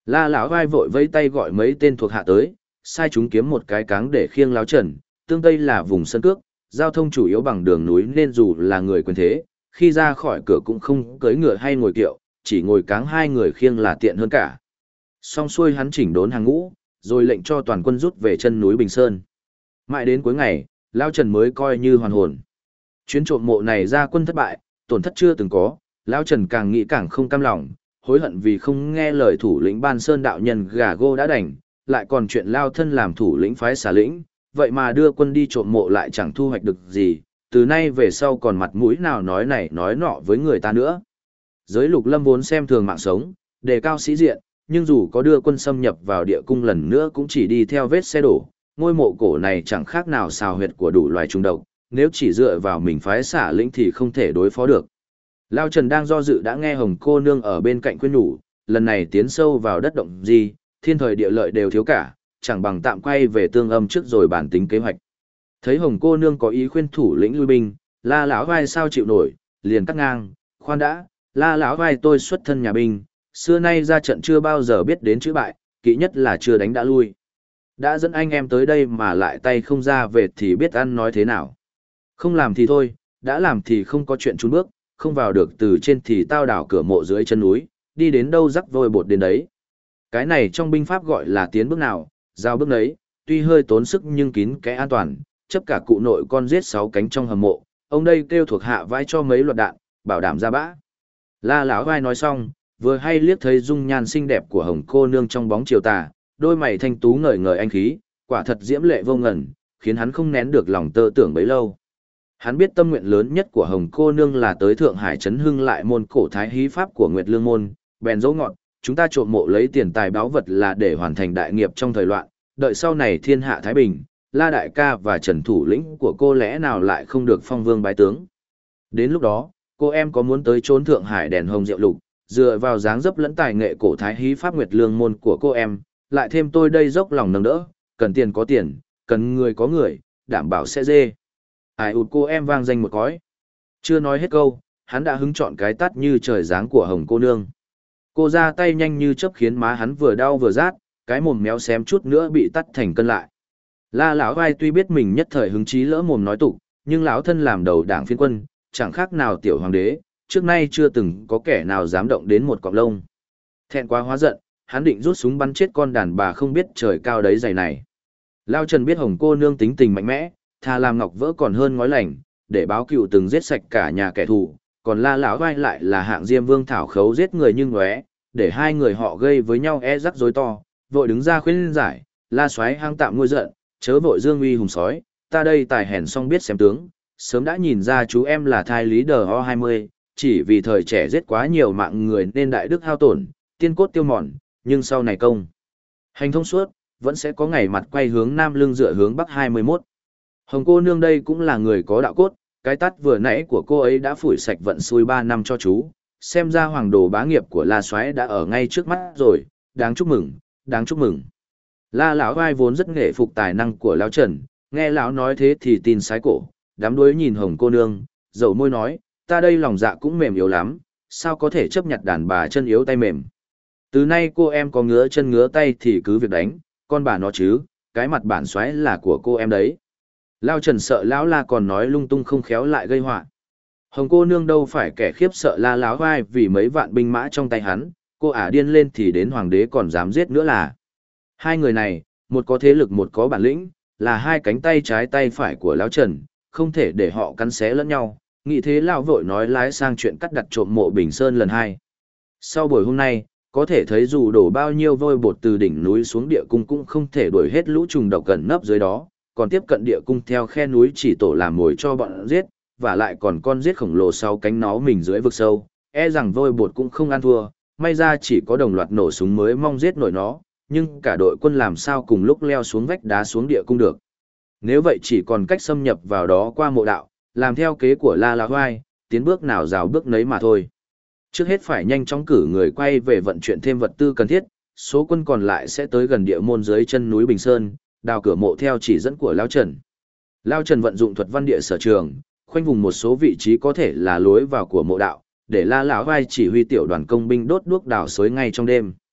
La lão vai vội vẫy tay gọi mấy tên thuộc hạ tới, sai chúng kiếm một cái cáng để khiêng Lão Trần, tương tây là vùng sân cước, giao thông chủ yếu bằng đường núi nên dù là người quyền thế, khi ra khỏi cửa cũng không cưỡi ngựa hay ngồi kiệu, chỉ ngồi cáng hai người khiêng là tiện hơn cả. Xong xuôi hắn chỉnh đốn hàng ngũ, rồi lệnh cho toàn quân rút về chân núi Bình Sơn. Mãi đến cuối ngày, Lão Trần mới coi như hoàn hồn. Chuyến trộm mộ này ra quân thất bại, tổn thất chưa từng có, Lão Trần càng nghĩ càng không cam lòng, hối hận vì không nghe lời thủ lĩnh Ban Sơn đạo nhân gà gô đã đành, lại còn chuyện lao thân làm thủ lĩnh phái xà lĩnh, vậy mà đưa quân đi trộm mộ lại chẳng thu hoạch được gì, từ nay về sau còn mặt mũi nào nói này nói nọ với người ta nữa. Giới Lục Lâm vốn xem thường mạng sống, đề cao sĩ diện, nhưng dù có đưa quân xâm nhập vào địa cung lần nữa cũng chỉ đi theo vết xe đổ, ngôi mộ cổ này chẳng khác nào xào huyệt của đủ loài trùng độc, nếu chỉ dựa vào mình phái xả lĩnh thì không thể đối phó được. Lao Trần đang do dự đã nghe Hồng cô nương ở bên cạnh khuyên nhủ, lần này tiến sâu vào đất động gì, thiên thời địa lợi đều thiếu cả, chẳng bằng tạm quay về Tương Âm trước rồi bàn tính kế hoạch. Thấy Hồng cô nương có ý khuyên thủ lĩnh lui binh, La lão vai sao chịu nổi, liền cắt ngang, khoan đã, La lão vai tôi xuất thân nhà binh, xưa nay ra trận chưa bao giờ biết đến chữ bại, kỹ nhất là chưa đánh đã lui. Đã dẫn anh em tới đây mà lại tay không ra về thì biết ăn nói thế nào. Không làm thì thôi, đã làm thì không có chuyện trốn bước, không vào được từ trên thì tao đảo cửa mộ dưới chân núi, đi đến đâu rắc vôi bột đến đấy. Cái này trong binh pháp gọi là tiến bước nào, giao bước đấy, tuy hơi tốn sức nhưng kín kẽ an toàn, chấp cả cụ nội con giết 6 cánh trong hầm mộ, ông đây kêu thuộc hạ vãi cho mấy loạt đạn, bảo đảm ra bã. La lão vai nói xong, vừa hay liếc thấy dung nhan xinh đẹp của Hồng cô nương trong bóng chiều tà, đôi mày thanh tú ngời ngời anh khí, quả thật diễm lệ vô ngần, khiến hắn không nén được lòng tơ tưởng bấy lâu. Hắn biết tâm nguyện lớn nhất của Hồng cô nương là tới Thượng Hải trấn hưng lại môn cổ thái hí pháp của Nguyệt Lương môn, bèn dỗ ngọn, chúng ta trộm mộ lấy tiền tài báo vật là để hoàn thành đại nghiệp trong thời loạn, đợi sau này thiên hạ thái bình, La đại ca và Trần thủ lĩnh của cô lẽ nào lại không được phong vương bái tướng. Đến lúc đó, cô em có muốn tới trốn Thượng Hải đèn hồng rượu lục, dựa vào dáng dấp lẫn tài nghệ cổ thái hí pháp Nguyệt Lương môn của cô em, lại thêm tôi đây dốc lòng nâng đỡ, cần tiền có tiền, cần người có người, đảm bảo sẽ dê. Ai ụt cô em vang danh một cõi. Chưa nói hết câu, hắn đã hứng chọn cái tắt như trời giáng của Hồng cô nương. Cô ra tay nhanh như chớp khiến má hắn vừa đau vừa rát, cái mồm méo xém chút nữa bị tắt thành cân lại. La lão vai tuy biết mình nhất thời hứng chí lỡ mồm nói tục, nhưng lão thân làm đầu đảng phiên quân, chẳng khác nào tiểu hoàng đế, trước nay chưa từng có kẻ nào dám động đến một cọng lông. Thẹn quá hóa giận, hắn định rút súng bắn chết con đàn bà không biết trời cao đấy giày này. Lao Trần biết Hồng cô nương tính tình mạnh mẽ, thà làm ngọc vỡ còn hơn ngói lành, để báo cựu từng giết sạch cả nhà kẻ thù, còn La lão vai lại là hạng Diêm Vương thảo khấu giết người như ngóe, để hai người họ gây với nhau rắc rối to, vội đứng ra khuyên giải, La soái hang tạm nguôi giận, chớ vội dương uy hùng sói, ta đây tài hèn xong biết xem tướng, sớm đã nhìn ra chú em là thai lý đờ O20, chỉ vì thời trẻ giết quá nhiều mạng người nên đại đức hao tổn, tiên cốt tiêu mòn, nhưng sau này công hành thông suốt, vẫn sẽ có ngày mặt quay hướng nam lưng dựa hướng bắc 21. Hồng cô nương đây cũng là người có đạo cốt, cái tắt vừa nãy của cô ấy đã phủi sạch vận xui 3 năm cho chú, xem ra hoàng đồ bá nghiệp của La soái đã ở ngay trước mắt rồi, đáng chúc mừng, đáng chúc mừng. La lão vai vốn rất nghệ phục tài năng của lão Trần, nghe lão nói thế thì tin sái cổ, đám đuối nhìn Hồng cô nương, dầu môi nói, ta đây lòng dạ cũng mềm yếu lắm, sao có thể chấp nhận đàn bà chân yếu tay mềm. Từ nay cô em có ngứa chân ngứa tay thì cứ việc đánh, con bà nó chứ, cái mặt bản xoáy là của cô em đấy. Lao Trần sợ lão La còn nói lung tung không khéo lại gây họa. Hồng cô nương đâu phải kẻ khiếp sợ La lão vai vì mấy vạn binh mã trong tay hắn, cô ả điên lên thì đến hoàng đế còn dám giết nữa là. Hai người này, một có thế lực một có bản lĩnh, là hai cánh tay trái tay phải của lão Trần, không thể để họ cắn xé lẫn nhau. Nghĩ thế lão vội nói lái sang chuyện cắt đặt trộm mộ Bình Sơn lần 2. Sau buổi hôm nay, có thể thấy dù đổ bao nhiêu vôi bột từ đỉnh núi xuống địa cung cũng không thể đuổi hết lũ trùng độc gần nấp dưới đó, còn tiếp cận địa cung theo khe núi chỉ tổ làm mồi cho bọn giết, và lại còn con giết khổng lồ sau cánh nó mình dưới vực sâu, e rằng vôi bột cũng không ăn thua, may ra chỉ có đồng loạt nổ súng mới mong giết nổi nó, nhưng cả đội quân làm sao cùng lúc leo xuống vách đá xuống địa cung được. Nếu vậy chỉ còn cách xâm nhập vào đó qua mộ đạo, làm theo kế của La La Hoai, tiến bước nào rào bước nấy mà thôi. Trước hết phải nhanh chóng cử người quay về vận chuyển thêm vật tư cần thiết, số quân còn lại sẽ tới gần địa môn dưới chân núi Bình Sơn, đào cửa mộ theo chỉ dẫn của Lão Trần. Lão Trần vận dụng thuật văn địa sở trường, khoanh vùng một số vị trí có thể là lối vào của mộ đạo, để La Lão Vai chỉ huy tiểu đoàn công binh đốt đuốc đào xới ngay trong đêm.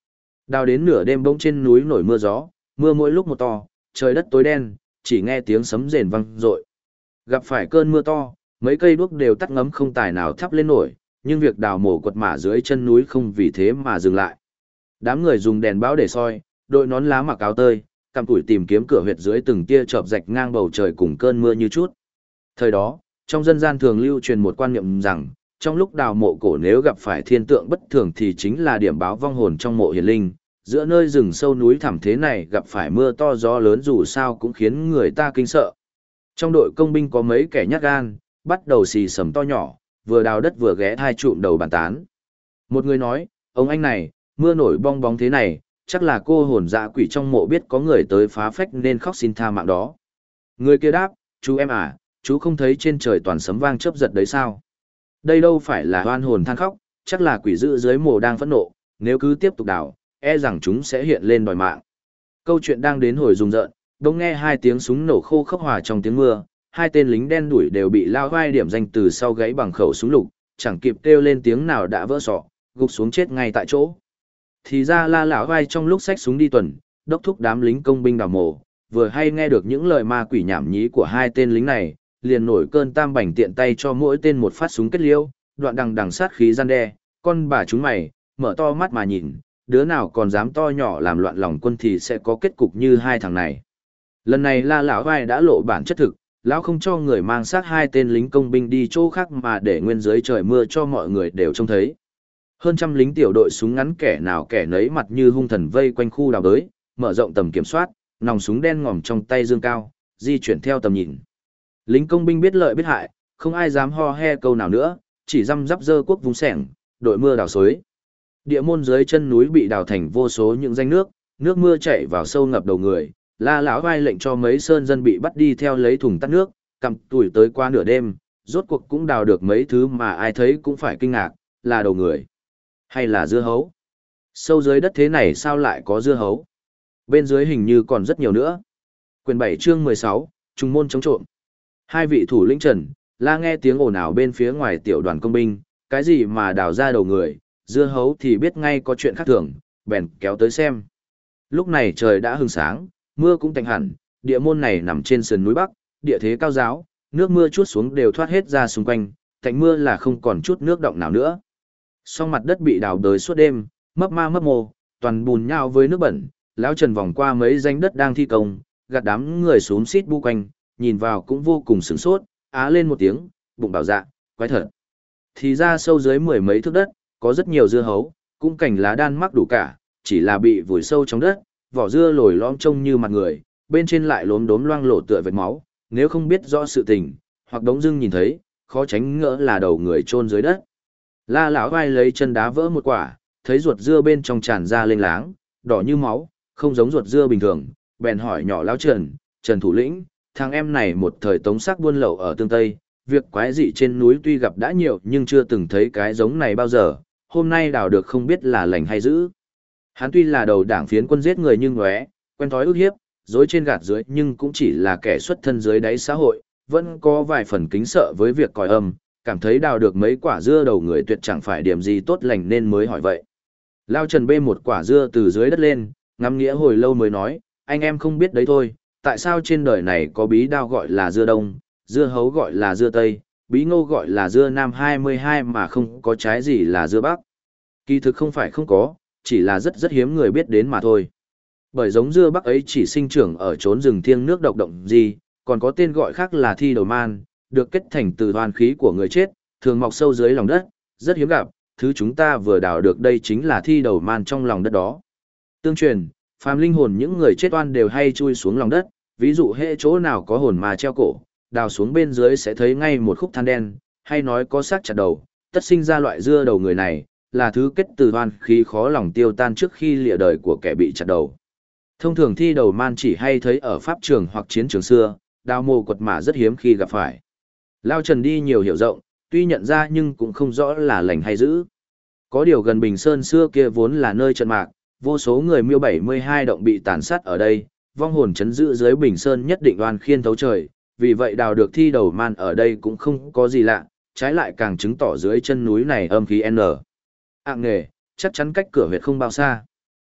Đào đến nửa đêm bỗng trên núi nổi mưa gió, mưa mỗi lúc một to, trời đất tối đen, chỉ nghe tiếng sấm rền vang rội. Gặp phải cơn mưa to, mấy cây đuốc đều tắt ngấm không tài nào thắp lên nổi, nhưng việc đào mổ quật mả dưới chân núi không vì thế mà dừng lại. Đám người dùng đèn bão để soi, đội nón lá mặc áo tơi, cắm củi tìm kiếm cửa huyệt dưới từng tia chợp rạch ngang bầu trời cùng cơn mưa như chút. Thời đó, trong dân gian thường lưu truyền một quan niệm rằng, trong lúc đào mộ cổ nếu gặp phải thiên tượng bất thường thì chính là điểm báo vong hồn trong mộ hiền linh. Giữa nơi rừng sâu núi thẳm thế này gặp phải mưa to gió lớn dù sao cũng khiến người ta kinh sợ. Trong đội công binh có mấy kẻ nhát gan, bắt đầu xì sầm to nhỏ, vừa đào đất vừa ghé hai trụm đầu bàn tán. Một người nói, ông anh này, mưa nổi bong bóng thế này, chắc là cô hồn dã quỷ trong mộ biết có người tới phá phách nên khóc xin tha mạng đó. Người kia đáp, chú em à, chú không thấy trên trời toàn sấm vang chớp giật đấy sao? Đây đâu phải là oan hồn than khóc, chắc là quỷ dữ dưới mồ đang phẫn nộ, nếu cứ tiếp tục đào, e rằng chúng sẽ hiện lên đòi mạng. Câu chuyện đang đến hồi rùng rợn, bỗng nghe hai tiếng súng nổ khô khốc hòa trong tiếng mưa, hai tên lính đen đuổi đều bị lao vai điểm danh từ sau gáy bằng khẩu súng lục, chẳng kịp kêu lên tiếng nào đã vỡ sọ, gục xuống chết ngay tại chỗ. Thì ra La lão vai trong lúc xách súng đi tuần, đốc thúc đám lính công binh đào mồ, vừa hay nghe được những lời ma quỷ nhảm nhí của hai tên lính này, liền nổi cơn tam bành tiện tay cho mỗi tên một phát súng kết liêu, đoạn đằng đằng sát khí gian đe, con bà chúng mày, mở to mắt mà nhìn, đứa nào còn dám to nhỏ làm loạn lòng quân thì sẽ có kết cục như hai thằng này. Lần này La lão vai đã lộ bản chất thực, lão không cho người mang xác hai tên lính công binh đi chỗ khác mà để nguyên dưới trời mưa cho mọi người đều trông thấy. Hơn trăm lính tiểu đội súng ngắn kẻ nào kẻ nấy mặt như hung thần vây quanh khu đào đới, mở rộng tầm kiểm soát, nòng súng đen ngòm trong tay dương cao, di chuyển theo tầm nhìn. Lính công binh biết lợi biết hại, không ai dám ho he câu nào nữa, chỉ răm rắp dơ quốc vùng sẻng, đội mưa đào xối. Địa môn dưới chân núi bị đào thành vô số những danh nước, nước mưa chảy vào sâu ngập đầu người. La lão vai lệnh cho mấy sơn dân bị bắt đi theo lấy thùng tắt nước, cầm tuổi tới qua nửa đêm, rốt cuộc cũng đào được mấy thứ mà ai thấy cũng phải kinh ngạc, là đầu người hay là dưa hấu. Sâu dưới đất thế này sao lại có dưa hấu? Bên dưới hình như còn rất nhiều nữa. Quyển 7 chương 16, trùng môn chống trộm. Hai vị thủ lĩnh Trần, La nghe tiếng ồn ào bên phía ngoài tiểu đoàn công binh, cái gì mà đào ra đầu người, dưa hấu thì biết ngay có chuyện khác thường, bèn kéo tới xem. Lúc này trời đã hừng sáng, mưa cũng tạnh hẳn, địa môn này nằm trên sườn núi Bắc, địa thế cao ráo, nước mưa trút xuống đều thoát hết ra xung quanh, tạnh mưa là không còn chút nước động nào nữa. Song mặt đất bị đào đới suốt đêm, mấp ma mấp mô, toàn bùn nhão với nước bẩn, lão Trần vòng qua mấy danh đất đang thi công, gạt đám người xúm xít bu quanh, nhìn vào cũng vô cùng sửng sốt, á lên một tiếng, bụng bảo dạ, quái thật. Thì ra sâu dưới mười mấy thước đất, có rất nhiều dưa hấu, cũng cành lá đan mắc đủ cả, chỉ là bị vùi sâu trong đất, vỏ dưa lồi lõm trông như mặt người, bên trên lại lốm đốm loang lổ tựa vệt máu, nếu không biết rõ sự tình, hoặc đống dưng nhìn thấy, khó tránh ngỡ là đầu người chôn dưới đất. La lão vai lấy chân đá vỡ một quả, thấy ruột dưa bên trong tràn ra lênh láng, đỏ như máu, không giống ruột dưa bình thường, bèn hỏi nhỏ lão Trần, Trần thủ lĩnh, thằng em này một thời tống sắc buôn lậu ở tương Tây, việc quái dị trên núi tuy gặp đã nhiều nhưng chưa từng thấy cái giống này bao giờ, hôm nay đào được không biết là lành hay dữ. Hắn tuy là đầu đảng phiến quân giết người nhưng ngóe, quen thói ức hiếp, dối trên gạt dưới nhưng cũng chỉ là kẻ xuất thân dưới đáy xã hội, vẫn có vài phần kính sợ với việc còi âm, cảm thấy đào được mấy quả dưa đầu người tuyệt chẳng phải điểm gì tốt lành nên mới hỏi vậy. Lao Trần bê một quả dưa từ dưới đất lên, ngắm nghĩa hồi lâu mới nói, anh em không biết đấy thôi, tại sao trên đời này có bí đao gọi là dưa đông, dưa hấu gọi là dưa tây, bí ngô gọi là dưa nam 22 mà không có trái gì là dưa bắc. Kỳ thực không phải không có, chỉ là rất rất hiếm người biết đến mà thôi. Bởi giống dưa bắc ấy chỉ sinh trưởng ở chốn rừng thiêng nước độc động gì, còn có tên gọi khác là thi đầu man, được kết thành từ hoàn khí của người chết, thường mọc sâu dưới lòng đất, rất hiếm gặp, thứ chúng ta vừa đào được đây chính là thi đầu man trong lòng đất đó. Tương truyền, phàm linh hồn những người chết oan đều hay chui xuống lòng đất, ví dụ hệ chỗ nào có hồn mà treo cổ, đào xuống bên dưới sẽ thấy ngay một khúc than đen, hay nói có xác chặt đầu, tất sinh ra loại dưa đầu người này, là thứ kết từ oan khí khó lòng tiêu tan trước khi lìa đời của kẻ bị chặt đầu. Thông thường thi đầu man chỉ hay thấy ở pháp trường hoặc chiến trường xưa, đào mồ quật mả rất hiếm khi gặp phải. Lao Trần đi nhiều hiểu rộng, tuy nhận ra nhưng cũng không rõ là lành hay dữ. Có điều gần Bình Sơn xưa kia vốn là nơi trận mạc, vô số người miêu 72 động bị tàn sát ở đây, vong hồn chấn giữ dưới Bình Sơn nhất định oan khiên thấu trời, vì vậy đào được thi đầu man ở đây cũng không có gì lạ, trái lại càng chứng tỏ dưới chân núi này âm khí N. Ạng nghề, chắc chắn cách cửa huyệt không bao xa.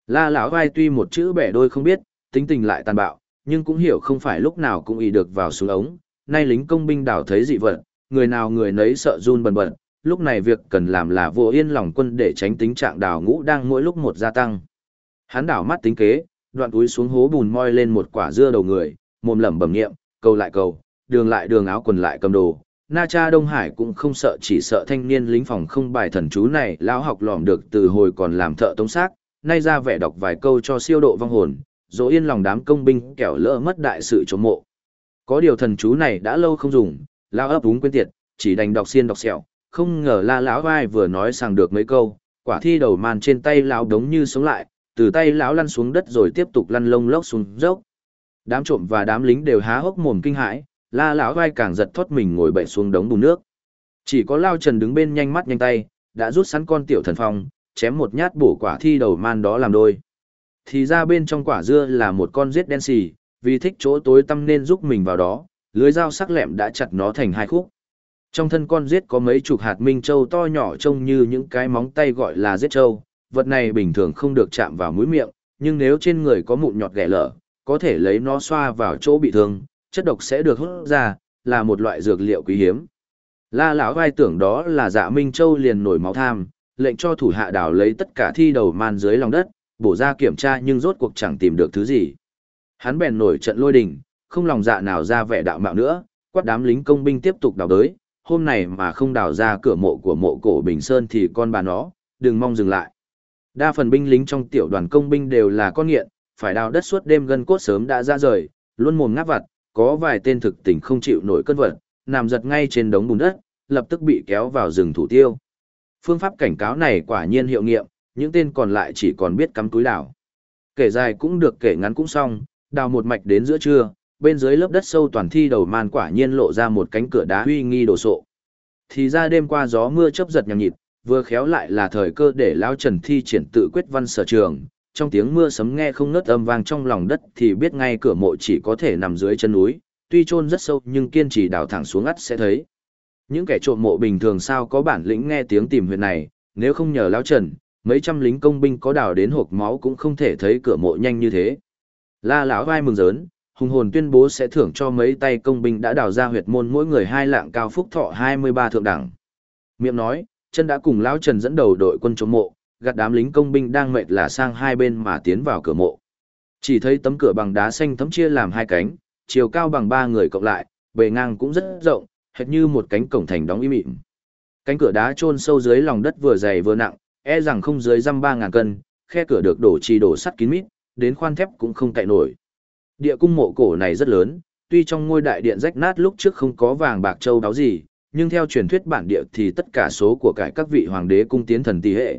La lão vai tuy một chữ bẻ đôi không biết, tính tình lại tàn bạo, nhưng cũng hiểu không phải lúc nào cũng ý được vào xuống ống. Nay lính công binh đảo thấy dị vật, người nào người nấy sợ run bần bật, lúc này việc cần làm là vô yên lòng quân để tránh tình trạng đào ngũ đang mỗi lúc một gia tăng. Hắn đảo mắt tính kế, đoạn túi xuống hố bùn moi lên một quả dưa đầu người, mồm lẩm bẩm niệm, cầu lại cầu, đường lại đường, áo quần lại cầm đồ. Na Cha Đông Hải cũng không sợ, chỉ sợ thanh niên lính phòng không bài thần chú này lão học lỏm được từ hồi còn làm thợ tống xác, nay ra vẻ đọc vài câu cho siêu độ vong hồn, dỗ yên lòng đám công binh kẻo lỡ mất đại sự chống mộ. Có điều thần chú này đã lâu không dùng, lão ấp úng quên tiệt, chỉ đành đọc xiên đọc sẹo, không ngờ La lão vai vừa nói sang được mấy câu, quả thi đầu màn trên tay lão đống như sống lại, từ tay lão lăn xuống đất rồi tiếp tục lăn lông lốc xuống dốc. Đám trộm và đám lính đều há hốc mồm kinh hãi, La lão vai càng giật thoát mình ngồi bậy xuống đống bùn nước. Chỉ có Lao Trần đứng bên nhanh mắt nhanh tay, đã rút sẵn con tiểu thần phong, chém một nhát bổ quả thi đầu man đó làm đôi. Thì ra bên trong quả dưa là một con giết đen xì, vì thích chỗ tối tăm nên giúp mình vào đó, lưới dao sắc lẹm đã chặt nó thành hai khúc. Trong thân con giết có mấy chục hạt minh châu to nhỏ trông như những cái móng tay gọi là giết châu, vật này bình thường không được chạm vào mũi miệng, nhưng nếu trên người có mụn nhọt ghẻ lở, có thể lấy nó xoa vào chỗ bị thương, chất độc sẽ được hút ra, là một loại dược liệu quý hiếm. La lão vai tưởng đó là Dạ Minh Châu liền nổi máu tham, lệnh cho thủ hạ đào lấy tất cả thi đầu man dưới lòng đất, bổ ra kiểm tra nhưng rốt cuộc chẳng tìm được thứ gì. Hắn bèn nổi trận lôi đình, không lòng dạ nào ra vẻ đạo mạo nữa, quát đám lính công binh tiếp tục đào đới, hôm này mà không đào ra cửa mộ của mộ cổ Bình Sơn thì con bà nó, đừng mong dừng lại. Đa phần binh lính trong tiểu đoàn công binh đều là con nghiện, phải đào đất suốt đêm gân cốt sớm đã ra rời, luôn mồm ngáp vặt, có vài tên thực tình không chịu nổi cơn vật, nằm giật ngay trên đống bùn đất, lập tức bị kéo vào rừng thủ tiêu. Phương pháp cảnh cáo này quả nhiên hiệu nghiệm, những tên còn lại chỉ còn biết cắm túi đào. Kể dài cũng được kể ngắn cũng xong, đào một mạch đến giữa trưa, bên dưới lớp đất sâu toàn thi đầu man quả nhiên lộ ra một cánh cửa đá uy nghi đồ sộ. Thì ra đêm qua gió mưa chớp giật nhằng nhịt, vừa khéo lại là thời cơ để Lão Trần thi triển tự quyết văn sở trường. Trong tiếng mưa sấm nghe không ngớt âm vang trong lòng đất thì biết ngay cửa mộ chỉ có thể nằm dưới chân núi, tuy chôn rất sâu nhưng kiên trì đào thẳng xuống ắt sẽ thấy. Những kẻ trộm mộ bình thường sao có bản lĩnh nghe tiếng tìm huyệt này, nếu không nhờ Lão Trần, mấy trăm lính công binh có đào đến hộc máu cũng không thể thấy cửa mộ nhanh như thế. La lão vai mừng rớn, hùng hồn tuyên bố sẽ thưởng cho mấy tay công binh đã đào ra huyệt môn mỗi người 2 lạng cao phúc thọ 23 thượng đẳng. Miệng nói, chân đã cùng Lão Trần dẫn đầu đội quân trộm mộ, gạt đám lính công binh đang mệt là sang hai bên mà tiến vào cửa mộ. Chỉ thấy tấm cửa bằng đá xanh thấm chia làm hai cánh, chiều cao bằng 3 người cộng lại, bề ngang cũng rất rộng, hệt như một cánh cổng thành đóng im mịm. Cánh cửa đá chôn sâu dưới lòng đất vừa dày vừa nặng, e rằng không dưới dăm 3.000 cân, khe cửa được đổ sắt kín mít, đến khoan thép cũng không cậy nổi. Địa cung mộ cổ này rất lớn, tuy trong ngôi đại điện rách nát lúc trước không có vàng bạc châu báu gì, nhưng theo truyền thuyết bản địa thì tất cả số của cải các vị hoàng đế cung tiến thần tỷ hệ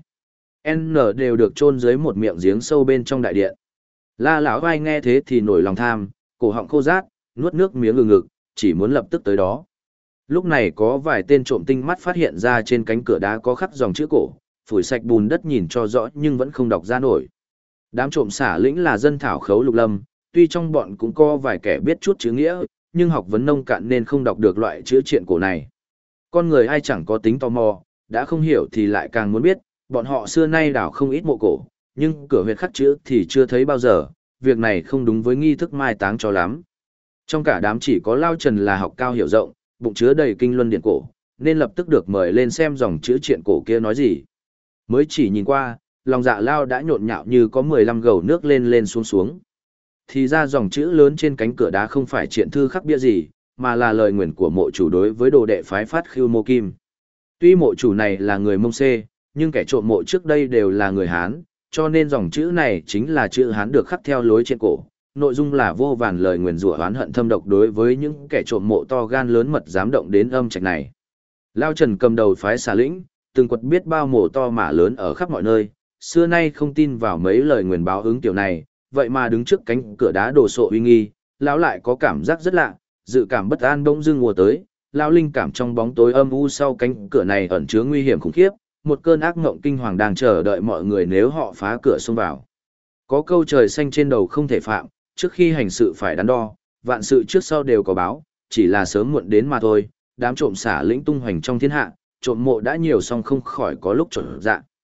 N đều được chôn dưới một miệng giếng sâu bên trong đại điện. La lão vai nghe thế thì nổi lòng tham, cổ họng khô rát, nuốt nước miếng ngực, chỉ muốn lập tức tới đó. Lúc này có vài tên trộm tinh mắt phát hiện ra trên cánh cửa đá có khắc dòng chữ cổ, phủi sạch bùn đất nhìn cho rõ nhưng vẫn không đọc ra nổi. Đám trộm xả lĩnh là dân thảo khấu lục lâm, tuy trong bọn cũng có vài kẻ biết chút chữ nghĩa, nhưng học vấn nông cạn nên không đọc được loại chữ triện cổ này. Con người ai chẳng có tính tò mò, đã không hiểu thì lại càng muốn biết, bọn họ xưa nay đào không ít mộ cổ, nhưng cửa huyệt khắc chữ thì chưa thấy bao giờ, việc này không đúng với nghi thức mai táng cho lắm. Trong cả đám chỉ có Lao Trần là học cao hiểu rộng, bụng chứa đầy kinh luân điện cổ, nên lập tức được mời lên xem dòng chữ triện cổ kia nói gì. Mới chỉ nhìn qua, lòng dạ Lao đã nhộn nhạo như có 15 gầu nước lên lên xuống xuống. Thì ra dòng chữ lớn trên cánh cửa đá không phải triện thư khắc bia gì, mà là lời nguyền của mộ chủ đối với đồ đệ phái Phát Khưu Mô Kim. Tuy mộ chủ này là người Mông Xê, nhưng kẻ trộm mộ trước đây đều là người Hán, cho nên dòng chữ này chính là chữ Hán được khắc theo lối trên cổ. Nội dung là vô vàn lời nguyền rủa oán hận thâm độc đối với những kẻ trộm mộ to gan lớn mật dám động đến âm trạch này. Lao Trần cầm đầu phái xà lĩnh, từng quật biết bao mộ to mả lớn ở khắp mọi nơi, xưa nay không tin vào mấy lời nguyền báo ứng tiểu này, vậy mà đứng trước cánh cửa đá đồ sộ uy nghi, lão lại có cảm giác rất lạ, dự cảm bất an bỗng dưng mùa tới, lão linh cảm trong bóng tối âm u sau cánh cửa này ẩn chứa nguy hiểm khủng khiếp, một cơn ác mộng kinh hoàng đang chờ đợi mọi người nếu họ phá cửa xông vào. Có câu trời xanh trên đầu không thể phạm, trước khi hành sự phải đắn đo, vạn sự trước sau đều có báo, chỉ là sớm muộn đến mà thôi. Đám trộm xả lĩnh tung hoành trong thiên hạ, trộm mộ đã nhiều song không khỏi có lúc trộn dạ.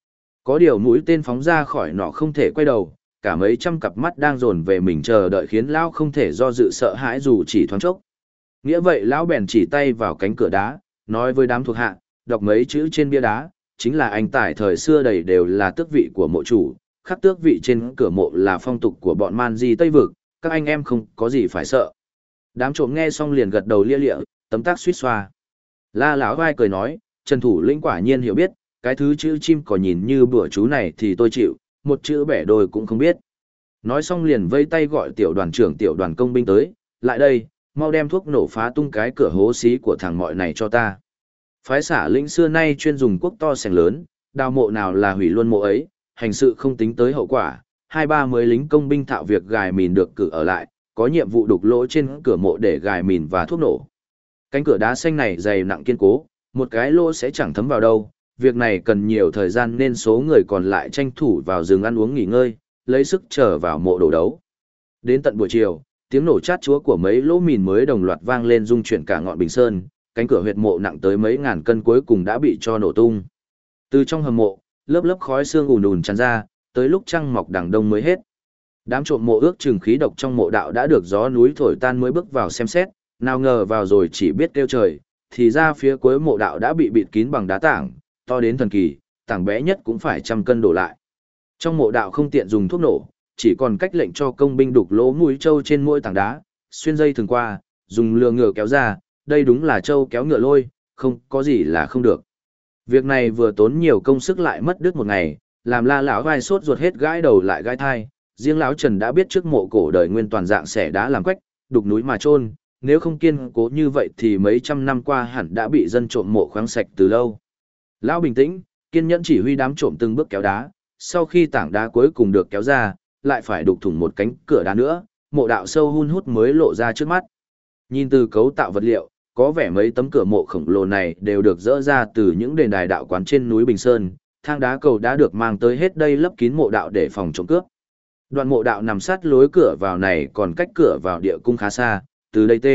Có điều mũi tên phóng ra khỏi nọ không thể quay đầu, cả mấy trăm cặp mắt đang dồn về mình chờ đợi khiến lão không thể do dự sợ hãi dù chỉ thoáng chốc. Nghĩa vậy lão bèn chỉ tay vào cánh cửa đá, nói với đám thuộc hạ, đọc mấy chữ trên bia đá, chính là anh tải thời xưa đầy đều là tước vị của mộ chủ, khắc tước vị trên cửa mộ là phong tục của bọn man di Tây Vực, các anh em không có gì phải sợ. Đám trộm nghe xong liền gật đầu lia lịa, tấm tắc suýt xoa. La lão vai cười nói, Trần thủ lĩnh quả nhiên hiểu biết, cái thứ chữ chim cỏ nhìn như bữa chú này thì tôi chịu, một chữ bẻ đôi cũng không biết. Nói xong liền vây tay gọi tiểu đoàn trưởng tiểu đoàn công binh tới, lại đây, mau đem thuốc nổ phá tung cái cửa hố xí của thằng mọi này cho ta. Phái xả lĩnh xưa nay chuyên dùng cuốc to sành lớn, đào mộ nào là hủy luôn mộ ấy, hành sự không tính tới hậu quả, 2-3 lính công binh thạo việc gài mìn được cử ở lại, có nhiệm vụ đục lỗ trên cửa mộ để gài mìn và thuốc nổ. Cánh cửa đá xanh này dày nặng kiên cố, một cái lỗ sẽ chẳng thấm vào đâu, việc này cần nhiều thời gian nên số người còn lại tranh thủ vào rừng ăn uống nghỉ ngơi, lấy sức chờ vào mộ đổ đấu. Đến tận buổi chiều, tiếng nổ chát chúa của mấy lỗ mìn mới đồng loạt vang lên rung chuyển cả ngọn Bình Sơn, cánh cửa huyệt mộ nặng tới mấy ngàn cân cuối cùng đã bị cho nổ tung. Từ trong hầm mộ, lớp lớp khói xương ùn ùn tràn ra, tới lúc trăng mọc đằng đông mới hết. Đám trộm mộ ước chừng khí độc trong mộ đạo đã được gió núi thổi tan mới bước vào xem xét, nào ngờ vào rồi chỉ biết kêu trời, thì ra phía cuối mộ đạo đã bị bịt kín bằng đá tảng, to đến thần kỳ, tảng bé nhất cũng phải 100 cân đổ lại. Trong mộ đạo không tiện dùng thuốc nổ, chỉ còn cách lệnh cho công binh đục lỗ mũi trâu trên mỗi tảng đá, xuyên dây thường qua, dùng lừa ngựa kéo ra, đây đúng là trâu kéo ngựa lôi, không có gì là không được. Việc này vừa tốn nhiều công sức lại mất đứt một ngày, làm La lão vai sốt ruột hết gãi đầu lại gãi thai, riêng lão Trần đã biết trước mộ cổ đời nguyên toàn dạng xẻ đá làm quách, đục núi mà chôn, nếu không kiên cố như vậy thì mấy trăm năm qua hẳn đã bị dân trộm mộ khoáng sạch từ lâu. Lão bình tĩnh, kiên nhẫn chỉ huy đám trộm từng bước kéo đá, sau khi tảng đá cuối cùng được kéo ra, lại phải đục thủng một cánh cửa đá nữa, mộ đạo sâu hun hút mới lộ ra trước mắt. Nhìn từ cấu tạo vật liệu, có vẻ mấy tấm cửa mộ khổng lồ này đều được dỡ ra từ những đền đài đạo quán trên núi Bình Sơn, thang đá cầu đã được mang tới hết đây lấp kín mộ đạo để phòng trộm cướp. Đoạn mộ đạo nằm sát lối cửa vào này còn cách cửa vào địa cung khá xa, từ đây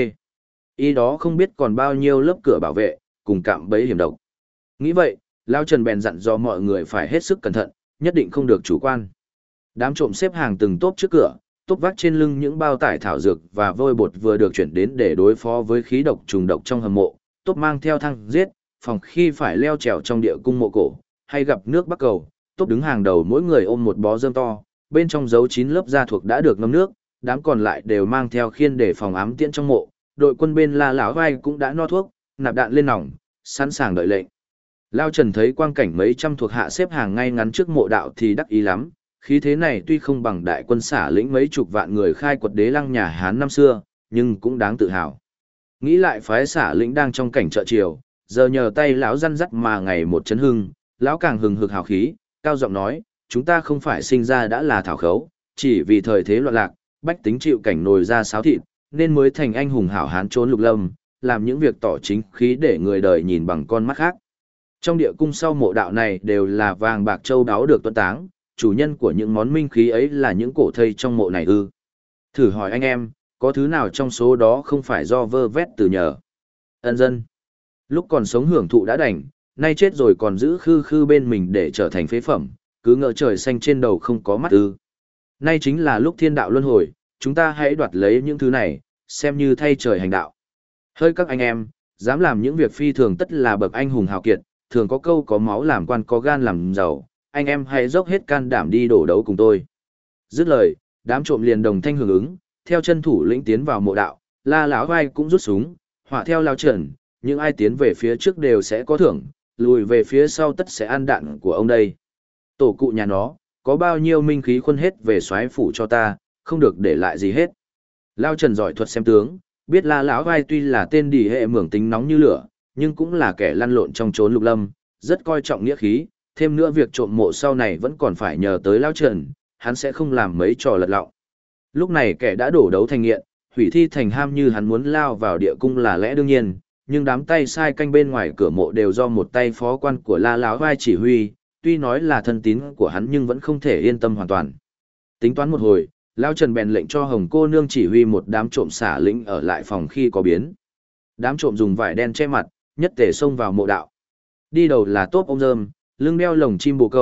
y đó không biết còn bao nhiêu lớp cửa bảo vệ, cùng cạm bẫy hiểm độc. Nghĩ vậy, Lão Trần bèn dặn dò mọi người phải hết sức cẩn thận, nhất định không được chủ quan. Đám trộm xếp hàng từng tốp trước cửa, tốp vác trên lưng những bao tải thảo dược và vôi bột vừa được chuyển đến để đối phó với khí độc trùng độc trong hầm mộ, tốp mang theo thang giết, phòng khi phải leo trèo trong địa cung mộ cổ, hay gặp nước bắc cầu, tốp đứng hàng đầu mỗi người ôm một bó rơm to, bên trong giấu 9 lớp da thuộc đã được ngâm nước, đám còn lại đều mang theo khiên để phòng ám tiễn trong mộ. Đội quân bên La lão vai cũng đã no thuốc, nạp đạn lên nòng, sẵn sàng đợi lệnh. Lao Trần thấy quang cảnh mấy trăm thuộc hạ xếp hàng ngay ngắn trước mộ đạo thì đắc ý lắm, khí thế này tuy không bằng đại quân xả lĩnh mấy chục vạn người khai quật đế lăng nhà Hán năm xưa, nhưng cũng đáng tự hào. Nghĩ lại phái xả lĩnh đang trong cảnh trợ triều, giờ nhờ tay lão răn dắt mà ngày một chấn hưng, lão càng hừng hực hào khí, cao giọng nói, chúng ta không phải sinh ra đã là thảo khấu, chỉ vì thời thế loạn lạc, bách tính chịu cảnh nồi ra sáo thịt, nên mới thành anh hùng hảo hán trốn lục lâm, làm những việc tỏ chính khí để người đời nhìn bằng con mắt khác. Trong địa cung sau mộ đạo này đều là vàng bạc châu báu được tuấn táng, chủ nhân của những món minh khí ấy là những cổ thây trong mộ này ư. Thử hỏi anh em, có thứ nào trong số đó không phải do vơ vét từ nhờ? Ân dân. Lúc còn sống hưởng thụ đã đành, nay chết rồi còn giữ khư khư bên mình để trở thành phế phẩm, cứ ngỡ trời xanh trên đầu không có mắt ư. Nay chính là lúc thiên đạo luân hồi, chúng ta hãy đoạt lấy những thứ này, xem như thay trời hành đạo. Hỡi các anh em, dám làm những việc phi thường tất là bậc anh hùng hào kiệt, thường có câu có máu làm quan có gan làm giàu, anh em hãy dốc hết can đảm đi đổ đấu cùng tôi. Dứt lời, đám trộm liền đồng thanh hưởng ứng, theo chân thủ lĩnh tiến vào mộ đạo, La lão vai cũng rút súng, họa theo Lão Trần, những ai tiến về phía trước đều sẽ có thưởng, lùi về phía sau tất sẽ ăn đạn của ông đây. Tổ cụ nhà nó, có bao nhiêu minh khí khuân hết về soái phủ cho ta, không được để lại gì hết. Lão Trần giỏi thuật xem tướng, biết La lão vai tuy là tên đỉ hệ mưởng tính nóng như lửa, nhưng cũng là kẻ lăn lộn trong chốn lục lâm, rất coi trọng nghĩa khí, thêm nữa việc trộm mộ sau này vẫn còn phải nhờ tới Lão Trần, hắn sẽ không làm mấy trò lật lọng. Lúc này kẻ đã đổ đấu thành nghiện, hủy thi thành ham như hắn muốn lao vào địa cung là lẽ đương nhiên, nhưng đám tay sai canh bên ngoài cửa mộ đều do một tay phó quan của La lão vai chỉ huy, tuy nói là thân tín của hắn nhưng vẫn không thể yên tâm hoàn toàn. Tính toán một hồi, Lão Trần bèn lệnh cho Hồng cô nương chỉ huy một đám trộm xả lĩnh ở lại phòng khi có biến. Đám trộm dùng vải đen che mặt, nhất tề xông vào mộ đạo. Đi đầu là tốp ông rơm, lưng đeo lồng chim bồ câu,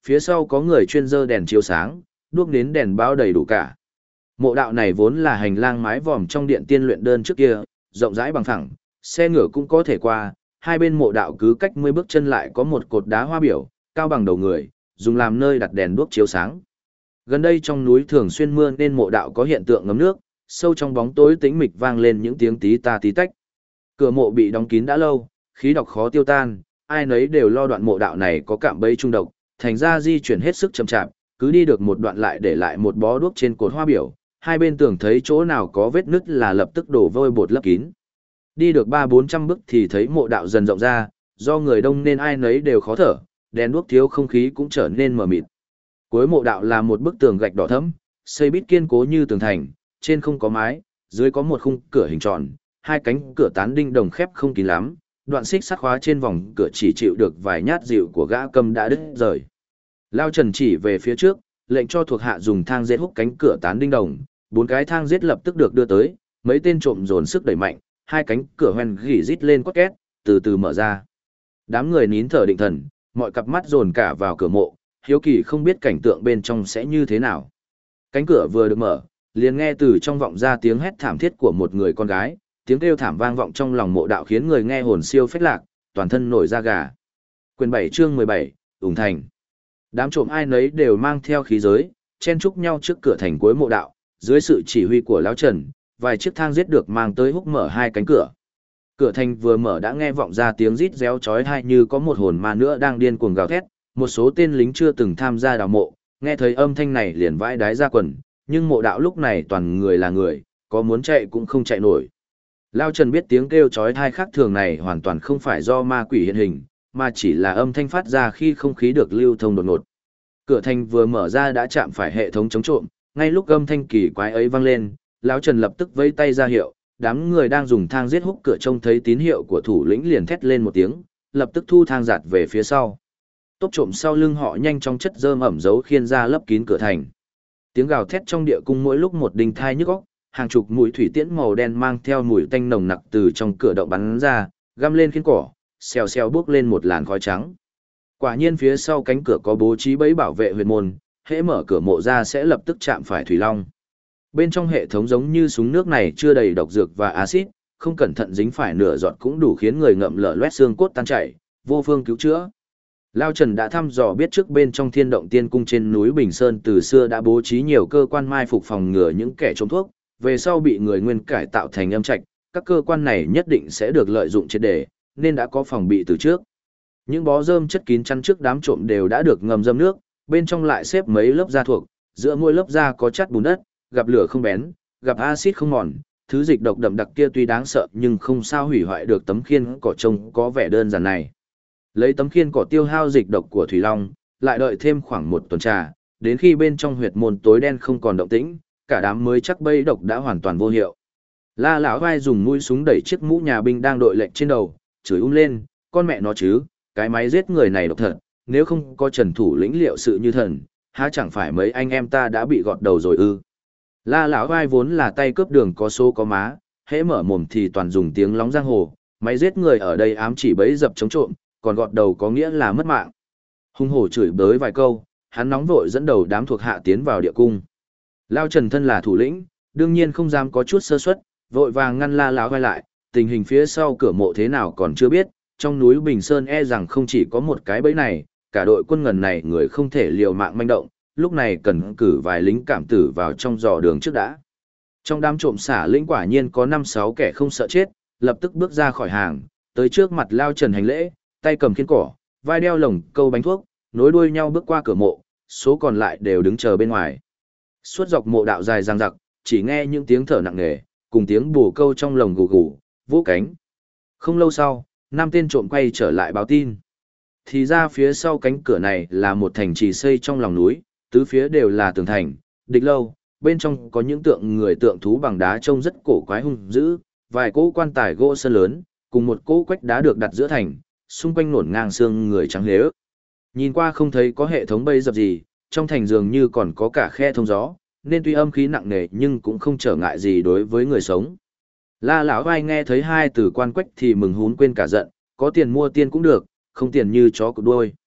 phía sau có người chuyên dơ đèn chiếu sáng, đuốc nến đèn bao đầy đủ cả. Mộ đạo này vốn là hành lang mái vòm trong điện tiên luyện đơn trước kia, rộng rãi bằng phẳng, xe ngựa cũng có thể qua, hai bên mộ đạo cứ cách 10 bước chân lại có một cột đá hoa biểu, cao bằng đầu người, dùng làm nơi đặt đèn đuốc chiếu sáng. Gần đây trong núi thường xuyên mưa nên mộ đạo có hiện tượng ngấm nước, sâu trong bóng tối tĩnh mịch vang lên những tiếng tí ta tí tách. Cửa mộ bị đóng kín đã lâu, khí độc khó tiêu tan, ai nấy đều lo đoạn mộ đạo này có cạm bẫy trung độc, thành ra di chuyển hết sức chậm chạp, cứ đi được một đoạn lại để lại một bó đuốc trên cột hoa biểu, hai bên tường thấy chỗ nào có vết nứt là lập tức đổ vôi bột lấp kín. Đi được 300-400 bước thì thấy mộ đạo dần rộng ra, do người đông nên ai nấy đều khó thở, đèn đuốc thiếu không khí cũng trở nên mờ mịt. Cuối mộ đạo là một bức tường gạch đỏ thẫm, xây bít kiên cố như tường thành, trên không có mái, dưới có một khung cửa hình tròn, hai cánh cửa tán đinh đồng khép không kín lắm, đoạn xích sắt khóa trên vòng cửa chỉ chịu được vài nhát dịu của gã cầm đã đứt rời. Lao Trần chỉ về phía trước, lệnh cho thuộc hạ dùng thang dết húc cánh cửa tán đinh đồng, 4 cái thang dết lập tức được đưa tới, mấy tên trộm dồn sức đẩy mạnh, hai cánh cửa hoen gỉ rít lên quát két, từ từ mở ra. Đám người nín thở định thần, mọi cặp mắt dồn cả vào cửa mộ, hiếu kỳ không biết cảnh tượng bên trong sẽ như thế nào. Cánh cửa vừa được mở, liền nghe từ trong vọng ra tiếng hét thảm thiết của một người con gái, tiếng kêu thảm vang vọng trong lòng mộ đạo khiến người nghe hồn siêu phách lạc, toàn thân nổi da gà. Quyền 7 chương 17, ủng thành. Đám trộm ai nấy đều mang theo khí giới, chen chúc nhau trước cửa thành cuối mộ đạo, dưới sự chỉ huy của lão Trần, vài chiếc thang giết được mang tới húc mở hai cánh cửa. Cửa thành vừa mở đã nghe vọng ra tiếng rít réo chói tai như có một hồn ma nữa đang điên cuồng gào thét, một số tên lính chưa từng tham gia đào mộ, nghe thấy âm thanh này liền vãi đái ra quần, nhưng mộ đạo lúc này toàn người là người, có muốn chạy cũng không chạy nổi. Lão Trần biết tiếng kêu chói tai khác thường này hoàn toàn không phải do ma quỷ hiện hình, mà chỉ là âm thanh phát ra khi không khí được lưu thông đột ngột. Cửa thành vừa mở ra đã chạm phải hệ thống chống trộm, ngay lúc âm thanh kỳ quái ấy vang lên, lão Trần lập tức vẫy tay ra hiệu, đám người đang dùng thang giết húc cửa trông thấy tín hiệu của thủ lĩnh liền thét lên một tiếng, lập tức thu thang giạt về phía sau. Tốc trộm sau lưng họ nhanh chóng chất rơm ẩm dấu khiên ra lấp kín cửa thành. Tiếng gào thét trong địa cung mỗi lúc một đinh thai nhức óc, hàng chục mũi thủy tiễn màu đen mang theo mùi tanh nồng nặc từ trong cửa động bắn ra, găm lên khiên cỏ, xèo xèo bước lên một làn khói trắng. Quả nhiên phía sau cánh cửa có bố trí bẫy bảo vệ huyệt môn, hễ mở cửa mộ ra sẽ lập tức chạm phải thủy long. Bên trong hệ thống giống như súng nước này chưa đầy độc dược và axit, không cẩn thận dính phải nửa giọt cũng đủ khiến người ngậm lở loét xương cốt tan chảy, vô phương cứu chữa. Lao Trần đã thăm dò biết trước bên trong Thiên Động Tiên Cung trên núi Bình Sơn từ xưa đã bố trí nhiều cơ quan mai phục phòng ngừa những kẻ trộm thuốc, về sau bị người nguyên cải tạo thành âm trạch, các cơ quan này nhất định sẽ được lợi dụng triệt để, nên đã có phòng bị từ trước. Những bó rơm chất kín chắn trước đám trộm đều đã được ngầm dâm nước, bên trong lại xếp mấy lớp da thuộc, giữa mỗi lớp da có chất bùn đất, gặp lửa không bén, gặp axit không mòn, thứ dịch độc đậm đặc kia tuy đáng sợ nhưng không sao hủy hoại được tấm khiên cỏ trông có vẻ đơn giản này. Lấy tấm khiên cỏ tiêu hao dịch độc của Thủy Long, lại đợi thêm khoảng 1 tuần trà, đến khi bên trong huyệt môn tối đen không còn động tĩnh, cả đám mới chắc bẫy độc đã hoàn toàn vô hiệu. La lão vai dùng mũi súng đẩy chiếc mũ nhà binh đang đội lệnh trên đầu, chửi lên, con mẹ nó chứ, cái máy giết người này độc thật, nếu không có Trần thủ lĩnh liệu sự như thần, há chẳng phải mấy anh em ta đã bị gọt đầu rồi ư. La lão vai vốn là tay cướp đường có số có má, hễ mở mồm thì toàn dùng tiếng lóng giang hồ, máy giết người ở đây ám chỉ bẫy dập chống trộm, còn gọt đầu có nghĩa là mất mạng. Hung hổ chửi bới vài câu, hắn nóng vội dẫn đầu đám thuộc hạ tiến vào địa cung. Lao Trần thân là thủ lĩnh, đương nhiên không dám có chút sơ suất, vội vàng ngăn La lão vai lại, tình hình phía sau cửa mộ thế nào còn chưa biết, trong núi Bình Sơn e rằng không chỉ có một cái bẫy này, cả đội quân ngần này người không thể liều mạng manh động, lúc này cần cử vài lính cảm tử vào trong dò đường trước đã. Trong đám trộm xả lĩnh quả nhiên có 5-6 kẻ không sợ chết, lập tức bước ra khỏi hàng, tới trước mặt Lao Trần hành lễ, tay cầm khiên cỏ, vai đeo lồng câu bánh thuốc, nối đuôi nhau bước qua cửa mộ, số còn lại đều đứng chờ bên ngoài. Suốt dọc mộ đạo dài dằng dặc, chỉ nghe những tiếng thở nặng nề, cùng tiếng bồ câu trong lồng gù gù, vỗ cánh. Không lâu sau, 5 tên trộm quay trở lại báo tin. Thì ra phía sau cánh cửa này là một thành trì xây trong lòng núi, tứ phía đều là tường thành, địch lâu, bên trong có những tượng người tượng thú bằng đá trông rất cổ quái hung dữ, vài cỗ quan tài gỗ sơn lớn, cùng một cỗ quách đá được đặt giữa thành, xung quanh nổn ngang xương người trắng lếu. Nhìn qua không thấy có hệ thống bẫy dập gì, trong thành dường như còn có cả khe thông gió, nên tuy âm khí nặng nề nhưng cũng không trở ngại gì đối với người sống. La lão vai nghe thấy 2 từ quan quách thì mừng hún quên cả giận, có tiền mua tiên cũng được, không tiền như chó cụt đuôi.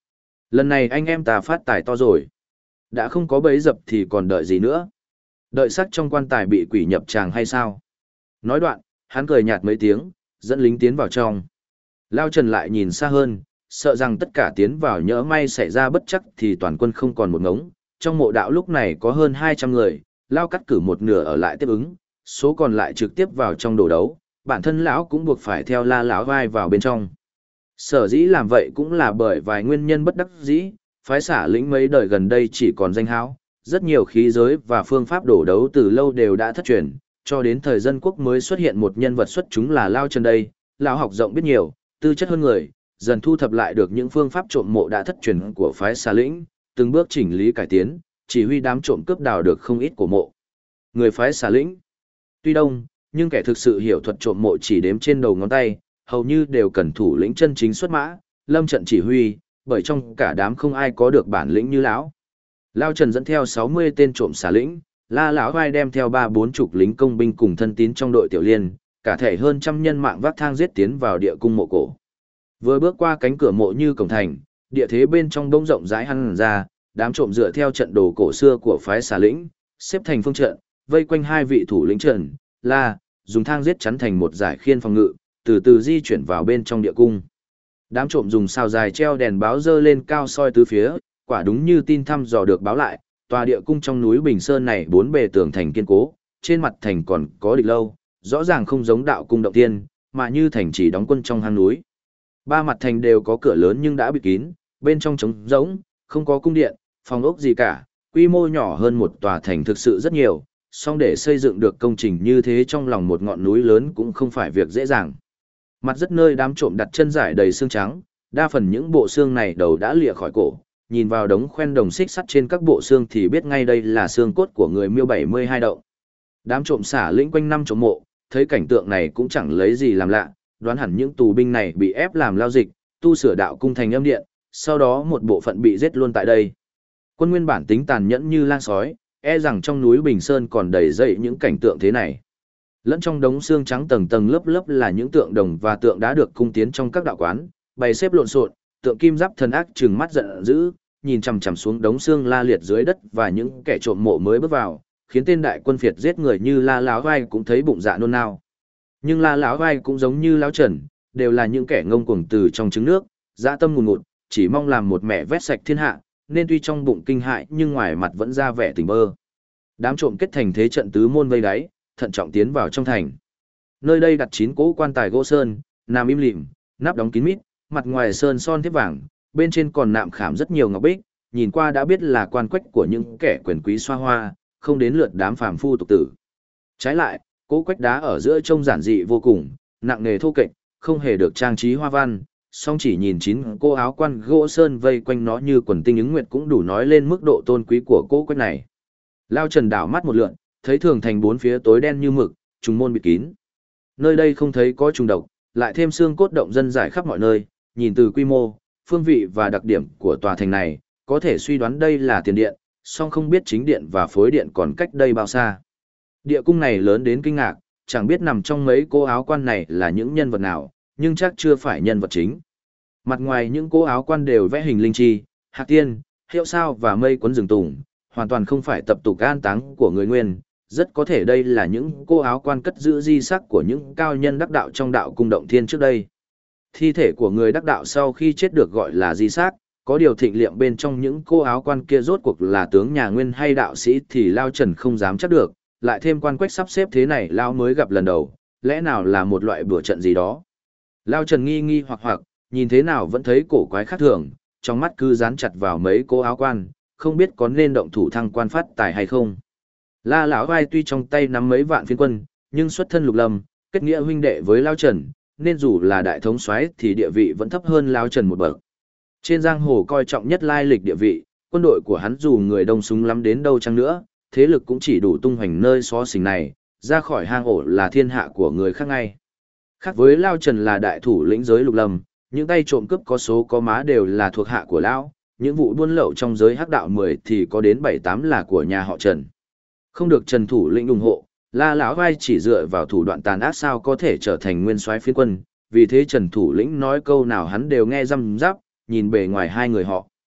Lần này anh em ta phát tài to rồi. Đã không có bẫy dập thì còn đợi gì nữa? Đợi xác trong quan tài bị quỷ nhập tràng hay sao? Nói đoạn, hắn cười nhạt mấy tiếng, dẫn lính tiến vào trong. Lao Trần lại nhìn xa hơn, sợ rằng tất cả tiến vào nhỡ may xảy ra bất chắc thì toàn quân không còn một ngống. Trong mộ đạo lúc này có hơn 200 người, Lao cắt cử một nửa ở lại tiếp ứng, số còn lại trực tiếp vào trong đồ đấu, bản thân lão cũng buộc phải theo La lão vai vào bên trong. Sở dĩ làm vậy cũng là bởi vài nguyên nhân bất đắc dĩ, phái Xả Lĩnh mấy đời gần đây chỉ còn danh hão, rất nhiều khí giới và phương pháp đổ đấu từ lâu đều đã thất truyền, cho đến thời dân quốc mới xuất hiện một nhân vật xuất chúng là Lao Trần đây, lão học rộng biết nhiều, tư chất hơn người, dần thu thập lại được những phương pháp trộm mộ đã thất truyền của phái Xả Lĩnh, từng bước chỉnh lý cải tiến, chỉ huy đám trộm cướp đào được không ít của mộ. Người phái Xả Lĩnh tuy đông, nhưng kẻ thực sự hiểu thuật trộm mộ chỉ đếm trên đầu ngón tay, hầu như đều cần thủ lĩnh chân chính xuất mã, lâm trận chỉ huy, bởi trong cả đám không ai có được bản lĩnh như lão. Lao Trần dẫn theo 60 tên trộm Xả Lĩnh, La lão vai đem theo 3-40 lính công binh cùng thân tín trong đội tiểu liên, cả thể hơn trăm nhân mạng vác thang giết tiến vào địa cung mộ cổ. Vừa bước qua cánh cửa mộ như cổng thành, địa thế bên trong bỗng rộng rãi hằn ra, đám trộm dựa theo trận đồ cổ xưa của phái Xả Lĩnh, xếp thành phương trận, vây quanh hai vị thủ lĩnh Trần, La, dùng thang giết chắn thành một dải khiên phòng ngự, từ từ di chuyển vào bên trong địa cung. Đám trộm dùng sao dài treo đèn báo dơ lên cao soi tứ phía, quả đúng như tin thăm dò được báo lại, tòa địa cung trong núi Bình Sơn này bốn bề tường thành kiên cố, trên mặt thành còn có địch lâu, rõ ràng không giống đạo cung động tiên, mà như thành chỉ đóng quân trong hang núi. Ba mặt thành đều có cửa lớn nhưng đã bịt kín, bên trong trống rỗng, không có cung điện, phòng ốc gì cả, quy mô nhỏ hơn một tòa thành thực sự rất nhiều, song để xây dựng được công trình như thế trong lòng một ngọn núi lớn cũng không phải việc dễ dàng. Mặt rất nơi đám trộm đặt chân rải đầy xương trắng, đa phần những bộ xương này đầu đã lìa khỏi cổ, nhìn vào đống khoen đồng xích sắt trên các bộ xương thì biết ngay đây là xương cốt của người Miêu 72 động. Đám trộm Xả Lĩnh quanh năm trộm mộ, thấy cảnh tượng này cũng chẳng lấy gì làm lạ, đoán hẳn những tù binh này bị ép làm lao dịch, tu sửa đạo cung thành âm điện, sau đó một bộ phận bị giết luôn tại đây. Quân nguyên bản tính tàn nhẫn như lang sói, e rằng trong núi Bình Sơn còn đầy dậy những cảnh tượng thế này. Lẫn trong đống xương trắng tầng tầng lớp lớp là những tượng đồng và tượng đá được cung tiến trong các đạo quán, bày xếp lộn xộn, tượng kim giáp thần ác trừng mắt giận dữ, nhìn chằm chằm xuống đống xương la liệt dưới đất và những kẻ trộm mộ mới bước vào, khiến tên đại quân phiệt giết người như La Láo Vai cũng thấy bụng dạ nôn nao. Nhưng La Láo Vai cũng giống như Lão Trần, đều là những kẻ ngông cuồng từ trong trứng nước, dã tâm ngùn ngụt, chỉ mong làm một mẹ vét sạch thiên hạ, nên tuy trong bụng kinh hại nhưng ngoài mặt vẫn ra vẻ tình bơ. Đám trộm kết thành thế trận tứ môn vây đáy, thận trọng tiến vào trong thành. Nơi đây đặt 9 cỗ quan tài gỗ sơn, nằm im lìm, nắp đóng kín mít, mặt ngoài sơn son thép vàng, bên trên còn nạm khảm rất nhiều ngọc bích, nhìn qua đã biết là quan quách của những kẻ quyền quý xoa hoa, không đến lượt đám phàm phu tục tử. Trái lại, cỗ quách đá ở giữa trông giản dị vô cùng, nặng nề thô kệch, không hề được trang trí hoa văn, song chỉ nhìn 9 cô áo quan gỗ sơn vây quanh nó như quần tinh ứng nguyệt cũng đủ nói lên mức độ tôn quý của cỗ quách này. Lao Trần đảo mắt một lượn, thấy thường thành bốn phía tối đen như mực, trùng môn bịt kín. Nơi đây không thấy có trùng độc, lại thêm xương cốt động dân rải khắp mọi nơi, nhìn từ quy mô, phương vị và đặc điểm của tòa thành này, có thể suy đoán đây là tiền điện, song không biết chính điện và phối điện còn cách đây bao xa. Địa cung này lớn đến kinh ngạc, chẳng biết nằm trong mấy cô áo quan này là những nhân vật nào, nhưng chắc chưa phải nhân vật chính. Mặt ngoài những cô áo quan đều vẽ hình linh chi, hạc tiên, hiệu sao và mây quấn rừng tùng, hoàn toàn không phải tập tục an táng của người Nguyên, rất có thể đây là những cô áo quan cất giữ di sắc của những cao nhân đắc đạo trong đạo cung động thiên trước đây. Thi thể của người đắc đạo sau khi chết được gọi là di xác, có điều thịnh liệm bên trong những cô áo quan kia rốt cuộc là tướng nhà Nguyên hay đạo sĩ thì Lao Trần không dám chắc được, lại thêm quan quách sắp xếp thế này Lao mới gặp lần đầu, lẽ nào là một loại bùa trận gì đó. Lao Trần nghi nghi hoặc, nhìn thế nào vẫn thấy cổ quái khác thường, trong mắt cứ dán chặt vào mấy cô áo quan, không biết có nên động thủ thăng quan phát tài hay không. La Lão Vai tuy trong tay nắm mấy vạn phiến quân, nhưng xuất thân lục lâm, kết nghĩa huynh đệ với Lao Trần, nên dù là đại thống soái thì địa vị vẫn thấp hơn Lao Trần một bậc. Trên giang hồ coi trọng nhất lai lịch địa vị, quân đội của hắn dù người đông súng lắm đến đâu chăng nữa, thế lực cũng chỉ đủ tung hoành nơi xó xỉnh này, ra khỏi hang ổ là thiên hạ của người khác ngay. Khác với Lao Trần là đại thủ lĩnh giới lục lâm, những tay trộm cướp có số có má đều là thuộc hạ của Lão, những vụ buôn lậu trong giới hắc đạo 10 thì có đến 7-8 là của nhà họ Trần. Không được Trần thủ lĩnh ủng hộ, La Lão Vai chỉ dựa vào thủ đoạn tàn ác sao có thể trở thành nguyên soái phiến quân, vì thế Trần thủ lĩnh nói câu nào hắn đều nghe răm rắp, nhìn bề ngoài hai người họ.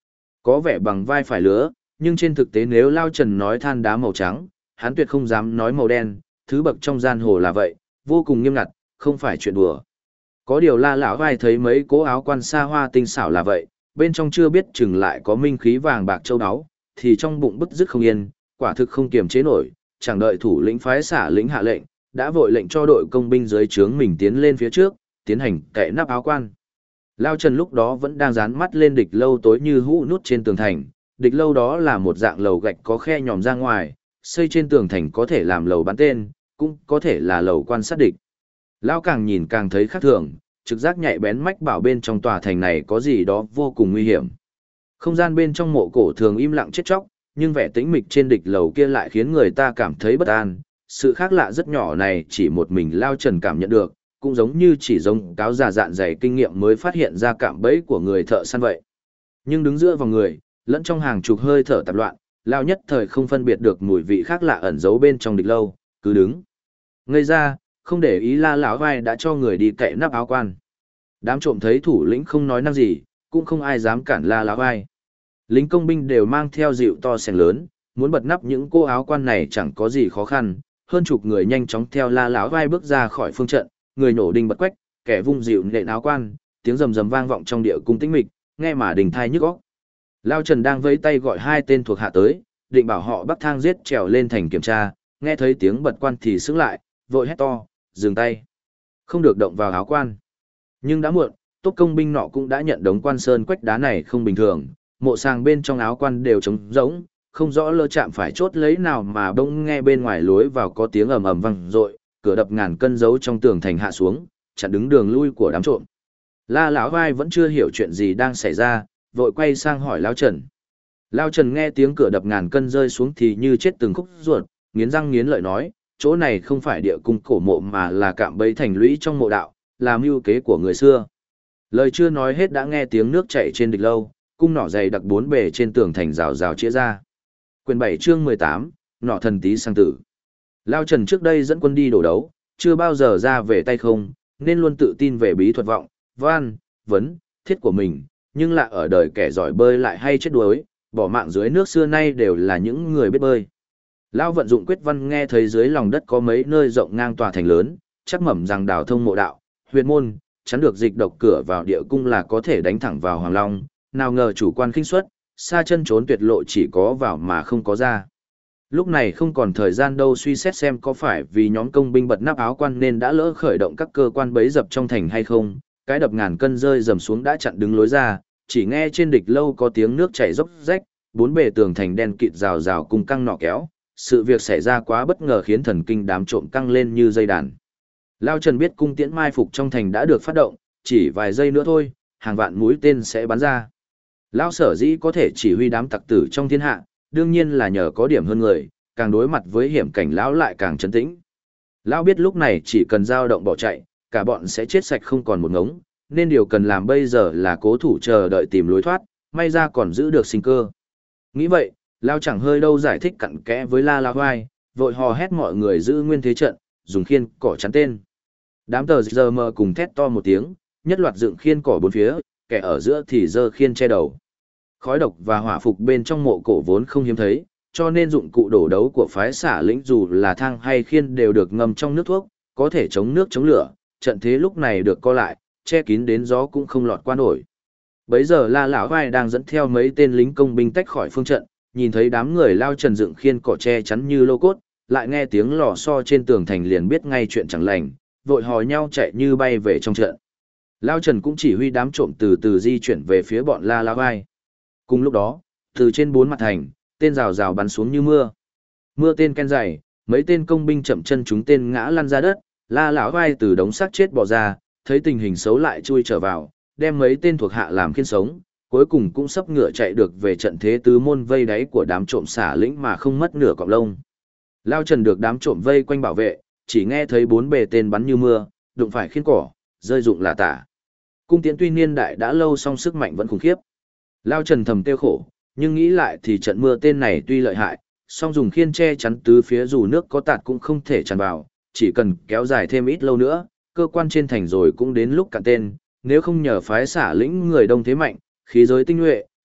Có vẻ bằng vai phải lứa, nhưng trên thực tế nếu Lao Trần nói than đá màu trắng, hắn tuyệt không dám nói màu đen, thứ bậc trong giang hồ là vậy, vô cùng nghiêm ngặt, không phải chuyện đùa. Có điều La lão vai thấy mấy cố áo quan xa hoa tinh xảo là vậy, bên trong chưa biết chừng lại có minh khí vàng bạc châu áo, thì trong bụng bứt rứt không yên, quả thực không kiềm chế nổi, chẳng đợi thủ lĩnh phái xả lĩnh hạ lệnh, đã vội lệnh cho đội công binh dưới trướng mình tiến lên phía trước, tiến hành cậy nắp áo quan. Lao Trần lúc đó vẫn đang dán mắt lên địch lâu tối như hũ nút trên tường thành, địch lâu đó là một dạng lầu gạch có khe nhòm ra ngoài, xây trên tường thành có thể làm lầu bắn tên, cũng có thể là lầu quan sát địch. Lao càng nhìn càng thấy khác thường, trực giác nhạy bén mách bảo bên trong tòa thành này có gì đó vô cùng nguy hiểm. Không gian bên trong mộ cổ thường im lặng chết chóc, nhưng vẻ tĩnh mịch trên địch lầu kia lại khiến người ta cảm thấy bất an. Sự khác lạ rất nhỏ này chỉ một mình Lao Trần cảm nhận được, cũng giống như chỉ giống cáo già dạn dày kinh nghiệm mới phát hiện ra cạm bẫy của người thợ săn vậy. Nhưng đứng giữa vòng người, lẫn trong hàng chục hơi thở tạp loạn, Lao nhất thời không phân biệt được mùi vị khác lạ ẩn giấu bên trong địch lâu, cứ đứng ngây ra, không để ý La lão vai đã cho người đi cậy nắp áo quan. Đám trộm thấy thủ lĩnh không nói năng gì, cũng không ai dám cản La lão vai. Lính công binh đều mang theo dịu to sèn lớn, muốn bật nắp những cô áo quan này chẳng có gì khó khăn. Hơn chục người nhanh chóng theo La lão vai bước ra khỏi phương trận, người nổ đinh bật quách, kẻ vung dịu nện áo quan, tiếng rầm rầm vang vọng trong địa cung tĩnh mịch, nghe mà đình thai nhức óc. Lao Trần đang vẫy tay gọi hai tên thuộc hạ tới, định bảo họ bắt thang giết trèo lên thành kiểm tra, nghe thấy tiếng bật quan thì sững lại, vội hét to, dừng tay, không được động vào áo quan. Nhưng đã muộn, tốt công binh nọ cũng đã nhận đống quan sơn quách đá này không bình thường, mộ sàng bên trong áo quan đều trống rỗng, không rõ lơ chạm phải chốt lấy nào mà bỗng nghe bên ngoài lối vào có tiếng ầm ầm vang dội, cửa đập ngàn cân giấu trong tường thành hạ xuống, chặn đứng đường lui của đám trộm. La lão vai vẫn chưa hiểu chuyện gì đang xảy ra, vội quay sang hỏi Lão Trần. Lão Trần nghe tiếng cửa đập ngàn cân rơi xuống thì như chết từng khúc ruột, nghiến răng nghiến lợi nói, chỗ này không phải địa cung cổ mộ mà là cạm bẫy thành lũy trong mộ đạo, là mưu kế của người xưa. Lời chưa nói hết đã nghe tiếng nước chảy trên địch lâu, cung nỏ dày đặc bốn bề trên tường thành rào rào chĩa ra. Quyền 7 chương 18, nỏ thần tí sang tử. Lão Trần trước đây dẫn quân đi đổ đấu, chưa bao giờ ra về tay không, nên luôn tự tin về bí thuật vọng, văn, vấn, thiết của mình, nhưng lạ ở đời kẻ giỏi bơi lại hay chết đuối, bỏ mạng dưới nước xưa nay đều là những người biết bơi. Lão vận dụng quyết văn nghe thấy dưới lòng đất có mấy nơi rộng ngang tòa thành lớn, chắc mẩm rằng đào thông mộ đạo, huyệt môn, chắn được dịch độc cửa vào địa cung là có thể đánh thẳng vào Hoàng Long, nào ngờ chủ quan khinh suất, xa chân trốn tuyệt lộ chỉ có vào mà không có ra. Lúc này không còn thời gian đâu suy xét xem có phải vì nhóm công binh bật nắp áo quan nên đã lỡ khởi động các cơ quan bấy dập trong thành hay không, cái đập ngàn cân rơi dầm xuống đã chặn đứng lối ra, chỉ nghe trên địch lâu có tiếng nước chảy róc rách, bốn bề tường thành đen kịt rào rào cùng căng nọ kéo, sự việc xảy ra quá bất ngờ khiến thần kinh đám trộm căng lên như dây đàn. Lao Trần biết cung tiễn mai phục trong thành đã được phát động, chỉ vài giây nữa thôi, hàng vạn mũi tên sẽ bắn ra. Lao sở dĩ có thể chỉ huy đám tặc tử trong thiên hạ, đương nhiên là nhờ có điểm hơn người, càng đối mặt với hiểm cảnh lão lại càng trấn tĩnh. Lão biết lúc này chỉ cần dao động bỏ chạy, cả bọn sẽ chết sạch không còn một ngống, nên điều cần làm bây giờ là cố thủ chờ đợi tìm lối thoát, may ra còn giữ được sinh cơ. Nghĩ vậy, Lão chẳng hơi đâu giải thích cặn kẽ với La La Vai, vội hò hét mọi người giữ nguyên thế trận, dùng khiên cỏ chắn tên. Đám tờ giờ mờ cùng thét to một tiếng, nhất loạt dựng khiên cỏ bốn phía, kẻ ở giữa thì giơ khiên che đầu. Khói độc và hỏa phục bên trong mộ cổ vốn không hiếm thấy, cho nên dụng cụ đổ đấu của phái xả lĩnh dù là thang hay khiên đều được ngâm trong nước thuốc, có thể chống nước chống lửa, trận thế lúc này được co lại, che kín đến gió cũng không lọt qua nổi. Bấy giờ La lão vai đang dẫn theo mấy tên lính công binh tách khỏi phương trận, nhìn thấy đám người Lao Trần dựng khiên cỏ che chắn như lô cốt, lại nghe tiếng lò xo trên tường thành liền biết ngay chuyện chẳng lành, vội hò nhau chạy như bay về trong trận. Lao Trần cũng chỉ huy đám trộm từ từ di chuyển về phía bọn La lão vai. Cùng lúc đó, từ trên bốn mặt thành, tên rào rào bắn xuống như mưa. Mưa tên ken dày, mấy tên công binh chậm chân chúng tên ngã lăn ra đất, La lão vai từ đống xác chết bỏ ra, thấy tình hình xấu lại chui trở vào, đem mấy tên thuộc hạ làm khiên sống, cuối cùng cũng sắp ngựa chạy được về trận thế tứ môn vây đáy của đám trộm xả lĩnh mà không mất nửa cọng lông. Lao Trần được đám trộm vây quanh bảo vệ, chỉ nghe thấy bốn bề tên bắn như mưa, đụng phải khiên cỏ, rơi rụng là tả. Cung tiễn tuy niên đại đã lâu song sức mạnh vẫn khủng khiếp. Lao Trần thầm tiêu khổ, nhưng nghĩ lại thì trận mưa tên này tuy lợi hại, song dùng khiên che chắn tứ phía dù nước có tạt cũng không thể tràn vào, chỉ cần kéo dài thêm ít lâu nữa, cơ quan trên thành rồi cũng đến lúc cạn tên, nếu không nhờ phái xả lĩnh người đông thế mạnh, khí giới tinh nhuệ,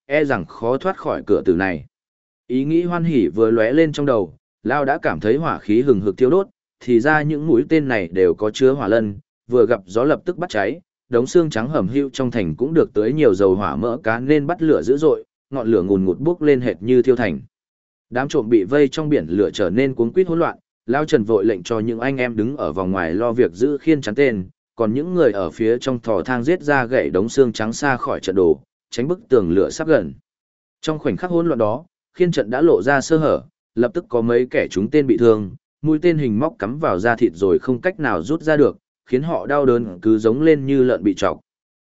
e rằng khó thoát khỏi cửa tử này. Ý nghĩ hoan hỉ vừa lóe lên trong đầu, Lao đã cảm thấy hỏa khí hừng hực thiêu đốt, thì ra những mũi tên này đều có chứa hỏa lân, vừa gặp gió lập tức bắt cháy, đống xương trắng hầm hưu trong thành cũng được tưới nhiều dầu hỏa mỡ cá nên bắt lửa dữ dội, ngọn lửa ngùn ngụt bốc lên hệt như thiêu thành. Đám trộm bị vây trong biển lửa trở nên cuống quýt hỗn loạn, Lao Trần vội lệnh cho những anh em đứng ở vòng ngoài lo việc giữ khiên chắn tên, còn những người ở phía trong thò thang giết ra gậy đống xương trắng xa khỏi trận đồ, tránh bức tường lửa sắp gần. Trong khoảnh khắc hỗn loạn đó, khiên trận đã lộ ra sơ hở, lập tức có mấy kẻ trúng tên bị thương, mũi tên hình móc cắm vào da thịt rồi không cách nào rút ra được, khiến họ đau đớn cứ giống lên như lợn bị chọc.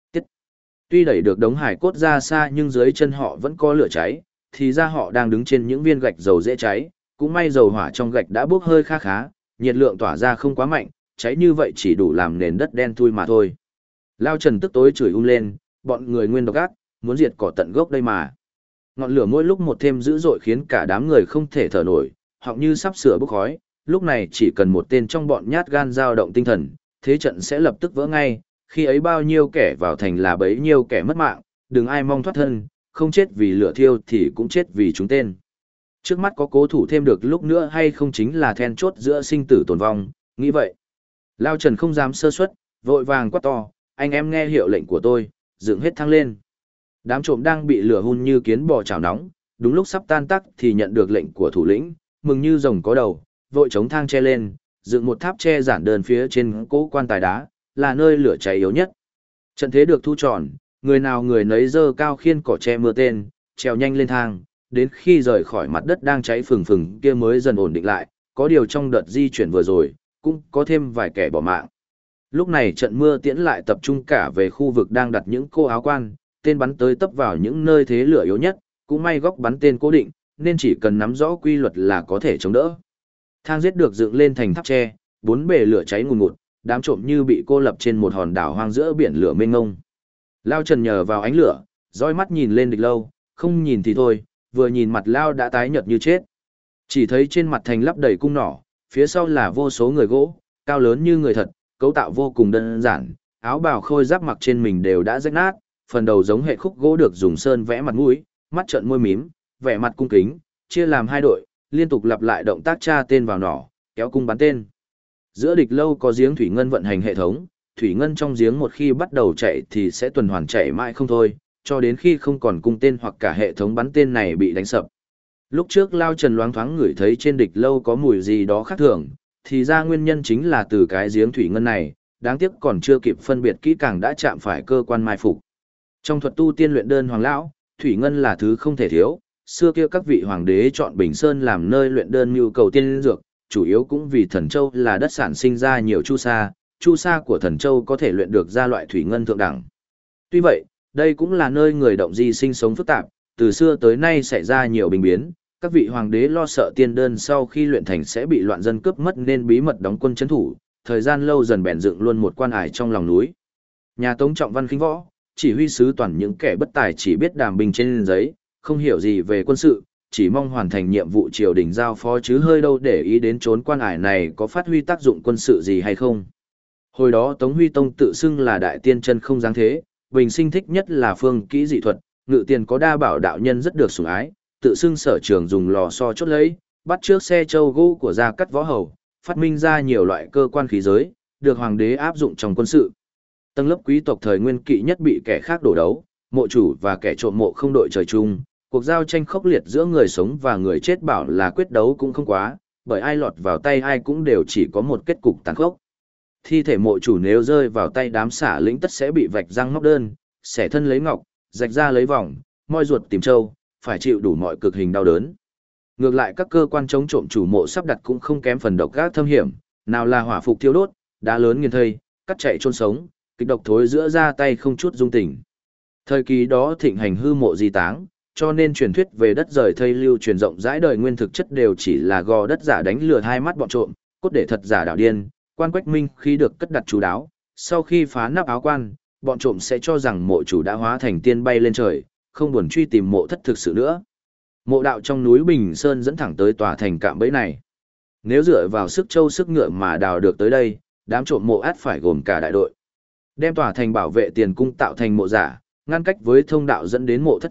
Tuy đẩy được đống hải cốt ra xa nhưng dưới chân họ vẫn có lửa cháy, thì ra họ đang đứng trên những viên gạch dầu dễ cháy, cũng may dầu hỏa trong gạch đã bốc hơi khá khá, nhiệt lượng tỏa ra không quá mạnh, cháy như vậy chỉ đủ làm nền đất đen thui mà thôi. Lao Trần tức tối chửi lên, bọn người nguyên độc ác, muốn diệt cỏ tận gốc đây mà. Ngọn lửa mỗi lúc một thêm dữ dội khiến cả đám người không thể thở nổi, họng như sắp sửa bốc khói, lúc này chỉ cần một tên trong bọn nhát gan dao động tinh thần, thế trận sẽ lập tức vỡ ngay, khi ấy bao nhiêu kẻ vào thành là bấy nhiêu kẻ mất mạng, đừng ai mong thoát thân, không chết vì lửa thiêu thì cũng chết vì chúng tên. Trước mắt có cố thủ thêm được lúc nữa hay không chính là then chốt giữa sinh tử tồn vong, nghĩ vậy. Lao Trần không dám sơ suất, vội vàng quát to, anh em nghe hiệu lệnh của tôi, dựng hết thang lên. Đám trộm đang bị lửa hun như kiến bò chảo nóng, đúng lúc sắp tan tắc thì nhận được lệnh của thủ lĩnh, mừng như rồng có đầu, vội chống thang che lên, dựng một tháp che giản đơn phía trên cỗ quan tài đá, là nơi lửa cháy yếu nhất. Trận thế được thu tròn, người nào người nấy dơ cao khiên cỏ che mưa tên, trèo nhanh lên thang, đến khi rời khỏi mặt đất đang cháy phừng phừng kia mới dần ổn định lại, có điều trong đợt di chuyển vừa rồi, cũng có thêm vài kẻ bỏ mạng. Lúc này trận mưa tiễn lại tập trung cả về khu vực đang đặt những cô áo quan, tên bắn tới tấp vào những nơi thế lửa yếu nhất, cũng may góc bắn tên cố định, nên chỉ cần nắm rõ quy luật là có thể chống đỡ. Thang giết được dựng lên thành tháp tre, bốn bề lửa cháy ngùn ngụt, đám trộm như bị cô lập trên một hòn đảo hoang giữa biển lửa mênh mông. Lao Trần nhờ vào ánh lửa, dõi mắt nhìn lên Địch Lâu, không nhìn thì thôi, vừa nhìn mặt Lao đã tái nhợt như chết. Chỉ thấy trên mặt thành lắp đầy cung nỏ, phía sau là vô số người gỗ, cao lớn như người thật, cấu tạo vô cùng đơn giản, áo bào khôi giáp mặc trên mình đều đã rách nát, phần đầu giống hệ khúc gỗ được dùng sơn vẽ mặt mũi, mắt trợn môi mím, vẻ mặt cung kính, chia làm hai đội, liên tục lặp lại động tác tra tên vào nỏ, kéo cung bắn tên. Giữa Địch Lâu có giếng thủy ngân vận hành hệ thống, thủy ngân trong giếng một khi bắt đầu chạy thì sẽ tuần hoàn chạy mãi không thôi, cho đến khi không còn cung tên hoặc cả hệ thống bắn tên này bị đánh sập. Lúc trước Lao Trần loáng thoáng ngửi thấy trên Địch Lâu có mùi gì đó khác thường, thì ra nguyên nhân chính là từ cái giếng thủy ngân này, đáng tiếc còn chưa kịp phân biệt kỹ càng đã chạm phải cơ quan mai phục. Trong thuật tu tiên luyện đơn hoàng lão, thủy ngân là thứ không thể thiếu, xưa kia các vị hoàng đế chọn Bình Sơn làm nơi luyện đơn nhu cầu tiên dược, chủ yếu cũng vì Thần Châu là đất sản sinh ra nhiều chu sa của Thần Châu có thể luyện được ra loại thủy ngân thượng đẳng. Tuy vậy, đây cũng là nơi người động di sinh sống phức tạp, từ xưa tới nay xảy ra nhiều bình biến, các vị hoàng đế lo sợ tiên đơn sau khi luyện thành sẽ bị loạn dân cướp mất nên bí mật đóng quân trấn thủ, thời gian lâu dần bèn dựng luôn một quan ải trong lòng núi. Nhà Tống trọng văn khinh võ, chỉ huy sứ toàn những kẻ bất tài chỉ biết đàm binh trên giấy, không hiểu gì về quân sự, chỉ mong hoàn thành nhiệm vụ triều đình giao phó chứ hơi đâu để ý đến trốn quan ải này có phát huy tác dụng quân sự gì hay không. Hồi đó Tống Huy Tông tự xưng là đại tiên chân không dáng thế, bình sinh thích nhất là phương kỹ dị thuật, ngự tiền có đa bảo đạo nhân rất được sủng ái, tự xưng sở trường dùng lò xo chốt lấy, bắt trước xe châu gỗ của Gia Cát Võ Hầu, phát minh ra nhiều loại cơ quan khí giới, được hoàng đế áp dụng trong quân sự. Tầng lớp quý tộc thời nguyên kỵ nhất bị kẻ khác đổ đấu, mộ chủ và kẻ trộm mộ không đội trời chung, cuộc giao tranh khốc liệt giữa người sống và người chết bảo là quyết đấu cũng không quá, bởi ai lọt vào tay ai cũng đều chỉ có một kết cục tàn khốc. Thi thể mộ chủ nếu rơi vào tay đám xả lĩnh tất sẽ bị vạch răng móc đơn, xẻ thân lấy ngọc, rạch ra lấy vòng, moi ruột tìm trâu, phải chịu đủ mọi cực hình đau đớn. Ngược lại các cơ quan chống trộm chủ mộ sắp đặt cũng không kém phần độc ác thâm hiểm, nào là hỏa phục thiêu đốt, đá lớn nghiền thây, cắt chạy chôn sống, kịch độc thối giữa ra tay không chút dung tình. Thời kỳ đó thịnh hành hư mộ di táng, cho nên truyền thuyết về đất rời thây lưu truyền rộng rãi đời nguyên thực chất đều chỉ là gò đất giả đánh lừa hai mắt bọn trộm, cốt để thật giả đảo điên, quan Quách Minh khi được cất đặt chú đáo, sau khi phá nắp áo quan, bọn trộm sẽ cho rằng mộ chủ đã hóa thành tiên bay lên trời, không buồn truy tìm mộ thất thực sự nữa. Mộ đạo trong núi Bình Sơn dẫn thẳng tới tòa thành cạm bẫy này. Nếu dựa vào sức trâu sức ngựa mà đào được tới đây, đám trộm mộ ắt phải gồm cả đại đội. Đem tòa thành bảo vệ tiền cung tạo thành mộ giả, ngăn cách với thông đạo dẫn đến mộ thất thật,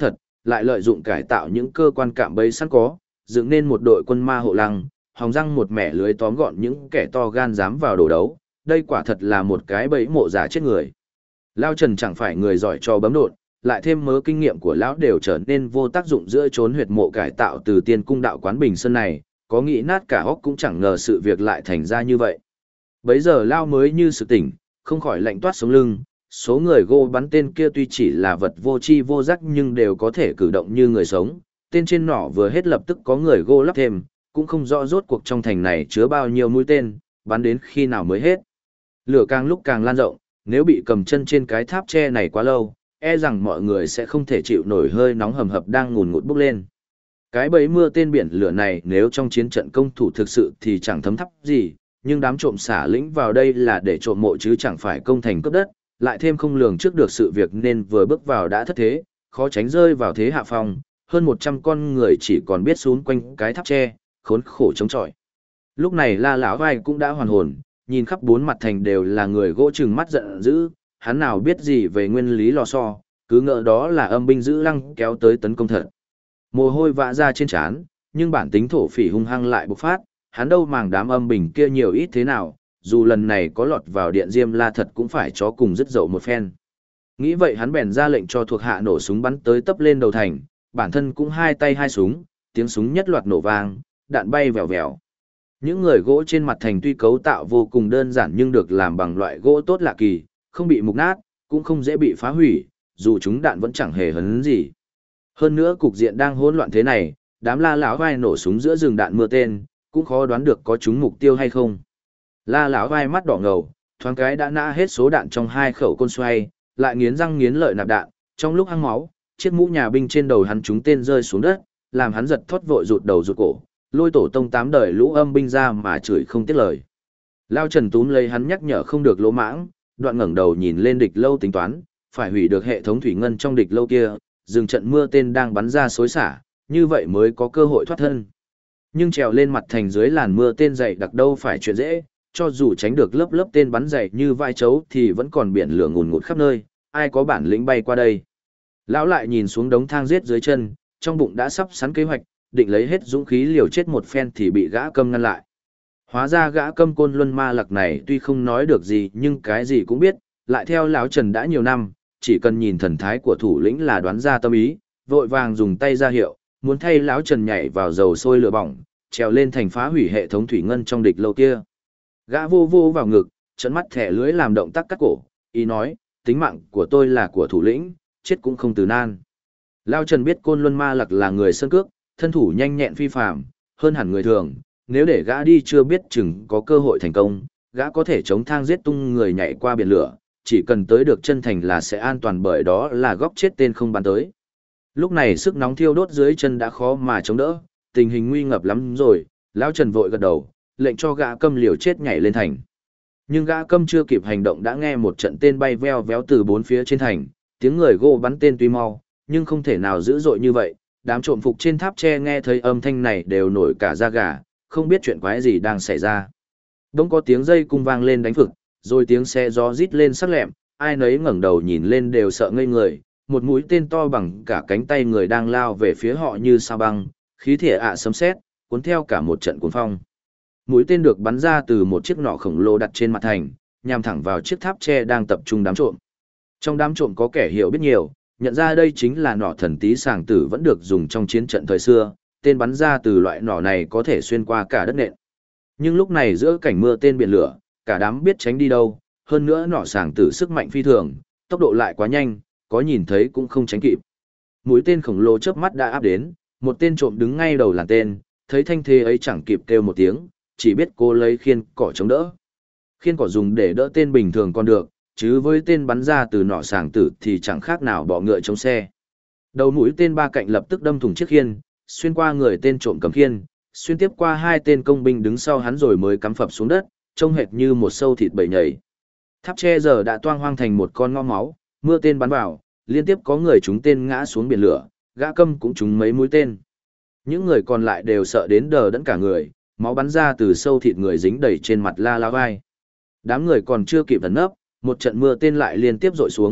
lại lợi dụng cải tạo những cơ quan cạm bẫy sẵn có, dựng nên một đội quân ma hộ lăng, hòng răng một mẻ lưới tóm gọn những kẻ to gan dám vào đồ đấu, đây quả thật là một cái bẫy mộ giả chết người. Lao Trần chẳng phải người giỏi cho bấm đột, lại thêm mớ kinh nghiệm của lão đều trở nên vô tác dụng giữa trốn huyệt mộ cải tạo từ tiên cung đạo quán Bình Sơn này, có nghĩ nát cả óc cũng chẳng ngờ sự việc lại thành ra như vậy. Bấy giờ Lao mới như sự tỉnh, không khỏi lạnh toát sống lưng, số người gô bắn tên kia tuy chỉ là vật vô tri vô giác nhưng đều có thể cử động như người sống, tên trên nỏ vừa hết lập tức có người gô lắp thêm, cũng không rõ rốt cuộc trong thành này chứa bao nhiêu mũi tên, bắn đến khi nào mới hết. Lửa càng lúc càng lan rộng, nếu bị cầm chân trên cái tháp tre này quá lâu, e rằng mọi người sẽ không thể chịu nổi hơi nóng hầm hập đang ngùn ngụt bốc lên. Cái bẫy mưa tên biển lửa này nếu trong chiến trận công thủ thực sự thì chẳng thấm thắp gì, nhưng đám trộm xả lĩnh vào đây là để trộm mộ chứ chẳng phải công thành cướp đất, lại thêm không lường trước được sự việc nên vừa bước vào đã thất thế, khó tránh rơi vào thế hạ phong, hơn 100 con người chỉ còn biết xún quanh cái tháp tre, khốn khổ chống chọi. Lúc này La lão vai cũng đã hoàn hồn, nhìn khắp bốn mặt thành đều là người gỗ trừng mắt giận dữ, hắn nào biết gì về nguyên lý lò xo, cứ ngỡ đó là âm binh giữ lăng kéo tới tấn công thật. Mồ hôi vã ra trên trán, nhưng bản tính thổ phỉ hung hăng lại bộc phát, hắn đâu màng đám âm binh kia nhiều ít thế nào, dù lần này có lọt vào điện Diêm La thật cũng phải chó cùng dứt dậu một phen. Nghĩ vậy hắn bèn ra lệnh cho thuộc hạ nổ súng bắn tới tấp lên đầu thành, bản thân cũng hai tay hai súng, tiếng súng nhất loạt nổ vang, đạn bay vèo vèo. Những người gỗ trên mặt thành tuy cấu tạo vô cùng đơn giản nhưng được làm bằng loại gỗ tốt lạ kỳ, không bị mục nát, cũng không dễ bị phá hủy, dù chúng đạn vẫn chẳng hề hấn gì. Hơn nữa cục diện đang hỗn loạn thế này, đám La lão vai nổ súng giữa rừng đạn mưa tên, cũng khó đoán được có trúng mục tiêu hay không. La lão vai mắt đỏ ngầu, thoáng cái đã nã hết số đạn trong hai khẩu côn xoay, lại nghiến răng nghiến lợi nạp đạn, trong lúc hăng máu, chiếc mũ nhà binh trên đầu hắn trúng tên rơi xuống đất, làm hắn giật thót vội rụt đầu rụt cổ, lôi tổ tông 8 đời lũ âm binh ra mà chửi không tiếc lời. Lao Trần túm lấy hắn nhắc nhở không được lỗ mãng, đoạn ngẩng đầu nhìn lên địch lâu tính toán, phải hủy được hệ thống thủy ngân trong địch lâu kia, dừng trận mưa tên đang bắn ra xối xả, như vậy mới có cơ hội thoát thân. Nhưng trèo lên mặt thành dưới làn mưa tên dày đặc đâu phải chuyện dễ, cho dù tránh được lớp lớp tên bắn dày như vai chấu thì vẫn còn biển lửa ngùn ngụt khắp nơi, ai có bản lĩnh bay qua đây. Lão lại nhìn xuống đống thang giết dưới chân, trong bụng đã sắp sẵn kế hoạch, định lấy hết dũng khí liều chết một phen thì bị gã câm ngăn lại. Hóa ra gã câm Côn Luân Ma Lặc này tuy không nói được gì nhưng cái gì cũng biết, lại theo lão Trần đã nhiều năm, chỉ cần nhìn thần thái của thủ lĩnh là đoán ra tâm ý, vội vàng dùng tay ra hiệu, muốn thay lão Trần nhảy vào dầu sôi lửa bỏng, trèo lên thành phá hủy hệ thống thủy ngân trong địch lâu kia. Gã vô vô vào ngực, trợn mắt thẻ lưới làm động tác cắt cổ, ý nói, tính mạng của tôi là của thủ lĩnh, chết cũng không từ nan. Lão Trần biết Côn Luân Ma Lặc là người sơn cước, thân thủ nhanh nhẹn phi phàm, hơn hẳn người thường, nếu để gã đi chưa biết chừng có cơ hội thành công, gã có thể chống thang giết tung người nhảy qua biển lửa, chỉ cần tới được chân thành là sẽ an toàn bởi đó là góc chết tên không bắn tới. Lúc này sức nóng thiêu đốt dưới chân đã khó mà chống đỡ, tình hình nguy ngập lắm rồi, lão Trần vội gật đầu, lệnh cho gã câm liều chết nhảy lên thành. Nhưng gã câm chưa kịp hành động đã nghe một trận tên bay veo véo từ bốn phía trên thành, tiếng người gô bắn tên tuy mau, nhưng không thể nào dữ dội như vậy. Đám trộm phục trên tháp tre nghe thấy âm thanh này đều nổi cả da gà, không biết chuyện quái gì đang xảy ra. Bỗng có tiếng dây cung vang lên đánh phực, rồi tiếng xe gió rít lên sắc lẹm, ai nấy ngẩng đầu nhìn lên đều sợ ngây người, một mũi tên to bằng cả cánh tay người đang lao về phía họ như sao băng, khí thìa sấm sét, cuốn theo cả một trận cuồng phong. Mũi tên được bắn ra từ một chiếc nỏ khổng lồ đặt trên mặt thành, nhằm thẳng vào chiếc tháp tre đang tập trung đám trộm. Trong đám trộm có kẻ hiểu biết nhiều, nhận ra đây chính là nỏ thần tí sàng tử vẫn được dùng trong chiến trận thời xưa, tên bắn ra từ loại nỏ này có thể xuyên qua cả đất nện. Nhưng lúc này giữa cảnh mưa tên biển lửa, cả đám biết tránh đi đâu, hơn nữa nỏ sàng tử sức mạnh phi thường, tốc độ lại quá nhanh, có nhìn thấy cũng không tránh kịp. Mũi tên khổng lồ chớp mắt đã áp đến, một tên trộm đứng ngay đầu làn tên, thấy thanh thế ấy chẳng kịp kêu một tiếng, chỉ biết cô lấy khiên cỏ chống đỡ. Khiên cỏ dùng để đỡ tên bình thường còn được, chứ với tên bắn ra từ nỏ sàng tử thì chẳng khác nào bọ ngựa chống xe. Đầu mũi tên ba cạnh lập tức đâm thủng chiếc khiên, xuyên qua người tên trộm cầm khiên, xuyên tiếp qua hai tên công binh đứng sau hắn rồi mới cắm phập xuống đất, trông hệt như một sâu thịt bầy nhảy. Tháp tre giờ đã toang hoang thành một con ngõ máu, mưa tên bắn vào, liên tiếp có người trúng tên ngã xuống biển lửa, gã câm cũng trúng mấy mũi tên. Những người còn lại đều sợ đến đờ đẫn cả người, máu bắn ra từ sâu thịt người dính đầy trên mặt La lão vai. Đám người còn chưa kịp ẩn nấp, một trận mưa tên lại liên tiếp dội xuống,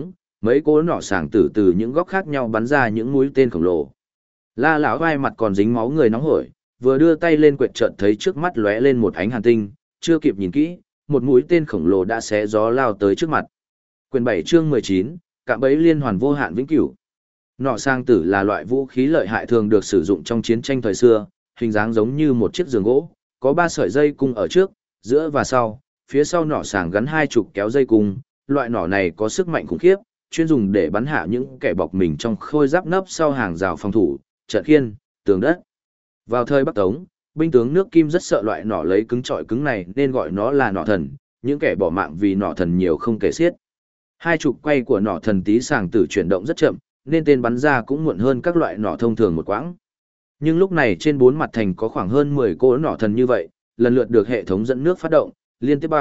mấy cỗ nỏ sàng tử từ những góc khác nhau bắn ra những mũi tên khổng lồ. La lão vai mặt còn dính máu người nóng hổi, vừa đưa tay lên quẹt chợt thấy trước mắt lóe lên một ánh hàn tinh, chưa kịp nhìn kỹ, một mũi tên khổng lồ đã xé gió lao tới trước mặt. Quyền 7 chương 19, cạm bẫy liên hoàn vô hạn vĩnh cửu. Nỏ sang tử là loại vũ khí lợi hại thường được sử dụng trong chiến tranh thời xưa, hình dáng giống như một chiếc giường gỗ, có 3 sợi dây cung ở trước, giữa và sau, phía sau nỏ sàng gắn 20 kéo dây cung, loại nỏ này có sức mạnh khủng khiếp, chuyên dùng để bắn hạ những kẻ bọc mình trong khôi giáp nấp sau hàng rào phòng thủ, trận khiên, tường đất. Vào thời Bắc Tống, binh tướng nước Kim rất sợ loại nỏ lấy cứng trọi cứng này nên gọi nó là nỏ thần, những kẻ bỏ mạng vì nỏ thần nhiều không kể xiết. 20 quay của nỏ thần tí sàng tử chuyển động rất chậm, nên tên bắn ra cũng muộn hơn các loại nỏ thông thường một quãng. Nhưng lúc này trên 4 mặt thành có khoảng hơn 10 cỗ nỏ thần như vậy, lần lượt được hệ thống dẫn nước phát động, liên tiếp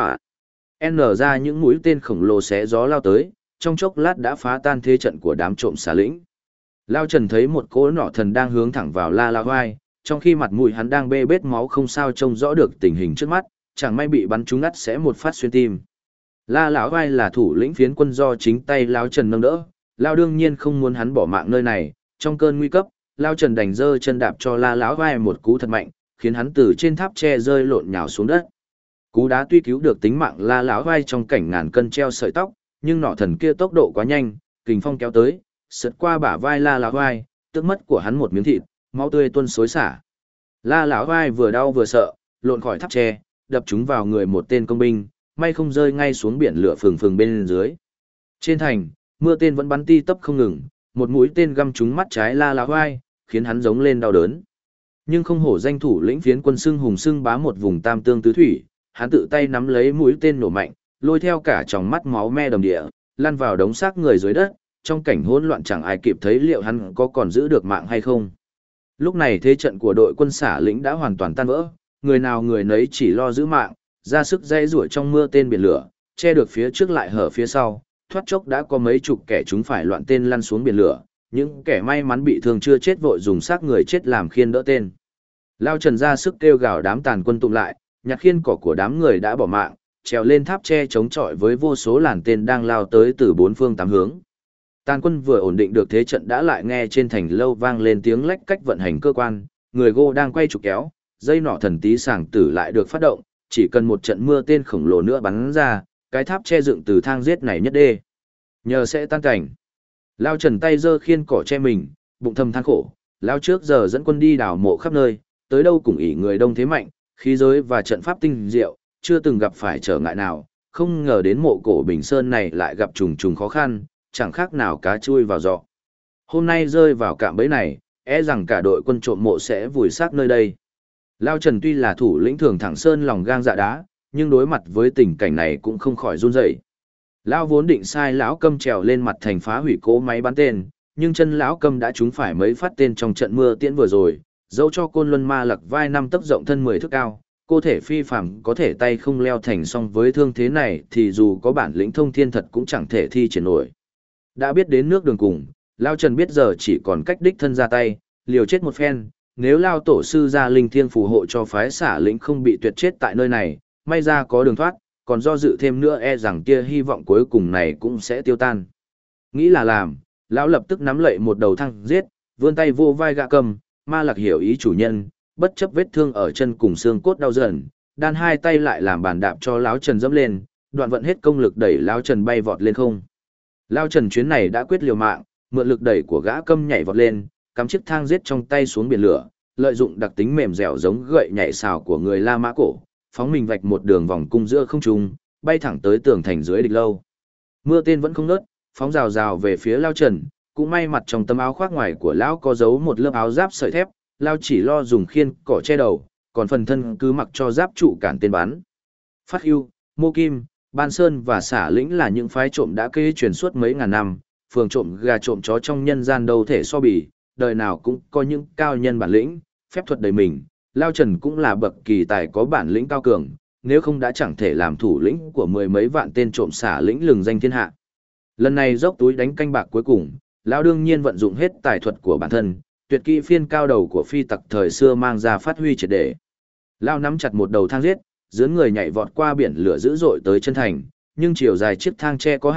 N ra những mũi tên khổng lồ xé gió lao tới, trong chốc lát đã phá tan thế trận của đám trộm xà lĩnh. Lao Trần thấy một cỗ nỏ thần đang hướng thẳng vào La La Vai, trong khi mặt mũi hắn đang bê bết máu không sao trông rõ được tình hình trước mắt, chẳng may bị bắn trúng ngắt sẽ một phát xuyên tim. La Lão Vai là thủ lĩnh phiến quân do chính tay Lao Trần nâng đỡ, Lao đương nhiên không muốn hắn bỏ mạng nơi này, trong cơn nguy cấp, Lao Trần đành giơ chân đạp cho La Lão Vai một cú thật mạnh, khiến hắn từ trên tháp tre rơi lộn nhào xuống đất. Cú đá tuy cứu được tính mạng La Lão Vai trong cảnh ngàn cân treo sợi tóc, nhưng nỏ thần kia tốc độ quá nhanh, kình phong kéo tới, sượt qua bả vai La Lão Vai, tước mất của hắn một miếng thịt, máu tươi tuôn xối xả. La Lão Vai vừa đau vừa sợ, lộn khỏi tháp tre, đập trúng vào người một tên công binh, may không rơi ngay xuống biển lửa phừng phừng bên dưới. Trên thành, mưa tên vẫn bắn ti tấp không ngừng, một mũi tên găm trúng mắt trái La Lão Vai, khiến hắn giống lên đau đớn. Nhưng không hổ danh thủ lĩnh phiến quân xưng hùng xưng bá một vùng tam tương tứ thủy, hắn tự tay nắm lấy mũi tên nổ mạnh, lôi theo cả tròng mắt máu me đầm địa, lăn vào đống xác người dưới đất, trong cảnh hỗn loạn chẳng ai kịp thấy liệu hắn có còn giữ được mạng hay không. Lúc này thế trận của đội quân xả lĩnh đã hoàn toàn tan vỡ, người nào người nấy chỉ lo giữ mạng, ra sức dây rủa trong mưa tên biển lửa, che được phía trước lại hở phía sau, thoát chốc đã có mấy chục kẻ chúng phải loạn tên lăn xuống biển lửa, những kẻ may mắn bị thương chưa chết vội dùng xác người chết làm khiên đỡ tên. Lao Trần ra sức kêu gào đám tàn quân tụng lại, nhặt khiên cỏ của đám người đã bỏ mạng, trèo lên tháp tre chống chọi với vô số làn tên đang lao tới từ bốn phương tám hướng. Tàn quân vừa ổn định được thế trận đã lại nghe trên thành lâu vang lên tiếng lách cách vận hành cơ quan, người gô đang quay trục kéo, dây nỏ thần tí sàng tử lại được phát động, chỉ cần một trận mưa tên khổng lồ nữa bắn ra, cái tháp che dựng từ thang giết này nhất đê nhờ sẽ tan cảnh. Lao Trần tay giơ khiên cỏ che mình, bụng thầm than khổ, Lao trước giờ dẫn quân đi đào mộ khắp nơi, tới đâu cũng ỷ người đông thế mạnh, khí giới và trận pháp tinh diệu, chưa từng gặp phải trở ngại nào, không ngờ đến mộ cổ Bình Sơn này lại gặp trùng trùng khó khăn, chẳng khác nào cá chui vào giọ. Hôm nay rơi vào cạm bẫy này, rằng cả đội quân trộm mộ sẽ vùi xác nơi đây. Lao Trần tuy là thủ lĩnh thường thẳng sơn lòng gang dạ đá, nhưng đối mặt với tình cảnh này cũng không khỏi run rẩy. Lão vốn định sai lão Câm trèo lên mặt thành phá hủy cỗ máy bắn tên, nhưng chân lão Câm đã trúng phải mấy phát tên trong trận mưa tiễn vừa rồi, dẫu cho Côn Luân Ma Lặc vai 5 tấc rộng thân 10 thước cao, cô thể phi phàm có thể tay không leo thành song với thương thế này thì dù có bản lĩnh thông thiên thật cũng chẳng thể thi triển nổi. Đã biết đến nước đường cùng, Lao Trần biết giờ chỉ còn cách đích thân ra tay, liều chết một phen, nếu Lao tổ sư ra linh thiêng phù hộ cho phái xả lĩnh không bị tuyệt chết tại nơi này, may ra có đường thoát, còn do dự thêm nữa rằng kia hy vọng cuối cùng này cũng sẽ tiêu tan. Nghĩ là làm, lão lập tức nắm lậy một đầu thăng giết, vươn tay vô vai Gã Câm, Ma Lặc hiểu ý chủ nhân, bất chấp vết thương ở chân cùng xương cốt đau dần, đan hai tay lại làm bàn đạp cho lão Trần dẫm lên, đoạn vận hết công lực đẩy lão Trần bay vọt lên không. Lão Trần chuyến này đã quyết liều mạng, mượn lực đẩy của Gã Câm nhảy vọt lên, cắm chiếc thang giết trong tay xuống biển lửa, lợi dụng đặc tính mềm dẻo giống gậy nhảy xào của người La Mã cổ, phóng mình vạch một đường vòng cung giữa không trung, bay thẳng tới tường thành dưới địch lâu. Mưa tên vẫn không ngớt, phóng rào rào về phía Lão Trần, cũng may mặt trong tấm áo khoác ngoài của lão có giấu một lớp áo giáp sợi thép, Lão chỉ lo dùng khiên cỏ che đầu, còn phần thân cứ mặc cho giáp trụ cản tên bắn. Phát Hưu, Mô Kim, Ban Sơn và Xả Lĩnh là những phái trộm đã kế truyền suốt mấy ngàn năm, phường trộm gà trộm chó trong nhân gian đâu thể so bì, đời nào cũng có những cao nhân bản lĩnh, phép thuật đầy mình. Lao Trần cũng là bậc kỳ tài có bản lĩnh cao cường, nếu không đã chẳng thể làm thủ lĩnh của mười mấy vạn tên trộm Xả Lĩnh lừng danh thiên hạ. Lần này dốc túi đánh canh bạc cuối cùng, Lão đương nhiên vận dụng hết tài thuật của bản thân, tuyệt kỹ phiên cao đầu của phi tặc thời xưa mang ra phát huy triệt để. Lão nắm chặt một đầu thang giết, dướn người nhảy vọt qua biển lửa dữ dội tới chân thành, nhưng chiều dài chiếc thang tre có hạn,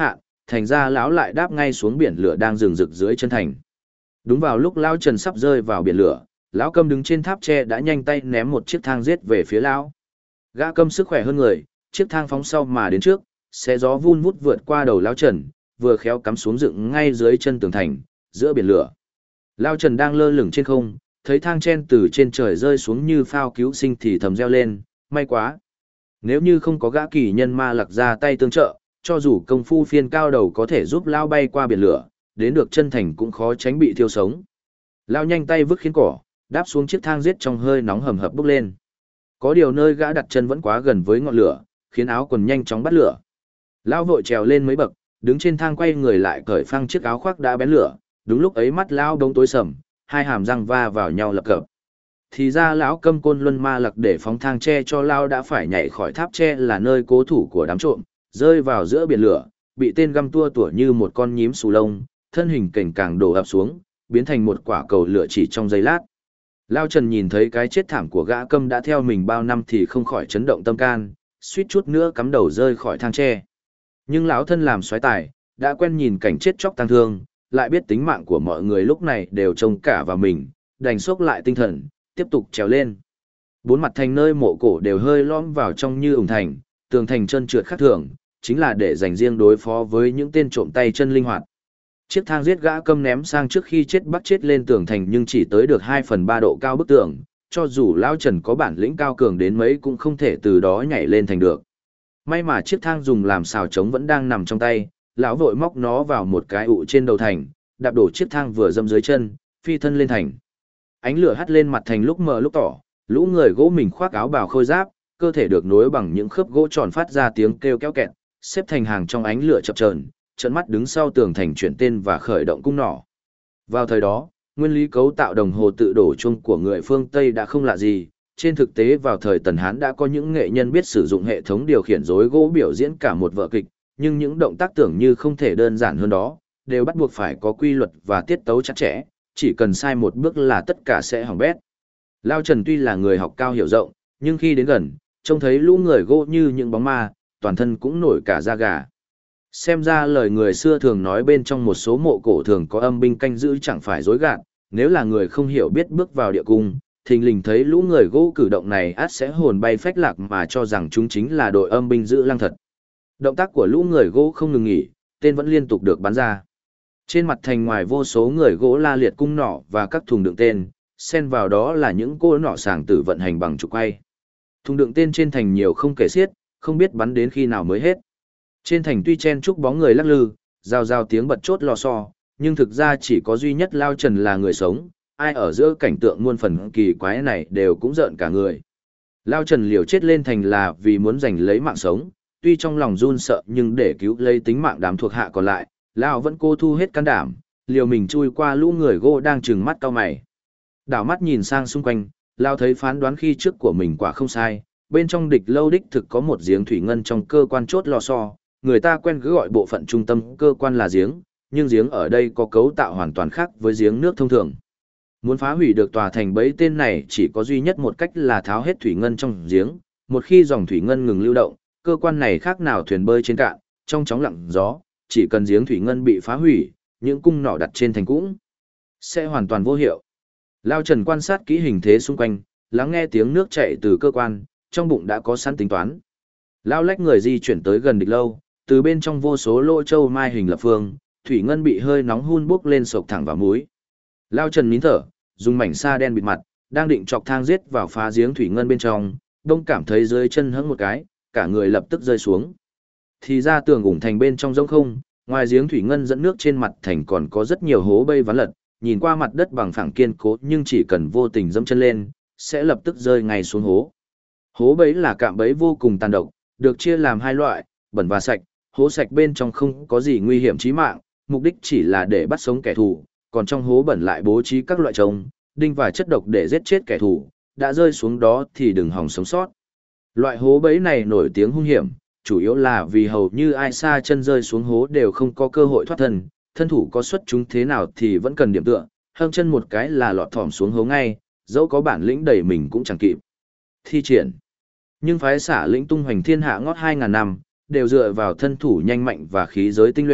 thành ra lão lại đáp ngay xuống biển lửa đang rừng rực dưới chân thành. Đúng vào lúc lão Trần sắp rơi vào biển lửa, lão Câm đứng trên tháp tre đã nhanh tay ném một chiếc thang giết về phía lão. Gã Câm sức khỏe hơn người, chiếc thang phóng sau mà đến trước, xé gió vun vút vượt qua đầu lão Trần, vừa khéo cắm xuống dựng ngay dưới chân tường thành, giữa biển lửa. Lão Trần đang lơ lửng trên không, thấy thang chen từ trên trời rơi xuống như phao cứu sinh thì thầm reo lên, may quá. Nếu như không có gã kỳ nhân ma lặc ra tay tương trợ, cho dù công phu phiên cao đầu có thể giúp lao bay qua biển lửa, đến được chân thành cũng khó tránh bị thiêu sống. Lao nhanh tay vứt khiến cỏ, đáp xuống chiếc thang giết trong hơi nóng hầm hập bốc lên. Có điều nơi gã đặt chân vẫn quá gần với ngọn lửa, khiến áo quần nhanh chóng bắt lửa. Lao vội trèo lên mấy bậc, đứng trên thang quay người lại cởi phăng chiếc áo khoác đã bén lửa. Đúng lúc ấy mắt Lao đống tối sầm, hai hàm răng va vào nhau lập cập. Thì ra lão Câm Côn Luân ma lặc để phóng thang tre cho Lao đã phải nhảy khỏi tháp tre là nơi cố thủ của đám trộm, rơi vào giữa biển lửa, bị tên găm tua tủa như một con nhím xù lông, thân hình cảnh càng đổ ập xuống, biến thành một quả cầu lửa chỉ trong giây lát. Lao Trần nhìn thấy cái chết thảm của gã Câm đã theo mình bao năm thì không khỏi chấn động tâm can, suýt chút nữa cắm đầu rơi khỏi thang tre. Nhưng lão thân làm soái tài, đã quen nhìn cảnh chết chóc tang thương, lại biết tính mạng của mọi người lúc này đều trông cả vào mình, đành xốc lại tinh thần, tiếp tục trèo lên. Bốn mặt thành nơi mộ cổ đều hơi lõm vào trong như ủng thành, tường thành trơn trượt khác thường, chính là để dành riêng đối phó với những tên trộm tay chân linh hoạt. Chiếc thang giết gã Câm ném sang trước khi chết bắt chết lên tường thành nhưng chỉ tới được 2/3 độ cao bức tường, cho dù lão Trần có bản lĩnh cao cường đến mấy cũng không thể từ đó nhảy lên thành được. May mà chiếc thang dùng làm xào trống vẫn đang nằm trong tay, lão vội móc nó vào một cái ụ trên đầu thành, đạp đổ chiếc thang vừa dâm dưới chân, phi thân lên thành. Ánh lửa hắt lên mặt thành lúc mờ lúc tỏ, lũ người gỗ mình khoác áo bào khôi giáp, cơ thể được nối bằng những khớp gỗ tròn phát ra tiếng kêu kéo kẹt, xếp thành hàng trong ánh lửa chập chờn, trợn mắt đứng sau tường thành chuyển tên và khởi động cung nỏ. Vào thời đó, nguyên lý cấu tạo đồng hồ tự đổ chuông của người phương Tây đã không lạ gì, trên thực tế vào thời Tần Hán đã có những nghệ nhân biết sử dụng hệ thống điều khiển rối gỗ biểu diễn cả một vở kịch, nhưng những động tác tưởng như không thể đơn giản hơn đó, đều bắt buộc phải có quy luật và tiết tấu chặt chẽ, chỉ cần sai một bước là tất cả sẽ hỏng bét. Lao Trần tuy là người học cao hiểu rộng, nhưng khi đến gần, trông thấy lũ người gỗ như những bóng ma, toàn thân cũng nổi cả da gà. Xem ra lời người xưa thường nói bên trong một số mộ cổ thường có âm binh canh giữ chẳng phải dối gạt, nếu là người không hiểu biết bước vào địa cung, thình lình thấy lũ người gỗ cử động này ắt sẽ hồn bay phách lạc mà cho rằng chúng chính là đội âm binh giữ lăng thật. Động tác của lũ người gỗ không ngừng nghỉ, tên vẫn liên tục được bắn ra. Trên mặt thành ngoài vô số người gỗ la liệt cung nỏ và các thùng đựng tên, xen vào đó là những cô nỏ sàng tử vận hành bằng trục quay. Thùng đựng tên trên thành nhiều không kể xiết, không biết bắn đến khi nào mới hết. Trên thành tuy chen chúc bóng người lắc lư, rào rào tiếng bật chốt lò xo, nhưng thực ra chỉ có duy nhất Lao Trần là người sống, ai ở giữa cảnh tượng muôn phần kỳ quái này đều cũng rợn cả người. Lao Trần liều chết lên thành là vì muốn giành lấy mạng sống, tuy trong lòng run sợ nhưng để cứu lấy tính mạng đám thuộc hạ còn lại, Lao vẫn cố thu hết can đảm, liều mình chui qua lũ người gỗ đang trừng mắt cau mày. Đảo mắt nhìn sang xung quanh, Lao thấy phán đoán khi trước của mình quả không sai, bên trong địch lâu đích thực có một giếng thủy ngân trong cơ quan chốt lò xo, người ta quen cứ gọi bộ phận trung tâm cơ quan là giếng, nhưng giếng ở đây có cấu tạo hoàn toàn khác với giếng nước thông thường. Muốn phá hủy được tòa thành bẫy tên này chỉ có duy nhất một cách là tháo hết thủy ngân trong giếng, một khi dòng thủy ngân ngừng lưu động, cơ quan này khác nào thuyền bơi trên cạn, trong chóng lặng gió, chỉ cần giếng thủy ngân bị phá hủy, những cung nỏ đặt trên thành cũng sẽ hoàn toàn vô hiệu. Lao Trần quan sát kỹ hình thế xung quanh, lắng nghe tiếng nước chảy từ cơ quan, trong bụng đã có sẵn tính toán. Lao lách người di chuyển tới gần địch lâu, từ bên trong vô số lỗ châu mai hình lập phương, thủy ngân bị hơi nóng hun bốc lên sộc thẳng vào mũi. Lao Trần nín thở, dùng mảnh sa đen bịt mặt, đang định chọc thang giết vào phá giếng thủy ngân bên trong, đông cảm thấy dưới chân hững một cái, cả người lập tức rơi xuống. Thì ra tường ủng thành bên trong rỗng không, ngoài giếng thủy ngân dẫn nước trên mặt thành còn có rất nhiều hố bây ván lật, nhìn qua mặt đất bằng phẳng kiên cố nhưng chỉ cần vô tình dẫm chân lên, sẽ lập tức rơi ngay xuống hố. Hố bẫy là cạm bẫy vô cùng tàn độc, được chia làm hai loại, bẩn và sạch. Hố sạch bên trong không có gì nguy hiểm chí mạng, mục đích chỉ là để bắt sống kẻ thù, còn trong hố bẩn lại bố trí các loại trống, đinh và chất độc để giết chết kẻ thù, đã rơi xuống đó thì đừng hòng sống sót. Loại hố bẫy này nổi tiếng hung hiểm, chủ yếu là vì hầu như ai xa chân rơi xuống hố đều không có cơ hội thoát thân, thân thủ có xuất chúng thế nào thì vẫn cần điểm tựa, hâm chân một cái là lọt thỏm xuống hố ngay, dẫu có bản lĩnh đẩy mình cũng chẳng kịp thi triển. Nhưng phái xả lĩnh tung hoành thiên hạ ngót 2.000 năm, đều dựa vào thân thủ nhanh mạnh và khí giới tinh luyện,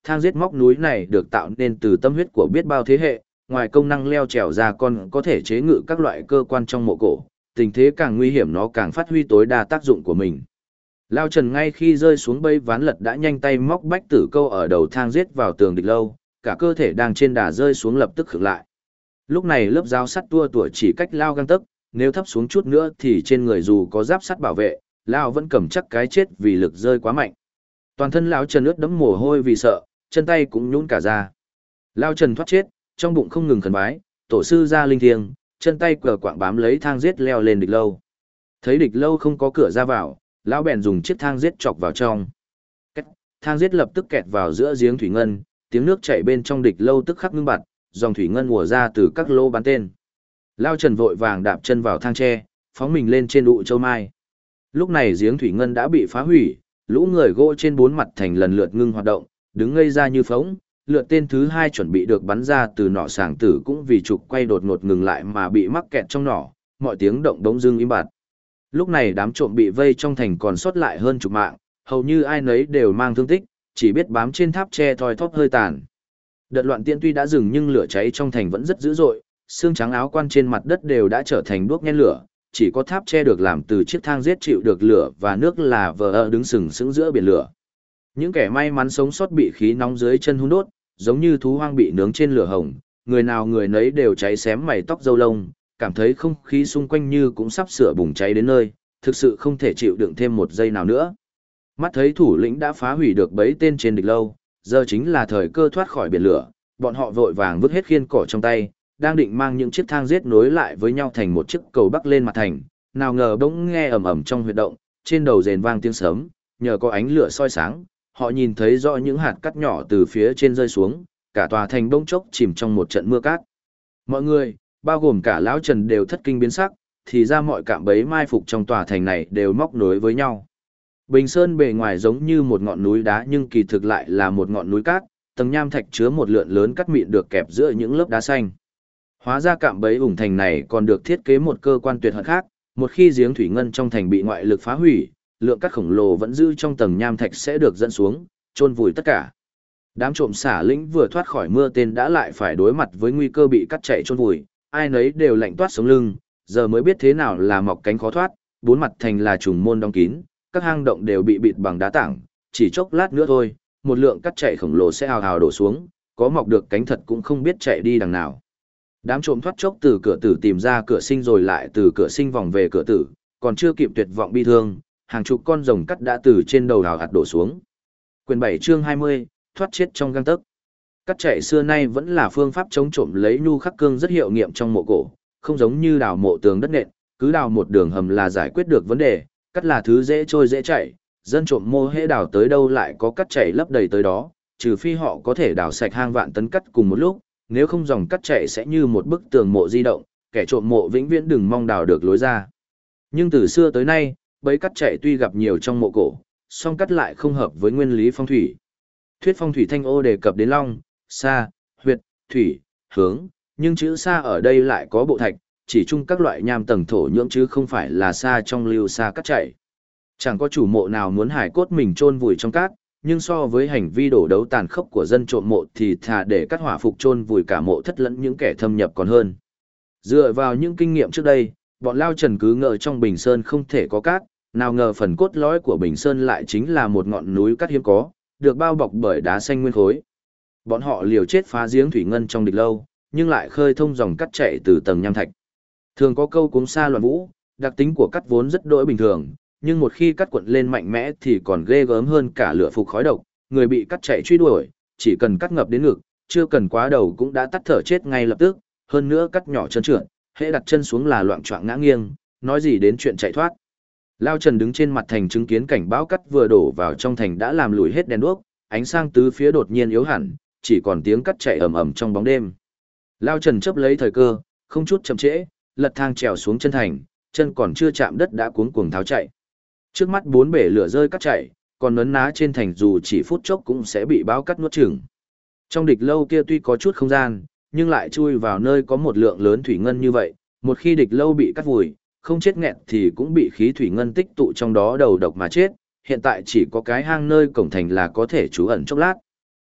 thang giết móc núi này được tạo nên từ tâm huyết của biết bao thế hệ, ngoài công năng leo trèo ra còn có thể chế ngự các loại cơ quan trong mộ cổ, tình thế càng nguy hiểm nó càng phát huy tối đa tác dụng của mình. Lao Trần ngay khi rơi xuống bẫy ván lật đã nhanh tay móc bách tử câu ở đầu thang giết vào tường địch lâu, cả cơ thể đang trên đà rơi xuống lập tức khựng lại. Lúc này lớp dao sắt tua tủa chỉ cách Lao gang tấc, nếu thấp xuống chút nữa thì trên người dù có giáp sắt bảo vệ, Lao vẫn cầm chắc cái chết vì lực rơi quá mạnh. Toàn thân Lão Trần ướt đẫm mồ hôi vì sợ, chân tay cũng nhũn cả ra. Lao Trần thoát chết, trong bụng không ngừng khấn vái, tổ sư ra linh thiêng, chân tay quờ quạng bám lấy thang giết leo lên địch lâu. Thấy địch lâu không có cửa ra vào, Lão bèn dùng chiếc thang giết chọc vào trong. Thang giết lập tức kẹt vào giữa giếng thủy ngân, tiếng nước chảy bên trong địch lâu tức khắc ngưng bặt, dòng thủy ngân ùa ra từ các lỗ bắn tên. Lao Trần vội vàng đạp chân vào thang tre, phóng mình lên trên ụ châu mai. Lúc này giếng thủy ngân đã bị phá hủy, lũ người gỗ trên bốn mặt thành lần lượt ngưng hoạt động, đứng ngây ra như phóng. Lượt tên thứ hai chuẩn bị được bắn ra từ nỏ sàng tử cũng vì trục quay đột ngột ngừng lại mà bị mắc kẹt trong nỏ, mọi tiếng động đống dưng im bặt. Lúc này đám trộm bị vây trong thành còn sót lại hơn chục mạng, hầu như ai nấy đều mang thương tích, chỉ biết bám trên tháp tre thoi thóp hơi tàn. Đợt loạn tiễn tuy đã dừng nhưng lửa cháy trong thành vẫn rất dữ dội, xương trắng áo quan trên mặt đất đều đã trở thành đuốc nhen lửa, chỉ có tháp tre được làm từ chiếc thang giết chịu được lửa và nước là vờ đứng sừng sững giữa biển lửa. Những kẻ may mắn sống sót bị khí nóng dưới chân hun đốt, giống như thú hoang bị nướng trên lửa hồng, người nào người nấy đều cháy xém mày tóc râu lông, cảm thấy không khí xung quanh như cũng sắp sửa bùng cháy đến nơi, thực sự không thể chịu đựng thêm một giây nào nữa. Mắt thấy thủ lĩnh đã phá hủy được bấy tên trên địch lâu, giờ chính là thời cơ thoát khỏi biển lửa, bọn họ vội vàng vứt hết khiên cỏ trong tay, đang định mang những chiếc thang giết nối lại với nhau thành một chiếc cầu bắc lên mặt thành, nào ngờ bỗng nghe ầm ầm trong huyệt động, trên đầu rền vang tiếng sấm, nhờ có ánh lửa soi sáng, họ nhìn thấy rõ những hạt cát nhỏ từ phía trên rơi xuống, cả tòa thành bỗng chốc chìm trong một trận mưa cát. Mọi người, bao gồm cả Lão Trần đều thất kinh biến sắc, thì ra mọi cạm bẫy mai phục trong tòa thành này đều móc nối với nhau. Bình Sơn bề ngoài giống như một ngọn núi đá nhưng kỳ thực lại là một ngọn núi cát, tầng nham thạch chứa một lượng lớn cát mịn được kẹp giữa những lớp đá xanh. Hóa ra cạm bẫy ủng thành này còn được thiết kế một cơ quan tuyệt hận khác, một khi giếng thủy ngân trong thành bị ngoại lực phá hủy, lượng cát khổng lồ vẫn giữ trong tầng nham thạch sẽ được dẫn xuống, chôn vùi tất cả. Đám trộm xả lĩnh vừa thoát khỏi mưa tên đã lại phải đối mặt với nguy cơ bị cắt chạy chôn vùi, ai nấy đều lạnh toát sống lưng, giờ mới biết thế nào là mọc cánh khó thoát, bốn mặt thành là trùng môn đóng kín, các hang động đều bị bịt bằng đá tảng, chỉ chốc lát nữa thôi, một lượng cắt chạy khổng lồ sẽ hào hào đổ xuống, có mọc được cánh thật cũng không biết chạy đi đằng nào. Đám trộm thoát chốc từ cửa tử tìm ra cửa sinh rồi lại từ cửa sinh vòng về cửa tử, còn chưa kịp tuyệt vọng bi thương, hàng chục con rồng cắt đã từ trên đầu hào hạt đổ xuống. Quyền 7 chương 20, thoát chết trong gang tấc. Cắt chạy xưa nay vẫn là phương pháp chống trộm lấy nhu khắc cương rất hiệu nghiệm trong mộ cổ, không giống như đào mộ tường đất nện, cứ đào một đường hầm là giải quyết được vấn đề, cắt là thứ dễ trôi dễ chạy, dân trộm mô hễ đào tới đâu lại có cắt chạy lấp đầy tới đó, trừ phi họ có thể đào sạch hang vạn tấn cắt cùng một lúc, nếu không dòng cắt chạy sẽ như một bức tường mộ di động, kẻ trộm mộ vĩnh viễn đừng mong đào được lối ra. Nhưng từ xưa tới nay, bẫy cắt chạy tuy gặp nhiều trong mộ cổ, song cắt lại không hợp với nguyên lý phong thủy. Thuyết phong thủy Thanh Ô đề cập đến long, sa, huyệt, thủy, hướng, nhưng chữ sa ở đây lại có bộ thạch, chỉ chung các loại nham tầng thổ nhưỡng chứ không phải là sa trong lưu sa cắt chảy. Chẳng có chủ mộ nào muốn hải cốt mình chôn vùi trong cát, nhưng so với hành vi đổ đấu tàn khốc của dân trộm mộ thì thà để cắt hỏa phục chôn vùi cả mộ thất lẫn những kẻ thâm nhập còn hơn. Dựa vào những kinh nghiệm trước đây, bọn Lao Trần cứ ngờ trong Bình Sơn không thể có cát, nào ngờ phần cốt lõi của Bình Sơn lại chính là một ngọn núi cát hiếm có, được bao bọc bởi đá xanh nguyên khối. Bọn họ liều chết phá giếng thủy ngân trong địch lâu, nhưng lại khơi thông dòng cát chạy từ tầng nham thạch. Thường có câu cuống sa loạn vũ, đặc tính của cát vốn rất đỗi bình thường, nhưng một khi cát cuộn lên mạnh mẽ thì còn ghê gớm hơn cả lửa phục khói độc, người bị cát chạy truy đuổi, chỉ cần cát ngập đến ngực, chưa cần quá đầu cũng đã tắt thở chết ngay lập tức, hơn nữa cát nhỏ trơn trượt, hễ đặt chân xuống là loạng choạng ngã nghiêng, nói gì đến chuyện chạy thoát. Lao Trần đứng trên mặt thành chứng kiến cảnh bão cát vừa đổ vào trong thành đã làm lùi hết đèn đuốc, ánh sáng tứ phía đột nhiên yếu hẳn, chỉ còn tiếng cát chạy ầm ầm trong bóng đêm. Lao Trần chớp lấy thời cơ, không chút chậm trễ, lật thang trèo xuống chân thành, chân còn chưa chạm đất đã cuống cuồng tháo chạy. Trước mắt bốn bể lửa rơi cát chạy, còn nấn ná trên thành dù chỉ phút chốc cũng sẽ bị bão cát nuốt chửng. Trong địch lâu kia tuy có chút không gian, nhưng lại chui vào nơi có một lượng lớn thủy ngân như vậy, một khi địch lâu bị cắt vùi, không chết nghẹn thì cũng bị khí thủy ngân tích tụ trong đó đầu độc mà chết, hiện tại chỉ có cái hang nơi cổng thành là có thể trú ẩn chốc lát.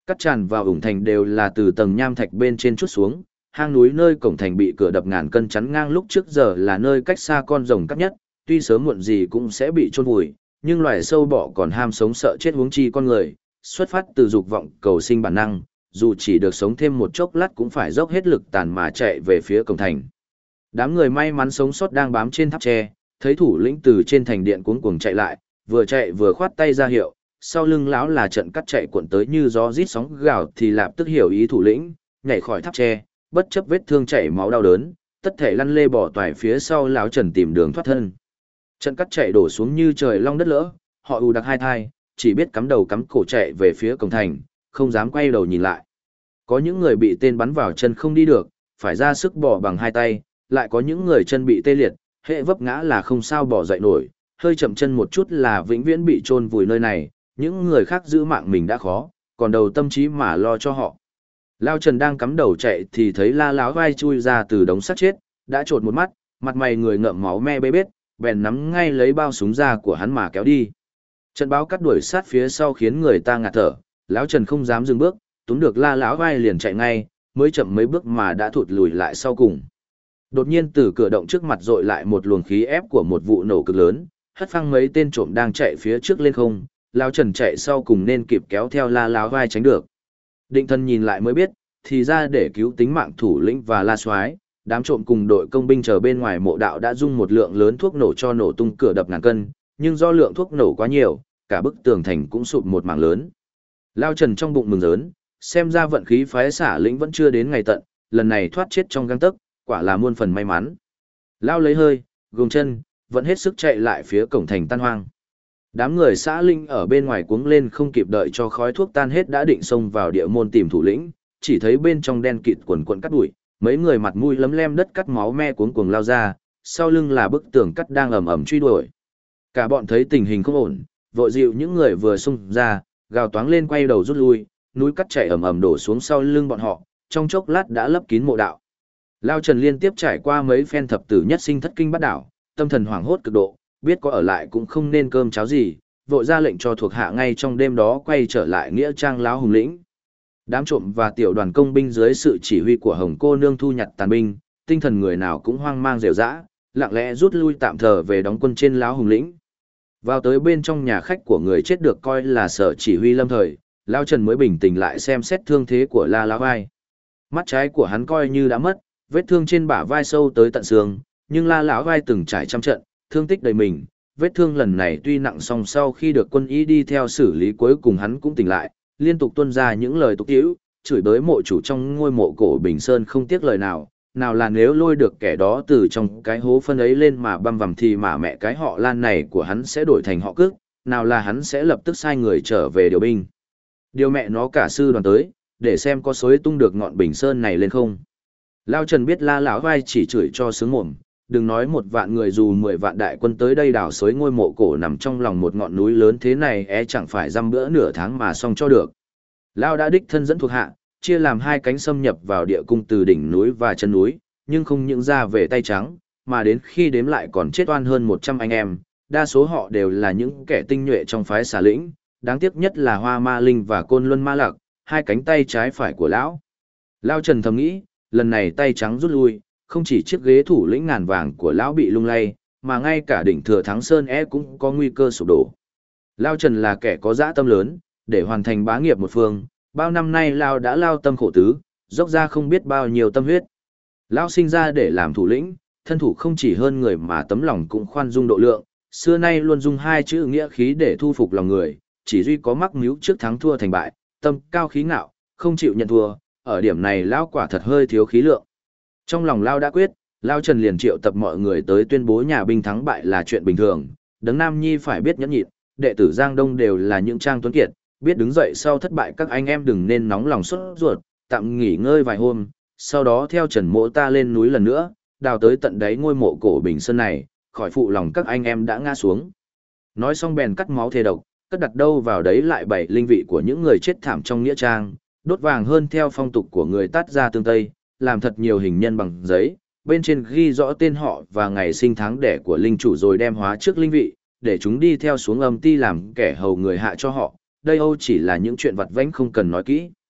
Cắt tràn vào ủng thành đều là từ tầng nham thạch bên trên chút xuống, hang núi nơi cổng thành bị cửa đập ngàn cân chắn ngang lúc trước giờ là nơi cách xa con rồng cắt nhất, tuy sớm muộn gì cũng sẽ bị chôn vùi, nhưng loài sâu bọ còn ham sống sợ chết huống chi con người, xuất phát từ dục vọng cầu sinh bản năng, dù chỉ được sống thêm một chốc lát cũng phải dốc hết lực tàn mà chạy về phía cổng thành. Đám người may mắn sống sót đang bám trên tháp tre, thấy thủ lĩnh từ trên thành điện cuống cuồng chạy vừa khoát tay ra hiệu, sau lưng lão là trận cắt chạy cuộn tới như gió rít sóng gào thì lập tức hiểu ý thủ lĩnh, nhảy khỏi tháp tre, bất chấp vết thương chảy máu đau đớn, tất thể lăn lê bỏ toài phía sau lão Trần tìm đường thoát thân. Trận cắt chạy đổ xuống như trời long đất lỡ, họ ù đặc hai thai, chỉ biết cắm đầu cắm cổ chạy về phía cổng thành, không dám quay đầu nhìn lại. Có những người bị tên bắn vào chân không đi được, phải ra sức bỏ bằng hai tay, lại có những người chân bị tê liệt, hệ vấp ngã là không sao bỏ dậy nổi, hơi chậm chân một chút là vĩnh viễn bị chôn vùi nơi này, những người khác giữ mạng mình đã khó, còn đầu tâm trí mà lo cho họ. Lao Trần đang cắm đầu chạy thì thấy La Láo vai chui ra từ đống xác chết, đã trột một mắt, mặt mày người ngậm máu me bê bết, bèn nắm ngay lấy bao súng ra của hắn mà kéo đi. Trận báo cắt đuổi sát phía sau khiến người ta ngạt thở, Lão Trần không dám dừng bước, túm được La Láo vai liền chạy ngay, mới chậm mấy bước mà đã thụt lùi lại sau cùng. Đột nhiên từ cửa động trước mặt dội lại một luồng khí ép của một vụ nổ cực lớn, hất phăng mấy tên trộm đang chạy phía trước lên không, Lão Trần chạy sau cùng nên kịp kéo theo La Láo vai tránh được. Định thân nhìn lại mới biết, thì ra để cứu tính mạng thủ lĩnh và La Soái, đám trộm cùng đội công binh chờ bên ngoài mộ đạo đã dung một lượng lớn thuốc nổ cho nổ tung cửa đập ngàn cân, nhưng do lượng thuốc nổ quá nhiều, cả bức tường thành cũng sụp một mảng lớn. Lao Trần trong bụng mừng rớn, xem ra vận khí phái xả lĩnh vẫn chưa đến ngày tận, lần này thoát chết trong gang tấc, quả là muôn phần may mắn. Lao lấy hơi, gồng chân, vẫn hết sức chạy lại phía cổng thành tan hoang. Đám người xã linh ở bên ngoài cuống lên không kịp đợi cho khói thuốc tan hết đã định xông vào địa môn tìm thủ lĩnh, chỉ thấy bên trong đen kịt quần quần cắt bụi, mấy người mặt mũi lấm lem đất cắt máu me cuống cuồng lao ra, sau lưng là bức tường cắt đang ầm ầm truy đuổi. Cả bọn thấy tình hình không ổn, vội dịu những người vừa xông ra, gào toáng lên quay đầu rút lui, núi cắt chảy ầm ầm đổ xuống sau lưng bọn họ, trong chốc lát đã lấp kín mộ đạo. Lao Trần liên tiếp trải qua mấy phen thập tử nhất sinh thất kinh bát đảo, tâm thần hoảng hốt cực độ, biết có ở lại cũng không nên cơm cháo gì, vội ra lệnh cho thuộc hạ ngay trong đêm đó quay trở lại nghĩa trang lão hùng lĩnh. Đám trộm và tiểu đoàn công binh dưới sự chỉ huy của Hồng cô nương thu nhặt tàn binh, tinh thần người nào cũng hoang mang rệu rã, lặng lẽ rút lui tạm thời về đóng quân trên lão hùng lĩnh. Vào tới bên trong nhà khách của người chết được coi là sở chỉ huy lâm thời, Lao Trần mới bình tĩnh lại xem xét thương thế của La Láo vai. Mắt trái của hắn coi như đã mất, vết thương trên bả vai sâu tới tận xương, nhưng La Láo vai từng trải trăm trận, thương tích đầy mình. Vết thương lần này tuy nặng song sau khi được quân y đi theo xử lý cuối cùng hắn cũng tỉnh lại, liên tục tuôn ra những lời tục tiễu, chửi bới mộ chủ trong ngôi mộ cổ Bình Sơn không tiếc lời nào, nào là nếu lôi được kẻ đó từ trong cái hố phân ấy lên mà băm vằm thì mà mẹ cái họ Lan này của hắn sẽ đổi thành họ Cước, nào là hắn sẽ lập tức sai người trở về điều binh. Điều mẹ nó cả sư đoàn tới, để xem có xối tung được ngọn Bình Sơn này lên không. Lao Trần biết La Lão vai chỉ chửi cho sướng mồm, đừng nói 1 vạn người dù 10 vạn đại quân tới đây đào xới ngôi mộ cổ nằm trong lòng một ngọn núi lớn thế này chẳng phải dăm bữa nửa tháng mà xong cho được. Lao đã đích thân dẫn thuộc hạ, chia làm 2 cánh xâm nhập vào địa cung từ đỉnh núi và chân núi, nhưng không những ra về tay trắng, mà đến khi đếm lại còn chết oan hơn 100 anh em, đa số họ đều là những kẻ tinh nhuệ trong phái xà lĩnh, đáng tiếc nhất là Hoa Ma Linh và Côn Luân Ma Lạc, 2 cánh tay trái phải của lão. Lao Trần thầm nghĩ, lần này tay trắng rút lui, không chỉ chiếc ghế thủ lĩnh ngàn vàng của lão bị lung lay, mà ngay cả đỉnh Thừa Thắng Sơn cũng có nguy cơ sụp đổ. Lao Trần là kẻ có dã tâm lớn, để hoàn thành bá nghiệp một phương, bao năm nay Lao đã lao tâm khổ tứ, dốc ra không biết bao nhiêu tâm huyết. Lao sinh ra để làm thủ lĩnh, thân thủ không chỉ hơn người mà tấm lòng cũng khoan dung độ lượng, xưa nay luôn dùng 2 chữ nghĩa khí để thu phục lòng người, chỉ duy có mắc mưu trước thắng thua thành bại, tâm cao khí ngạo, không chịu nhận thua, ở điểm này Lao quả thật hơi thiếu khí lượng. Trong lòng Lao đã quyết, Lao Trần liền triệu tập mọi người tới tuyên bố nhà binh thắng bại là chuyện bình thường, Đấng Nam Nhi phải biết nhẫn nhịn, đệ tử Giang Đông đều là những trang tuấn kiệt, biết đứng dậy sau thất bại các anh em đừng nên nóng lòng sốt ruột, tạm nghỉ ngơi vài hôm, sau đó theo Trần Mỗ ta lên núi lần nữa, đào tới tận đáy ngôi mộ cổ Bình Sơn này, khỏi phụ lòng các anh em đã ngã xuống. Nói xong bèn cắt máu thề độc, cất đặt đâu vào đấy lại bảy linh vị của những người chết thảm trong nghĩa trang, đốt vàng hơn theo phong tục của người Tát gia tương Tây, làm thật nhiều hình nhân bằng giấy, bên trên ghi rõ tên họ và ngày sinh tháng đẻ của linh chủ rồi đem hóa trước linh vị, để chúng đi theo xuống âm ti làm kẻ hầu người hạ cho họ. Đây Âu chỉ là những chuyện vặt vãnh không cần nói kỹ.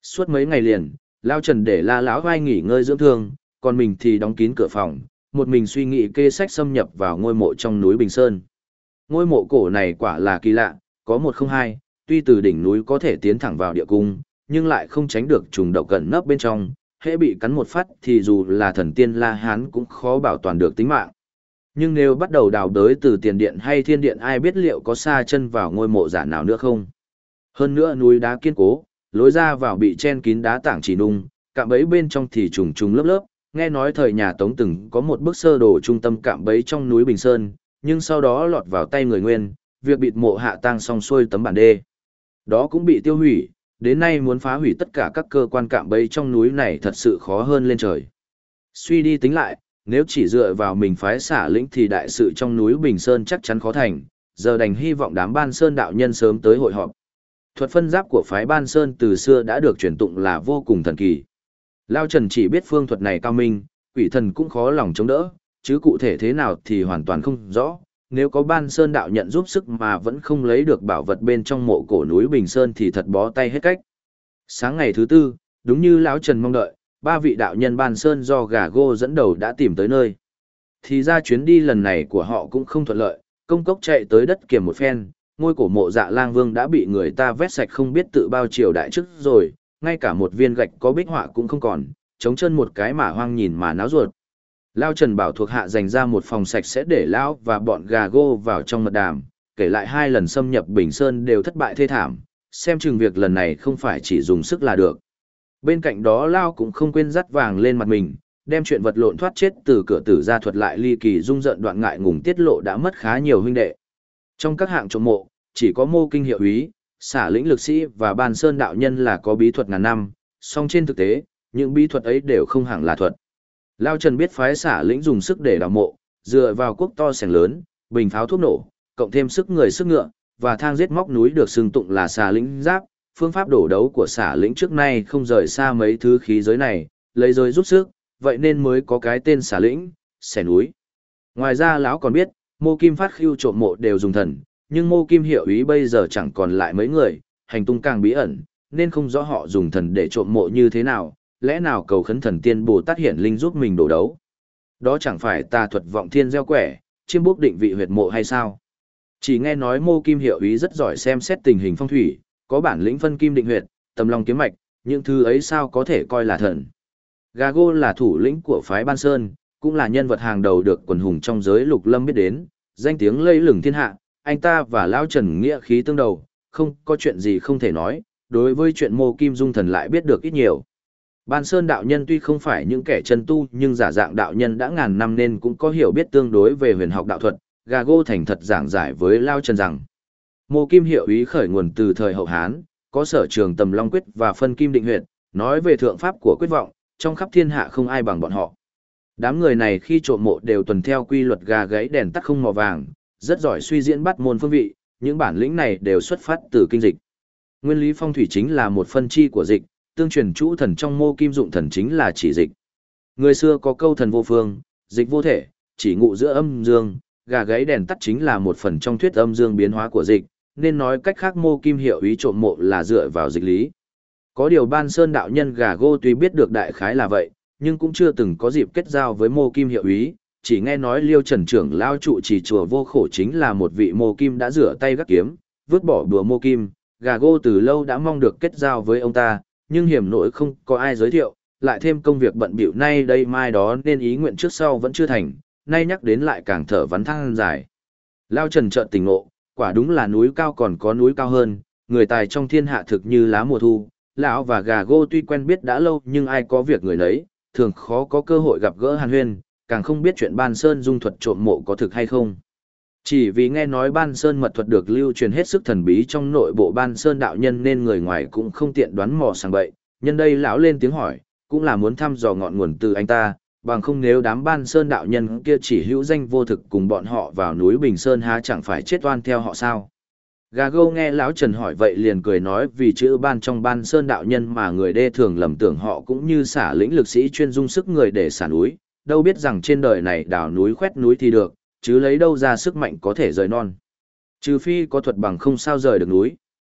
Suốt mấy ngày liền, Lao Trần để La lão vai nghỉ ngơi dưỡng thương, còn mình thì đóng kín cửa phòng, một mình suy nghĩ kê sách xâm nhập vào ngôi mộ trong núi Bình Sơn. Ngôi mộ cổ này quả là kỳ lạ, có một không hai, tuy từ đỉnh núi có thể tiến thẳng vào địa cung, nhưng lại không tránh được trùng độc cẩn nấp bên trong, hễ bị cắn một phát thì dù là thần tiên La Hán cũng khó bảo toàn được tính mạng. Nhưng nếu bắt đầu đào đới từ tiền điện hay thiên điện, ai biết liệu có sa chân vào ngôi mộ giả nào nữa không? Hơn nữa núi đá kiên cố, lối ra vào bị chen kín đá tảng chỉ nung, cạm bẫy bên trong thì trùng trùng lớp lớp. Nghe nói thời nhà Tống từng có một bức sơ đồ trung tâm cạm bẫy trong núi Bình Sơn, nhưng sau đó lọt vào tay người Nguyên, việc bịt mộ hạ tang xong xuôi tấm bản đê. Đó cũng bị tiêu hủy, đến nay muốn phá hủy tất cả các cơ quan cạm bẫy trong núi này thật sự khó hơn lên trời. Suy đi tính lại, nếu chỉ dựa vào mình phái xả lĩnh thì đại sự trong núi Bình Sơn chắc chắn khó thành, giờ đành hy vọng đám Ban Sơn đạo nhân sớm tới hội họp. Thuật phân giáp của phái Ban Sơn từ xưa đã được truyền tụng là vô cùng thần kỳ. Lao Trần chỉ biết phương thuật này cao minh, quỷ thần cũng khó lòng chống đỡ, chứ cụ thể thế nào thì hoàn toàn không rõ. Nếu có Ban Sơn đạo nhận giúp sức mà vẫn không lấy được bảo vật bên trong mộ cổ núi Bình Sơn thì thật bó tay hết cách. Sáng ngày thứ tư, đúng như Lão Trần mong đợi, ba vị đạo nhân Ban Sơn do Gà Gô dẫn đầu đã tìm tới nơi. Thì ra chuyến đi lần này của họ cũng không thuận lợi, công cốc chạy tới đất kiểm một phen, ngôi cổ mộ Dạ Lang Vương đã bị người ta vét sạch không biết tự bao triều đại trước rồi, ngay cả một viên gạch có bích họa cũng không còn, trống chân một cái mà hoang nhìn mà náo ruột. Lao Trần bảo thuộc hạ dành ra một phòng sạch sẽ để Lão và bọn Gà Gô vào trong mật đàm, kể lại 2 lần xâm nhập Bình Sơn đều thất bại thê thảm, xem chừng việc lần này không phải chỉ dùng sức là được. Bên cạnh đó Lao cũng không quên dắt vàng lên mặt mình, đem chuyện vật lộn thoát chết từ cửa tử ra thuật lại ly kỳ rung rợn đoạn ngại ngùng tiết lộ đã mất khá nhiều huynh đệ. Trong các hạng trộm mộ, chỉ có Mô Kinh hiệu úy, Xả Lĩnh lực sĩ và Ban Sơn đạo nhân là có bí thuật ngàn năm, song trên thực tế, những bí thuật ấy đều không hẳn là thuật. Lao Trần biết phái Xả Lĩnh dùng sức để đào mộ, dựa vào cuốc to sẻng lớn, bình pháo thuốc nổ, cộng thêm sức người sức ngựa, và thang giết móc núi được xưng tụng là Xà Lĩnh giáp. Phương pháp đổ đấu của Xả Lĩnh trước nay không rời xa mấy thứ khí giới này, lấy giới rút sức, vậy nên mới có cái tên Xả Lĩnh, xẻ núi. Ngoài ra lão còn biết, Mô Kim phát khiêu trộm mộ đều dùng thần, nhưng Mô Kim hiệu úy bây giờ chẳng còn lại mấy người, hành tung càng bí ẩn, nên không rõ họ dùng thần để trộm mộ như thế nào, lẽ nào cầu khấn thần tiên Bồ Tát hiển linh giúp mình đổ đấu. Đó chẳng phải tà thuật vọng thiên gieo quẻ, chiêm bốc định vị huyệt mộ hay sao? Chỉ nghe nói Mô Kim hiệu úy rất giỏi xem xét tình hình phong thủy, có bản lĩnh phân kim định huyệt, tầm long kiếm mạch, những thứ ấy sao có thể coi là thần. Gà Gô là thủ lĩnh của phái Ban Sơn, cũng là nhân vật hàng đầu được quần hùng trong giới lục lâm biết đến, danh tiếng lẫy lừng thiên hạ, anh ta và Lão Trần nghĩa khí tương đầu, không có chuyện gì không thể nói, đối với chuyện Mô Kim dung thần lại biết được ít nhiều. Ban Sơn đạo nhân tuy không phải những kẻ chân tu nhưng giả dạng đạo nhân đã ngàn năm nên cũng có hiểu biết tương đối về huyền học đạo thuật. Gà Gô thành thật giảng giải với Lão Trần rằng Mô Kim hiệu úy khởi nguồn từ thời hậu Hán, có sở trường tầm long quyết và phân kim định huyệt, nói về thượng pháp của quyết vọng, trong khắp thiên hạ không ai bằng bọn họ. Đám người này khi trộm mộ đều tuần theo quy luật gà gáy đèn tắt không mò vàng, rất giỏi suy diễn bắt môn phương vị, những bản lĩnh này đều xuất phát từ kinh dịch. Nguyên lý phong thủy chính là một phân chi của dịch, tương truyền chủ thần trong Mô Kim dụng thần chính là chỉ dịch. Người xưa có câu thần vô phương, dịch vô thể, chỉ ngụ giữa âm dương, gà gáy đèn tắt chính là một phần trong thuyết âm dương biến hóa của dịch, nên nói cách khác Mô Kim hiệu úy trộm mộ là dựa vào dịch lý. Có điều Ban Sơn đạo nhân Gà Gô tuy biết được đại khái là vậy, nhưng cũng chưa từng có dịp kết giao với Mô Kim hiệu úy, chỉ nghe nói Liêu Trần trưởng lao trụ trì chùa Vô Khổ chính là một vị Mô Kim đã rửa tay gác kiếm, vứt bỏ bùa Mô Kim. Gà Gô từ lâu đã mong được kết giao với ông ta, nhưng hiểm nỗi không có ai giới thiệu, lại thêm công việc bận bịu nay đây mai đó nên ý nguyện trước sau vẫn chưa thành, nay nhắc đến lại càng thở vắn than dài. Lao Trần chợt tỉnh ngộ, quả đúng là núi cao còn có núi cao hơn, người tài trong thiên hạ thực như lá mùa thu. Lão và Gà Gô tuy quen biết đã lâu nhưng ai có việc người nấy, thường khó có cơ hội gặp gỡ hàn huyên, càng không biết chuyện Ban Sơn dung thuật trộm mộ có thực hay không. Chỉ vì nghe nói Ban Sơn mật thuật được lưu truyền hết sức thần bí trong nội bộ Ban Sơn đạo nhân nên người ngoài cũng không tiện đoán mò sang bậy, nhân đây lão lên tiếng hỏi, cũng là muốn thăm dò ngọn nguồn từ anh ta, bằng không nếu đám Ban Sơn đạo nhân kia chỉ hữu danh vô thực cùng bọn họ vào núi Bình Sơn há chẳng phải chết oan theo họ sao. Gà Gô nghe Lão Trần hỏi vậy liền cười nói vì chữ Ban trong Ban Sơn đạo nhân mà người đê thường lầm tưởng họ cũng như Xả Lĩnh lực sĩ chuyên dung sức người để xả núi, đâu biết rằng trên đời này đào núi khoét núi thì được, chứ lấy đâu ra sức mạnh có thể rời non. Trừ phi có thuật bằng không sao rời được núi.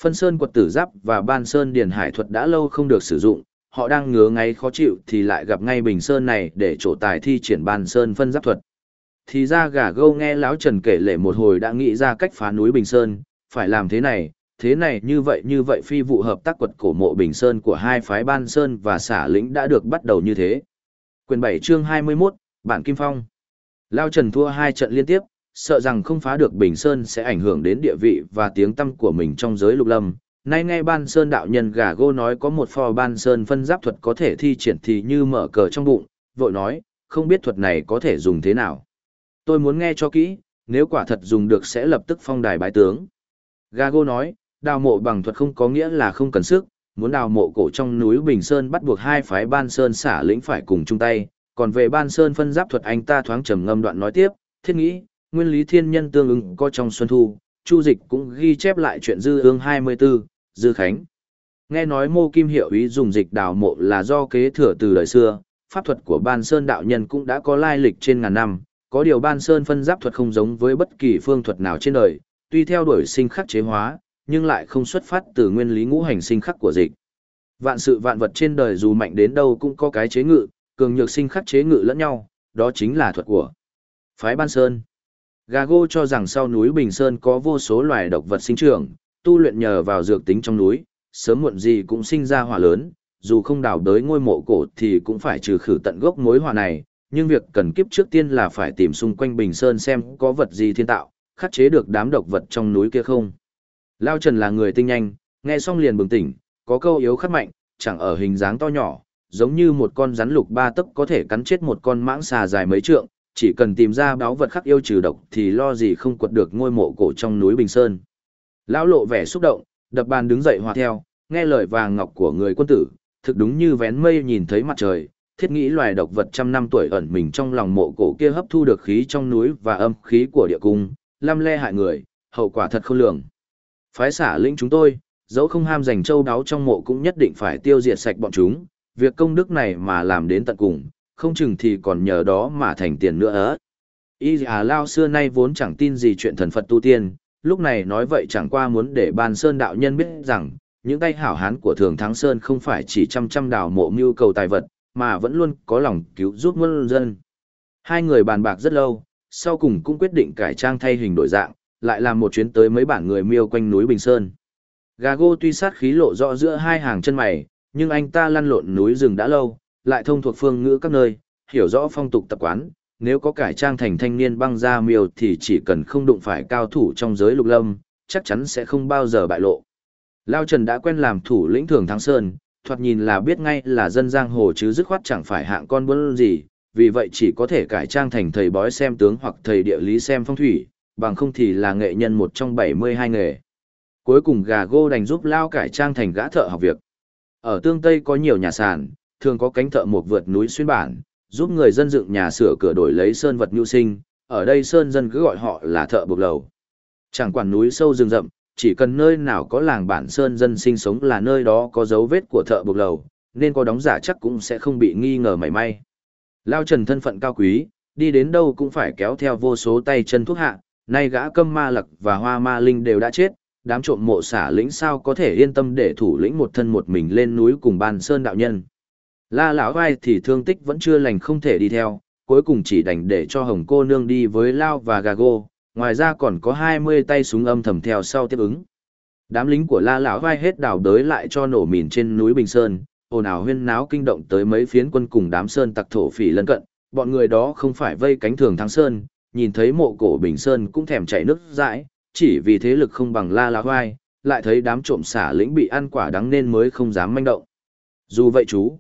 Phân sơn quật tử giáp và ban sơn điền hải thuật đã lâu không được sử dụng, họ đang ngứa ngáy khó chịu thì lại gặp ngay Bình Sơn này để trổ tài thi triển ban sơn phân giáp thuật. Thì ra gà gâu nghe lão Trần kể lể một hồi đã nghĩ ra cách phá núi Bình Sơn, phải làm thế này như vậy phi vụ hợp tác quật cổ mộ Bình Sơn của hai phái Ban Sơn và Xả Lĩnh đã được bắt đầu như thế. Quyền 7 chương 21, Bản Kim Phong. Lão Trần thua 2 trận liên tiếp, sợ rằng không phá được Bình Sơn sẽ ảnh hưởng đến địa vị và tiếng tăm của mình trong giới lục lâm. Nay nghe Ban Sơn đạo nhân gà gô nói có một phò Ban Sơn phân giáp thuật có thể thi triển thì như mở cờ trong bụng, vội nói, không biết thuật này có thể dùng thế nào. Tôi muốn nghe cho kỹ, nếu quả thật dùng được sẽ lập tức phong đài bái tướng. Gago nói, đào mộ bằng thuật không có nghĩa là không cần sức, muốn đào mộ cổ trong núi Bình Sơn bắt buộc hai phái Ban Sơn Xả Lĩnh phải cùng chung tay, còn về Ban Sơn phân giáp thuật anh ta thoáng trầm ngâm đoạn nói tiếp, thiết nghĩ, nguyên lý thiên nhân tương ứng có trong Xuân Thu, Chu Dịch cũng ghi chép lại chuyện Dư Ương 24, Dư Khánh. Nghe nói Mô Kim Hiệu ý dùng dịch đào mộ là do kế thừa từ đời xưa, pháp thuật của Ban Sơn đạo nhân cũng đã có lai lịch trên ngàn năm. Có điều Ban Sơn phân giáp thuật không giống với bất kỳ phương thuật nào trên đời, tuy theo đuổi sinh khắc chế hóa, nhưng lại không xuất phát từ nguyên lý ngũ hành sinh khắc của dịch. Vạn sự vạn vật trên đời dù mạnh đến đâu cũng có cái chế ngự, cường nhược sinh khắc chế ngự lẫn nhau, đó chính là thuật của phái Ban Sơn. Gago cho rằng sau núi Bình Sơn có vô số loài độc vật sinh trưởng, tu luyện nhờ vào dược tính trong núi, sớm muộn gì cũng sinh ra hỏa lớn, dù không đào đới ngôi mộ cổ thì cũng phải trừ khử tận gốc mối hỏa này. Nhưng việc cần kiếp trước tiên là phải tìm xung quanh Bình Sơn xem có vật gì thiên tạo, khắc chế được đám độc vật trong núi kia không. Lao Trần là người tinh nhanh, nghe xong liền bừng tỉnh, có câu yếu khắc mạnh, chẳng ở hình dáng to nhỏ, giống như một con rắn lục 3 tấc có thể cắn chết một con mãng xà dài mấy trượng, chỉ cần tìm ra báu vật khắc yêu trừ độc thì lo gì không quật được ngôi mộ cổ trong núi Bình Sơn. Lão lộ vẻ xúc động, đập bàn đứng dậy hòa theo, nghe lời vàng ngọc của người quân tử, thực đúng như vén mây nhìn thấy mặt trời. Thiết nghĩ loài độc vật trăm năm tuổi ẩn mình trong lòng mộ cổ kia hấp thu được khí trong núi và âm khí của địa cung, lăm le hại người, hậu quả thật khôn lường. Phái Xả Lĩnh chúng tôi, dẫu không ham giành châu đáo trong mộ cũng nhất định phải tiêu diệt sạch bọn chúng, việc công đức này mà làm đến tận cùng, không chừng thì còn nhờ đó mà thành tiền nữa ớ. Lao xưa nay vốn chẳng tin gì chuyện thần Phật tu tiên, lúc này nói vậy chẳng qua muốn để Ban Sơn đạo nhân biết rằng, những tay hảo hán của Thường Thắng Sơn không phải chỉ chăm đào mộ mưu cầu tài vật, mà vẫn luôn có lòng cứu giúp muôn dân. Hai người bàn bạc rất lâu, sau cùng cũng quyết định cải trang thay hình đổi dạng, lại làm một chuyến tới mấy bản người miêu quanh núi Bình Sơn. Gago tuy sát khí lộ rõ giữa hai hàng chân mày, nhưng anh ta lăn lộn núi rừng đã lâu, lại thông thuộc phương ngữ các nơi, hiểu rõ phong tục tập quán, nếu có cải trang thành thanh niên băng da miêu thì chỉ cần không đụng phải cao thủ trong giới lục lâm, chắc chắn sẽ không bao giờ bại lộ. Lao Trần đã quen làm thủ lĩnh Thường Thắng Sơn, thoạt nhìn là biết ngay là dân giang hồ chứ dứt khoát chẳng phải hạng con buôn gì, vì vậy chỉ có thể cải trang thành thầy bói xem tướng hoặc thầy địa lý xem phong thủy, bằng không thì là nghệ nhân một trong 72 nghề. Cuối cùng Gago đành giúp Lao cải trang thành gã thợ học việc. Ở Tương Tây có nhiều nhà sàn, thường có cánh thợ mộc vượt núi xuyên bản, giúp người dân dựng nhà sửa cửa đổi lấy sơn vật nhu sinh, ở đây sơn dân cứ gọi họ là thợ buộc lầu. Chẳng quản núi sâu rừng rậm, chỉ cần nơi nào có làng bản sơn dân sinh sống là nơi đó có dấu vết của thợ buộc lầu, nên có đóng giả chắc cũng sẽ không bị nghi ngờ mảy may. Lao Trần thân phận cao quý, đi đến đâu cũng phải kéo theo vô số tay chân thuốc hạ, nay gã Câm Ma Lặc và Hoa Ma Linh đều đã chết, đám trộm mộ Xả Lĩnh sao có thể yên tâm để thủ lĩnh một thân một mình lên núi cùng Ban Sơn đạo nhân. La lão vai thì thương tích vẫn chưa lành không thể đi theo, cuối cùng chỉ đành để cho Hồng cô nương đi với Lao và Gago, ngoài ra còn có 20 tay súng âm thầm theo sau tiếp ứng. Đám lính của La lão vai hết đào đới lại cho nổ mìn trên núi Bình Sơn, ồn ào huyên náo kinh động tới mấy phiến quân cùng đám sơn tặc thổ phỉ lân cận, bọn người đó không phải vây cánh Thường Thắng Sơn, nhìn thấy mộ cổ Bình Sơn cũng thèm chảy nước dãi, chỉ vì thế lực không bằng La lão vai, lại thấy đám trộm Xả Lĩnh bị ăn quả đắng nên mới không dám manh động. Dù vậy chú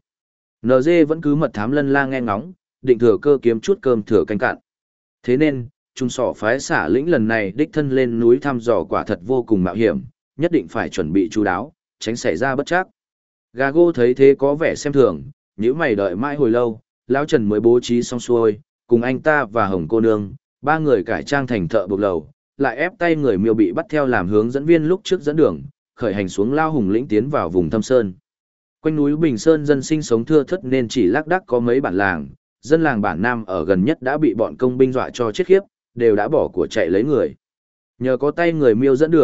NG vẫn cứ mật thám Lân La nghe ngóng, định thừa cơ kiếm chút cơm thừa canh cạn. Thế nên, trung sỏ phái Xả Lĩnh lần này đích thân lên núi thăm dò quả thật vô cùng mạo hiểm, nhất định phải chuẩn bị chú đáo, tránh xảy ra bất trắc. Gago thấy thế có vẻ xem thường, nhíu mày đợi mãi hồi lâu, Lão Trần mới bố trí xong xuôi, cùng anh ta và Hồng cô nương, ba người cải trang thành thợ buộc lầu, lại ép tay người miêu bị bắt theo làm hướng dẫn viên lúc trước dẫn đường, khởi hành xuống Lao Hùng lĩnh tiến vào vùng thâm sơn. Quanh núi Bình Sơn dân sinh sống thưa thớt nên chỉ lác đác có mấy bản làng, dân làng bản Nam ở gần nhất đã bị bọn công binh dọa cho chết khiếp, đều đã bỏ của chạy lấy người. Nhờ có tay người miêu dẫn đường,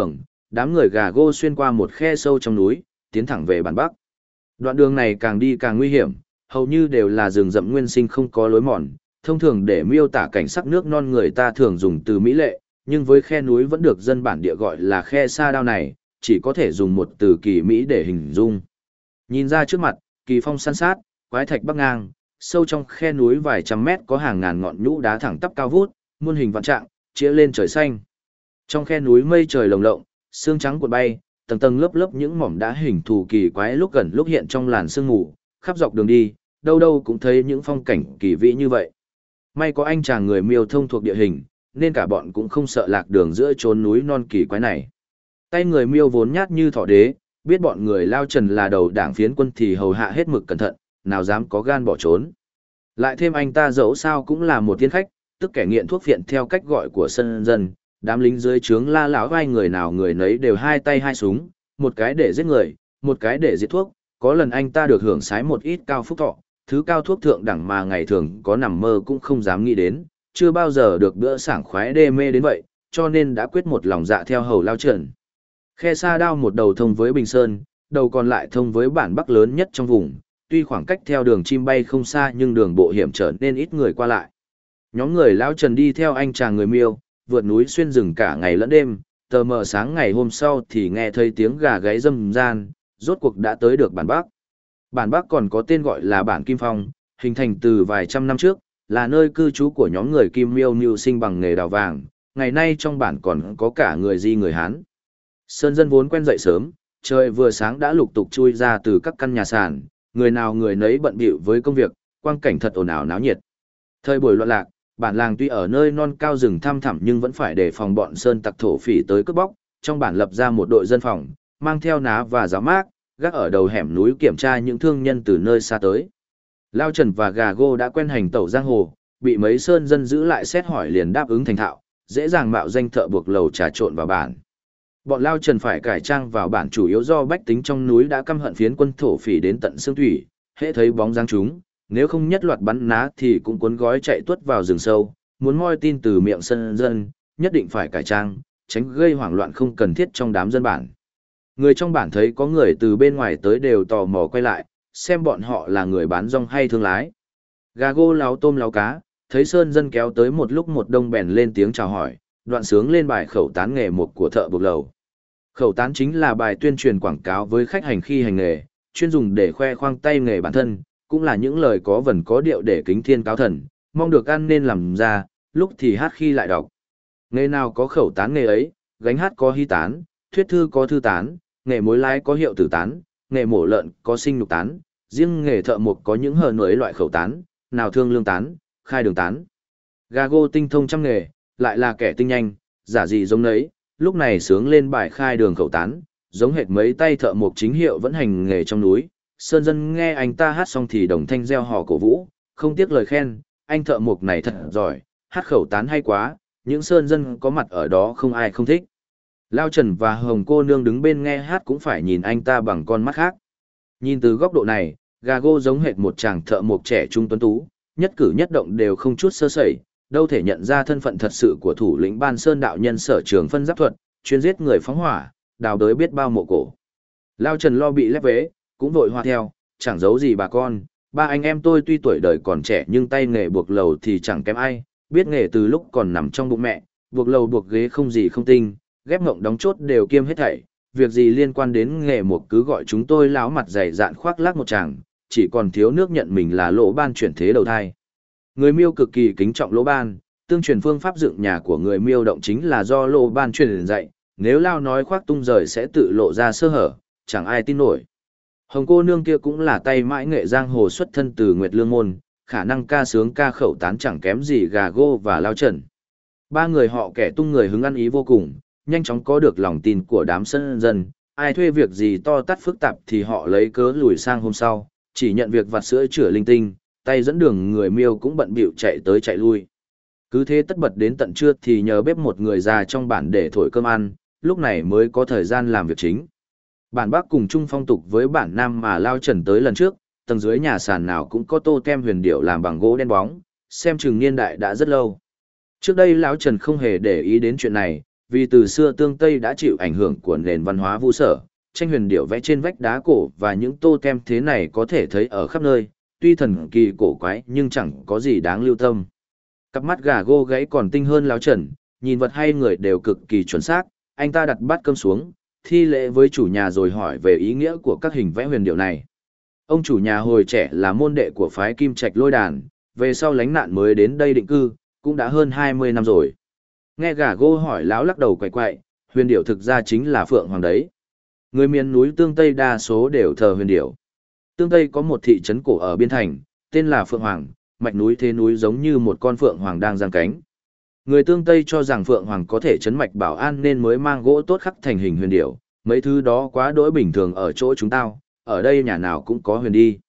đám người gà gô xuyên qua một khe sâu trong núi, tiến thẳng về bản Bắc. Đoạn đường này càng đi càng nguy hiểm, hầu như đều là rừng rậm nguyên sinh không có lối mòn, thông thường để miêu tả cảnh sắc nước non người ta thường dùng từ mỹ lệ, nhưng với khe núi vẫn được dân bản địa gọi là khe sa đao này, chỉ có thể dùng một từ kỳ mỹ để hình dung. Nhìn ra trước mặt, kỳ phong san sát, quái thạch bắc ngang, sâu trong khe núi vài trăm mét có hàng ngàn ngọn nhũ đá thẳng tắp cao vút, muôn hình vạn trạng, chĩa lên trời xanh. Trong khe núi mây trời lồng lộng, sương trắng cuộn bay, tầng tầng lớp lớp những mỏm đá hình thù kỳ quái lúc gần lúc hiện trong làn sương mù, khắp dọc đường đi, đâu đâu cũng thấy những phong cảnh kỳ vĩ như vậy. May có anh chàng người Miêu thông thuộc địa hình, nên cả bọn cũng không sợ lạc đường giữa chốn núi non kỳ quái này. Tay người Miêu vốn nhát như thỏ đế, biết bọn người Lao Trần là đầu đảng phiến quân thì hầu hạ hết mực cẩn thận, nào dám có gan bỏ trốn. Lại thêm anh ta dẫu sao cũng là một tiên khách, tức kẻ nghiện thuốc phiện theo cách gọi của sân dân, đám lính dưới trướng la lão vai người nào người nấy đều hai tay hai súng, một cái để giết người, một cái để giết thuốc. Có lần anh ta được hưởng sái một ít cao phúc thọ, thứ cao thuốc thượng đẳng mà ngày thường có nằm mơ cũng không dám nghĩ đến, chưa bao giờ được bữa sảng khoái đê mê đến vậy, cho nên đã quyết một lòng dạ theo hầu Lao Trần. Khe Sa Đao một đầu thông với Bình Sơn, đầu còn lại thông với bản Bắc lớn nhất trong vùng, tuy khoảng cách theo đường chim bay không xa nhưng đường bộ hiểm trở nên ít người qua lại. Nhóm người Lão Trần đi theo anh chàng người Miêu, vượt núi xuyên rừng cả ngày lẫn đêm, tờ mờ sáng ngày hôm sau thì nghe thấy tiếng gà gáy râm ran, rốt cuộc đã tới được bản Bắc. Bản Bắc còn có tên gọi là bản Kim Phong, hình thành từ vài trăm năm trước, là nơi cư trú của nhóm người Kim Miêu mưu sinh bằng nghề đào vàng, ngày nay trong bản còn có cả người Di người Hán. Sơn dân vốn quen dậy sớm, trời vừa sáng đã lục tục chui ra từ các căn nhà sàn, người nào người nấy bận bịu với công việc, quang cảnh thật ồn ào náo nhiệt. Thời buổi loạn lạc, bản làng tuy ở nơi non cao rừng thăm thẳm nhưng vẫn phải đề phòng bọn sơn tặc thổ phỉ tới cướp bóc, trong bản lập ra một đội dân phòng, mang theo ná và giáo mác, gác ở đầu hẻm núi kiểm tra những thương nhân từ nơi xa tới. Lao Trần và Gà Gô đã quen hành tẩu giang hồ, bị mấy sơn dân giữ lại xét hỏi liền đáp ứng thành thạo, dễ dàng mạo danh thợ buộc lầu trà trộn vào bản. Bọn Lao Trần phải cải trang vào bản chủ yếu do bách tính trong núi đã căm hận phiến quân thổ phỉ đến tận xương thủy, hễ thấy bóng dáng chúng, nếu không nhất loạt bắn ná thì cũng cuốn gói chạy tuốt vào rừng sâu, muốn moi tin từ miệng sơn dân, nhất định phải cải trang, tránh gây hoảng loạn không cần thiết trong đám dân bản. Người trong bản thấy có người từ bên ngoài tới đều tò mò quay lại, xem bọn họ là người bán rong hay thương lái. Gà Gô láo tôm láo cá, thấy sơn dân kéo tới một lúc một đông bèn lên tiếng chào hỏi, đoạn sướng lên bài khẩu tán nghề một của thợ buộc lầu. Khẩu tán chính là bài tuyên truyền quảng cáo với khách hành khi hành nghề, chuyên dùng để khoe khoang tay nghề bản thân, cũng là những lời có vần có điệu để kính thiên cáo thần, mong được ăn nên làm ra, lúc thì hát khi lại đọc. Nghề nào có khẩu tán nghề ấy, gánh hát có hy tán, thuyết thư có thư tán, nghề mối lái có hiệu tử tán, nghề mổ lợn có sinh nhục tán, riêng nghề thợ mộc có những hờ nuối loại khẩu tán, nào thương lương tán, khai đường tán. Gà Gô tinh thông trăm nghề, lại là kẻ tinh nhanh, giả gì giống nấy, lúc này sướng lên bài khai đường khẩu tán, giống hệt mấy tay thợ mộc chính hiệu vẫn hành nghề trong núi. Sơn dân nghe anh ta hát xong thì đồng thanh reo hò cổ vũ, không tiếc lời khen, anh thợ mộc này thật giỏi, hát khẩu tán hay quá, những sơn dân có mặt ở đó không ai không thích. Lao Trần và Hồng cô nương đứng bên nghe hát cũng phải nhìn anh ta bằng con mắt khác. Nhìn từ góc độ này, Gà Gô giống hệt một chàng thợ mộc trẻ trung tuấn tú, nhất cử nhất động đều không chút sơ sẩy, đâu thể nhận ra thân phận thật sự của thủ lĩnh Ban Sơn đạo nhân Sở Trường phân giáp thuật, chuyên giết người phóng hỏa, đào đới biết bao mộ cổ. Lao Trần lo bị lép vế, cũng vội hòa theo, chẳng giấu gì bà con, ba anh em tôi tuy tuổi đời còn trẻ nhưng tay nghề buộc lầu thì chẳng kém ai, biết nghề từ lúc còn nằm trong bụng mẹ, buộc lầu buộc ghế không gì không tinh, ghép ngộng đóng chốt đều kiêm hết thảy, việc gì liên quan đến nghề mộc cứ gọi chúng tôi láo mặt dày dạn khoác lác một chàng, chỉ còn thiếu nước nhận mình là Lỗ Ban chuyển thế đầu thai. Người Miêu cực kỳ kính trọng Lỗ Ban, tương truyền phương pháp dựng nhà của người Miêu động chính là do Lỗ Ban truyền dạy, nếu Lao nói khoác tung rời sẽ tự lộ ra sơ hở, chẳng ai tin nổi. Hồng cô nương kia cũng là tay mãi nghệ giang hồ xuất thân từ Nguyệt Lương Môn, khả năng ca sướng ca khẩu tán chẳng kém gì Gà Gô và Lao Trần. Ba người họ kẻ tung người hứng ăn ý vô cùng, nhanh chóng có được lòng tin của đám sân dân, ai thuê việc gì to tát phức tạp thì họ lấy cớ lùi sang hôm sau, chỉ nhận việc vặt sữa chữa linh tinh, tay dẫn đường người Miêu cũng bận bịu chạy tới chạy lui. Cứ thế tất bật đến tận trưa thì nhờ bếp một người già trong bản để thổi cơm ăn, lúc này mới có thời gian làm việc chính. Bản Bắc cùng chung phong tục với bản Nam mà Lao Trần tới lần trước, tầng dưới nhà sàn nào cũng có tô tem huyền điệu làm bằng gỗ đen bóng, xem chừng niên đại đã rất lâu. Trước đây Lão Trần không hề để ý đến chuyện này, vì từ xưa Tương Tây đã chịu ảnh hưởng của nền văn hóa Vu Sở, tranh huyền điểu vẽ trên vách đá cổ và những tô tem thế này có thể thấy ở khắp nơi, tuy thần kỳ cổ quái nhưng chẳng có gì đáng lưu tâm. Cặp mắt gà gô gáy còn tinh hơn Lão Trần, nhìn vật hay người đều cực kỳ chuẩn xác, anh ta đặt bát cơm xuống, thi lễ với chủ nhà rồi hỏi về ý nghĩa của các hình vẽ huyền điệu này. Ông chủ nhà hồi trẻ là môn đệ của phái Kim Trạch Lôi Đàn, về sau lánh nạn mới đến đây định cư, cũng đã hơn 20 năm rồi. Nghe gà gô hỏi Lão lắc đầu quậy quậy, huyền điệu thực ra chính là phượng hoàng đấy. Người miền núi Tương Tây đa số đều thờ huyền điệu. Tương Tây có một thị trấn cổ ở biên thành, tên là Phượng Hoàng, mạch núi thế núi giống như một con phượng hoàng đang giang cánh. Người Tương Tây cho rằng Phượng Hoàng có thể chấn mạch bảo an nên mới mang gỗ tốt khắc thành hình huyền điểu, mấy thứ đó quá đỗi bình thường ở chỗ chúng tao, ở đây nhà nào cũng có huyền đi.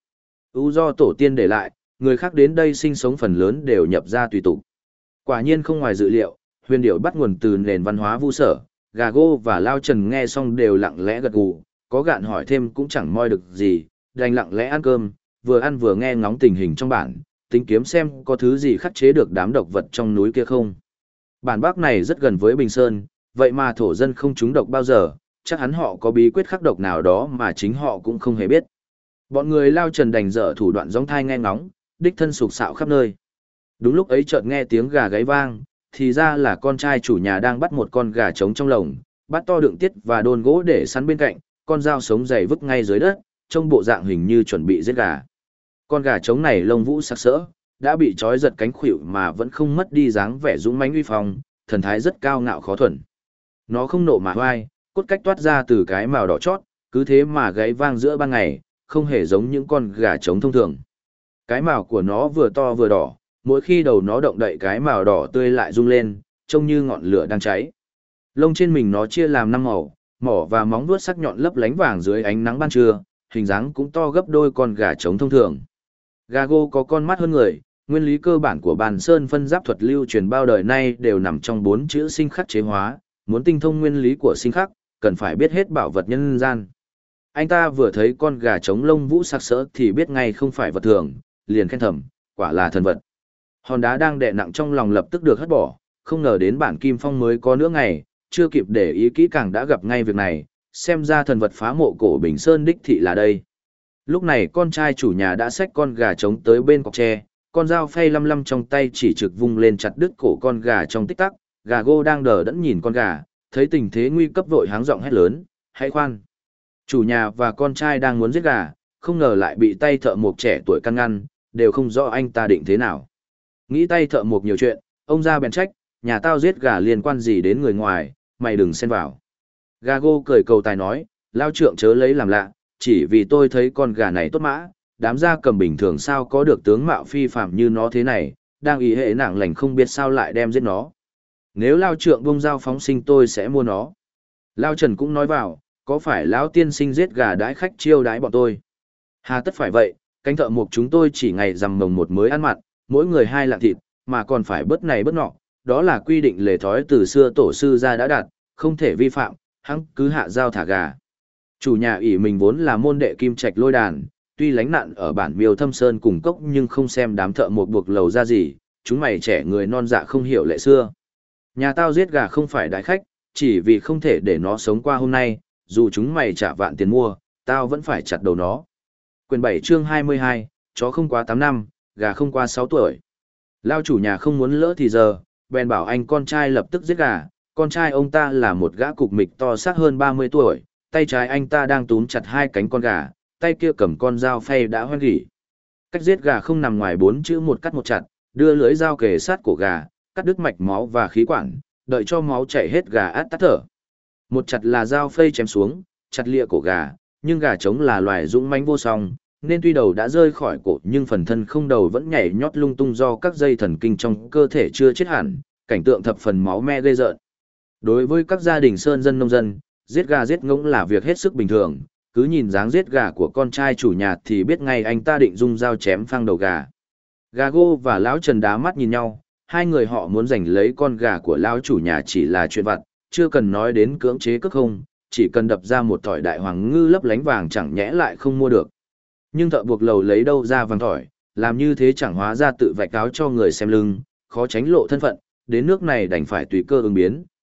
Do tổ tiên để lại, người khác đến đây sinh sống phần lớn đều nhập ra tùy tục. Quả nhiên không ngoài dự liệu, huyền điểu bắt nguồn từ nền văn hóa Vu Sở, gà gô và Lao Trần nghe xong đều lặng lẽ gật gù, có gạn hỏi thêm cũng chẳng moi được gì, đành lặng lẽ ăn cơm, vừa ăn vừa nghe ngóng tình hình trong bản, tính kiếm xem có thứ gì khắc chế được đám độc vật trong núi kia không. Bản Bắc này rất gần với Bình Sơn, vậy mà thổ dân không trúng độc bao giờ, chắc hẳn họ có bí quyết khắc độc nào đó mà chính họ cũng không hề biết. Bọn người Lao Trần đành dở thủ đoạn gióng thai nghe ngóng, đích thân sục sạo khắp nơi. Đúng lúc ấy chợt nghe tiếng gà gáy vang, thì ra là con trai chủ nhà đang bắt một con gà trống trong lồng, bát to đựng tiết và đôn gỗ để sẵn bên cạnh, con dao sống dày vứt ngay dưới đất, trông bộ dạng hình như chuẩn bị giết gà. Con gà trống này lông vũ sặc sỡ, đã bị trói giật cánh khuỷu mà vẫn không mất đi dáng vẻ dũng mãnh uy phong, thần thái rất cao ngạo khó thuần. Nó không nộ mà oai, cốt cách toát ra từ cái mào đỏ chót, cứ thế mà gáy vang giữa ban ngày, không hề giống những con gà trống thông thường. Cái mào của nó vừa to vừa đỏ, mỗi khi đầu nó động đậy cái mào đỏ tươi lại rung lên, trông như ngọn lửa đang cháy. Lông trên mình nó chia làm 5 màu, mỏ và móng vuốt sắc nhọn lấp lánh vàng dưới ánh nắng ban trưa, hình dáng cũng to gấp đôi con gà trống thông thường. Gà gô có con mắt hơn người, nguyên lý cơ bản của bàn sơn phân giáp thuật lưu truyền bao đời nay đều nằm trong 4 chữ sinh khắc chế hóa, muốn tinh thông nguyên lý của sinh khắc, cần phải biết hết bảo vật nhân gian. Anh ta vừa thấy con gà trống lông vũ sặc sỡ thì biết ngay không phải vật thường, liền khen thầm, quả là thần vật. Hòn đá đang đè nặng trong lòng lập tức được hất bỏ, không ngờ đến bản Kim Phong mới có nửa ngày, chưa kịp để ý kỹ càng đã gặp ngay việc này, xem ra thần vật phá mộ cổ Bình Sơn đích thị là đây. Lúc này con trai chủ nhà đã xách con gà trống tới bên cọc tre, con dao phay lăm lăm trong tay chỉ trực vung lên chặt đứt cổ con gà trong tích tắc, gà gô đang đờ đẫn nhìn con gà, thấy tình thế nguy cấp vội háng giọng hét lớn, hãy khoan. Chủ nhà và con trai đang muốn giết gà, không ngờ lại bị tay thợ mộc trẻ tuổi căn ngăn, đều không rõ anh ta định thế nào. Nghĩ tay thợ mộc nhiều chuyện, ông ra bèn trách, nhà tao giết gà liên quan gì đến người ngoài, mày đừng xen vào. Gà gô cười cầu tài nói, lao trượng chớ lấy làm lạ, chỉ vì tôi thấy con gà này tốt mã, đám gia cầm bình thường sao có được tướng mạo phi phạm như nó thế này, đang ý hệ nặng lành không biết sao lại đem giết nó. Nếu lao trượng bông dao phóng sinh tôi sẽ mua nó. Lao Trần cũng nói vào, có phải lão tiên sinh giết gà đãi khách chiêu đãi bọn tôi? Hà tất phải vậy, canh thợ mộc chúng tôi chỉ ngày rằm mồng một mới ăn mặn, mỗi người 2 lạng thịt, mà còn phải bớt này bớt nọ, đó là quy định lề thói từ xưa tổ sư ra đã đặt, không thể vi phạm, hắn cứ hạ dao thả gà. Chủ nhà ỷ mình vốn là môn đệ Kim Trạch Lôi Đàn, tuy lánh nạn ở bản Miêu Thâm Sơn cùng cốc nhưng không xem đám thợ mộc buộc lầu ra gì, chúng mày trẻ người non dạ không hiểu lệ xưa. Nhà tao giết gà không phải đại khách, chỉ vì không thể để nó sống qua hôm nay, dù chúng mày trả vạn tiền mua, tao vẫn phải chặt đầu nó. Quyền 7 chương 22, chó không quá 8 năm, gà không qua 6 tuổi. Lao chủ nhà không muốn lỡ thì giờ, bèn bảo anh con trai lập tức giết gà, con trai ông ta là một gã cục mịch to xác hơn 30 tuổi, tay trái anh ta đang túm chặt 2 cánh con gà, tay kia cầm con dao phay đã hoen gỉ. Cách giết gà không nằm ngoài 4 chữ một cắt một chặt, đưa lưỡi dao kề sát cổ gà, cắt đứt mạch máu và khí quản, đợi cho máu chảy hết gà át tắt thở. Một chặt là dao phay chém xuống, chặt lịa cổ gà, nhưng gà trống là loài dũng mãnh vô song, nên tuy đầu đã rơi khỏi cổ nhưng phần thân không đầu vẫn nhảy nhót lung tung do các dây thần kinh trong cơ thể chưa chết hẳn, cảnh tượng thập phần máu me ghê rợn. Đối với các gia đình sơn dân nông dân, giết gà giết ngỗng là việc hết sức bình thường, cứ nhìn dáng giết gà của con trai chủ nhà thì biết ngay anh ta định dùng dao chém phang đầu gà. Gà gô và lão Trần đá mắt nhìn nhau, hai người họ muốn giành lấy con gà của lão chủ nhà chỉ là chuyện vặt, chưa cần nói đến cưỡng chế cướp không, chỉ cần đập ra một thỏi đại hoàng ngư lấp lánh vàng chẳng nhẽ lại không mua được. Nhưng thợ buộc lầu lấy đâu ra vàng thỏi, làm như thế chẳng hóa ra tự vạch áo cho người xem lưng, khó tránh lộ thân phận, đến nước này đành phải tùy cơ ứng biến,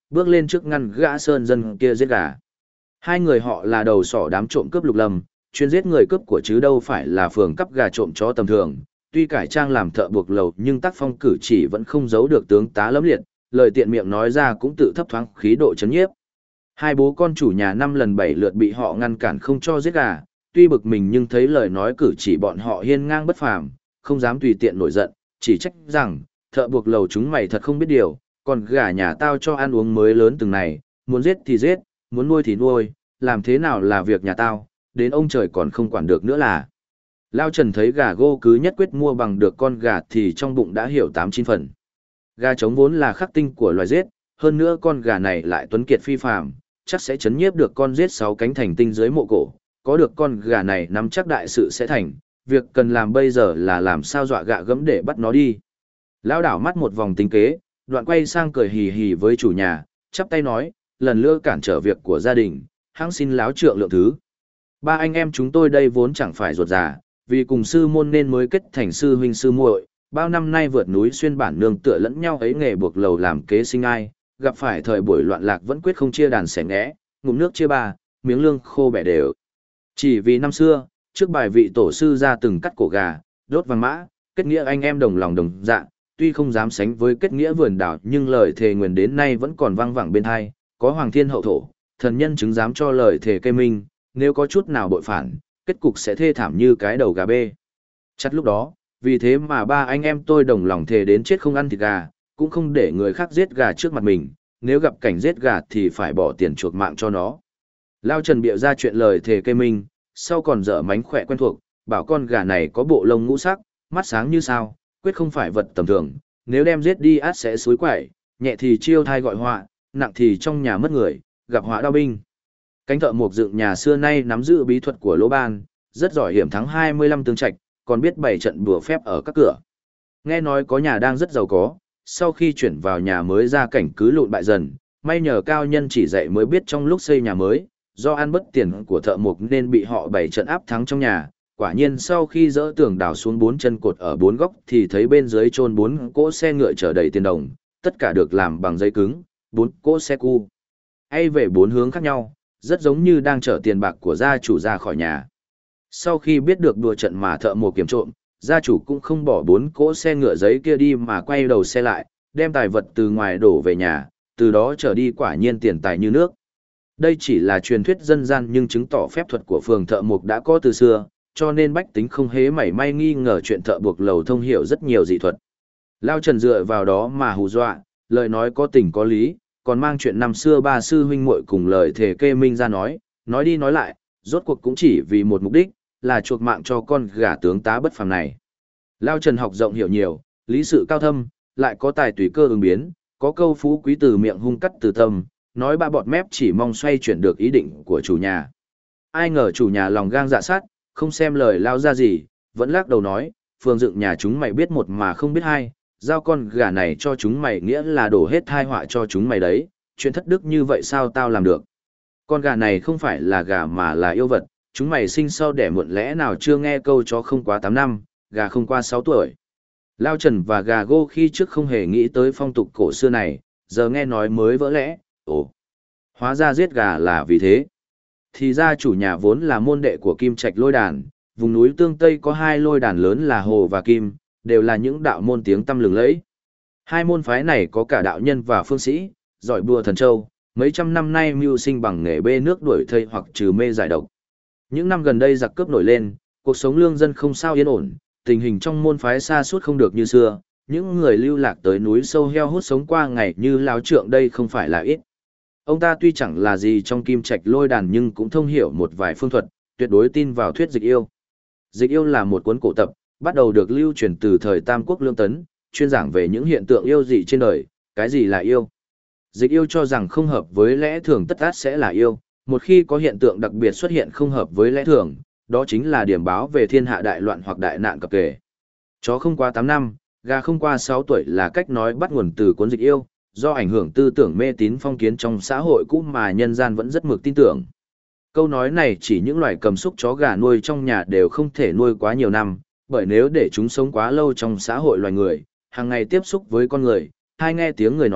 bước lên trước ngăn gã sơn dân kia giết gà. Hai người họ là đầu sỏ đám trộm cướp Lục Lâm, chuyên giết người cướp của chứ đâu phải là phường cắp gà trộm chó tầm thường. Tuy cải trang làm thợ buộc lầu nhưng tác phong cử chỉ vẫn không giấu được tướng tá lẫm liệt, lời tiện miệng nói ra cũng tự thấp thoáng khí độ chấn nhiếp. Hai bố con chủ nhà 5 lần 7 lượt bị họ ngăn cản không cho giết gà, tuy bực mình nhưng thấy lời nói cử chỉ bọn họ hiên ngang bất phàm, không dám tùy tiện nổi giận, chỉ trách rằng, thợ buộc lầu chúng mày thật không biết điều, còn gà nhà tao cho ăn uống mới lớn từng này, muốn giết thì giết, muốn nuôi thì nuôi, làm thế nào là việc nhà tao, đến ông trời còn không quản được nữa là. Lao Trần thấy gà gô cứ nhất quyết mua bằng được con gà thì trong bụng đã hiểu 8-9 phần. Gà trống vốn là khắc tinh của loài giết, hơn nữa con gà này lại tuấn kiệt phi phàm, chắc sẽ chấn nhiếp được con giết 6 cánh thành tinh dưới mộ cổ, có được con gà này nắm chắc đại sự sẽ thành, việc cần làm bây giờ là làm sao dọa gạ gẫm để bắt nó đi. Lão đảo mắt một vòng tính kế, đoạn quay sang cười hì hì với chủ nhà, chắp tay nói, lần nữa cản trở việc của gia đình, hãng xin láo trượng lượng thứ. Ba anh em chúng tôi đây vốn chẳng phải ruột già, vì cùng sư môn nên mới kết thành sư huynh sư muội, bao năm nay vượt núi xuyên bản nương tựa lẫn nhau ấy nghề buộc lầu làm kế sinh ai, gặp phải thời buổi loạn lạc vẫn quyết không chia đàn xẻ nghẽ, ngụm nước chia ba, miếng lương khô bẻ đều. Chỉ vì năm xưa, trước bài vị tổ sư ra từng cắt cổ gà, đốt vàng mã, kết nghĩa anh em đồng lòng đồng dạ, tuy không dám sánh với kết nghĩa vườn đảo nhưng lời thề nguyền đến nay vẫn còn vang vẳng bên tai, có hoàng thiên hậu thổ, thần nhân chứng dám cho lời thề cây minh, nếu có chút nào bội phản, kết cục sẽ thê thảm như cái đầu gà bê. Chắc lúc đó, vì thế mà ba anh em tôi đồng lòng thề đến chết không ăn thịt gà, cũng không để người khác giết gà trước mặt mình, nếu gặp cảnh giết gà thì phải bỏ tiền chuộc mạng cho nó. Lao Trần bịa ra chuyện lời thề cây minh, sau còn dở mánh khỏe quen thuộc, bảo con gà này có bộ lông ngũ sắc, mắt sáng như sao, quyết không phải vật tầm thường, nếu đem giết đi át sẽ xối quẩy, nhẹ thì chiêu thai gọi họa, nặng thì trong nhà mất người, gặp họa đao binh. Cánh thợ mộc dựng nhà xưa nay nắm giữ bí thuật của Lỗ Ban, rất giỏi hiểm thắng 25 tương trạch, còn biết bày trận bùa phép ở các cửa. Nghe nói có nhà đang rất giàu có, sau khi chuyển vào nhà mới ra cảnh cứ lụn bại dần, may nhờ cao nhân chỉ dạy mới biết trong lúc xây nhà mới, do ăn bất tiền của thợ mộc nên bị họ bày trận áp thắng trong nhà. Quả nhiên sau khi dỡ tường đào xuống 4 chân cột ở 4 góc thì thấy bên dưới chôn 4 cỗ xe ngựa chở đầy tiền đồng, tất cả được làm bằng giấy cứng, 4 cỗ xe cu. Hay về 4 hướng khác nhau, rất giống như đang chở tiền bạc của gia chủ ra khỏi nhà. Sau khi biết được đùa trận mà thợ mộc kiếm trộm, gia chủ cũng không bỏ 4 cỗ xe ngựa giấy kia đi mà quay đầu xe lại, đem tài vật từ ngoài đổ về nhà, từ đó trở đi quả nhiên tiền tài như nước. Đây chỉ là truyền thuyết dân gian nhưng chứng tỏ phép thuật của phường thợ mộc đã có từ xưa, cho nên bách tính không hề mảy may nghi ngờ chuyện thợ buộc lầu thông hiểu rất nhiều dị thuật. Lao Trần dựa vào đó mà hù dọa, lời nói có tình có lý, còn mang chuyện năm xưa ba sư huynh muội cùng lời thề kê minh ra nói đi nói lại, rốt cuộc cũng chỉ vì một mục đích, là chuộc mạng cho con gà tướng tá bất phàm này. Lao Trần học rộng hiểu nhiều, lý sự cao thâm, lại có tài tùy cơ ứng biến, có câu phú quý từ miệng hung cắt từ tâm, nói ba bọt mép chỉ mong xoay chuyển được ý định của chủ nhà. Ai ngờ chủ nhà lòng gang dạ sát, không xem lời Lao ra gì, vẫn lắc đầu nói, phường dựng nhà chúng mày biết một mà không biết hai, giao con gà này cho chúng mày nghĩa là đổ hết thai họa cho chúng mày đấy, chuyện thất đức như vậy sao tao làm được. Con gà này không phải là gà mà là yêu vật, chúng mày sinh sau đẻ muộn lẽ nào chưa nghe câu chó không quá 8 năm, gà không qua 6 tuổi. Lao Trần và gà gô khi trước không hề nghĩ tới phong tục cổ xưa này, giờ nghe nói mới vỡ lẽ, ồ, hóa ra giết gà là vì thế. Thì ra chủ nhà vốn là môn đệ của Kim Trạch lôi đàn, vùng núi Tương Tây có 2 lôi đàn lớn là Hồ và Kim, đều là những đạo môn tiếng tăm lừng lẫy. Hai môn phái này có cả đạo nhân và phương sĩ, giỏi bùa thần châu, mấy trăm năm nay mưu sinh bằng nghề bê nước đuổi thây hoặc trừ mê giải độc. Những năm gần đây giặc cướp nổi lên, cuộc sống lương dân không sao yên ổn, tình hình trong môn phái xa suốt không được như xưa, những người lưu lạc tới núi sâu heo hút sống qua ngày như Lão Trượng đây không phải là ít. Ông ta tuy chẳng là gì trong Kim Trạch lôi đàn nhưng cũng thông hiểu một vài phương thuật, tuyệt đối tin vào thuyết dịch yêu. Dịch yêu là một cuốn cổ tập, bắt đầu được lưu truyền từ thời Tam Quốc Lương Tấn, chuyên giảng về những hiện tượng yêu dị trên đời, cái gì là yêu. Dịch yêu cho rằng không hợp với lẽ thường tất át sẽ là yêu, một khi có hiện tượng đặc biệt xuất hiện không hợp với lẽ thường, đó chính là điểm báo về thiên hạ đại loạn hoặc đại nạn cập kề. Chó không qua 8 năm, gà không qua 6 tuổi là cách nói bắt nguồn từ cuốn dịch yêu, do ảnh hưởng tư tưởng mê tín phong kiến trong xã hội cũ mà nhân gian vẫn rất mực tin tưởng. Câu nói này chỉ những loài cầm súc chó gà nuôi trong nhà đều không thể nuôi quá nhiều năm, bởi nếu để chúng sống quá lâu trong xã hội loài người, hàng ngày tiếp xúc với con người, hay nghe tiếng người nói,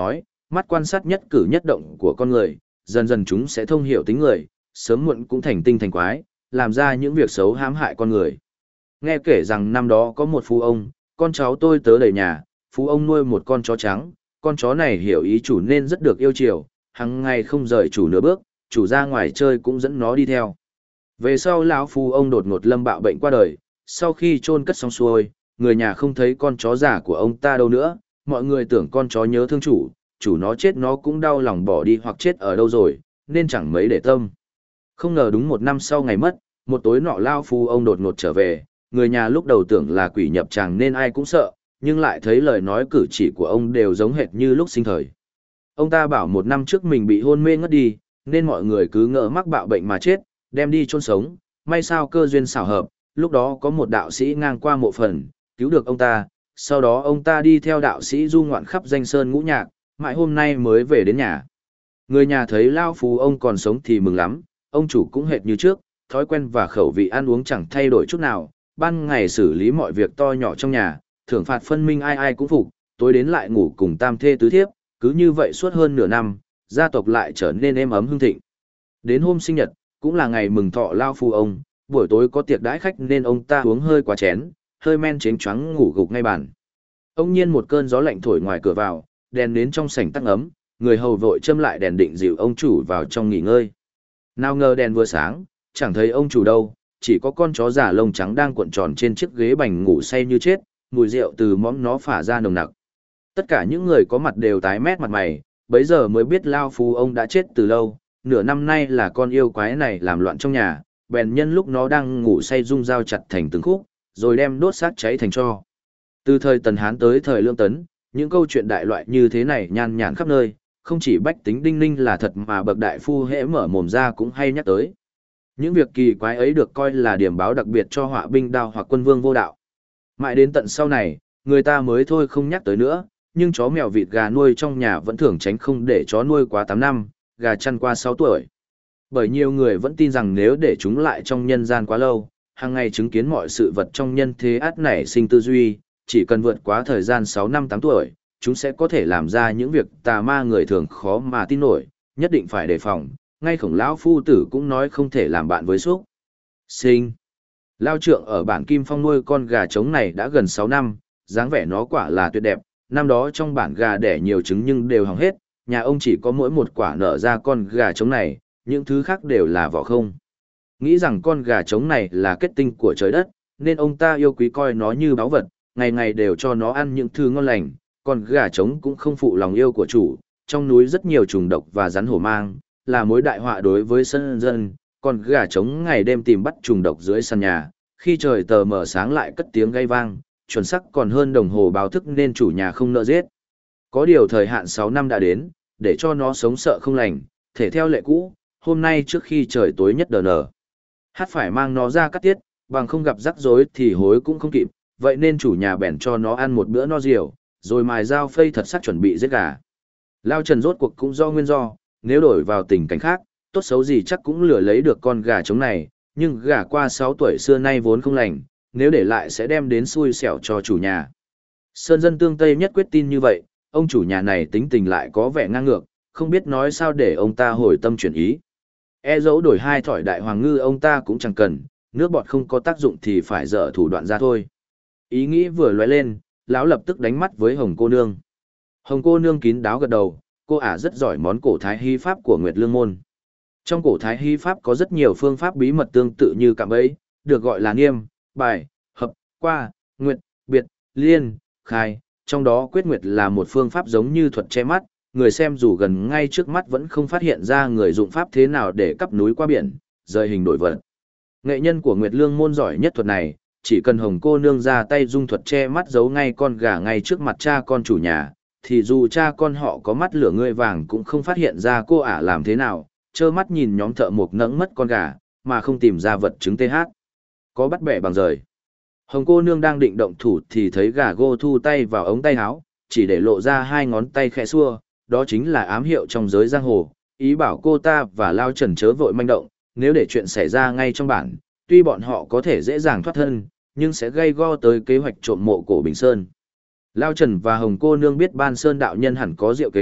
mắt quan sát nhất cử nhất động của con người, dần dần chúng sẽ thông hiểu tính người, sớm muộn cũng thành tinh thành quái, làm ra những việc xấu hãm hại con người. Nghe kể rằng năm đó có một phú ông, con cháu tôi tớ đầy nhà, phú ông nuôi một con chó trắng, con chó này hiểu ý chủ nên rất được yêu chiều, hằng ngày không rời chủ nửa bước, chủ ra ngoài chơi cũng dẫn nó đi theo. Về sau lão phú ông đột ngột lâm bạo bệnh qua đời, sau khi chôn cất xong xuôi, người nhà không thấy con chó già của ông ta đâu nữa, mọi người tưởng con chó nhớ thương chủ nó chết nó cũng đau lòng bỏ đi hoặc chết ở đâu rồi, nên chẳng mấy để tâm. Không ngờ đúng một năm sau ngày mất, một tối nọ lão phú ông đột ngột trở về, người nhà lúc đầu tưởng là quỷ nhập tràng nên ai cũng sợ, nhưng lại thấy lời nói cử chỉ của ông đều giống hệt như lúc sinh thời. Ông ta bảo một năm trước mình bị hôn mê ngất đi, nên mọi người cứ ngỡ mắc bạo bệnh mà chết, đem đi chôn sống, may sao cơ duyên xảo hợp, lúc đó có một đạo sĩ ngang qua mộ phần, cứu được ông ta, sau đó ông ta đi theo đạo sĩ du ngoạn khắp danh sơn ngũ nhạc, mãi hôm nay mới về đến nhà. Người nhà thấy lao phú ông còn sống thì mừng lắm, ông chủ cũng hệt như trước, thói quen và khẩu vị ăn uống chẳng thay đổi chút nào, ban ngày xử lý mọi việc to nhỏ trong nhà, thưởng phạt phân minh ai ai cũng phục, tối đến lại ngủ cùng tam thê tứ thiếp, cứ như vậy suốt hơn nửa năm, gia tộc lại trở nên êm ấm hưng thịnh. Đến hôm sinh nhật, cũng là ngày mừng thọ lao phú ông, buổi tối có tiệc đãi khách nên ông ta uống hơi quá chén, hơi men chén choáng ngủ gục ngay bàn. Ông nhiên một cơn gió lạnh thổi ngoài cửa vào, đèn đến trong sảnh tắt ấm, người hầu vội châm lại đèn định dịu ông chủ vào trong nghỉ ngơi. Nào ngờ đèn vừa sáng, chẳng thấy ông chủ đâu, chỉ có con chó giả lông trắng đang cuộn tròn trên chiếc ghế bành ngủ say như chết, mùi rượu từ mõm nó phả ra nồng nặc. Tất cả những người có mặt đều tái mét mặt mày, bấy giờ mới biết lao phú ông đã chết từ lâu, nửa năm nay là con yêu quái này làm loạn trong nhà, bèn nhân lúc nó đang ngủ say rung dao chặt thành từng khúc, rồi đem đốt xác cháy thành tro. Từ thời Tần Hán tới thời Lương Tấn, những câu chuyện đại loại như thế này nhan nhản khắp nơi, không chỉ bách tính đinh ninh là thật mà bậc đại phu hễ mở mồm ra cũng hay nhắc tới. Những việc kỳ quái ấy được coi là điểm báo đặc biệt cho họa binh đao hoặc quân vương vô đạo. Mãi đến tận sau này, người ta mới thôi không nhắc tới nữa, nhưng chó mèo vịt gà nuôi trong nhà vẫn thường tránh không để chó nuôi quá 8 năm, gà chăn qua 6 tuổi. Bởi nhiều người vẫn tin rằng nếu để chúng lại trong nhân gian quá lâu, hàng ngày chứng kiến mọi sự vật trong nhân thế ắt nảy sinh tư duy, chỉ cần vượt quá thời gian 6 năm 8 tuổi, chúng sẽ có thể làm ra những việc tà ma người thường khó mà tin nổi, nhất định phải đề phòng. Ngay Khổng lão phu tử cũng nói không thể làm bạn với súc sinh. Lao Trượng ở bản Kim Phong nuôi con gà trống này đã gần 6 năm, dáng vẻ nó quả là tuyệt đẹp, năm đó trong bản gà đẻ nhiều trứng nhưng đều hỏng hết, nhà ông chỉ có mỗi một quả nở ra con gà trống này, những thứ khác đều là vỏ không. Nghĩ rằng con gà trống này là kết tinh của trời đất, nên ông ta yêu quý coi nó như báu vật, ngày ngày đều cho nó ăn những thứ ngon lành, còn gà trống cũng không phụ lòng yêu của chủ, trong núi rất nhiều trùng độc và rắn hổ mang, là mối đại họa đối với sân dân, còn gà trống ngày đêm tìm bắt trùng độc dưới sàn nhà, khi trời tờ mờ sáng lại cất tiếng gây vang, chuẩn xác còn hơn đồng hồ báo thức nên chủ nhà không nỡ giết. Có điều thời hạn 6 năm đã đến, để cho nó sống sợ không lành, thể theo lệ cũ, hôm nay trước khi trời tối nhất đờ nở, hát phải mang nó ra cắt tiết, bằng không gặp rắc rối thì hối cũng không kịp, vậy nên chủ nhà bèn cho nó ăn một bữa no diều, rồi mài dao phây thật sắc chuẩn bị giết gà. Lao Trần rốt cuộc cũng do nguyên do, nếu đổi vào tình cảnh khác, tốt xấu gì chắc cũng lừa lấy được con gà trống này, nhưng gà qua 6 tuổi xưa nay vốn không lành, nếu để lại sẽ đem đến xui xẻo cho chủ nhà. Sơn dân tương Tây nhất quyết tin như vậy, ông chủ nhà này tính tình lại có vẻ ngang ngược, không biết nói sao để ông ta hồi tâm chuyển ý. E dẫu đổi 2 thỏi đại hoàng ngư ông ta cũng chẳng cần, nước bọt không có tác dụng thì phải dở thủ đoạn ra thôi. Ý nghĩ vừa lóe lên, lão lập tức đánh mắt với Hồng cô nương. Hồng cô nương kín đáo gật đầu, cô ả rất giỏi món cổ thái hy pháp của Nguyệt Lương Môn. Trong cổ thái hy pháp có rất nhiều phương pháp bí mật tương tự như cạm bẫy, được gọi là niêm, bài, hợp, qua, nguyệt, biệt, liên, khai. Trong đó quyết nguyệt là một phương pháp giống như thuật che mắt, người xem dù gần ngay trước mắt vẫn không phát hiện ra người dụng pháp thế nào để cắp núi qua biển, rời hình đổi vật. Nghệ nhân của Nguyệt Lương Môn giỏi nhất thuật này, chỉ cần Hồng cô nương ra tay dung thuật che mắt giấu ngay con gà ngay trước mặt cha con chủ nhà, thì dù cha con họ có mắt lửa ngươi vàng cũng không phát hiện ra cô ả làm thế nào, trơ mắt nhìn nhóm thợ mộc nẫng mất con gà, mà không tìm ra vật chứng TH. Có bắt bẻ bằng rời. Hồng cô nương đang định động thủ thì thấy gà gô thu tay vào ống tay áo, chỉ để lộ ra 2 ngón tay khẽ xua, đó chính là ám hiệu trong giới giang hồ, ý bảo cô ta và Lao Trần chớ vội manh động, nếu để chuyện xảy ra ngay trong bản, tuy bọn họ có thể dễ dàng thoát thân, nhưng sẽ gây go tới kế hoạch trộm mộ cổ Bình Sơn. Lao Trần và Hồng cô nương biết Ban Sơn đạo nhân hẳn có diệu kế,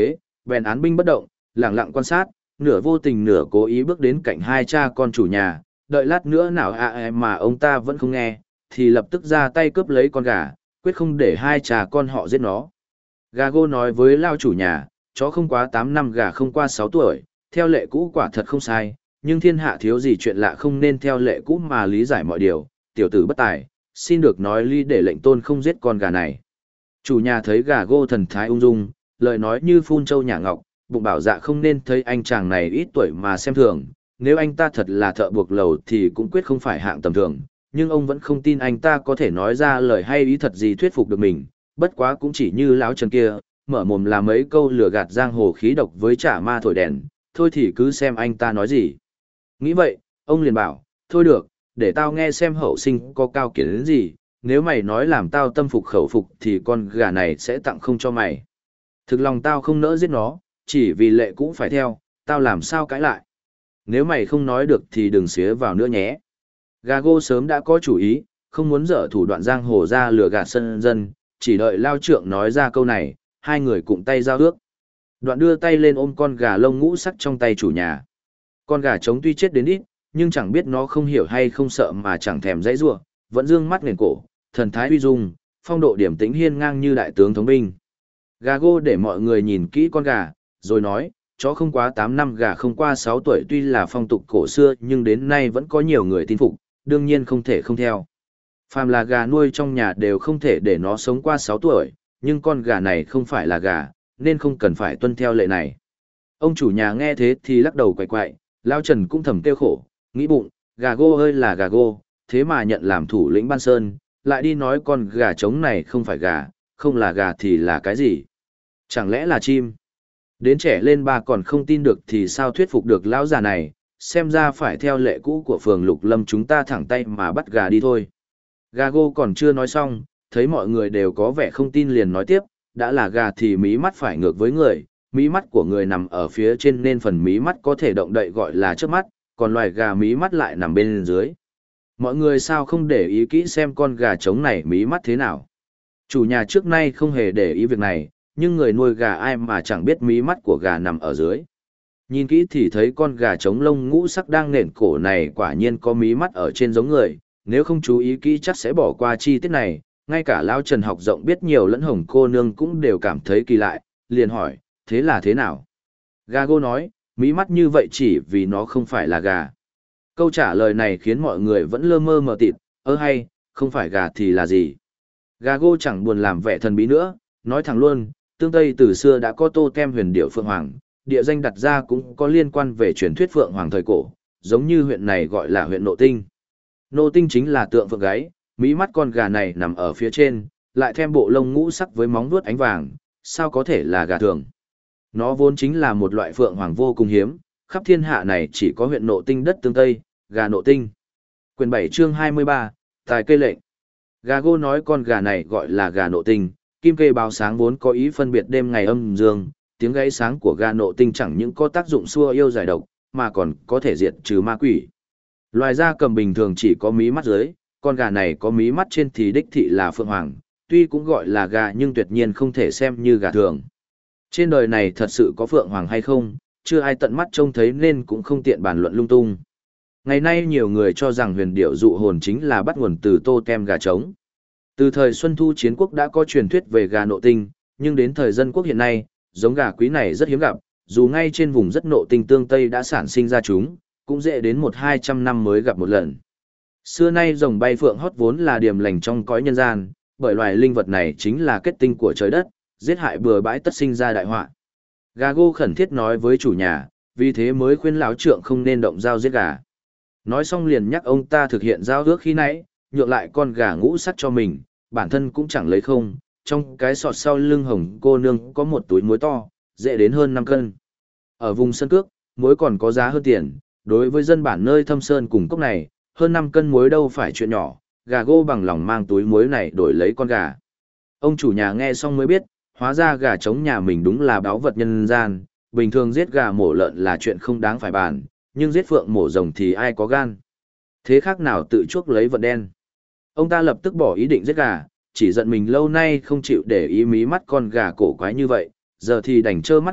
bèn án binh bất động, lặng lặng quan sát, nửa vô tình nửa cố ý bước đến cạnh hai cha con chủ nhà, đợi lát nữa nào mà ông ta vẫn không nghe, thì lập tức ra tay cướp lấy con gà, quyết không để hai cha con họ giết nó. Gago nói với lao chủ nhà, chó không quá 8 năm gà không qua 6 tuổi, theo lệ cũ quả thật không sai, nhưng thiên hạ thiếu gì chuyện lạ không nên theo lệ cũ mà lý giải mọi điều, tiểu tử bất tài, xin được nói ly để lệnh tôn không giết con gà này. Chủ nhà thấy Gago thần thái ung dung, lời nói như phun châu nhả ngọc, bụng bảo dạ không nên thấy anh chàng này ít tuổi mà xem thường, nếu anh ta thật là thợ buộc lầu thì cũng quyết không phải hạng tầm thường, nhưng ông vẫn không tin anh ta có thể nói ra lời hay ý thật gì thuyết phục được mình, bất quá cũng chỉ như lão Trần kia, mở mồm là mấy câu lừa gạt giang hồ khí độc với trả ma thổi đèn, thôi thì cứ xem anh ta nói gì. Nghĩ vậy, ông liền bảo, thôi được, để tao nghe xem hậu sinh có cao kiến đến gì, nếu mày nói làm tao tâm phục khẩu phục thì con gà này sẽ tặng không cho mày. Thực lòng tao không nỡ giết nó, chỉ vì lệ cũ phải theo, tao làm sao cãi lại. Nếu mày không nói được thì đừng xía vào nữa nhé. Gago sớm đã có chủ ý, không muốn dở thủ đoạn giang hồ ra lừa gạt sân dân, chỉ đợi lao trượng nói ra câu này, hai người cụm tay giao ước. Đoạn đưa tay lên ôm con gà lông ngũ sắc trong tay chủ nhà. Con gà trống tuy chết đến ít, nhưng chẳng biết nó không hiểu hay không sợ mà chẳng thèm dãy giụa, vẫn dương mắt nghển cổ, thần thái uy dung, phong độ điểm tĩnh hiên ngang như đại tướng thống binh. Gago để mọi người nhìn kỹ con gà, rồi nói, chó không quá 8 năm gà không qua 6 tuổi tuy là phong tục cổ xưa nhưng đến nay vẫn có nhiều người tin phục, đương nhiên không thể không theo. Phàm là gà nuôi trong nhà đều không thể để nó sống qua 6 tuổi, nhưng con gà này không phải là gà, nên không cần phải tuân theo lệ này. Ông chủ nhà nghe thế thì lắc đầu quậy quậy, Lao Trần cũng thầm kêu khổ, nghĩ bụng, gà gô ơi là gà gô, thế mà nhận làm thủ lĩnh Ban Sơn, lại đi nói con gà trống này không phải gà, không là gà thì là cái gì? Chẳng lẽ là chim? Đến trẻ lên ba còn không tin được thì sao thuyết phục được lão già này, xem ra phải theo lệ cũ của phường Lục Lâm chúng ta thẳng tay mà bắt gà đi thôi. Gago còn chưa nói xong, thấy mọi người đều có vẻ không tin liền nói tiếp, đã là gà thì mí mắt phải ngược với người, mí mắt của người nằm ở phía trên nên phần mí mắt có thể động đậy gọi là chớp mắt, còn loài gà mí mắt lại nằm bên dưới. Mọi người sao không để ý kỹ xem con gà trống này mí mắt thế nào. Chủ nhà trước nay không hề để ý việc này, nhưng người nuôi gà ai mà chẳng biết mí mắt của gà nằm ở dưới. Nhìn kỹ thì thấy con gà trống lông ngũ sắc đang nền cổ này quả nhiên có mí mắt ở trên giống người, nếu không chú ý kỹ chắc sẽ bỏ qua chi tiết này, ngay cả Lao Trần học rộng biết nhiều lẫn Hồng cô nương cũng đều cảm thấy kỳ lạ, liền hỏi, thế là thế nào? Gago nói, mí mắt như vậy chỉ vì nó không phải là gà. Câu trả lời này khiến mọi người vẫn lơ mơ mờ tịt, hay, không phải gà thì là gì? Gago chẳng buồn làm vẻ thần bí nữa, nói thẳng luôn, tương Tây từ xưa đã có tô tem huyền điệu Phượng Hoàng, địa danh đặt ra cũng có liên quan về truyền thuyết Phượng Hoàng thời cổ, giống như huyện này gọi là huyện Nộ Tinh. Nộ Tinh chính là tượng phượng gáy, mí mắt con gà này nằm ở phía trên, lại thêm bộ lông ngũ sắc với móng vuốt ánh vàng, sao có thể là gà thường. Nó vốn chính là một loại Phượng Hoàng vô cùng hiếm, khắp thiên hạ này chỉ có huyện Nộ Tinh đất tương Tây, gà Nộ Tinh. Quyền 7 chương 23, Tài cây lệnh. Gago nói con gà này gọi là gà Nộ Tinh, kim kê báo sáng vốn có ý phân biệt đêm ngày âm dương, tiếng gáy sáng của gà Nộ Tinh chẳng những có tác dụng xua yêu giải độc, mà còn có thể diệt trừ ma quỷ. Loài gia cầm bình thường chỉ có mí mắt dưới, con gà này có mí mắt trên thì đích thị là Phượng Hoàng, tuy cũng gọi là gà nhưng tuyệt nhiên không thể xem như gà thường. Trên đời này thật sự có Phượng Hoàng hay không, chưa ai tận mắt trông thấy nên cũng không tiện bàn luận lung tung. Ngày nay nhiều người cho rằng huyền điệu dụ hồn chính là bắt nguồn từ tô tem gà trống. Từ thời Xuân Thu Chiến Quốc đã có truyền thuyết về gà Nộ Tinh, nhưng đến thời Dân Quốc hiện nay, giống gà quý này rất hiếm gặp, dù ngay trên vùng rất nộ tinh tương Tây đã sản sinh ra chúng, cũng dễ đến 100-200 năm mới gặp một lần. Xưa nay rồng bay phượng hót vốn là điềm lành trong cõi nhân gian, bởi loài linh vật này chính là kết tinh của trời đất, giết hại bừa bãi tất sinh ra đại họa. Gago khẩn thiết nói với chủ nhà, vì thế mới khuyên lão trượng không nên động dao giết gà. Nói xong liền nhắc ông ta thực hiện giao ước khi nãy, nhượng lại con gà ngũ sắc cho mình, bản thân cũng chẳng lấy không, trong cái sọt sau lưng Hồng cô nương có một túi muối to, dễ đến hơn 5 cân. Ở vùng Sơn Cước, muối còn có giá hơn tiền, đối với dân bản nơi thâm sơn cùng cốc này, hơn 5 cân muối đâu phải chuyện nhỏ, Gago bằng lòng mang túi muối này đổi lấy con gà. Ông chủ nhà nghe xong mới biết, hóa ra gà trống nhà mình đúng là báu vật nhân gian, bình thường giết gà mổ lợn là chuyện không đáng phải bàn, nhưng giết phượng mổ rồng thì ai có gan. Thế khác nào tự chuốc lấy vận đen. Ông ta lập tức bỏ ý định giết gà, chỉ giận mình lâu nay không chịu để ý mí mắt con gà cổ quái như vậy, giờ thì đành trơ mắt hết,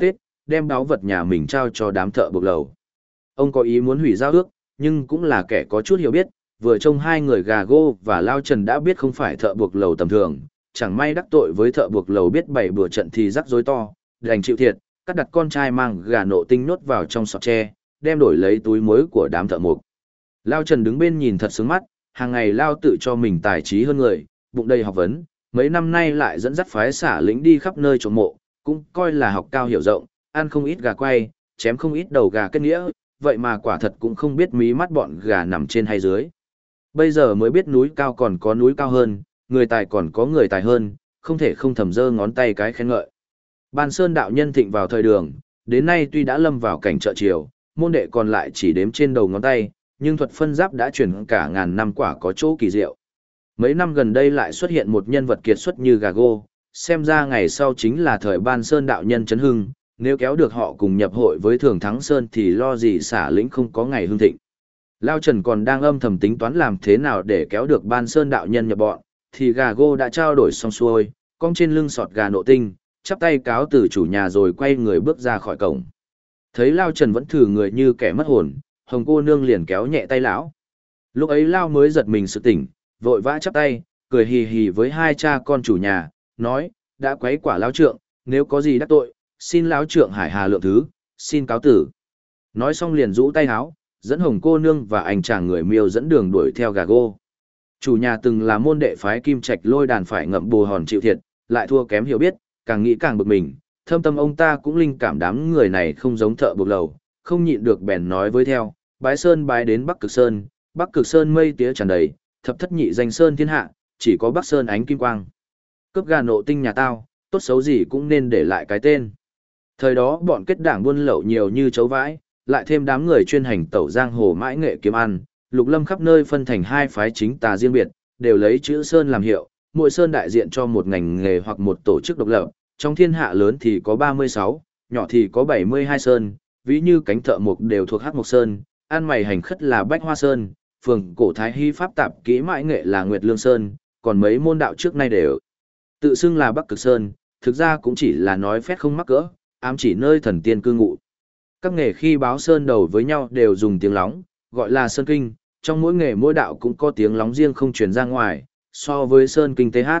đem báu vật nhà mình trao cho đám thợ buộc lầu. Ông có ý muốn hủy giao ước, nhưng cũng là kẻ có chút hiểu biết, vừa trông hai người gà gô và Lao Trần đã biết không phải thợ buộc lầu tầm thường, chẳng may đắc tội với thợ buộc lầu biết bày bừa trận thì rắc rối to, đành chịu thiệt, cắt đặt con trai mang gà nộ tinh nhốt vào trong sọt tre, đem đổi lấy túi muối của đám thợ mộc. Lao Trần đứng bên nhìn thật sướng mắt, hàng ngày Lao tự cho mình tài trí hơn người, bụng đầy học vấn, mấy năm nay lại dẫn dắt phái xả lính đi khắp nơi trộm mộ, cũng coi là học cao hiểu rộng, ăn không ít gà quay, chém không ít đầu gà kết nghĩa, vậy mà quả thật cũng không biết mí mắt bọn gà nằm trên hay dưới. Bây giờ mới biết núi cao còn có núi cao hơn, người tài còn có người tài hơn, không thể không thầm giơ ngón tay cái khen ngợi. Ban Sơn đạo nhân thịnh vào thời Đường, đến nay tuy đã lâm vào cảnh trợ triều, môn đệ còn lại chỉ đếm trên đầu ngón tay, nhưng thuật phân giáp đã truyền cả ngàn năm quả có chỗ kỳ diệu. Mấy năm gần đây lại xuất hiện một nhân vật kiệt xuất như Gago, xem ra ngày sau chính là thời Ban Sơn đạo nhân chấn hưng, nếu kéo được họ cùng nhập hội với Thường Thắng Sơn thì lo gì xả lĩnh không có ngày hưng thịnh. Lao Trần còn đang âm thầm tính toán làm thế nào để kéo được Ban Sơn đạo nhân nhập bọn, thì Gago đã trao đổi xong xuôi, cong trên lưng sọt gà nộ tinh, chắp tay cáo từ chủ nhà rồi quay người bước ra khỏi cổng. Thấy Lao Trần vẫn thử người như kẻ mất hồn, Hồng cô nương liền kéo nhẹ tay lão. Lúc ấy Lao mới giật mình sự tỉnh, vội vã chắp tay, cười hì hì với hai cha con chủ nhà, nói, đã quấy quả Lão trượng, nếu có gì đắc tội, xin Lão trượng hải hà lượng thứ, xin cáo tử. Nói xong liền rũ tay háo, dẫn Hồng cô nương và anh chàng người Miêu dẫn đường đuổi theo Gago. Chủ nhà từng là môn đệ phái Kim Trạch Lôi Đàn phải ngậm bồ hòn chịu thiệt, lại thua kém hiểu biết, càng nghĩ càng bực mình, thâm tâm ông ta cũng linh cảm đám người này không giống thợ buộc lầu, không nhịn được bèn nói với theo, bái sơn bái đến Bắc Cực Sơn mây tía tràn đầy, thập thất nhị danh sơn thiên hạ, chỉ có Bắc Sơn ánh kim quang. Cướp gà nộ tinh nhà tao, tốt xấu gì cũng nên để lại cái tên. Thời đó bọn kết đảng buôn lậu nhiều như chấu vãi, lại thêm đám người chuyên hành tẩu giang hồ mãi nghệ kiếm ăn, Lục Lâm khắp nơi phân thành hai phái chính tà riêng biệt, đều lấy chữ sơn làm hiệu, mỗi sơn đại diện cho một ngành nghề hoặc một tổ chức độc lập, trong thiên hạ lớn thì có 36, nhỏ thì có 72 sơn, ví như cánh thợ mộc đều thuộc Hắc Mộc Sơn, ăn mày hành khất là Bách Hoa Sơn, phường cổ thái hy pháp tạp kỹ mãi nghệ là Nguyệt Lương Sơn, còn mấy môn đạo trước nay đều tự xưng là Bắc Cực Sơn, thực ra cũng chỉ là nói phét không mắc cỡ, ám chỉ nơi thần tiên cư ngụ. Các nghề khi báo sơn đầu với nhau đều dùng tiếng lóng, gọi là sơn kinh, trong mỗi nghề mỗi đạo cũng có tiếng lóng riêng không truyền ra ngoài, so với sơn kinh TH.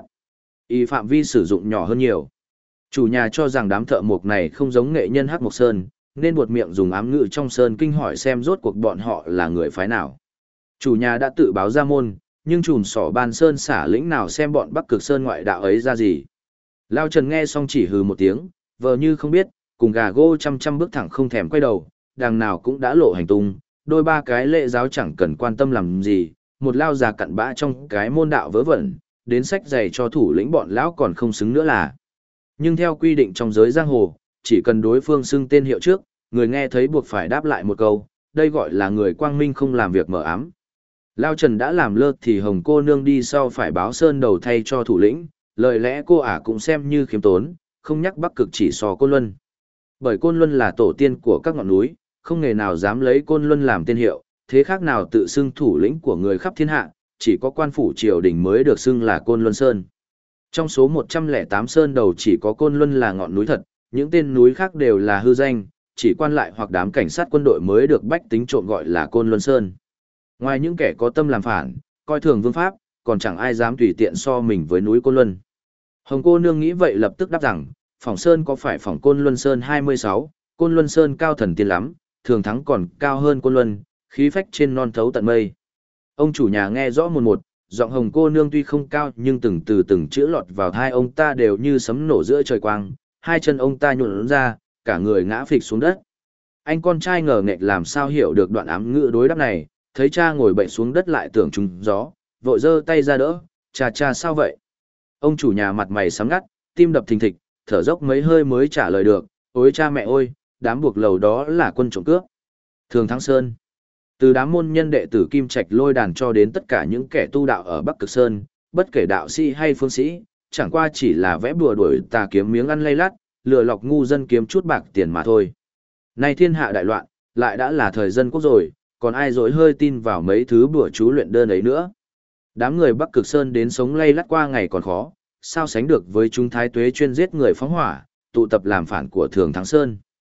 Y phạm vi sử dụng nhỏ hơn nhiều. Chủ nhà cho rằng đám thợ mộc này không giống nghệ nhân Hắc Mộc Sơn, nên buột miệng dùng ám ngữ trong sơn kinh hỏi xem rốt cuộc bọn họ là người phái nào. Chủ nhà đã tự báo ra môn, nhưng chùm sỏ Ban Sơn xả lĩnh nào xem bọn Bắc Cực Sơn ngoại đạo ấy ra gì. Lao Trần nghe xong chỉ hừ một tiếng, vờ như không biết, cùng Gago chăm bước thẳng không thèm quay đầu, đằng nào cũng đã lộ hành tung, đôi ba cái lễ giáo chẳng cần quan tâm làm gì, một lao già cặn bã trong cái môn đạo vớ vẩn, đến sách giày cho thủ lĩnh bọn lão còn không xứng nữa là. Nhưng theo quy định trong giới giang hồ, chỉ cần đối phương xưng tên hiệu trước, người nghe thấy buộc phải đáp lại một câu, đây gọi là người quang minh không làm việc mờ ám. Lao Trần đã làm lơ thì Hồng cô nương đi sau phải báo sơn đầu thay cho thủ lĩnh, lời lẽ cô ả cũng xem như khiêm tốn, không nhắc Bắc Cực chỉ so Côn Luân. Bởi Côn Luân là tổ tiên của các ngọn núi, không nghề nào dám lấy Côn Luân làm tên hiệu, thế khác nào tự xưng thủ lĩnh của người khắp thiên hạ, chỉ có quan phủ triều đình mới được xưng là Côn Luân Sơn. Trong số 108 sơn đầu chỉ có Côn Luân là ngọn núi thật, những tên núi khác đều là hư danh, chỉ quan lại hoặc đám cảnh sát quân đội mới được bách tính trộm gọi là Côn Luân Sơn. Ngoài những kẻ có tâm làm phản, coi thường vương pháp, còn chẳng ai dám tùy tiện so mình với núi Côn Luân. Hồng cô nương nghĩ vậy lập tức đáp rằng, phỏng sơn có phải phỏng Côn Luân Sơn 26, Côn Luân Sơn cao thần tiên lắm, Thường Thắng còn cao hơn Côn Luân, khí phách trên non thấu tận mây. Ông chủ nhà nghe rõ một, giọng Hồng cô nương tuy không cao nhưng từng từ từng chữ lọt vào tai ông ta đều như sấm nổ giữa trời quang, hai chân ông ta nhuộn ra, cả người ngã phịch xuống đất. Anh con trai ngờ nghệch làm sao hiểu được đoạn ám ngữ đối đáp này, thấy cha ngồi bệnh xuống đất lại tưởng trúng gió, vội giơ tay ra đỡ, cha sao vậy? Ông chủ nhà mặt mày sám ngắt, tim đập thình thịch, thở dốc mấy hơi mới trả lời được, ôi cha mẹ ơi, đám buộc lầu đó là quân trộm cướp. Thường Thắng Sơn. Từ đám môn nhân đệ tử Kim Trạch Lôi Đàn cho đến tất cả những kẻ tu đạo ở Bắc Cực Sơn, bất kể đạo sĩ hay phương sĩ, chẳng qua chỉ là vẽ bùa đuổi tà kiếm miếng ăn lay lắt, lừa lọc ngu dân kiếm chút bạc tiền mà thôi. Nay thiên hạ đại loạn, lại đã là thời dân quốc rồi, còn ai dối hơi tin vào mấy thứ bùa chú luyện đơn ấy nữa. Đám người Bắc Cực Sơn đến sống lay lắt qua ngày còn khó, sao sánh được với chúng thái tuế chuyên giết người phóng hỏa, tụ tập làm phản của Thường Thắng Sơn.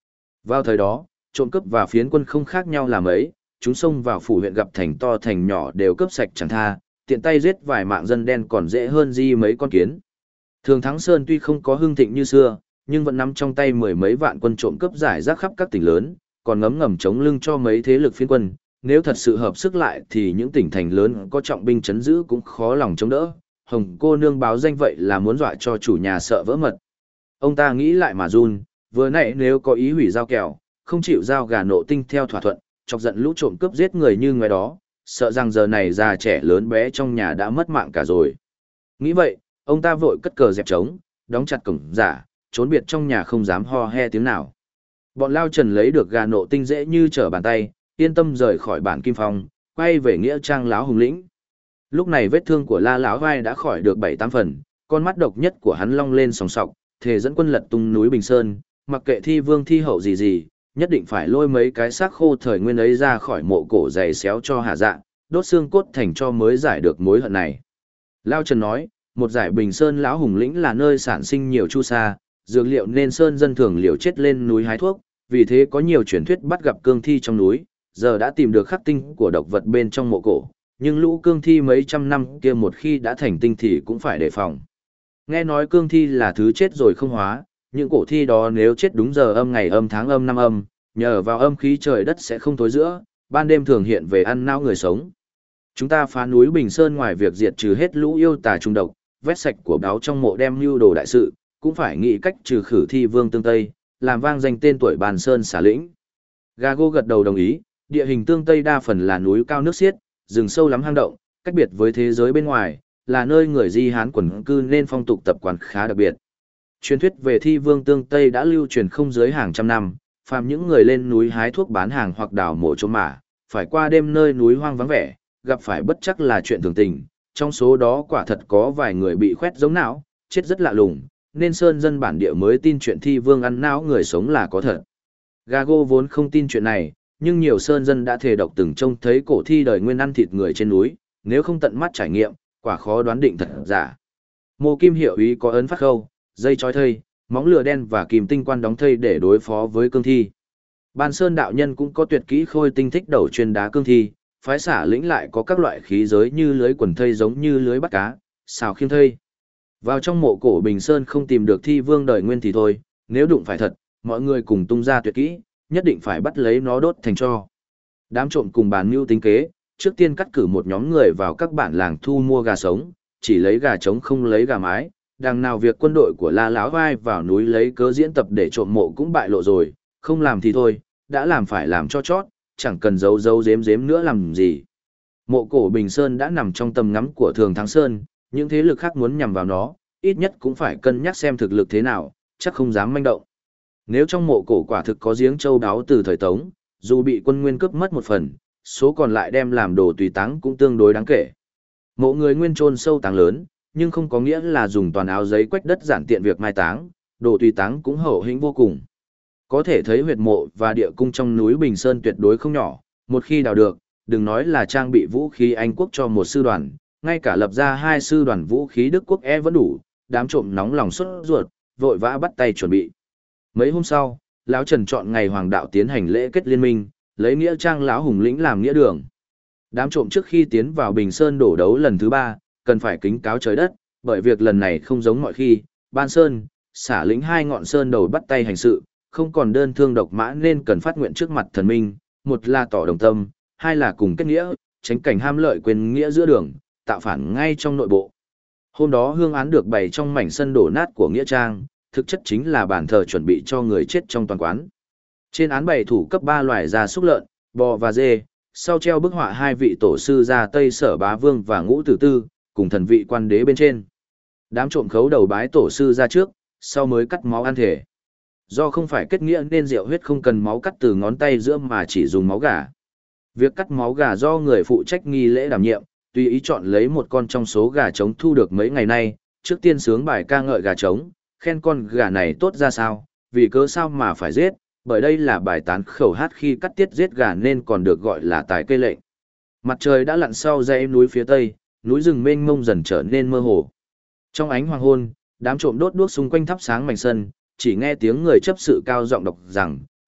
Vào thời đó, trộm cướp và phiến quân không khác nhau là mấy, chúng xông vào phủ huyện gặp thành to thành nhỏ đều cướp sạch chẳng tha, tiện tay giết vài mạng dân đen còn dễ hơn di mấy con kiến. Thường Thắng Sơn tuy không có hưng thịnh như xưa, nhưng vẫn nắm trong tay mười mấy vạn quân trộm cướp rải rác khắp các tỉnh lớn, còn ngấm ngầm chống lưng cho mấy thế lực phiến quân. Nếu thật sự hợp sức lại thì những tỉnh thành lớn có trọng binh chấn giữ cũng khó lòng chống đỡ. Hồng cô nương báo danh vậy là muốn dọa cho chủ nhà sợ vỡ mật. Ông ta nghĩ lại mà run, vừa nãy nếu có ý hủy giao kèo, không chịu giao gà nộ tinh theo thỏa thuận, chọc giận lũ trộm cướp giết người như ngoài đó, sợ rằng giờ này già trẻ lớn bé trong nhà đã mất mạng cả rồi. Nghĩ vậy, ông ta vội cất cờ dẹp trống, đóng chặt cổng giả, trốn biệt trong nhà không dám ho he tiếng nào. Bọn Lao Trần lấy được gà nộ tinh dễ như trở bàn tay, yên tâm rời khỏi bản Kim Phong, quay về nghĩa trang Láo Hùng Lĩnh. Lúc này vết thương của La Láo vai đã khỏi được 7-8 phần, con mắt độc nhất của hắn long lên sòng sọc, thề dẫn quân lật tung núi Bình Sơn, mặc kệ thi vương thi hậu gì, nhất định phải lôi mấy cái xác khô thời nguyên ấy ra khỏi mộ cổ dày xéo cho hạ dạ, đốt xương cốt thành cho mới giải được mối hận này. Lao Trần nói, một giải Bình Sơn Láo Hùng Lĩnh là nơi sản sinh nhiều chu sa, dược liệu nên sơn dân thường liều chết lên núi hái thuốc, vì thế có nhiều truyền thuyết bắt gặp cương thi trong núi, giờ đã tìm được khắc tinh của độc vật bên trong mộ cổ, nhưng lũ cương thi mấy trăm năm kia một khi đã thành tinh thì cũng phải đề phòng. Nghe nói cương thi là thứ chết rồi không hóa, những cổ thi đó nếu chết đúng giờ âm ngày âm tháng âm năm âm, nhờ vào âm khí trời đất sẽ không tối giữa, ban đêm thường hiện về ăn não người sống. Chúng ta phá núi Bình Sơn ngoài việc diệt trừ hết lũ yêu tà trung độc, vét sạch của báo trong mộ đem mưu đồ đại sự, cũng phải nghĩ cách trừ khử thi vương tương Tây, làm vang danh tên tuổi Bàn Sơn xả lĩnh. Gago gật đầu đồng ý, địa hình tương Tây đa phần là núi cao nước xiết, rừng sâu lắm hang động, cách biệt với thế giới bên ngoài, là nơi người Di Hán quần cư nên phong tục tập quán khá đặc biệt. Truyền thuyết về thi vương tương Tây đã lưu truyền không dưới hàng trăm năm, phàm những người lên núi hái thuốc bán hàng hoặc đào mộ trốn mả, phải qua đêm nơi núi hoang vắng vẻ, gặp phải bất chắc là chuyện thường tình, trong số đó quả thật có vài người bị khoét giống não, chết rất lạ lùng, nên sơn dân bản địa mới tin chuyện thi vương ăn não người sống là có thật. Gago vốn không tin chuyện này, nhưng nhiều sơn dân đã thề độc từng trông thấy cổ thi đời nguyên ăn thịt người trên núi, nếu không tận mắt trải nghiệm, quả khó đoán định thật giả. Mộ Kim Hiệu Ý có ấn phát khâu, dây trói thây, móng lửa đen và kìm tinh quan đóng thây để đối phó với cương thi. Ban Sơn đạo nhân cũng có tuyệt kỹ khôi tinh thích đầu chuyên đá cương thi, phái xả lĩnh lại có các loại khí giới như lưới quần thây giống như lưới bắt cá, xào khiêng thây. Vào trong mộ cổ Bình Sơn không tìm được thi vương đời nguyên thì thôi, nếu đụng phải thật, mọi người cùng tung ra tuyệt kỹ, nhất định phải bắt lấy nó đốt thành tro. Đám trộm cùng bàn mưu tính kế, trước tiên cắt cử một nhóm người vào các bản làng thu mua gà sống, chỉ lấy gà trống không lấy gà mái, đằng nào việc quân đội của La Láo vai vào núi lấy cớ diễn tập để trộm mộ cũng bại lộ rồi, không làm thì thôi, đã làm phải làm cho chót, chẳng cần giấu giấu giếm giếm nữa làm gì. Mộ cổ Bình Sơn đã nằm trong tầm ngắm của Thường Thắng Sơn, những thế lực khác muốn nhằm vào nó, ít nhất cũng phải cân nhắc xem thực lực thế nào, chắc không dám manh động. Nếu trong mộ cổ quả thực có giếng châu đáo từ thời Tống, dù bị quân Nguyên cướp mất một phần, số còn lại đem làm đồ tùy táng cũng tương đối đáng kể. Mộ người Nguyên chôn sâu táng lớn, nhưng không có nghĩa là dùng toàn áo giấy quách đất giản tiện việc mai táng, đồ tùy táng cũng hậu hĩnh vô cùng. Có thể thấy huyệt mộ và địa cung trong núi Bình Sơn tuyệt đối không nhỏ, một khi đào được, đừng nói là trang bị vũ khí Anh quốc cho một sư đoàn, ngay cả lập ra 2 sư đoàn vũ khí Đức quốc vẫn đủ, đám trộm nóng lòng sốt ruột, vội vã bắt tay chuẩn bị. Mấy hôm sau, lão Trần chọn ngày hoàng đạo tiến hành lễ kết liên minh, lấy nghĩa trang Láo Hùng Lĩnh làm nghĩa đường. Đám trộm trước khi tiến vào Bình Sơn đổ đấu lần thứ 3, cần phải kính cáo trời đất, bởi việc lần này không giống mọi khi, Ban Sơn, xả lĩnh 2 ngọn sơn đầu bắt tay hành sự, không còn đơn thương độc mã nên cần phát nguyện trước mặt thần minh, một là tỏ đồng tâm, hai là cùng kết nghĩa, tránh cảnh ham lợi quên nghĩa giữa đường, tạo phản ngay trong nội bộ. Hôm đó hương án được bày trong mảnh sân đổ nát của nghĩa trang, thực chất chính là bàn thờ chuẩn bị cho người chết trong toàn quán. Trên án bày thủ cấp 3 loài gia súc lợn, bò và dê, sau treo bức họa 2 vị tổ sư gia Tây Sở Bá Vương và Ngũ Tử Tư, cùng thần vị quan đế bên trên. Đám trộm khấu đầu bái tổ sư ra trước, sau mới cắt máu ăn thể. Do không phải kết nghĩa nên rượu huyết không cần máu cắt từ ngón tay giữa mà chỉ dùng máu gà. Việc cắt máu gà do người phụ trách nghi lễ đảm nhiệm, tùy ý chọn lấy một con trong số gà trống thu được mấy ngày nay, trước tiên sướng bài ca ngợi gà trống, khen con gà này tốt ra sao, vì cớ sao mà phải giết, bởi đây là bài tán khẩu hát khi cắt tiết giết gà nên còn được gọi là tài cây lệnh. Mặt trời đã lặn sau dãy núi phía tây, núi rừng mênh mông dần trở nên mơ hồ. Trong ánh hoàng hôn, đám trộm đốt đuốc xung quanh thắp sáng mảnh sân, chỉ nghe tiếng người chấp sự cao giọng đọc rằng,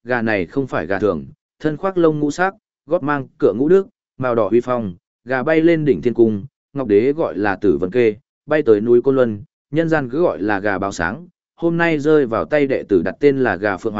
gà này không phải gà thường, thân khoác lông ngũ sắc, gót mang cửa ngũ đức, màu đỏ huy phong, gà bay lên đỉnh thiên cung, ngọc đế gọi là tử vân kê, bay tới núi Côn Luân, nhân gian cứ gọi là gà báo sáng, hôm nay rơi vào tay đệ tử đặt tên là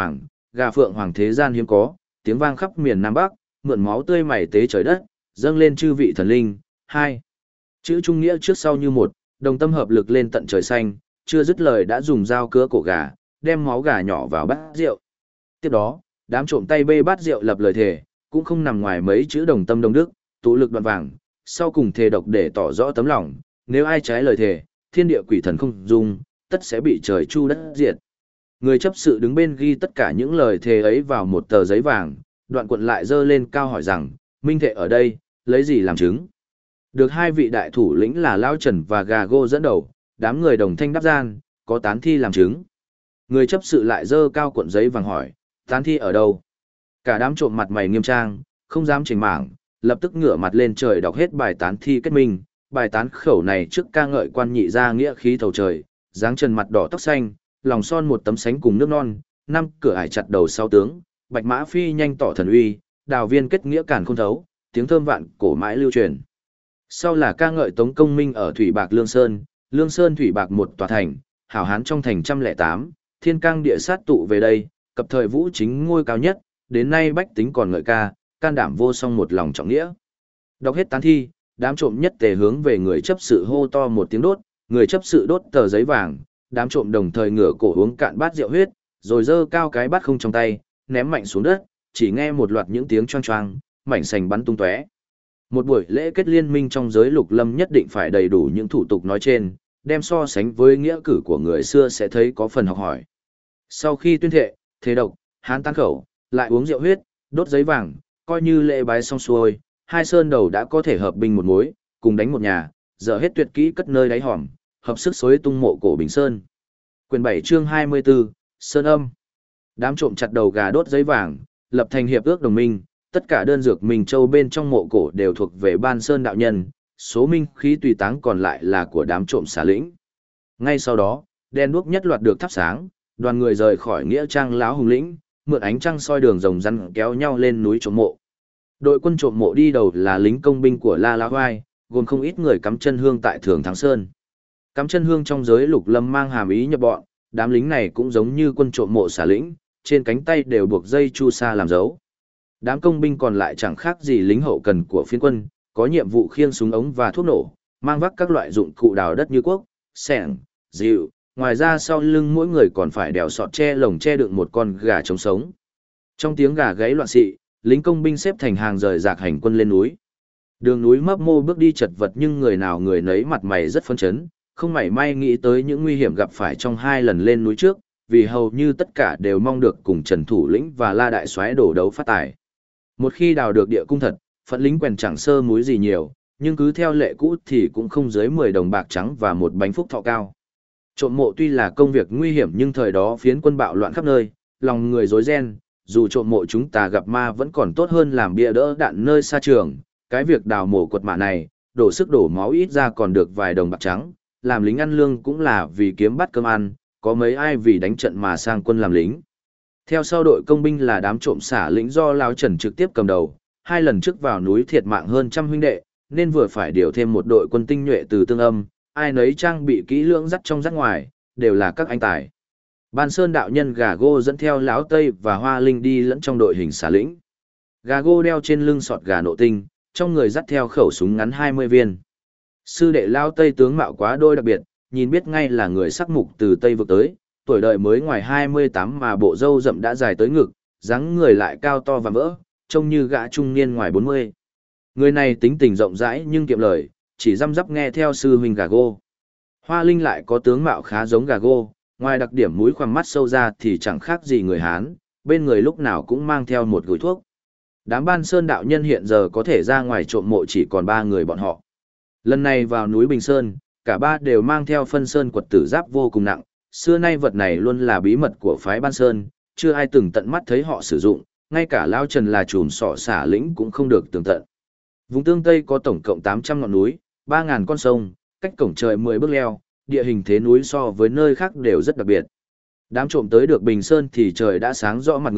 gà phượng hoàng thế gian hiếm có, tiếng vang khắp miền Nam Bắc, mượn máu tươi mày tế trời đất, dâng lên chư vị thần linh. Hai chữ trung nghĩa trước sau như một, đồng tâm hợp lực lên tận trời xanh, chưa dứt lời đã dùng dao cứa cổ gà, đem máu gà nhỏ vào bát rượu. Tiếp đó, đám trộm tay bê bát rượu lập lời thề, cũng không nằm ngoài mấy chữ đồng tâm đồng đức, tụ lực đoạn vàng, sau cùng thề độc để tỏ rõ tấm lòng, nếu ai trái lời thề, thiên địa quỷ thần không dung, tất sẽ bị trời chu đất diệt. Người chấp sự đứng bên ghi tất cả những lời thề ấy vào một tờ giấy vàng, Đoạn Quận lại dơ lên cao hỏi rằng, minh thệ ở đây, lấy gì làm chứng? Được hai vị đại thủ lĩnh là Lão Trần và Gà Gô dẫn đầu, đám người đồng thanh đáp gian, có tán thi làm chứng. Người chấp sự lại dơ cao cuộn giấy vàng hỏi, tán thi ở đâu? Cả đám trộm mặt mày nghiêm trang, không dám chỉnh mảng, lập tức ngửa mặt lên trời đọc hết bài tán thi kết minh. Bài tán khẩu này trước ca ngợi quan nhị gia nghĩa khí thầu trời, dáng trần mặt đỏ tóc xanh, lòng son một tấm sánh cùng nước non, năm cửa ải chặt đầu sau tướng, bạch mã phi nhanh tỏ thần uy, đào viên kết nghĩa càn không thấu, tiếng thơm vạn cổ mãi lưu truyền. Sau là ca ngợi Tống Công Minh ở Thủy Bạc Lương Sơn Thủy Bạc một tòa thành, hảo hán trong thành 108, thiên cang địa sát tụ về đây, cập thời vũ chính ngôi cao nhất, đến nay bách tính còn ngợi ca, can đảm vô song một lòng trọng nghĩa. Đọc hết tán thi, đám trộm nhất tề hướng về người chấp sự hô to một tiếng đốt, người chấp sự đốt tờ giấy vàng, đám trộm đồng thời ngửa cổ uống cạn bát rượu huyết, rồi giơ cao cái bát không trong tay, ném mạnh xuống đất, chỉ nghe một loạt những tiếng choang choang, mảnh sành bắn tung tóe. Một buổi lễ kết liên minh trong giới lục lâm nhất định phải đầy đủ những thủ tục nói trên, đem so sánh với nghĩa cử của người xưa sẽ thấy có phần học hỏi. Sau khi tuyên thệ, thế độc, hán tan khẩu, lại uống rượu huyết, đốt giấy vàng, coi như lễ bái xong xuôi, hai sơn đầu đã có thể hợp binh một mối, cùng đánh một nhà, dở hết tuyệt kỹ cất nơi đáy hòm, hợp sức xối tung mộ cổ Bình Sơn. Quyền 7 chương 24, Sơn Âm. Đám trộm chặt đầu gà đốt giấy vàng, lập thành hiệp ước đồng minh, tất cả đơn dược Minh Châu bên trong mộ cổ đều thuộc về Ban Sơn đạo nhân, số minh khí tùy táng còn lại là của đám trộm xà lĩnh. Ngay sau đó, đèn đuốc nhất loạt được thắp sáng, đoàn người rời khỏi nghĩa trang lão hùng lĩnh, mượn ánh trăng soi đường rồng rắn kéo nhau lên núi trộm mộ. Đội quân trộm mộ đi đầu là lính công binh của La La Hoai, gồm không ít người cắm chân hương tại Thường Thắng Sơn. Cắm chân hương trong giới lục lâm mang hàm ý nhập bọn, đám lính này cũng giống như quân trộm mộ xà lĩnh, trên cánh tay đều buộc dây chu sa làm dấu. Đám công binh còn lại chẳng khác gì lính hậu cần của phiến quân, có nhiệm vụ khiêng súng ống và thuốc nổ, mang vác các loại dụng cụ đào đất như cuốc, xẻng, dịu, ngoài ra sau lưng mỗi người còn phải đèo sọt che lồng che đựng một con gà trống sống. Trong tiếng gà gáy loạn xị, lính công binh xếp thành hàng rời rạc hành quân lên núi. Đường núi mấp mô bước đi chật vật nhưng người nào người nấy mặt mày rất phấn chấn, không mảy may nghĩ tới những nguy hiểm gặp phải trong hai lần lên núi trước, vì hầu như tất cả đều mong được cùng Trần Thủ Lĩnh và La Đại Soái đổ đấu phát tài. Một khi đào được địa cung thật, phận lính quèn chẳng sơ múi gì nhiều, nhưng cứ theo lệ cũ thì cũng không dưới 10 đồng bạc trắng và một bánh phúc thọ cao. Trộm mộ tuy là công việc nguy hiểm nhưng thời đó phiến quân bạo loạn khắp nơi, lòng người rối ren, dù trộm mộ chúng ta gặp ma vẫn còn tốt hơn làm bia đỡ đạn nơi xa trường. Cái việc đào mộ quật mã này, đổ sức đổ máu ít ra còn được vài đồng bạc trắng, làm lính ăn lương cũng là vì kiếm bát cơm ăn, có mấy ai vì đánh trận mà sang quân làm lính. Theo sau đội công binh là đám trộm xả lĩnh do Lão Trần trực tiếp cầm đầu, hai lần trước vào núi thiệt mạng hơn trăm huynh đệ, nên vừa phải điều thêm một đội quân tinh nhuệ từ Tương Âm, ai nấy trang bị kỹ lưỡng dắt trong dắt ngoài, đều là các anh tài. Ban Sơn đạo nhân Gà Gô dẫn theo Lão Tây và Hoa Linh đi lẫn trong đội hình xả lĩnh. Gà Gô đeo trên lưng sọt gà nộ tinh, trong người dắt theo khẩu súng ngắn 20 viên. Sư đệ Lão Tây tướng mạo quá đôi đặc biệt, nhìn biết ngay là người sắc mục từ Tây vực tới, tuổi đời mới ngoài 28 mà bộ râu rậm đã dài tới ngực, dáng người lại cao to và vỡ, trông như gã trung niên ngoài 40. Người này tính tình rộng rãi nhưng kiệm lời, chỉ răm rắp nghe theo sư huynh Gà Gô. Hoa Linh lại có tướng mạo khá giống Gà Gô, ngoài đặc điểm mũi khoằm mắt sâu ra thì chẳng khác gì người Hán, bên người lúc nào cũng mang theo một gối thuốc. Đám Ban Sơn đạo nhân hiện giờ có thể ra ngoài trộm mộ chỉ còn 3 người bọn họ. Lần này vào núi Bình Sơn, cả ba đều mang theo phân sơn quật tử giáp vô cùng nặng, xưa nay vật này luôn là bí mật của phái Ban Sơn, chưa ai từng tận mắt thấy họ sử dụng, ngay cả Lão Trần là trùm sọ xả lĩnh cũng không được tường tận. Vùng Tương Tây có tổng cộng 800 ngọn núi, 3.000 con sông, cách cổng trời 10 bước leo, địa hình thế núi so với nơi khác đều rất đặc biệt. Đám trộm tới được Bình Sơn thì trời đã sáng rõ mặt người,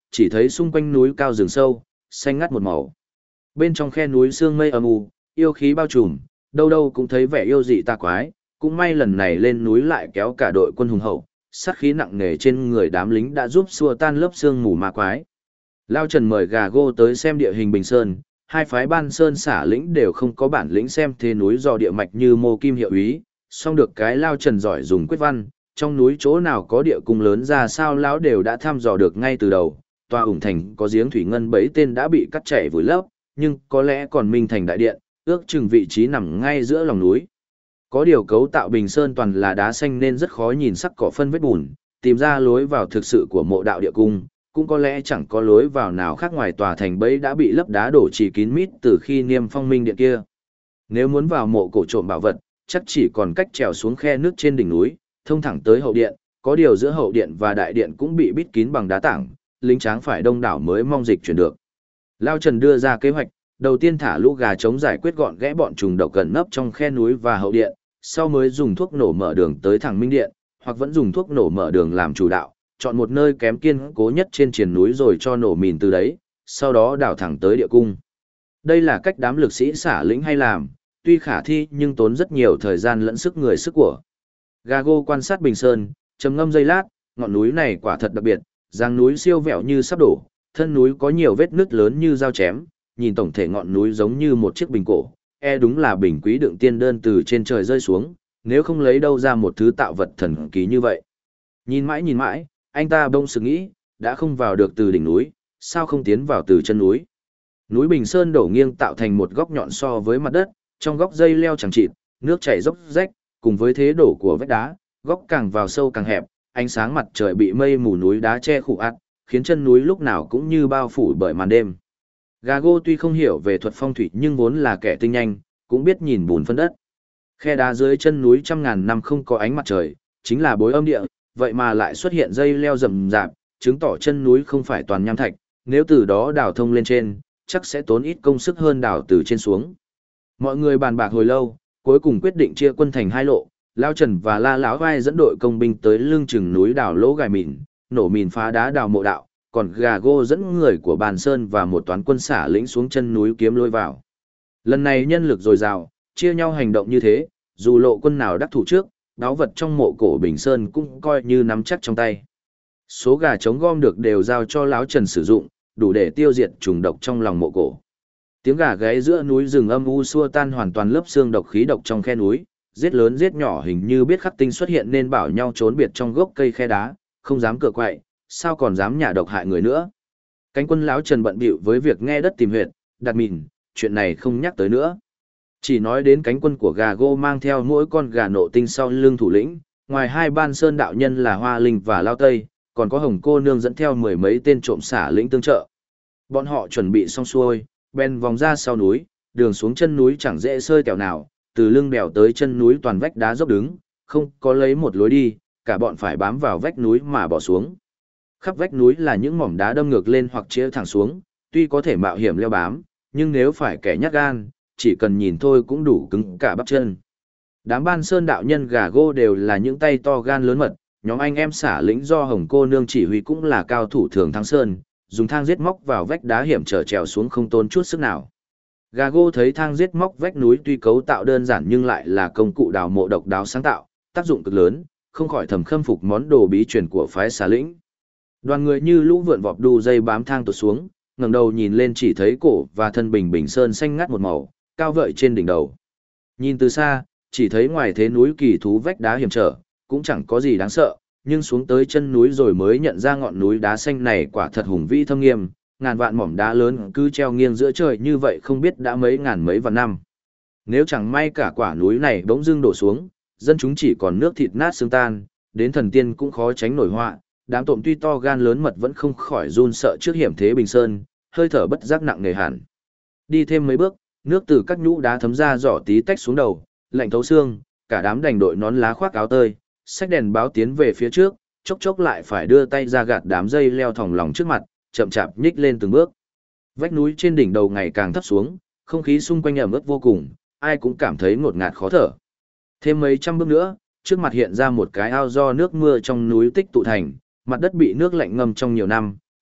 chỉ thấy xung quanh núi cao rừng sâu, xanh ngắt một màu. Bên trong khe núi sương mây âm u, yêu khí bao trùm, đâu đâu cũng thấy vẻ yêu dị tà quái, cũng may lần này lên núi lại kéo cả đội quân hùng hậu, sát khí nặng nề trên người đám lính đã giúp xua tan lớp sương mù ma quái. Lao Trần mời Gà Gô tới xem địa hình Bình Sơn, hai phái Ban Sơn xả lĩnh đều không có bản lĩnh xem thế núi do địa mạch như Mô Kim hiệu ý, song được cái Lao Trần giỏi dùng quyết văn, trong núi chỗ nào có địa cung lớn ra sao lão đều đã thăm dò được ngay từ đầu. Tòa ủng thành có giếng thủy ngân bấy tên đã bị cắt chảy vùi lấp, nhưng có lẽ còn minh thành đại điện, ước chừng vị trí nằm ngay giữa lòng núi. Có điều cấu tạo Bình Sơn toàn là đá xanh nên rất khó nhìn sắc cỏ phân vết bùn, tìm ra lối vào thực sự của mộ đạo địa cung, cũng có lẽ chẳng có lối vào nào khác ngoài tòa thành bấy đã bị lấp đá đổ chỉ kín mít từ khi Niêm Phong Minh điện kia. Nếu muốn vào mộ cổ trộm bảo vật, chắc chỉ còn cách trèo xuống khe nước trên đỉnh núi, thông thẳng tới hậu điện, có điều giữa hậu điện và đại điện cũng bị bít kín bằng đá tảng, lính tráng phải đông đảo mới mong dịch chuyển được. Lao Trần đưa ra kế hoạch, đầu tiên thả lũ gà trống giải quyết gọn ghẽ bọn trùng độc gần nấp trong khe núi và hậu điện, sau mới dùng thuốc nổ mở đường tới thẳng Minh điện, hoặc vẫn dùng thuốc nổ mở đường làm chủ đạo, chọn một nơi kém kiên cố nhất trên triền núi rồi cho nổ mìn từ đấy, sau đó đào thẳng tới địa cung. Đây là cách đám lực sĩ xả lĩnh hay làm, tuy khả thi nhưng tốn rất nhiều thời gian lẫn sức người sức của. Gago quan sát Bình Sơn, trầm ngâm giây lát, ngọn núi này quả thật đặc biệt, giang núi siêu vẹo như sắp đổ, thân núi có nhiều vết nứt lớn như dao chém, nhìn tổng thể ngọn núi giống như một chiếc bình cổ, đúng là bình quý đựng tiên đơn từ trên trời rơi xuống, nếu không lấy đâu ra một thứ tạo vật thần kỳ như vậy. Nhìn mãi, anh ta bỗng sự nghĩ, đã không vào được từ đỉnh núi, sao không tiến vào từ chân núi. Núi Bình Sơn đổ nghiêng tạo thành một góc nhọn so với mặt đất, trong góc dây leo chẳng chịt, nước chảy dốc rách, cùng với thế đổ của vách đá, góc càng vào sâu càng hẹp, ánh sáng mặt trời bị mây mù núi đá che khụ ắt, khiến chân núi lúc nào cũng như bao phủ bởi màn đêm. Gago tuy không hiểu về thuật phong thủy nhưng vốn là kẻ tinh nhanh, cũng biết nhìn bùn phân đất. Khe đá dưới chân núi trăm ngàn năm không có ánh mặt trời, chính là bối âm địa, vậy mà lại xuất hiện dây leo rậm rạp, chứng tỏ chân núi không phải toàn nham thạch, nếu từ đó đào thông lên trên, chắc sẽ tốn ít công sức hơn đào từ trên xuống. Mọi người bàn bạc hồi lâu, cuối cùng quyết định chia quân thành hai lộ, Lao Trần và La Lão Vai dẫn đội công binh tới lưng chừng núi đào lỗ gài mìn, nổ mìn phá đá đào mộ đạo, còn Gago dẫn người của Bàn Sơn và một toán quân xả lĩnh xuống chân núi kiếm lối vào. Lần này nhân lực dồi dào, chia nhau hành động như thế, dù lộ quân nào đắc thủ trước, báu vật trong mộ cổ Bình Sơn cũng coi như nắm chắc trong tay. Số gà trống gom được đều giao cho Lão Trần sử dụng, đủ để tiêu diệt trùng độc trong lòng mộ cổ. Tiếng gà gáy giữa núi rừng âm u xua tan hoàn toàn lớp xương độc khí độc trong khe núi, giết lớn giết nhỏ hình như biết khắc tinh xuất hiện nên bảo nhau trốn biệt trong gốc cây khe đá, không dám cựa quậy, sao còn dám nhả độc hại người nữa. Cánh quân Lão Trần bận bịu với việc nghe đất tìm huyệt, đặt mìn, chuyện này không nhắc tới nữa. Chỉ nói đến cánh quân của Gago mang theo mỗi con gà nộ tinh sau lưng thủ lĩnh, ngoài hai Ban Sơn đạo nhân là Hoa Linh và Lao Tây, còn có Hồng Cô Nương dẫn theo mười mấy tên trộm xả lĩnh tương trợ. Bọn họ chuẩn bị xong xuôi, bèn vòng ra sau núi, đường xuống chân núi chẳng dễ sơi tẹo nào, từ lưng bèo tới chân núi toàn vách đá dốc đứng, không có lấy một lối đi, cả bọn phải bám vào vách núi mà bỏ xuống. Khắp vách núi là những mỏm đá đâm ngược lên hoặc chĩa thẳng xuống, tuy có thể mạo hiểm leo bám, nhưng nếu phải kẻ nhát gan, chỉ cần nhìn thôi cũng đủ cứng cả bắp chân. Đám Ban Sơn đạo nhân Gago đều là những tay to gan lớn mật, nhóm anh em xả lĩnh do Hồng Cô Nương chỉ huy cũng là cao thủ thường thắng sơn, dùng thang giết móc vào vách đá hiểm trở trèo xuống không tốn chút sức nào. Gago thấy thang giết móc vách núi tuy cấu tạo đơn giản nhưng lại là công cụ đào mộ độc đáo sáng tạo, tác dụng cực lớn, không khỏi thầm khâm phục món đồ bí truyền của phái xả lĩnh. Đoàn người như lũ vượn vọt đu dây bám thang tụt xuống, ngẩng đầu nhìn lên chỉ thấy cổ và thân Bình Sơn xanh ngắt một màu, cao vợi trên đỉnh đầu. Nhìn từ xa, chỉ thấy ngoài thế núi kỳ thú vách đá hiểm trở, cũng chẳng có gì đáng sợ, nhưng xuống tới chân núi rồi mới nhận ra ngọn núi đá xanh này quả thật hùng vĩ thâm nghiêm, ngàn vạn mỏm đá lớn cứ treo nghiêng giữa trời như vậy không biết đã mấy ngàn mấy vạn năm. Nếu chẳng may cả quả núi này bỗng dưng đổ xuống, dân chúng chỉ còn nước thịt nát xương tan, đến thần tiên cũng khó tránh nổi họa. Đám trộm tuy to gan lớn mật vẫn không khỏi run sợ trước hiểm thế Bình Sơn, hơi thở bất giác nặng nề hẳn. Đi thêm mấy bước, nước từ các nhũ đá thấm ra giỏ tí tách xuống đầu, lạnh thấu xương, cả đám đành đội nón lá khoác áo tơi, xách đèn báo tiến về phía trước, chốc chốc lại phải đưa tay ra gạt đám dây leo thòng lòng trước mặt, chậm chạp nhích lên từng bước. Vách núi trên đỉnh đầu ngày càng thấp xuống, không khí xung quanh ẩm ướt vô cùng, ai cũng cảm thấy ngột ngạt khó thở. Thêm mấy trăm bước nữa, trước mặt hiện ra một cái ao do nước mưa trong núi tích tụ thành, mặt đất bị nước lạnh ngâm trong nhiều năm,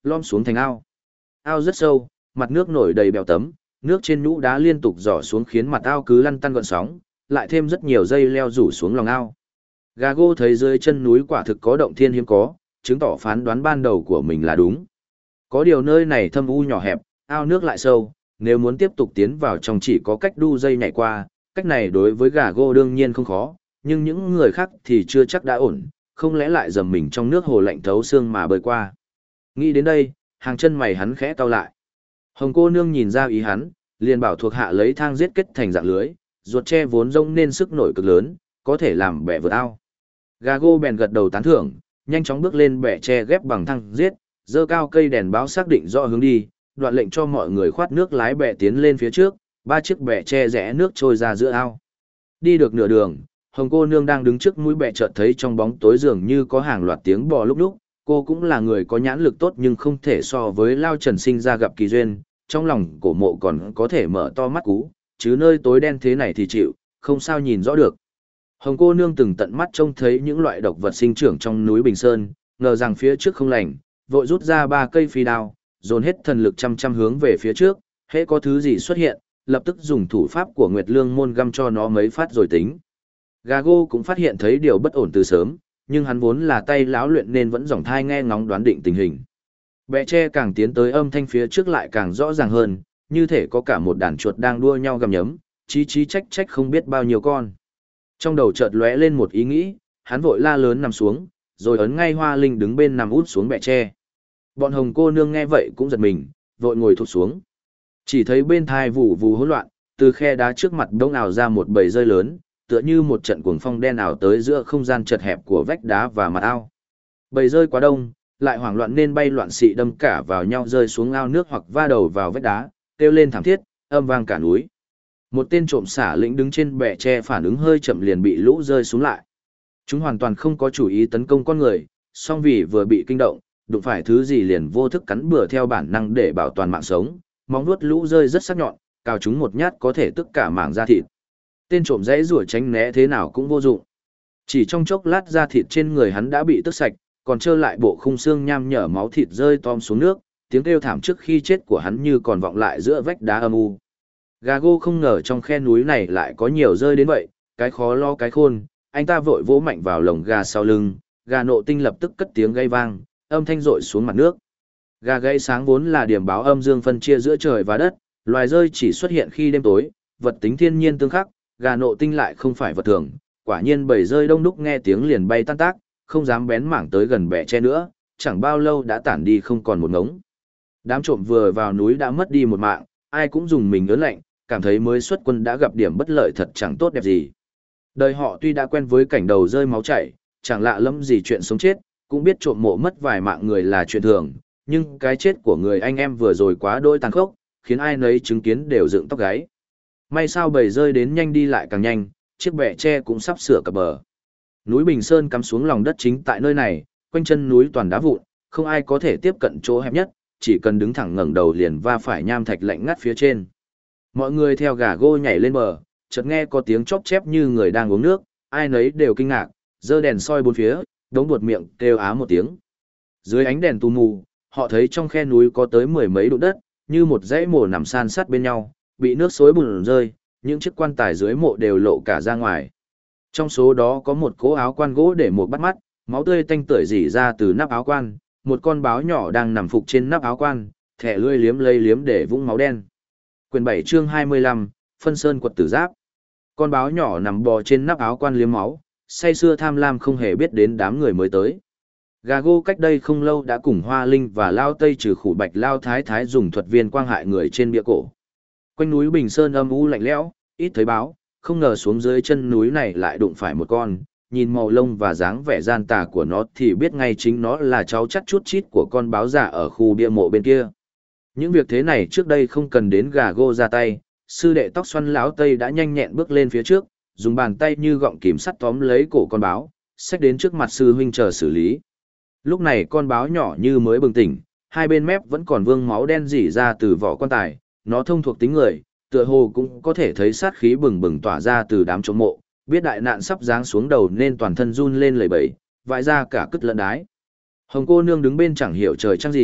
lom xuống thành ao. Ao rất sâu, mặt nước nổi đầy bèo tấm, nước trên nhũ đá liên tục rỏ xuống khiến mặt ao cứ lăn tăn gợn sóng, lại thêm rất nhiều dây leo rủ xuống lòng ao. Gago thấy dưới chân núi quả thực có động thiên hiếm có, chứng tỏ phán đoán ban đầu của mình là đúng. Có điều nơi này thâm u nhỏ hẹp, ao nước lại sâu, nếu muốn tiếp tục tiến vào trong chỉ có cách đu dây nhảy qua, cách này đối với Gago đương nhiên không khó, nhưng những người khác thì chưa chắc đã ổn, không lẽ lại dầm mình trong nước hồ lạnh thấu xương mà bơi qua. Nghĩ đến đây, hàng chân mày hắn khẽ cau lại. Hồng cô nương nhìn ra ý hắn, liền bảo thuộc hạ lấy thang giết kết thành dạng lưới, ruột tre vốn rông nên sức nổi cực lớn, có thể làm bè vượt ao. Gago bèn gật đầu tán thưởng, nhanh chóng bước lên bè tre ghép bằng thang giết, giơ cao cây đèn báo xác định rõ hướng đi, đoạn lệnh cho mọi người khoát nước lái bè tiến lên phía trước, 3 chiếc bè tre rẽ nước trôi ra giữa ao. Đi được nửa đường, Hồng cô nương đang đứng trước mũi bè chợt thấy trong bóng tối dường như có hàng loạt tiếng bò lúc lúc, cô cũng là người có nhãn lực tốt nhưng không thể so với Lao Trần sinh ra gặp kỳ duyên, trong lòng cổ mộ còn có thể mở to mắt cú, chứ nơi tối đen thế này thì chịu, không sao nhìn rõ được. Hồng cô nương từng tận mắt trông thấy những loại độc vật sinh trưởng trong núi Bình Sơn, ngờ rằng phía trước không lành, vội rút ra 3 cây phi đao, dồn hết thần lực chăm hướng về phía trước, hễ có thứ gì xuất hiện, lập tức dùng thủ pháp của Nguyệt Lương môn găm cho nó mấy phát rồi tính. Gago cũng phát hiện thấy điều bất ổn từ sớm, nhưng hắn vốn là tay láo luyện nên vẫn dòng thai nghe ngóng đoán định tình hình. Bè tre càng tiến tới âm thanh phía trước lại càng rõ ràng hơn, như thể có cả một đàn chuột đang đua nhau gặm nhấm, chí chí trách trách không biết bao nhiêu con. Trong đầu chợt lóe lên một ý nghĩ, hắn vội la lớn nằm xuống, rồi ấn ngay Hoa Linh đứng bên nằm út xuống bè tre. Bọn Hồng cô nương nghe vậy cũng giật mình, vội ngồi thụt xuống. Chỉ thấy bên thai vụ vụ hỗn loạn, từ khe đá trước mặt đông ảo ra một bầy rơi lớn, tựa như một trận cuồng phong đen ảo tới giữa không gian chật hẹp của vách đá và mặt ao. Bầy rơi quá đông, lại hoảng loạn nên bay loạn xị đâm cả vào nhau rơi xuống ao nước hoặc va đầu vào vách đá, kêu lên thảm thiết, âm vang cả núi. Một tên trộm xả lĩnh đứng trên bè tre phản ứng hơi chậm liền bị lũ rơi xuống lại. Chúng hoàn toàn không có chủ ý tấn công con người, song vì vừa bị kinh động, đụng phải thứ gì liền vô thức cắn bừa theo bản năng để bảo toàn mạng sống, móng vuốt lũ rơi rất sắc nhọn, cào chúng một nhát có thể tức cả mảng da thịt. Tên trộm dãy rủa tránh né thế nào cũng vô dụng. Chỉ trong chốc lát da thịt trên người hắn đã bị tức sạch, còn trơ lại bộ khung xương nham nhở máu thịt rơi tom xuống nước, tiếng kêu thảm trước khi chết của hắn như còn vọng lại giữa vách đá âm u. Gago không ngờ trong khe núi này lại có nhiều rơi đến vậy, cái khó lo cái khôn, anh ta vội vỗ mạnh vào lồng gà sau lưng, gà nộ tinh lập tức cất tiếng gây vang, âm thanh rội xuống mặt nước. Gà gáy sáng vốn là điểm báo âm dương phân chia giữa trời và đất, loài rơi chỉ xuất hiện khi đêm tối, vật tính thiên nhiên tương khắc, gà nộ tinh lại không phải vật thường, quả nhiên bầy rơi đông đúc nghe tiếng liền bay tan tác, không dám bén mảng tới gần bè tre nữa, chẳng bao lâu đã tản đi không còn một ngống. Đám trộm vừa vào núi đã mất đi một mạng, ai cũng dùng mình ớn lạnh, cảm thấy mới xuất quân đã gặp điểm bất lợi thật chẳng tốt đẹp gì. Đời họ tuy đã quen với cảnh đầu rơi máu chảy, chẳng lạ lắm gì chuyện sống chết, cũng biết trộm mộ mất vài mạng người là chuyện thường, nhưng cái chết của người anh em vừa rồi quá đỗi tàn khốc, khiến ai nấy chứng kiến đều dựng tóc gáy. May sao bầy rơi đến nhanh đi lại càng nhanh, chiếc bè tre cũng sắp sửa cập bờ. Núi Bình Sơn cắm xuống lòng đất chính tại nơi này, quanh chân núi toàn đá vụn, không ai có thể tiếp cận chỗ hẹp nhất, chỉ cần đứng thẳng ngẩng đầu liền va phải nham thạch lạnh ngắt phía trên. Mọi người theo Gago nhảy lên bờ, chợt nghe có tiếng chóp chép như người đang uống nước, ai nấy đều kinh ngạc, giơ đèn soi bốn phía, đống buột miệng kêu á một tiếng. Dưới ánh đèn tù mù, họ thấy trong khe núi có tới 10 mấy đụng đất, như một dãy mồ nằm san sát bên nhau, bị nước xối bùn rơi, những chiếc quan tài dưới mộ đều lộ cả ra ngoài. Trong số đó có một cỗ áo quan gỗ để một bắt mắt, máu tươi tanh tưởi rỉ ra từ nắp áo quan, một con báo nhỏ đang nằm phục trên nắp áo quan, thẻ lươi liếm lây liếm để vũng máu đen. Quyển 7 chương 25, Phân Sơn Quật Tử Giáp. Con báo nhỏ nằm bò trên nắp áo quan liếm máu, say sưa tham lam không hề biết đến đám người mới tới. Gago cách đây không lâu đã cùng Hoa Linh và Lao Tây trừ khủ bạch Lao Thái Thái dùng thuật viên quang hại người trên bia cổ. Quanh núi Bình Sơn âm u lạnh lẽo, ít thấy báo, không ngờ xuống dưới chân núi này lại đụng phải một con, nhìn màu lông và dáng vẻ gian tà của nó thì biết ngay chính nó là cháu chắt chút chít của con báo già ở khu bia mộ bên kia. Những việc thế này trước đây không cần đến Gago ra tay, sư đệ tóc xoăn Lão Tây đã nhanh nhẹn bước lên phía trước, dùng bàn tay như gọng kìm sắt tóm lấy cổ con báo, xách đến trước mặt sư huynh chờ xử lý. Lúc này con báo nhỏ như mới bừng tỉnh, hai bên mép vẫn còn vương máu đen rỉ ra từ vỏ quan tài, nó thông thuộc tính người, tựa hồ cũng có thể thấy sát khí bừng bừng tỏa ra từ đám trộm mộ, biết đại nạn sắp giáng xuống đầu nên toàn thân run lên lẩy bẩy, vãi ra cả cứt lẫn đái. Hồng cô nương đứng bên chẳng hiểu trời trăng gì,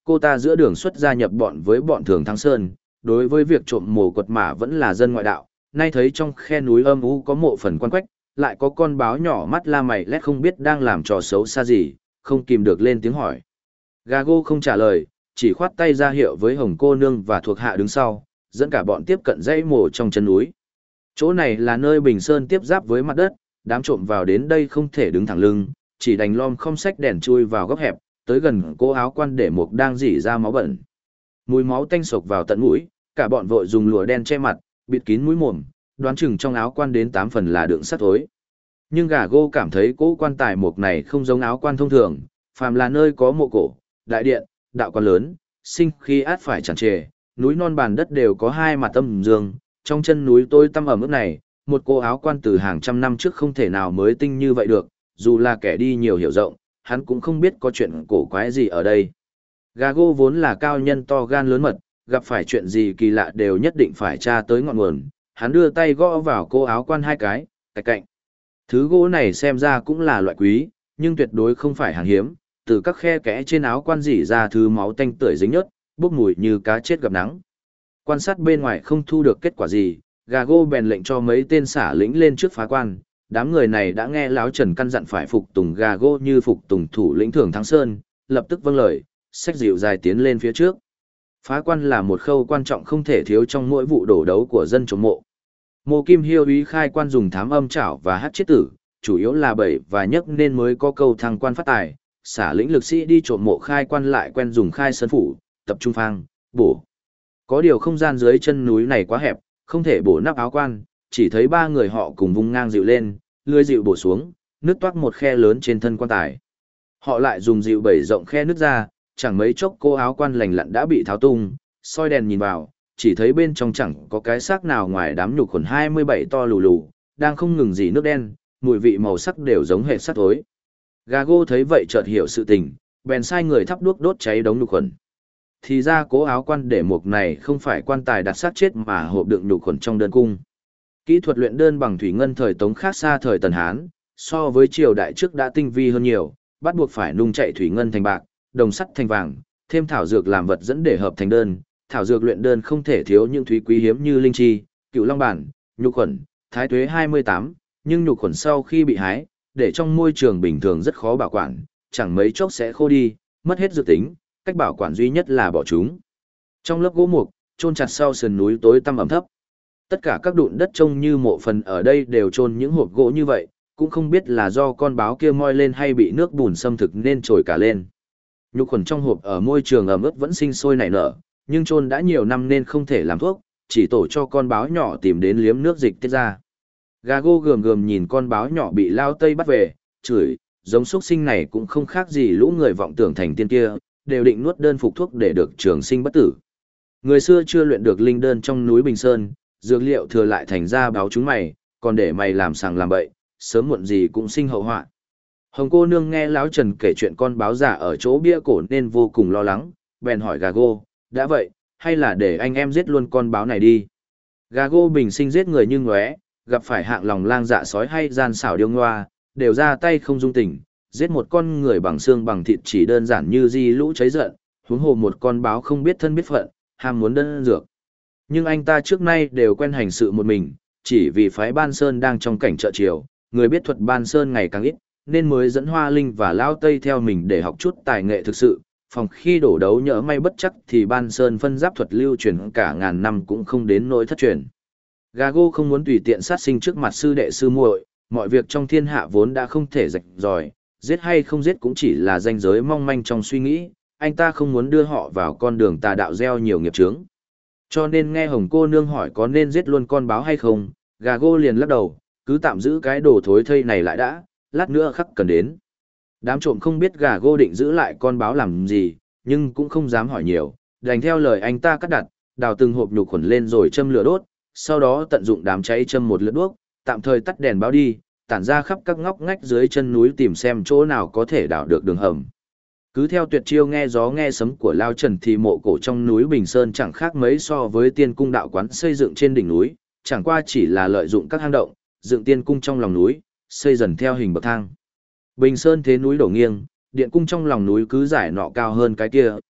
cô ta giữa đường xuất gia nhập bọn với bọn Thường Thắng Sơn, đối với việc trộm mồ quật mả vẫn là dân ngoại đạo, nay thấy trong khe núi âm u có mộ phần quan quách, lại có con báo nhỏ mắt la mày lét không biết đang làm trò xấu xa gì, không kìm được lên tiếng hỏi. Gago không trả lời, chỉ khoát tay ra hiệu với Hồng cô nương và thuộc hạ đứng sau, dẫn cả bọn tiếp cận dãy mồ trong chân núi. Chỗ này là nơi Bình Sơn tiếp giáp với mặt đất, đám trộm vào đến đây không thể đứng thẳng lưng, chỉ đành lom khom xách đèn chui vào góc hẹp, tới gần cô áo quan để mục đang rỉ ra máu bẩn. Mùi máu tanh sộc vào tận mũi, cả bọn vội dùng lụa đen che mặt, bịt kín mũi mồm, đoán chừng trong áo quan đến 8 phần là đựng sắt thối. Nhưng Gago cảm thấy cỗ quan tài mục này không giống áo quan thông thường, phàm là nơi có mộ cổ, đại điện, đạo quan lớn, sinh khi át phải tràn trề, núi non bàn đất đều có hai mặt âm dương, trong chân núi tối tăm ẩm ướt này, một cô áo quan từ hàng trăm năm trước không thể nào mới tinh như vậy được, dù là kẻ đi nhiều hiểu rộng, hắn cũng không biết có chuyện cổ quái gì ở đây. Gago vốn là cao nhân to gan lớn mật, gặp phải chuyện gì kỳ lạ đều nhất định phải tra tới ngọn nguồn, hắn đưa tay gõ vào cô áo quan hai cái, cạnh cạnh. Thứ gỗ này xem ra cũng là loại quý, nhưng tuyệt đối không phải hàng hiếm, từ các khe kẽ trên áo quan rỉ ra thứ máu tanh tưởi dính nhớt, bốc mùi như cá chết gặp nắng. Quan sát bên ngoài không thu được kết quả gì, Gago bèn lệnh cho mấy tên xả lĩnh lên trước phá quan. Đám người này đã nghe Lão Trần căn dặn phải phục tùng Gago như phục tùng thủ lĩnh Thường Thắng Sơn, lập tức vâng lời, xách dịu dài tiến lên phía trước. Phá quan là một khâu quan trọng không thể thiếu trong mỗi vụ đổ đấu của dân chống mộ. Mộ Kim Hiêu úy khai quan dùng thám âm chảo và hát chết tử, chủ yếu là bẩy và nhấc nên mới có câu thăng quan phát tài. Xả lĩnh lực sĩ đi trộm mộ khai quan lại quen dùng khai sơn phủ, tập trung phang, bổ. Có điều không gian dưới chân núi này quá hẹp, không thể bổ nắp áo quan, chỉ thấy ba người họ cùng vung ngang dịu lên, lưỡi dịu bổ xuống, nứt toát một khe lớn trên thân quan tài. Họ lại dùng dịu bẩy rộng khe nứt ra, chẳng mấy chốc cô áo quan lành lặn đã bị tháo tung, soi đèn nhìn vào, chỉ thấy bên trong chẳng có cái xác nào ngoài đám nhục khuẩn 27 to lù lù, đang không ngừng rỉ nước đen, mùi vị màu sắc đều giống hệt sắt thối. Gago thấy vậy chợt hiểu sự tình, bèn sai người thắp đuốc đốt cháy đống nhục khuẩn. Thì ra cố áo quan để mục này không phải quan tài đặt xác chết mà hộp đựng nhục khuẩn trong đơn cung. Kỹ thuật luyện đơn bằng thủy ngân thời Tống khác xa thời Tần Hán, so với triều đại trước đã tinh vi hơn nhiều, bắt buộc phải nung chạy thủy ngân thành bạc, đồng sắt thành vàng, thêm thảo dược làm vật dẫn để hợp thành đơn. Thảo dược luyện đơn không thể thiếu những thúy quý hiếm như linh chi, cựu long bản, nhục khuẩn, thái tuế 28, nhưng nhục khuẩn sau khi bị hái, để trong môi trường bình thường rất khó bảo quản, chẳng mấy chốc sẽ khô đi, mất hết dược tính, cách bảo quản duy nhất là bỏ chúng. Trong lớp gỗ mục, chôn chặt sau sườn núi tối tăm ẩm thấp. Tất cả các đụn đất trông như mộ phần ở đây đều chôn những hộp gỗ như vậy, cũng không biết là do con báo kia moi lên hay bị nước bùn xâm thực nên trồi cả lên. Nhục khuẩn trong hộp ở môi trường ẩm ướt vẫn sinh sôi nảy nở, nhưng chôn đã nhiều năm nên không thể làm thuốc, chỉ tổ cho con báo nhỏ tìm đến liếm nước dịch tiết ra. Gago gườm gườm nhìn con báo nhỏ bị Lao Tây bắt về, chửi, giống xuất sinh này cũng không khác gì lũ người vọng tưởng thành tiên kia, đều định nuốt đơn phục thuốc để được trường sinh bất tử. Người xưa chưa luyện được linh đơn trong núi Bình Sơn, dược liệu thừa lại thành ra báo chúng mày, còn để mày làm sàng làm bậy, sớm muộn gì cũng sinh hậu họa. Hồng cô nương nghe Lão Trần kể chuyện con báo giả ở chỗ bia cổ nên vô cùng lo lắng, bèn hỏi Gago, đã vậy, hay là để anh em giết luôn con báo này đi. Gago bình sinh giết người như ngóe, gặp phải hạng lòng lang dạ sói hay gian xảo điêu ngoa, đều ra tay không dung tình, giết một con người bằng xương bằng thịt chỉ đơn giản như di lũ cháy giận, huống hồ một con báo không biết thân biết phận, ham muốn đơn dược. Nhưng anh ta trước nay đều quen hành sự một mình, chỉ vì phái Ban Sơn đang trong cảnh trợ triều, người biết thuật Ban Sơn ngày càng ít, nên mới dẫn Hoa Linh và Lao Tây theo mình để học chút tài nghệ thực sự. Phòng khi đổ đấu nhỡ may bất chắc thì Ban Sơn phân giáp thuật lưu truyền cả ngàn năm cũng không đến nỗi thất truyền. Gago không muốn tùy tiện sát sinh trước mặt sư đệ sư muội, mọi việc trong thiên hạ vốn đã không thể rạch ròi, giết hay không giết cũng chỉ là ranh giới mong manh trong suy nghĩ, anh ta không muốn đưa họ vào con đường tà đạo gieo nhiều nghiệp chướng. Cho nên nghe Hồng cô nương hỏi có nên giết luôn con báo hay không, Gago liền lắc đầu, cứ tạm giữ cái đồ thối thây này lại đã, lát nữa khắc cần đến. Đám trộm không biết Gago định giữ lại con báo làm gì, nhưng cũng không dám hỏi nhiều, đành theo lời anh ta cắt đặt, đào từng hộp nhục khuẩn lên rồi châm lửa đốt, sau đó tận dụng đám cháy châm một lửa đuốc, tạm thời tắt đèn báo đi, tản ra khắp các ngóc ngách dưới chân núi tìm xem chỗ nào có thể đào được đường hầm. Cứ theo tuyệt chiêu nghe gió nghe sấm của Lao Trần thì mộ cổ trong núi Bình Sơn chẳng khác mấy so với tiên cung đạo quán xây dựng trên đỉnh núi, chẳng qua chỉ là lợi dụng các hang động, dựng tiên cung trong lòng núi, xây dần theo hình bậc thang. Bình Sơn thế núi đổ nghiêng, điện cung trong lòng núi cứ giải nọ cao hơn cái kia,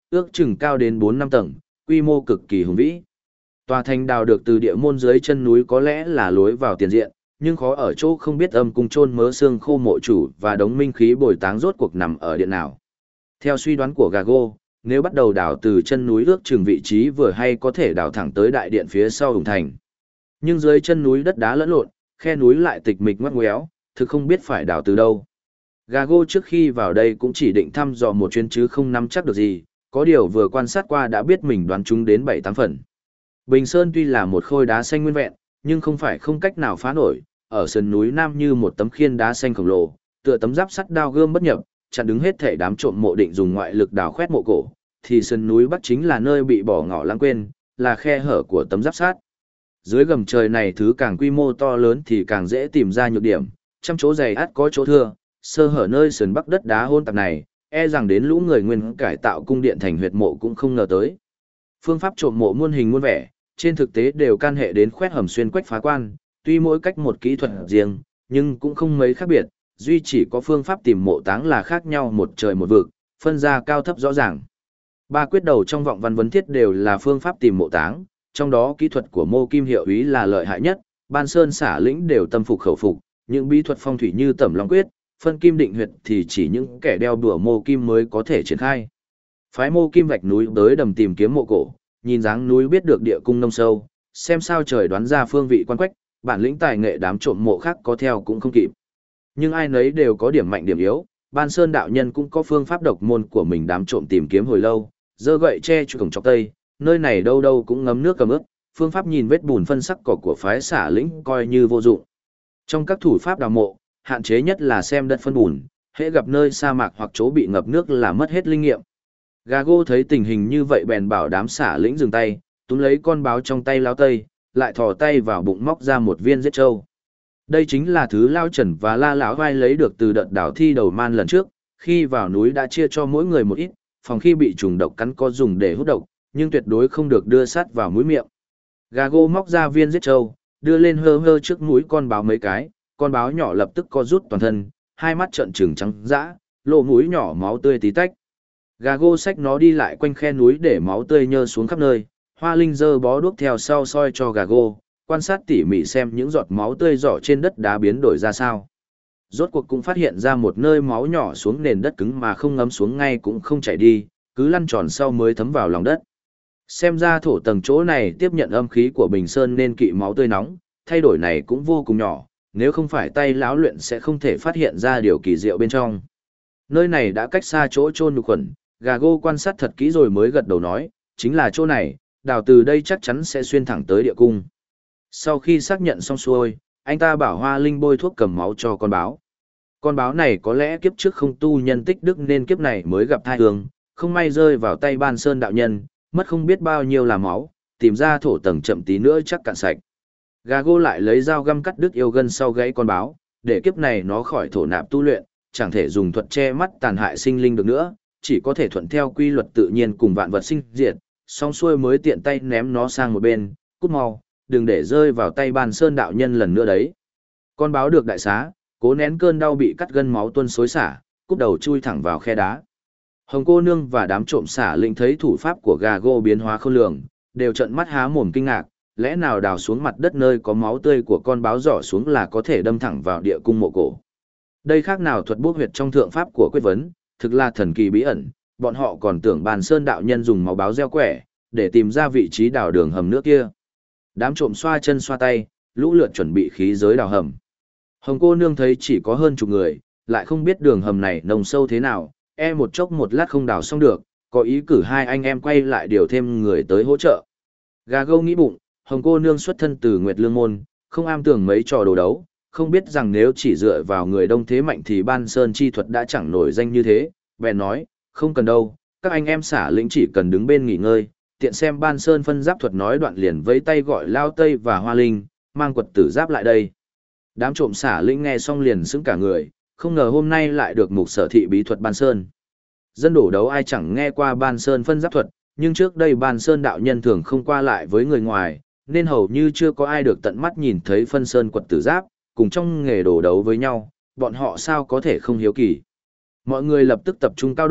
ước chừng cao đến 4-5 tầng, quy mô cực kỳ hùng vĩ. Tòa thành đào được từ địa môn dưới chân núi có lẽ là lối vào tiền diện, nhưng khó ở chỗ không biết âm cung chôn mớ xương khô mộ chủ và đống minh khí bồi táng rốt cuộc nằm ở điện nào. Theo suy đoán của Gago, nếu bắt đầu đào từ chân núi ước chừng vị trí vừa hay có thể đào thẳng tới đại điện phía sau hùng thành. Nhưng dưới chân núi đất đá lẫn lộn, khe núi lại tịch mịch ngoắt ngoéo, thực không biết phải đào từ đâu. Gago trước khi vào đây cũng chỉ định thăm dò một chuyến chứ không nắm chắc được gì, có điều vừa quan sát qua đã biết mình đoán chúng đến 7-8 phần. Bình Sơn tuy là một khối đá xanh nguyên vẹn, nhưng không phải không cách nào phá nổi, ở sườn núi nam như một tấm khiên đá xanh khổng lồ, tựa tấm giáp sắt đao gươm bất nhập, chặn đứng hết thể đám trộm mộ định dùng ngoại lực đào khoét mộ cổ, thì sườn núi bắc chính là nơi bị bỏ ngỏ lãng quên, là khe hở của tấm giáp sắt. Dưới gầm trời này thứ càng quy mô to lớn thì càng dễ tìm ra nhược điểm, trăm chỗ dày ắt có chỗ thưa, sơ hở nơi sườn bắc đất đá hôn tạp này, e rằng đến lũ người nguyên cải tạo cung điện thành huyệt mộ cũng không ngờ tới. Phương pháp trộm mộ muôn hình muôn vẻ, trên thực tế đều can hệ đến khoét hầm xuyên quách phá quan, tuy mỗi cách một kỹ thuật riêng, nhưng cũng không mấy khác biệt, duy chỉ có phương pháp tìm mộ táng là khác nhau một trời một vực, phân ra cao thấp rõ ràng. Ba quyết đầu trong vọng văn vấn thiết đều là phương pháp tìm mộ táng, trong đó kỹ thuật của Mô Kim Hiệu Úy là lợi hại nhất, Ban Sơn Xả Lĩnh đều tâm phục khẩu phục, những bí thuật phong thủy như Tẩm Long Quyết, phân kim định huyệt thì chỉ những kẻ đeo đùa Mô Kim mới có thể triển khai. Phái Mô Kim vạch núi tới đầm tìm kiếm mộ cổ, nhìn dáng núi biết được địa cung nông sâu, xem sao trời đoán ra phương vị quan quách, bản lĩnh tài nghệ đám trộm mộ khác có theo cũng không kịp. Nhưng ai nấy đều có điểm mạnh điểm yếu, Ban Sơn đạo nhân cũng có phương pháp độc môn của mình đám trộm tìm kiếm hồi lâu, giơ gậy che chu cổng chọc tây, nơi này đâu đâu cũng ngấm nước cầm ướt, phương pháp nhìn vết bùn phân sắc cỏ của phái Xả Lĩnh coi như vô dụng. Trong các thủ pháp đào mộ, hạn chế nhất là xem đất phân bùn, hễ gặp nơi sa mạc hoặc chỗ bị ngập nước là mất hết linh nghiệm. Gago thấy tình hình như vậy bèn bảo đám Xả Lĩnh dừng tay, túm lấy con báo trong tay Lão Tây, lại thò tay vào bụng móc ra một viên giết trâu. Đây chính là thứ Lao Trần và La Lão Vai lấy được từ đợt đào thi đầu man lần trước, khi vào núi đã chia cho mỗi người một ít, phòng khi bị trùng độc cắn có dùng để hút độc, nhưng tuyệt đối không được đưa sát vào mũi miệng. Gago móc ra viên giết trâu, đưa lên hơ hơ trước mũi con báo mấy cái, con báo nhỏ lập tức co rút toàn thân, hai mắt trợn trừng trắng dã, lỗ mũi nhỏ máu tươi tí tách. Gago xách nó đi lại quanh khe núi để máu tươi nhơ xuống khắp nơi, Hoa Linh giơ bó đuốc theo sau soi cho Gago, quan sát tỉ mỉ xem những giọt máu tươi rỏ trên đất đá biến đổi ra sao. Rốt cuộc cũng phát hiện ra một nơi máu nhỏ xuống nền đất cứng mà không ngấm xuống ngay cũng không chảy đi, cứ lăn tròn sau mới thấm vào lòng đất. Xem ra thổ tầng chỗ này tiếp nhận âm khí của Bình Sơn nên kỵ máu tươi nóng, thay đổi này cũng vô cùng nhỏ, nếu không phải tay lão luyện sẽ không thể phát hiện ra điều kỳ diệu bên trong. Nơi này đã cách xa chỗ chôn nhục khuẩn, Gago quan sát thật kỹ rồi mới gật đầu nói, chính là chỗ này, đào từ đây chắc chắn sẽ xuyên thẳng tới địa cung. Sau khi xác nhận xong xuôi, anh ta bảo Hoa Linh bôi thuốc cầm máu cho con báo. Con báo này có lẽ kiếp trước không tu nhân tích đức nên kiếp này mới gặp thai hương, không may rơi vào tay Ban Sơn đạo nhân, mất không biết bao nhiêu là máu, tìm ra thổ tầng chậm tí nữa chắc cạn sạch. Gago lại lấy dao găm cắt đứt yêu gân sau gáy con báo, để kiếp này nó khỏi thổ nạp tu luyện, chẳng thể dùng thuật che mắt tàn hại sinh linh được nữa, chỉ có thể thuận theo quy luật tự nhiên cùng vạn vật sinh diệt, xong xuôi mới tiện tay ném nó sang một bên, cút mau, đừng để rơi vào tay Ban Sơn đạo nhân lần nữa đấy. Con báo được đại xá, cố nén cơn đau bị cắt gân máu tuôn xối xả, cúp đầu chui thẳng vào khe đá. Hồng cô nương và đám trộm Xả Lĩnh thấy thủ pháp của Gago biến hóa khôn lường, đều trợn mắt há mồm kinh ngạc, lẽ nào đào xuống mặt đất nơi có máu tươi của con báo rỏ xuống là có thể đâm thẳng vào địa cung mộ cổ. Đây khác nào thuật bốc huyệt trong thượng pháp của quyết vấn, thực là thần kỳ bí ẩn, bọn họ còn tưởng Bàn Sơn đạo nhân dùng máu báo gieo quẻ, để tìm ra vị trí đào đường hầm nước kia. Đám trộm xoa chân xoa tay, lũ lượt chuẩn bị khí giới đào hầm. Hồng cô nương thấy chỉ có hơn chục người, lại không biết đường hầm này nông sâu thế nào, một chốc một lát không đào xong được, có ý cử hai anh em quay lại điều thêm người tới hỗ trợ. Gago nghĩ bụng, Hồng cô nương xuất thân từ Nguyệt Lương Môn, không am tường mấy trò đồ đấu, không biết rằng nếu chỉ dựa vào người đông thế mạnh thì Ban Sơn chi thuật đã chẳng nổi danh như thế, bèn nói, không cần đâu, các anh em Xả Lĩnh chỉ cần đứng bên nghỉ ngơi, tiện xem Ban Sơn phân giáp thuật nói đoạn liền vẫy tay gọi Lao Tây và Hoa Linh, mang quật tử giáp lại đây. Đám trộm Xả Lĩnh nghe xong liền sững cả người, không ngờ hôm nay lại được mục sở thị bí thuật Ban Sơn. Dân đổ đấu ai chẳng nghe qua Ban Sơn phân giáp thuật, nhưng trước đây Ban Sơn đạo nhân thường không qua lại với người ngoài, nên hầu như chưa có ai được tận mắt nhìn thấy phân sơn quật tử giáp, cùng trong nghề đổ đấu với nhau, bọn họ sao có thể không hiếu kỳ. Mọi người lập tức tập trung cao độ,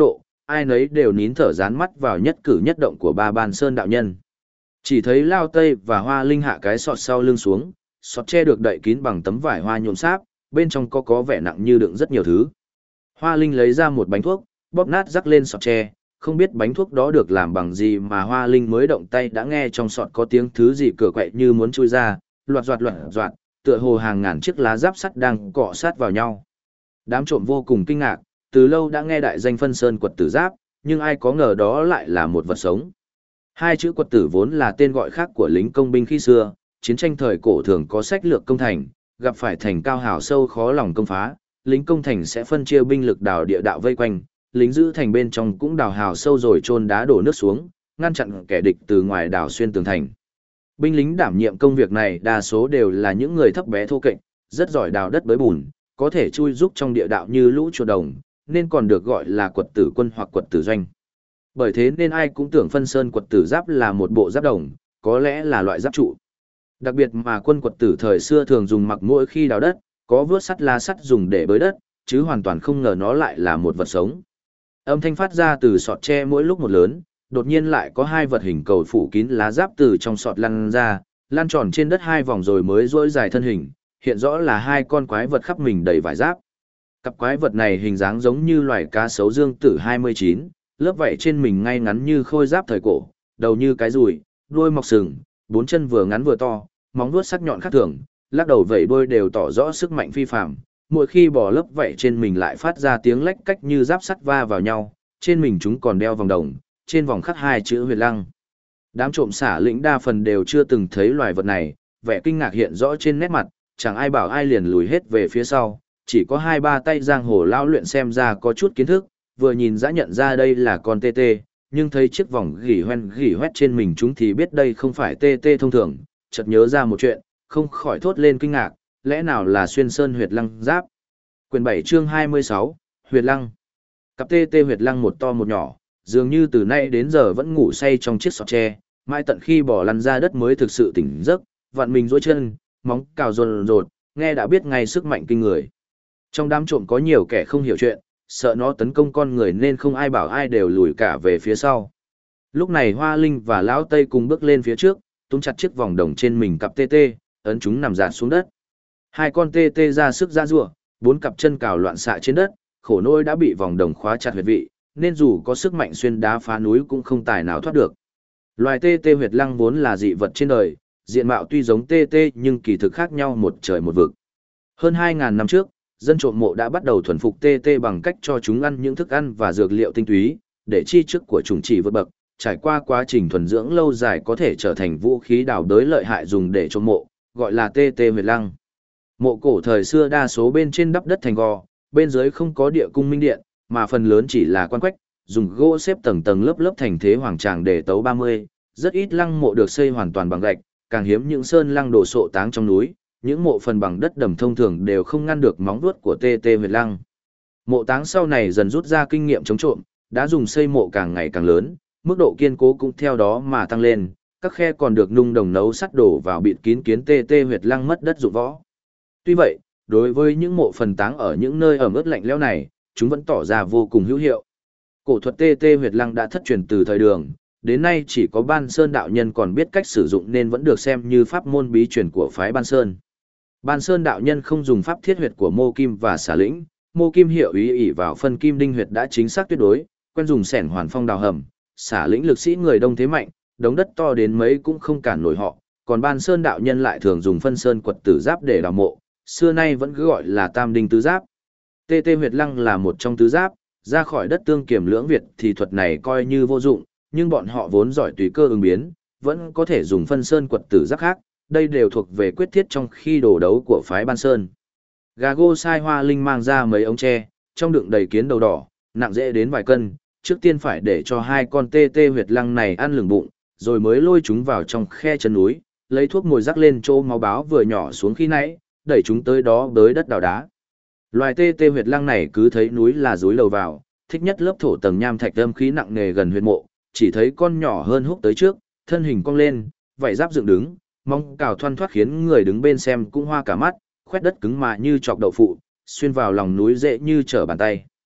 ai nấy đều nín thở dán mắt vào nhất cử nhất động của ba ban sơn đạo nhân. Chỉ thấy Lao Tây và Hoa Linh hạ cái sọt sau lưng xuống, sọt tre được đậy kín bằng tấm vải hoa nhuộm sáp, bên trong có vẻ nặng như đựng rất nhiều thứ. Hoa Linh lấy ra một bánh thuốc, bóp nát rắc lên sọt tre, không biết bánh thuốc đó được làm bằng gì mà Hoa Linh mới động tay đã nghe trong sọt có tiếng thứ gì cửa quậy như muốn chui ra, loạt doạt, tựa hồ hàng ngàn chiếc lá giáp sắt đang cọ sát vào nhau. Đám trộm vô cùng kinh ngạc, từ lâu đã nghe đại danh phân sơn quật tử giáp, nhưng ai có ngờ đó lại là một vật sống. Hai chữ quật tử vốn là tên gọi khác của lính công binh khi xưa, chiến tranh thời cổ thường có sách lược công thành, gặp phải thành cao hào sâu khó lòng công phá, lính công thành sẽ phân chia binh lực đào địa đạo vây quanh, lính giữ thành bên trong cũng đào hào sâu rồi chôn đá đổ nước xuống, ngăn chặn kẻ địch từ ngoài đào xuyên tường thành. Binh lính đảm nhiệm công việc này đa số đều là những người thấp bé thô kệch, rất giỏi đào đất bới bùn, có thể chui rúc trong địa đạo như lũ chuột đồng, nên còn được gọi là quật tử quân hoặc quật tử doanh. Bởi thế nên ai cũng tưởng phân sơn quật tử giáp là một bộ giáp đồng, có lẽ là loại giáp trụ. Đặc biệt mà quân quật tử thời xưa thường dùng mặc mỗi khi đào đất, có vớt sắt lá sắt dùng để bới đất, chứ hoàn toàn không ngờ nó lại là một vật sống. Âm thanh phát ra từ sọt tre mỗi lúc một lớn, đột nhiên lại có hai vật hình cầu phủ kín lá giáp từ trong sọt lăn ra, lăn tròn trên đất hai vòng rồi mới duỗi dài thân hình, hiện rõ là hai con quái vật khắp mình đầy vải giáp. Cặp quái vật này hình dáng giống như loài cá sấu dương tử 29, lớp vảy trên mình ngay ngắn như khôi giáp thời cổ, đầu như cái dùi, đuôi mọc sừng, bốn chân vừa ngắn vừa to, móng vuốt sắc nhọn khác thường, lắc đầu vẩy đuôi đều tỏ rõ sức mạnh phi phàm. Mỗi khi bò lớp vảy trên mình lại phát ra tiếng lách cách như giáp sắt va vào nhau, trên mình chúng còn đeo vòng đồng, trên vòng khắc hai chữ Huyệt Lăng. Đám trộm xả lĩnh đa phần đều chưa từng thấy loài vật này, vẻ kinh ngạc hiện rõ trên nét mặt, chẳng ai bảo ai liền lùi hết về phía sau, chỉ có hai ba tay giang hồ lao luyện xem ra có chút kiến thức, vừa nhìn đã nhận ra đây là con tê tê, nhưng thấy chiếc vòng gỉ hoét trên mình chúng thì biết đây không phải tê tê thông thường, chợt nhớ ra một chuyện, không khỏi thốt lên kinh ngạc, lẽ nào là xuyên sơn huyệt lăng giáp. Quyển 7 chương 26, huyệt lăng. Cặp tê tê huyệt lăng một to một nhỏ, dường như từ nay đến giờ vẫn ngủ say trong chiếc sọt tre, mãi tận khi bỏ lăn ra đất mới thực sự tỉnh giấc, vặn mình duỗi chân, móng cào rồn rột, nghe đã biết ngay sức mạnh kinh người. Trong đám trộm có nhiều kẻ không hiểu chuyện, sợ nó tấn công con người nên không ai bảo ai đều lùi cả về phía sau. Lúc này Hoa Linh và Lão Tây cùng bước lên phía trước, túm chặt chiếc vòng đồng trên mình cặp tê tê, ấn chúng nằm dạt xuống đất. Hai con tê tê ra sức ra giụa, bốn cặp chân cào loạn xạ trên đất, khổ nỗi đã bị vòng đồng khóa chặt huyệt vị, nên dù có sức mạnh xuyên đá phá núi cũng không tài nào thoát được. Loài tê tê huyệt lăng vốn là dị vật trên đời, diện mạo tuy giống tê tê nhưng kỳ thực khác nhau một trời một vực. Hơn 2.000 năm trước, dân trộm mộ đã bắt đầu thuần phục tê tê bằng cách cho chúng ăn những thức ăn và dược liệu tinh túy, để chi chức của chúng chỉ vượt bậc, trải qua quá trình thuần dưỡng lâu dài có thể trở thành vũ khí đào đới lợi hại dùng để trộm mộ, gọi là tê tê huyệt lăng. Mộ cổ thời xưa đa số bên trên đắp đất thành gò, bên dưới không có địa cung minh điện, mà phần lớn chỉ là quan quách, dùng gỗ xếp tầng tầng lớp lớp thành thế hoàng tràng để tấu 30, rất ít lăng mộ được xây hoàn toàn bằng gạch, càng hiếm những sơn lăng đổ sộ táng trong núi, những mộ phần bằng đất đầm thông thường đều không ngăn được móng vuốt của tê tê huyệt lăng. Mộ táng sau này dần rút ra kinh nghiệm chống trộm, đã dùng xây mộ càng ngày càng lớn, mức độ kiên cố cũng theo đó mà tăng lên, các khe còn được nung đồng nấu sắt đổ vào bịt kín kiến tê tê huyệt lăng mất đất dụng võ. Tuy vậy, đối với những mộ phần táng ở những nơi ẩm ướt lạnh lẽo này, chúng vẫn tỏ ra vô cùng hữu hiệu. Cổ thuật tê tê huyệt lăng đã thất truyền từ thời Đường, đến nay chỉ có Ban Sơn đạo nhân còn biết cách sử dụng nên vẫn được xem như pháp môn bí truyền của phái Ban Sơn. Ban Sơn đạo nhân không dùng pháp thiết huyệt của Mô Kim và Xả Lĩnh, Mô Kim hiệu ý ỷ vào phân kim đinh huyệt đã chính xác tuyệt đối, quen dùng xẻng hoàn phong đào hầm, Xả Lĩnh lực sĩ người đông thế mạnh, đống đất to đến mấy cũng không cản nổi họ, còn Ban Sơn đạo nhân lại thường dùng phân sơn quật tử giáp để đào mộ, xưa nay vẫn cứ gọi là tam đinh tứ giáp. Tê tê huyệt lăng là một trong tứ giáp, ra khỏi đất tương kiểm lưỡng Việt thì thuật này coi như vô dụng, nhưng bọn họ vốn giỏi tùy cơ ứng biến, vẫn có thể dùng phân sơn quật tử giáp khác, đây đều thuộc về quyết thiết trong khi đổ đấu của phái Ban Sơn. Gà gô sai Hoa Linh mang ra mấy ống tre, trong đựng đầy kiến đầu đỏ, nặng dễ đến vài cân, trước tiên phải để cho hai con tê tê huyệt lăng này ăn lửng bụng, rồi mới lôi chúng vào trong khe chân núi, lấy thuốc mồi rắc lên chỗ máu báo vừa nhỏ xuống khi nãy, đẩy chúng tới đó bới đất đào đá. Loài tê tê huyệt lăng này cứ thấy núi là dúi lầu vào, thích nhất lớp thổ tầng nham thạch âm khí nặng nề gần huyệt mộ, chỉ thấy con nhỏ hơn húc tới trước, thân hình cong lên, vảy giáp dựng đứng, mong cào thoăn thoắt khiến người đứng bên xem cũng hoa cả mắt, khoét đất cứng mà như chọc đậu phụ, xuyên vào lòng núi dễ như trở bàn tay.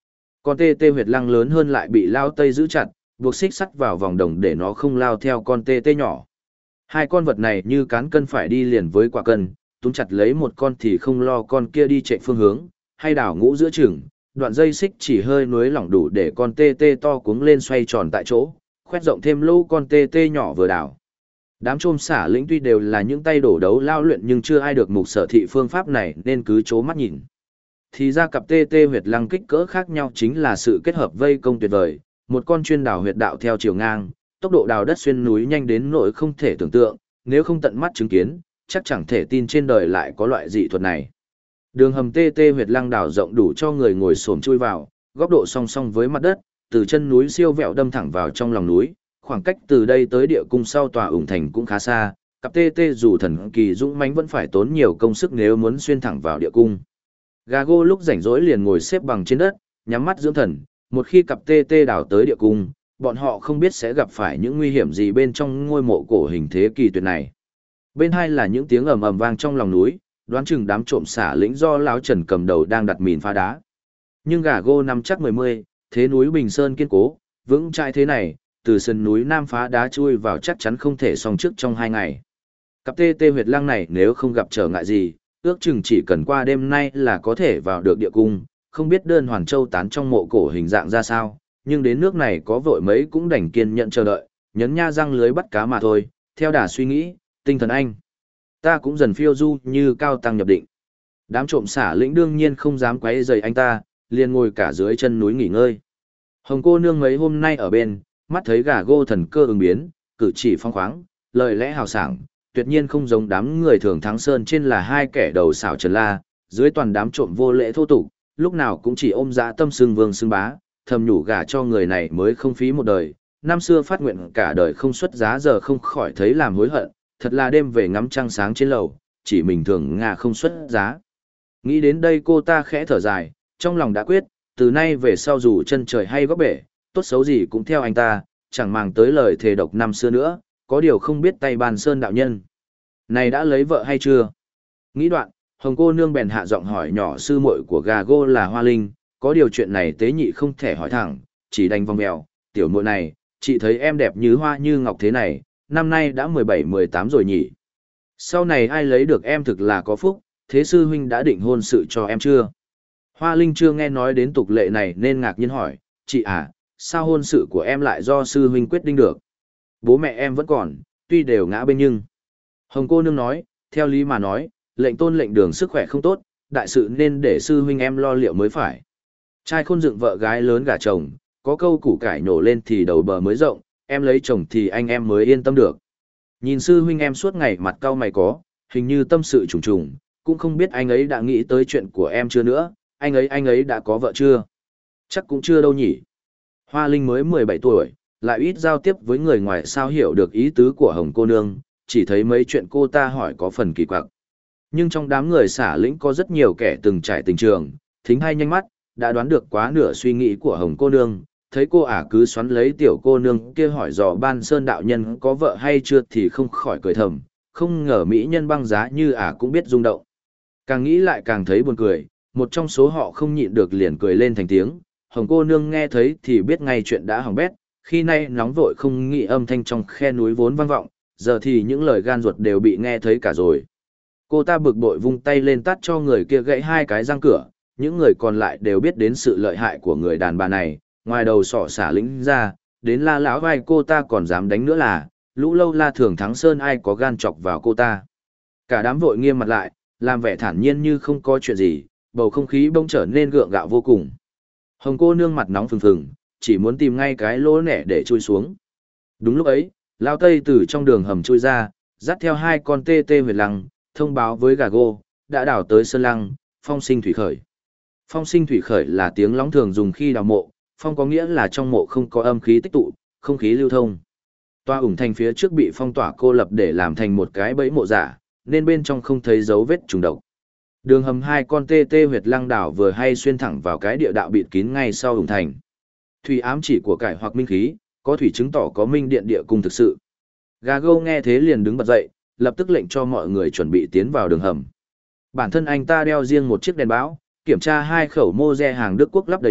Con tê tê huyệt lăng lớn hơn lại bị lao tây giữ chặt, buộc xích sắt vào vòng đồng để nó không lao theo con tê tê nhỏ. Hai con vật này như cán cân phải đi liền với quả cân, túm chặt lấy một con thì không lo con kia đi chạy phương hướng, hay đảo ngũ giữa chừng, đoạn dây xích chỉ hơi nuối lỏng đủ để con tê tê to cuống lên xoay tròn tại chỗ, khoét rộng thêm lỗ con tê tê nhỏ vừa đảo. Đám trôm xả lĩnh tuy đều là những tay đổ đấu lao luyện nhưng chưa ai được mục sở thị phương pháp này nên cứ chố mắt nhìn. Thì ra cặp tê tê huyệt lăng kích cỡ khác nhau chính là sự kết hợp vây công tuyệt vời, một con chuyên đào huyệt đạo theo chiều ngang, tốc độ đào đất xuyên núi nhanh đến nỗi không thể tưởng tượng, nếu không tận mắt chứng kiến, chắc chẳng thể tin trên đời lại có loại dị thuật này. Đường hầm tê tê huyệt lăng đào rộng đủ cho người ngồi xổm chui vào, góc độ song song với mặt đất, từ chân núi siêu vẹo đâm thẳng vào trong lòng núi, khoảng cách từ đây tới địa cung sau tòa ủng thành cũng khá xa, cặp tê tê dù thần kỳ dũng mãnh vẫn phải tốn nhiều công sức nếu muốn xuyên thẳng vào địa cung. Gago lúc rảnh rỗi liền ngồi xếp bằng trên đất, nhắm mắt dưỡng thần, một khi cặp tê tê đào tới địa cung, bọn họ không biết sẽ gặp phải những nguy hiểm gì bên trong ngôi mộ cổ hình thế kỳ tuyệt này. Bên hai là những tiếng ầm ầm vang trong lòng núi, đoán chừng đám trộm xả lĩnh do lão Trần cầm đầu đang đặt mìn phá đá. Nhưng Gago nắm chắc 10, thế núi Bình Sơn kiên cố, vững chãi thế này, từ sườn núi Nam phá đá chui vào chắc chắn không thể xong trước trong 2 ngày. Cặp tê tê huyệt lăng này nếu không gặp trở ngại gì, ước chừng chỉ cần qua đêm nay là có thể vào được địa cung, không biết đơn Hoàn Châu tán trong mộ cổ hình dạng ra sao, nhưng đến nước này có vội mấy cũng đành kiên nhận chờ đợi, nhấn nha răng lưới bắt cá mà thôi, theo đà suy nghĩ, tinh thần anh. Ta cũng dần phiêu du như cao tăng nhập định. Đám trộm xả lĩnh đương nhiên không dám quấy rầy anh ta, liền ngồi cả dưới chân núi nghỉ ngơi. Hồng cô nương mấy hôm nay ở bên, mắt thấy Gago thần cơ ứng biến, cử chỉ phong khoáng, lời lẽ hào sảng, tuyệt nhiên không giống đám người thường thắng sơn trên là hai kẻ đầu xảo trần la, dưới toàn đám trộm vô lễ thô tục, lúc nào cũng chỉ ôm dã tâm xưng vương xưng bá, thầm nhủ gả cho người này mới không phí một đời, năm xưa phát nguyện cả đời không xuất giá giờ không khỏi thấy làm hối hận, thật là đêm về ngắm trăng sáng trên lầu, chỉ mình thường ngà không xuất giá. Nghĩ đến đây cô ta khẽ thở dài, trong lòng đã quyết, từ nay về sau dù chân trời hay góc bể, tốt xấu gì cũng theo anh ta, chẳng màng tới lời thề độc năm xưa nữa, có điều không biết tay bàn sơn đạo nhân. Này đã lấy vợ hay chưa? Nghĩ đoạn, Hồng cô nương bèn hạ giọng hỏi nhỏ sư muội của Gago là Hoa Linh, có điều chuyện này tế nhị không thể hỏi thẳng, chỉ đành vòng mèo, tiểu muội này, chị thấy em đẹp như hoa như ngọc thế này, năm nay đã 17-18 rồi nhỉ. Sau này ai lấy được em thực là có phúc, thế sư huynh đã định hôn sự cho em chưa? Hoa Linh chưa nghe nói đến tục lệ này nên ngạc nhiên hỏi, chị à, sao hôn sự của em lại do sư huynh quyết định được? Bố mẹ em vẫn còn, tuy đều ngã bên nhưng. Hồng cô nương nói, theo lý mà nói, lệnh tôn lệnh đường sức khỏe không tốt, đại sự nên để sư huynh em lo liệu mới phải. Trai khôn dựng vợ gái lớn gả chồng, có câu củ cải nổ lên thì đầu bờ mới rộng, em lấy chồng thì anh em mới yên tâm được. Nhìn sư huynh em suốt ngày mặt cau mày có, hình như tâm sự trùng trùng, cũng không biết anh ấy đã nghĩ tới chuyện của em chưa nữa, anh ấy đã có vợ chưa? Chắc cũng chưa đâu nhỉ. Hoa Linh mới 17 tuổi, lại ít giao tiếp với người ngoài sao hiểu được ý tứ của Hồng cô nương, chỉ thấy mấy chuyện cô ta hỏi có phần kỳ quặc. Nhưng trong đám người xả lĩnh có rất nhiều kẻ từng trải tình trường, thính hay nhanh mắt, đã đoán được quá nửa suy nghĩ của Hồng cô nương, thấy cô ả cứ xoắn lấy tiểu cô nương kia hỏi dò ban sơn đạo nhân có vợ hay chưa thì không khỏi cười thầm, không ngờ mỹ nhân băng giá như ả cũng biết rung động. Càng nghĩ lại càng thấy buồn cười, một trong số họ không nhịn được liền cười lên thành tiếng, Hồng cô nương nghe thấy thì biết ngay chuyện đã hỏng bét, khi nay nóng vội không nghĩ âm thanh trong khe núi vốn vang vọng, giờ thì những lời gan ruột đều bị nghe thấy cả rồi. Cô ta bực bội vung tay lên tát cho người kia gãy 2 cái răng cửa, những người còn lại đều biết đến sự lợi hại của người đàn bà này, ngoài đầu sọ xả lĩnh ra, đến la lão vai cô ta còn dám đánh nữa là, lũ lâu la thường thắng sơn ai có gan chọc vào cô ta. Cả đám vội nghiêm mặt lại, làm vẻ thản nhiên như không có chuyện gì, bầu không khí bỗng trở nên gượng gạo vô cùng. Hồng cô nương mặt nóng phừng phừng, chỉ muốn tìm ngay cái lỗ nẻ để chui xuống. Đúng lúc ấy, Lao Tây từ trong đường hầm chui ra, dắt theo 2 con tê tê huyệt lăng, thông báo với Gago, đã đào tới sơn lăng, phong sinh thủy khởi. Phong sinh thủy khởi là tiếng lóng thường dùng khi đào mộ, phong có nghĩa là trong mộ không có âm khí tích tụ, không khí lưu thông. Toa ủng thành phía trước bị phong tỏa cô lập để làm thành một cái bẫy mộ giả, nên bên trong không thấy dấu vết trùng độc. Đường hầm 2 con tê tê huyệt lăng đảo vừa hay xuyên thẳng vào cái địa đạo bịt kín ngay sau ủng thành. Thủy ám chỉ của cải hoặc minh khí, có thủy chứng tỏ có minh điện địa cung thực sự. Gago nghe thế liền đứng bật dậy, lập tức lệnh cho mọi người chuẩn bị tiến vào đường hầm. Bản thân anh ta đeo riêng một chiếc đèn báo, kiểm tra 2 khẩu Moze hàng Đức Quốc lắp đầy đạn,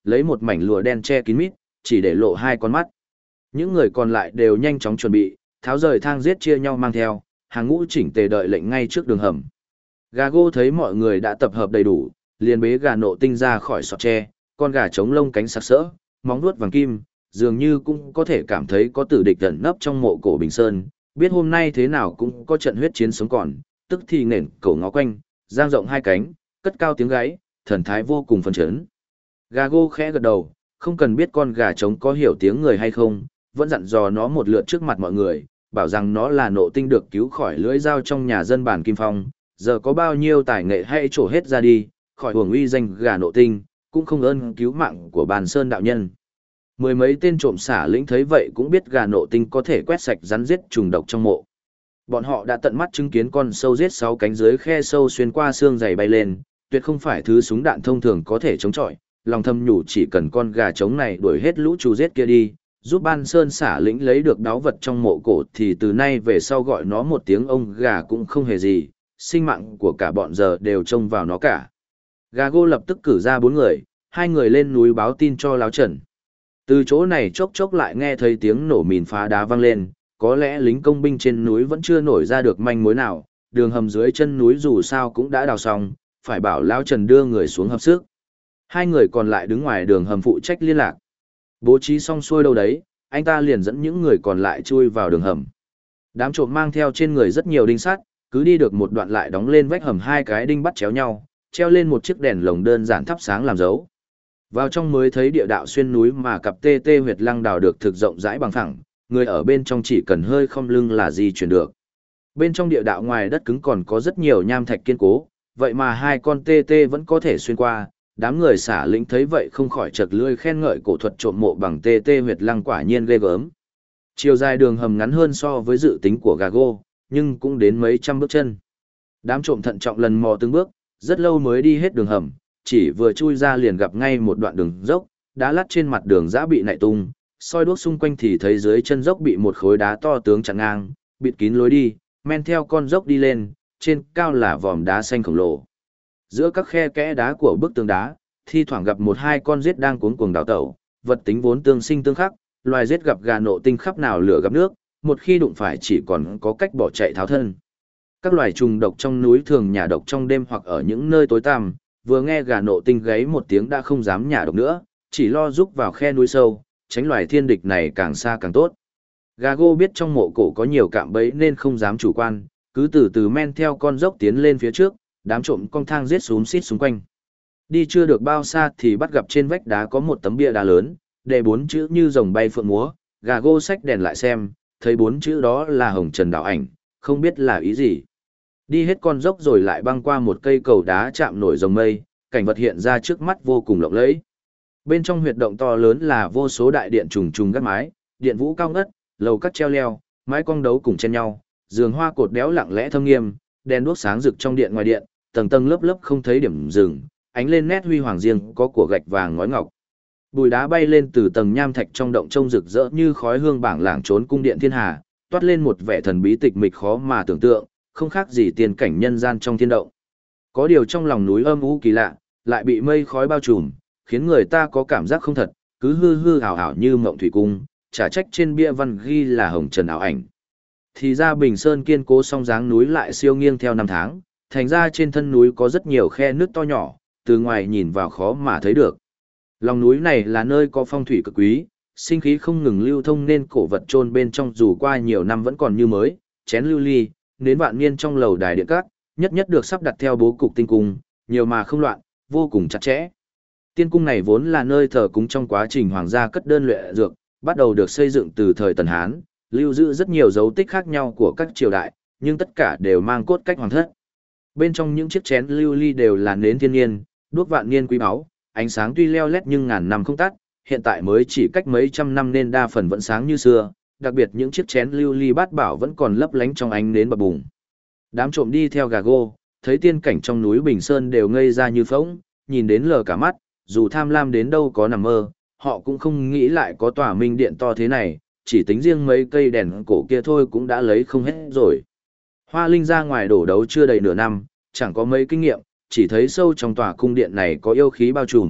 lấy một mảnh lụa đen che kín mít, chỉ để lộ hai con mắt. Những người còn lại đều nhanh chóng chuẩn bị, tháo rời thang giết chia nhau mang theo, hàng ngũ chỉnh tề đợi lệnh ngay trước đường hầm. Gago thấy mọi người đã tập hợp đầy đủ, liền bế gà nộ tinh ra khỏi sọt tre, con gà trống lông cánh sặc sỡ, móng vuốt vàng kim, dường như cũng có thể cảm thấy có tử địch ẩn nấp trong mộ cổ Bình Sơn, biết hôm nay thế nào cũng có trận huyết chiến sống còn, tức thì nền cổ ngó quanh, giang rộng hai cánh, cất cao tiếng gáy, thần thái vô cùng phấn chấn. Gago khẽ gật đầu, không cần biết con gà trống có hiểu tiếng người hay không, vẫn dặn dò nó một lượt trước mặt mọi người, bảo rằng nó là nộ tinh được cứu khỏi lưỡi dao trong nhà dân bản Kim Phong, giờ có bao nhiêu tài nghệ hay trổ hết ra đi, khỏi uổng uy danh gà nộ tinh, cũng không ơn cứu mạng của bàn sơn đạo nhân. Mười mấy tên trộm xả lĩnh thấy vậy cũng biết gà nộ tinh có thể quét sạch rắn giết trùng độc trong mộ. Bọn họ đã tận mắt chứng kiến con sâu giết 6 cánh dưới khe sâu xuyên qua xương dày bay lên, tuyệt không phải thứ súng đạn thông thường có thể chống chọi, lòng thầm nhủ chỉ cần con gà trống này đuổi hết lũ trù giết kia đi, giúp ban sơn xả lĩnh lấy được đáo vật trong mộ cổ thì từ nay về sau gọi nó một tiếng ông gà cũng không hề gì, sinh mạng của cả bọn giờ đều trông vào nó cả. Gago lập tức cử ra 4 người, 2 người lên núi báo tin cho Láo Trần. Từ chỗ này chốc chốc lại nghe thấy tiếng nổ mìn phá đá vang lên, có lẽ lính công binh trên núi vẫn chưa nổi ra được manh mối nào, đường hầm dưới chân núi dù sao cũng đã đào xong, phải bảo Láo Trần đưa người xuống hợp sức. 2 người còn lại đứng ngoài đường hầm phụ trách liên lạc. Bố trí xong xuôi đâu đấy, anh ta liền dẫn những người còn lại chui vào đường hầm. Đám trộm mang theo trên người rất nhiều đinh sắt, cứ đi được một đoạn lại đóng lên vách hầm 2 cái đinh bắt chéo nhau, treo lên một chiếc đèn lồng đơn giản thắp sáng làm dấu. Vào trong mới thấy địa đạo xuyên núi mà cặp tê tê huyệt lăng đào được thực rộng rãi bằng phẳng, người ở bên trong chỉ cần hơi khom lưng là di chuyển được. Bên trong địa đạo ngoài đất cứng còn có rất nhiều nham thạch kiên cố, vậy mà 2 con tê tê vẫn có thể xuyên qua. Đám người xả lĩnh thấy vậy không khỏi chật lưỡi khen ngợi cổ thuật trộm mộ bằng tê tê huyệt lăng quả nhiên ghê gớm. Chiều dài đường hầm ngắn hơn so với dự tính của Gago, nhưng cũng đến mấy trăm bước chân. Đám trộm thận trọng lần mò từng bước, rất lâu mới đi hết đường hầm, chỉ vừa chui ra liền gặp ngay một đoạn đường dốc, đá lát trên mặt đường dã bị nạy tung, soi đuốc xung quanh thì thấy dưới chân dốc bị một khối đá to tướng chặn ngang, bịt kín lối đi, men theo con dốc đi lên, trên cao là vòm đá xanh khổng lồ. Giữa các khe kẽ đá của bức tường đá, thi thoảng gặp 1-2 con giết đang cuống cuồng đào tẩu, vật tính vốn tương sinh tương khắc, loài giết gặp gà nộ tinh khắp nào lửa gặp nước, một khi đụng phải chỉ còn có cách bỏ chạy tháo thân. Các loài trùng độc trong núi thường nhả độc trong đêm hoặc ở những nơi tối tăm, vừa nghe gà nộ tinh gáy một tiếng đã không dám nhả độc nữa, chỉ lo rúc vào khe núi sâu, tránh loài thiên địch này càng xa càng tốt. Gago biết trong mộ cổ có nhiều cạm bẫy nên không dám chủ quan, cứ từ từ men theo con dốc tiến lên phía trước, đám trộm con thang giết xúm xít xung quanh. Đi chưa được bao xa thì bắt gặp trên vách đá có một tấm bia đá lớn, đề 4 chữ như rồng bay phượng múa, Gago xách đèn lại xem, thấy 4 chữ đó là Hồng Trần Đạo Ảnh, không biết là ý gì. Đi hết con dốc rồi lại băng qua một cây cầu đá chạm nổi rồng mây, cảnh vật hiện ra trước mắt vô cùng lộng lẫy. Bên trong huyệt động to lớn là vô số đại điện trùng trùng gác mái, điện vũ cao ngất, lầu cắt treo leo, mái cong đấu cùng chen nhau, giường hoa cột đéo lặng lẽ thâm nghiêm, đèn đuốc sáng rực trong điện ngoài điện, tầng tầng lớp lớp không thấy điểm dừng, ánh lên nét huy hoàng riêng có của gạch vàng ngói ngọc. Bùi đá bay lên từ tầng nham thạch trong động trông rực rỡ như khói hương bảng lảng trốn cung điện thiên hà, toát lên một vẻ thần bí tịch mịch khó mà tưởng tượng, không khác gì tiền cảnh nhân gian trong thiên động. Có điều trong lòng núi âm u kỳ lạ, lại bị mây khói bao trùm, khiến người ta có cảm giác không thật, cứ hư hư ảo ảo như mộng thủy cung, chả trách trên bia văn ghi là Hồng Trần Ảo Ảnh. Thì ra Bình Sơn kiên cố song dáng núi lại siêu nghiêng theo năm tháng, thành ra trên thân núi có rất nhiều khe nước to nhỏ, từ ngoài nhìn vào khó mà thấy được. Lòng núi này là nơi có phong thủy cực quý, sinh khí không ngừng lưu thông nên cổ vật chôn bên trong dù qua nhiều năm vẫn còn như mới, chén lưu ly, nến vạn niên trong lầu đài điện các, nhất nhất được sắp đặt theo bố cục tinh cung, nhiều mà không loạn, vô cùng chặt chẽ. Tiên cung này vốn là nơi thờ cúng trong quá trình hoàng gia cất đơn luyện dược, bắt đầu được xây dựng từ thời Tần Hán, lưu giữ rất nhiều dấu tích khác nhau của các triều đại, nhưng tất cả đều mang cốt cách hoàng thất. Bên trong những chiếc chén lưu ly đều là nến thiên nhiên, đuốc vạn niên quý báu, ánh sáng tuy leo lét nhưng ngàn năm không tắt, hiện tại mới chỉ cách mấy trăm năm nên đa phần vẫn sáng như xưa, đặc biệt những chiếc chén lưu ly bát bảo vẫn còn lấp lánh trong ánh nến bập bùng. Đám trộm đi theo Gago, thấy tiên cảnh trong núi Bình Sơn đều ngây ra như phỗng, nhìn đến lờ cả mắt, dù tham lam đến đâu có nằm mơ, họ cũng không nghĩ lại có tòa minh điện to thế này, chỉ tính riêng mấy cây đèn cổ kia thôi cũng đã lấy không hết rồi. Hoa Linh ra ngoài đổ đấu chưa đầy nửa năm, chẳng có mấy kinh nghiệm, chỉ thấy sâu trong tòa cung điện này có yêu khí bao trùm,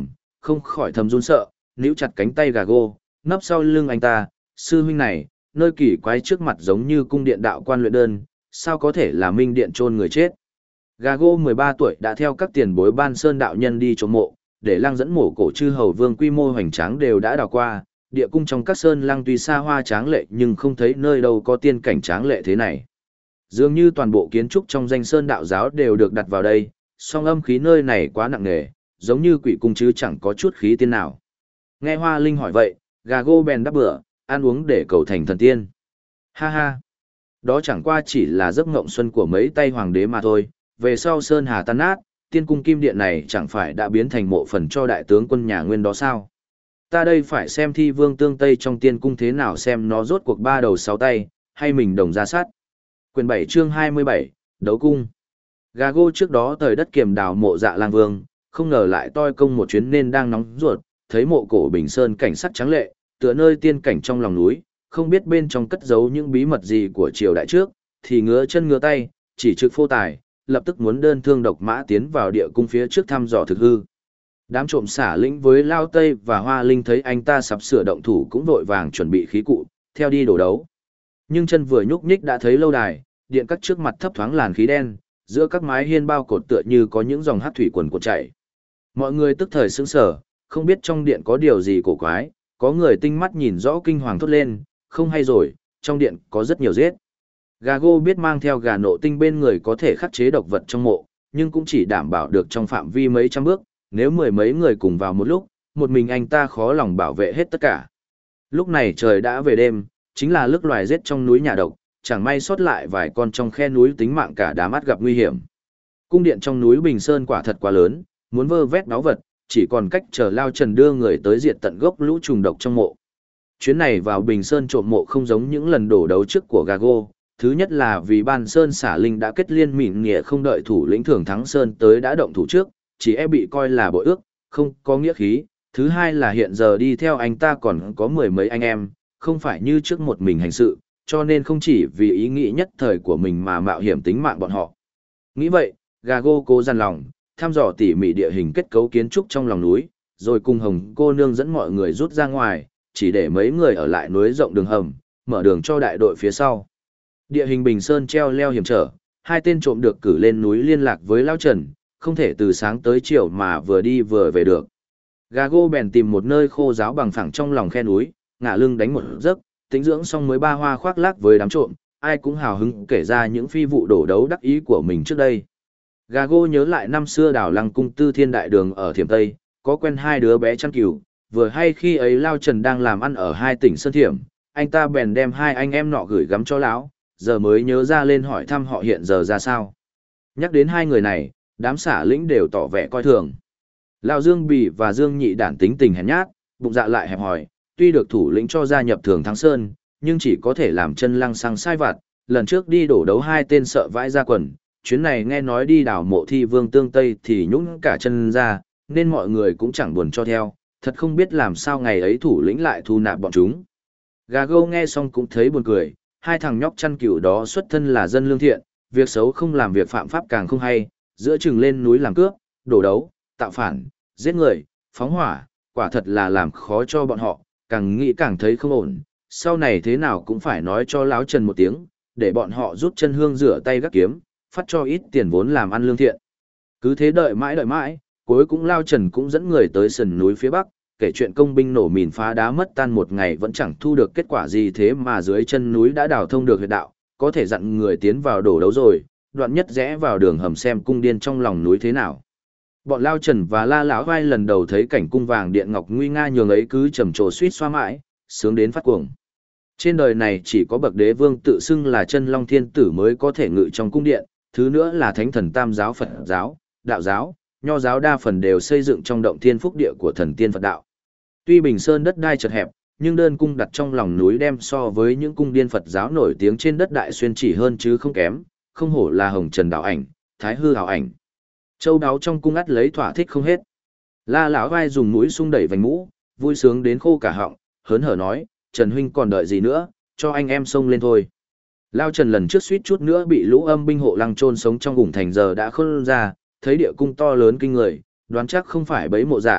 không khỏi thầm run sợ, níu chặt cánh tay Gago, nấp sau lưng anh ta, sư huynh này, nơi kỳ quái trước mặt giống như cung điện đạo quan luyện đơn, sao có thể là minh điện chôn người chết. Gago 13 tuổi đã theo các tiền bối Ban Sơn đạo nhân đi trộm mộ, để lăng dẫn mộ cổ chư hầu vương quy mô hoành tráng đều đã đào qua, địa cung trong các sơn lăng tuy xa hoa tráng lệ nhưng không thấy nơi đâu có tiên cảnh tráng lệ thế này. Dường như toàn bộ kiến trúc trong danh sơn đạo giáo đều được đặt vào đây, song âm khí nơi này quá nặng nề, giống như quỷ cung chứ chẳng có chút khí tiên nào. Nghe Hoa Linh hỏi vậy, Gago bèn đáp bữa, ăn uống để cầu thành thần tiên. Ha ha! Đó chẳng qua chỉ là giấc ngộng xuân của mấy tay hoàng đế mà thôi, về sau sơn hà tan nát, tiên cung kim điện này chẳng phải đã biến thành mộ phần cho đại tướng quân nhà Nguyên đó sao? Ta đây phải xem thi vương tương tây trong tiên cung thế nào, xem nó rốt cuộc ba đầu sáu tay, hay mình đồng ra sát. Quyền 7 chương 27, Đấu cung. Gago trước đó thời đất kiềm đào mộ Dạ Lang Vương, không ngờ lại toi công một chuyến nên đang nóng ruột, thấy mộ cổ Bình Sơn cảnh sắc trắng lệ, tựa nơi tiên cảnh trong lòng núi, không biết bên trong cất giấu những bí mật gì của triều đại trước, thì ngứa chân ngứa tay, chỉ trực phô tài, lập tức muốn đơn thương độc mã tiến vào địa cung phía trước thăm dò thực hư. Đám trộm xả lĩnh với Lao Tây và Hoa Linh thấy anh ta sắp sửa động thủ cũng vội vàng chuẩn bị khí cụ, theo đi đổ đấu. Nhưng chân vừa nhúc nhích đã thấy lâu đài, điện các trước mặt thấp thoáng làn khí đen, giữa các mái hiên bao cột tựa như có những dòng hát thủy quần cuộn chảy. Mọi người tức thời sững sờ, không biết trong điện có điều gì cổ quái, có người tinh mắt nhìn rõ kinh hoàng thốt lên, không hay rồi, trong điện có rất nhiều giết. Gago biết mang theo gà nộ tinh bên người có thể khắc chế độc vật trong mộ, nhưng cũng chỉ đảm bảo được trong phạm vi mấy trăm bước, nếu mười mấy người cùng vào một lúc, một mình anh ta khó lòng bảo vệ hết tất cả. Lúc này trời đã về đêm, chính là lúc loài giết trong núi nhà độc, chẳng may sót lại vài con trong khe núi tính mạng cả đám ắt gặp nguy hiểm. Cung điện trong núi Bình Sơn quả thật quá lớn, muốn vơ vét báu vật, chỉ còn cách chờ Lao Trần đưa người tới diệt tận gốc lũ trùng độc trong mộ. Chuyến này vào Bình Sơn trộm mộ không giống những lần đổ đấu trước của Gago, thứ nhất là vì Ban Sơn xả linh đã kết liên mịn nghĩa không đợi thủ lĩnh Thường Thắng Sơn tới đã động thủ trước, chỉ e bị coi là bội ước, không có nghĩa khí. Thứ hai là hiện giờ đi theo anh ta còn có mười mấy anh em, không phải như trước một mình hành sự, cho nên không chỉ vì ý nghĩ nhất thời của mình mà mạo hiểm tính mạng bọn họ. Nghĩ vậy, Gago cố dằn lòng, thăm dò tỉ mỉ địa hình kết cấu kiến trúc trong lòng núi, rồi cùng Hồng cô nương dẫn mọi người rút ra ngoài, chỉ để mấy người ở lại núi rộng đường hầm, mở đường cho đại đội phía sau. Địa hình Bình Sơn treo leo hiểm trở, hai tên trộm được cử lên núi liên lạc với Lao Trần, không thể từ sáng tới chiều mà vừa đi vừa về được. Gago bèn tìm một nơi khô ráo bằng phẳng trong lòng khe núi, ngả lưng đánh một giấc, tĩnh dưỡng xong mới ba hoa khoác lác với đám trộm, ai cũng hào hứng kể ra những phi vụ đổ đấu đắc ý của mình trước đây. Gago nhớ lại năm xưa đào lăng cung Tư Thiên Đại Đường ở Thiểm Tây, có quen hai đứa bé chăn cừu, vừa hay khi ấy Lao Trần đang làm ăn ở hai tỉnh Sơn Thiểm, anh ta bèn đem hai anh em nọ gửi gắm cho lão, giờ mới nhớ ra lên hỏi thăm họ hiện giờ ra sao. Nhắc đến hai người này, đám xả lĩnh đều tỏ vẻ coi thường. Lão Dương Bì và Dương Nhị Đản tính tình hèn nhát, bụng dạ lại hẹp hòi, tuy được thủ lĩnh cho gia nhập Thường Thắng Sơn, nhưng chỉ có thể làm chân lăng xăng sai vặt, lần trước đi đổ đấu hai tên sợ vãi ra quần, chuyến này nghe nói đi đảo mộ thi vương tương Tây thì nhũn cả chân ra, nên mọi người cũng chẳng buồn cho theo, thật không biết làm sao ngày ấy thủ lĩnh lại thu nạp bọn chúng. Gago nghe xong cũng thấy buồn cười, hai thằng nhóc chăn cừu đó xuất thân là dân lương thiện, việc xấu không làm việc phạm pháp càng không hay, giữa chừng lên núi làm cướp, đổ đấu, tạo phản, giết người, phóng hỏa, quả thật là làm khó cho bọn họ, càng nghĩ càng thấy không ổn, sau này thế nào cũng phải nói cho Lão Trần một tiếng, để bọn họ rút chân hương rửa tay gác kiếm, phát cho ít tiền vốn làm ăn lương thiện. Cứ thế đợi mãi, cuối cũng Lao Trần cũng dẫn người tới sườn núi phía bắc, kể chuyện công binh nổ mìn phá đá mất tan một ngày vẫn chẳng thu được kết quả gì, thế mà dưới chân núi đã đào thông được huyệt đạo, có thể dặn người tiến vào đổ đấu rồi, đoạn nhất rẽ vào đường hầm xem cung điên trong lòng núi thế nào. Bọn Lao Trần và La Lão Vai lần đầu thấy cảnh cung vàng điện ngọc nguy nga nhường ấy cứ trầm trồ suýt xoa mãi, sướng đến phát cuồng. Trên đời này chỉ có bậc đế vương tự xưng là chân long thiên tử mới có thể ngự trong cung điện, thứ nữa là thánh thần tam giáo Phật giáo, đạo giáo, nho giáo đa phần đều xây dựng trong động thiên phúc địa của thần tiên Phật đạo. Tuy Bình Sơn đất đai chật hẹp, nhưng đơn cung đặt trong lòng núi đem so với những cung điên Phật giáo nổi tiếng trên đất Đại Xuyên chỉ hơn chứ không kém, không hổ là Hồng Trần đạo ảnh, Thái Hư hảo ảnh. Châu đáo trong cung ắt lấy thỏa thích không hết. La Lão Vai dùng mũi sung đẩy vành mũ, vui sướng đến khô cả họng, hớn hở nói, Trần huynh còn đợi gì nữa, cho anh em xông lên thôi. Lao Trần lần trước suýt chút nữa bị lũ âm binh hộ lăng chôn sống trong ủng thành giờ đã khôn ra, thấy địa cung to lớn kinh người, đoán chắc không phải bấy mộ giả,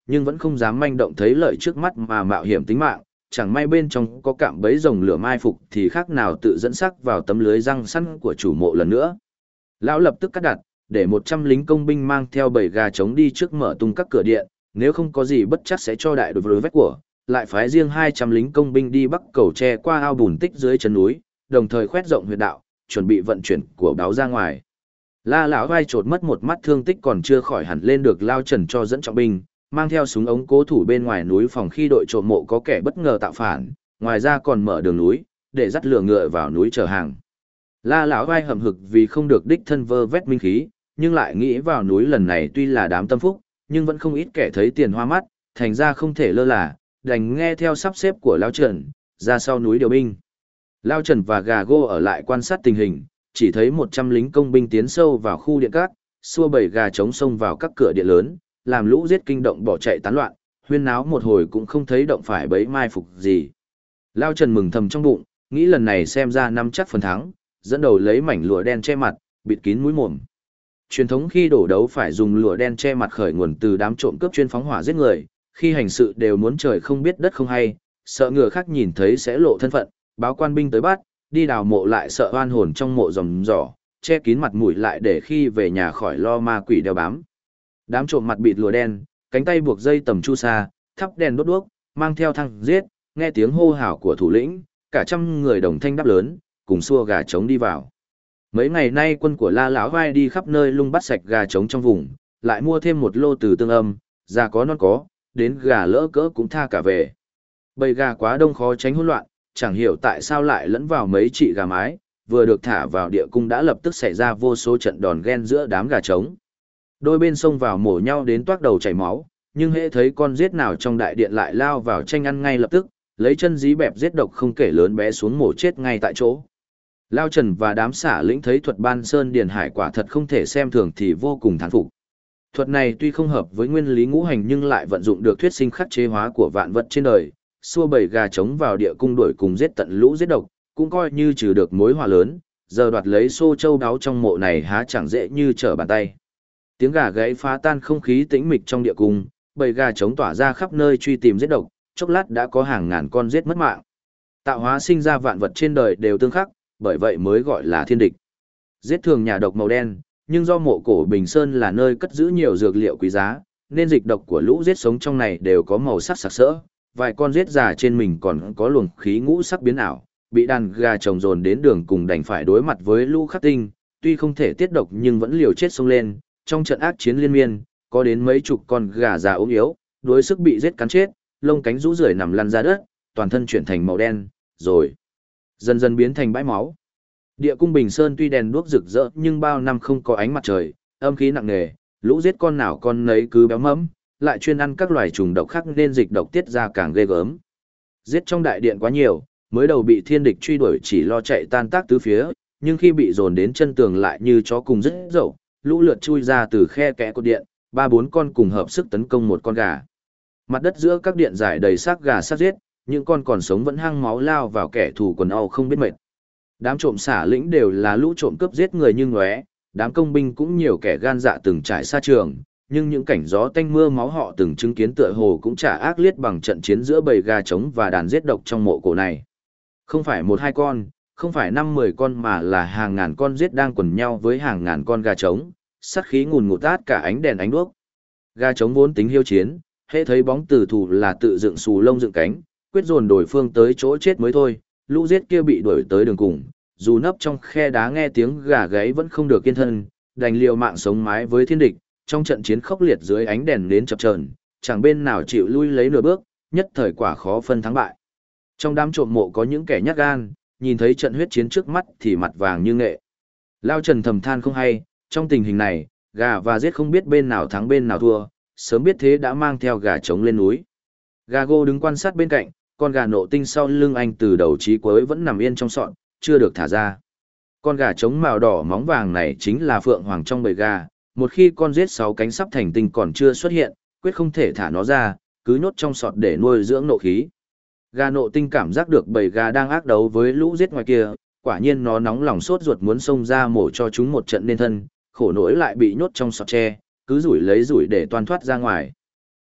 nhưng vẫn không dám manh động thấy lợi trước mắt mà mạo hiểm tính mạng, chẳng may bên trong có cạm bẫy rồng lửa mai phục thì khác nào tự dẫn sắc vào tấm lưới răng săn của chủ mộ lần nữa. Lão lập tức cắt đặt, để 100 lính công binh mang theo bầy gà trống đi trước mở tung các cửa điện, nếu không có gì bất chắc sẽ cho đại đối với vách của, lại phái riêng 200 lính công binh đi bắc cầu tre qua ao bùn tích dưới chân núi, đồng thời khoét rộng huyệt đạo, chuẩn bị vận chuyển của báo ra ngoài. La lão vai trột mất một mắt, thương tích còn chưa khỏi hẳn lên được Lao Trần cho dẫn trọng binh, mang theo súng ống cố thủ bên ngoài núi phòng khi đội trộm mộ có kẻ bất ngờ tạo phản, ngoài ra còn mở đường núi để dắt lửa ngựa vào núi chở hàng. La lão vai hậm hực vì không được đích thân vơ vét minh khí, nhưng lại nghĩ vào núi lần này tuy là đám tâm phúc, nhưng vẫn không ít kẻ thấy tiền hoa mắt, thành ra không thể lơ là, đành nghe theo sắp xếp của Lao Trần, ra sau núi điều binh. Lao Trần và Gà Gô ở lại quan sát tình hình, chỉ thấy 100 lính công binh tiến sâu vào khu điện cát, xua bầy gà trống xông vào các cửa điện lớn, làm lũ giết kinh động bỏ chạy tán loạn, huyên náo một hồi cũng không thấy động phải bẫy mai phục gì. Lao Trần mừng thầm trong bụng, nghĩ lần này xem ra nắm chắc phần thắng, dẫn đầu lấy mảnh lụa đen che mặt, bịt kín mũi mồm. Truyền thống khi đổ đấu phải dùng lụa đen che mặt khởi nguồn từ đám trộm cướp chuyên phóng hỏa giết người, khi hành sự đều muốn trời không biết đất không hay, sợ người khác nhìn thấy sẽ lộ thân phận, báo quan binh tới bắt, đi đào mộ lại sợ oan hồn trong mộ ròng rỏ, che kín mặt mũi lại để khi về nhà khỏi lo ma quỷ đeo bám. Đám trộm mặt bịt lụa đen, cánh tay buộc dây tầm chu sa, thắp đèn đốt đuốc, mang theo thăng giết, nghe tiếng hô hào của thủ lĩnh, cả trăm người đồng thanh đáp lớn, cùng xua gà trống đi vào. Mấy ngày nay quân của La lão vai đi khắp nơi lung bắt sạch gà trống trong vùng, lại mua thêm một lô từ Tương Âm, già có non có, đến gà lỡ cỡ cũng tha cả về. Bầy gà quá đông khó tránh hỗn loạn, chẳng hiểu tại sao lại lẫn vào mấy chị gà mái, vừa được thả vào địa cung đã lập tức xảy ra vô số trận đòn ghen giữa đám gà trống. Đôi bên xông vào mổ nhau đến toác đầu chảy máu, nhưng hễ thấy con giết nào trong đại điện lại lao vào tranh ăn ngay lập tức, lấy chân dí bẹp giết độc không kể lớn bé xuống mổ chết ngay tại chỗ. Lao Trần và đám xả lĩnh thấy thuật ban sơn điền hải quả thật không thể xem thường thì vô cùng thán phục. Thuật này tuy không hợp với nguyên lý ngũ hành nhưng lại vận dụng được thuyết sinh khắc chế hóa của vạn vật trên đời, xua bầy gà trống vào địa cung đuổi cùng giết tận lũ giết độc, cũng coi như trừ được mối họa lớn, giờ đoạt lấy xô châu đáo trong mộ này há chẳng dễ như trở bàn tay. Tiếng gà gáy phá tan không khí tĩnh mịch trong địa cung, bầy gà trống tỏa ra khắp nơi truy tìm giết độc, chốc lát đã có hàng ngàn con giết mất mạng. Tạo hóa sinh ra vạn vật trên đời đều tương khắc, bởi vậy mới gọi là thiên địch. Giết thường nhà độc màu đen, nhưng do mộ cổ Bình Sơn là nơi cất giữ nhiều dược liệu quý giá, nên dịch độc của lũ giết sống trong này đều có màu sắc sặc sỡ, vài con giết già trên mình còn có luồng khí ngũ sắc biến ảo, bị đàn gà chồng dồn đến đường cùng đành phải đối mặt với lũ khắc tinh, tuy không thể tiết độc nhưng vẫn liều chết xông lên, trong trận ác chiến liên miên, có đến mấy chục con gà già ốm yếu, đuối sức bị giết cắn chết, lông cánh rũ rượi nằm lăn ra đất, toàn thân chuyển thành màu đen, rồi dần dần biến thành bãi máu. Địa cung Bình Sơn tuy đèn đuốc rực rỡ nhưng bao năm không có ánh mặt trời, âm khí nặng nề, lũ giết con nào con nấy cứ béo mẫm, lại chuyên ăn các loài trùng độc khác nên dịch độc tiết ra càng ghê gớm. Giết trong đại điện quá nhiều, mới đầu bị thiên địch truy đuổi chỉ lo chạy tan tác tứ phía, nhưng khi bị dồn đến chân tường lại như chó cùng rất dậu, lũ lượt chui ra từ khe kẽ cột điện, 3-4 con cùng hợp sức tấn công một con gà. Mặt đất giữa các điện giải đầy xác gà xác giết, những con còn sống vẫn hăng máu lao vào kẻ thù quần âu không biết mệt. Đám trộm xả lĩnh đều là lũ trộm cướp giết người như ngóe, đám công binh cũng nhiều kẻ gan dạ từng trải xa trường, nhưng những cảnh gió tanh mưa máu họ từng chứng kiến tựa hồ cũng chả ác liệt bằng trận chiến giữa bầy gà trống và đàn giết độc trong mộ cổ này. Không phải 1-2 con, không phải 5-10 con mà là hàng ngàn con giết đang quần nhau với hàng ngàn con gà trống, sát khí ngùn ngụt tát cả ánh đèn ánh đuốc. Gà trống vốn tính hiếu chiến, hễ thấy bóng tử thủ là tự dựng xù lông dựng cánh, quyết dồn đối phương tới chỗ chết mới thôi. Lũ giết kia bị đuổi tới đường cùng, dù nấp trong khe đá nghe tiếng gà gáy vẫn không được yên thân, đành liều mạng sống mái với thiên địch, trong trận chiến khốc liệt dưới ánh đèn nến chập chờn, chẳng bên nào chịu lui lấy nửa bước, nhất thời quả khó phân thắng bại. Trong đám trộm mộ có những kẻ nhát gan, nhìn thấy trận huyết chiến trước mắt thì mặt vàng như nghệ. Lao Trần thầm than không hay, trong tình hình này, gà và giết không biết bên nào thắng bên nào thua, sớm biết thế đã mang theo gà trống lên núi. Gà Gô đứng quan sát bên cạnh, con gà nộ tinh sau lưng anh từ đầu chí cuối vẫn nằm yên trong sọn, chưa được thả ra. Con gà trống màu đỏ móng vàng này chính là phượng hoàng trong bầy gà, một khi con giết 6 cánh sắp thành tinh còn chưa xuất hiện, quyết không thể thả nó ra, cứ nhốt trong sọt để nuôi dưỡng nộ khí. Gà nộ tinh cảm giác được bầy gà đang ác đấu với lũ giết ngoài kia, quả nhiên nó nóng lòng sốt ruột muốn xông ra mổ cho chúng một trận nên thân, khổ nỗi lại bị nhốt trong sọt tre, cứ rủi lấy rủi để toan thoát ra ngoài.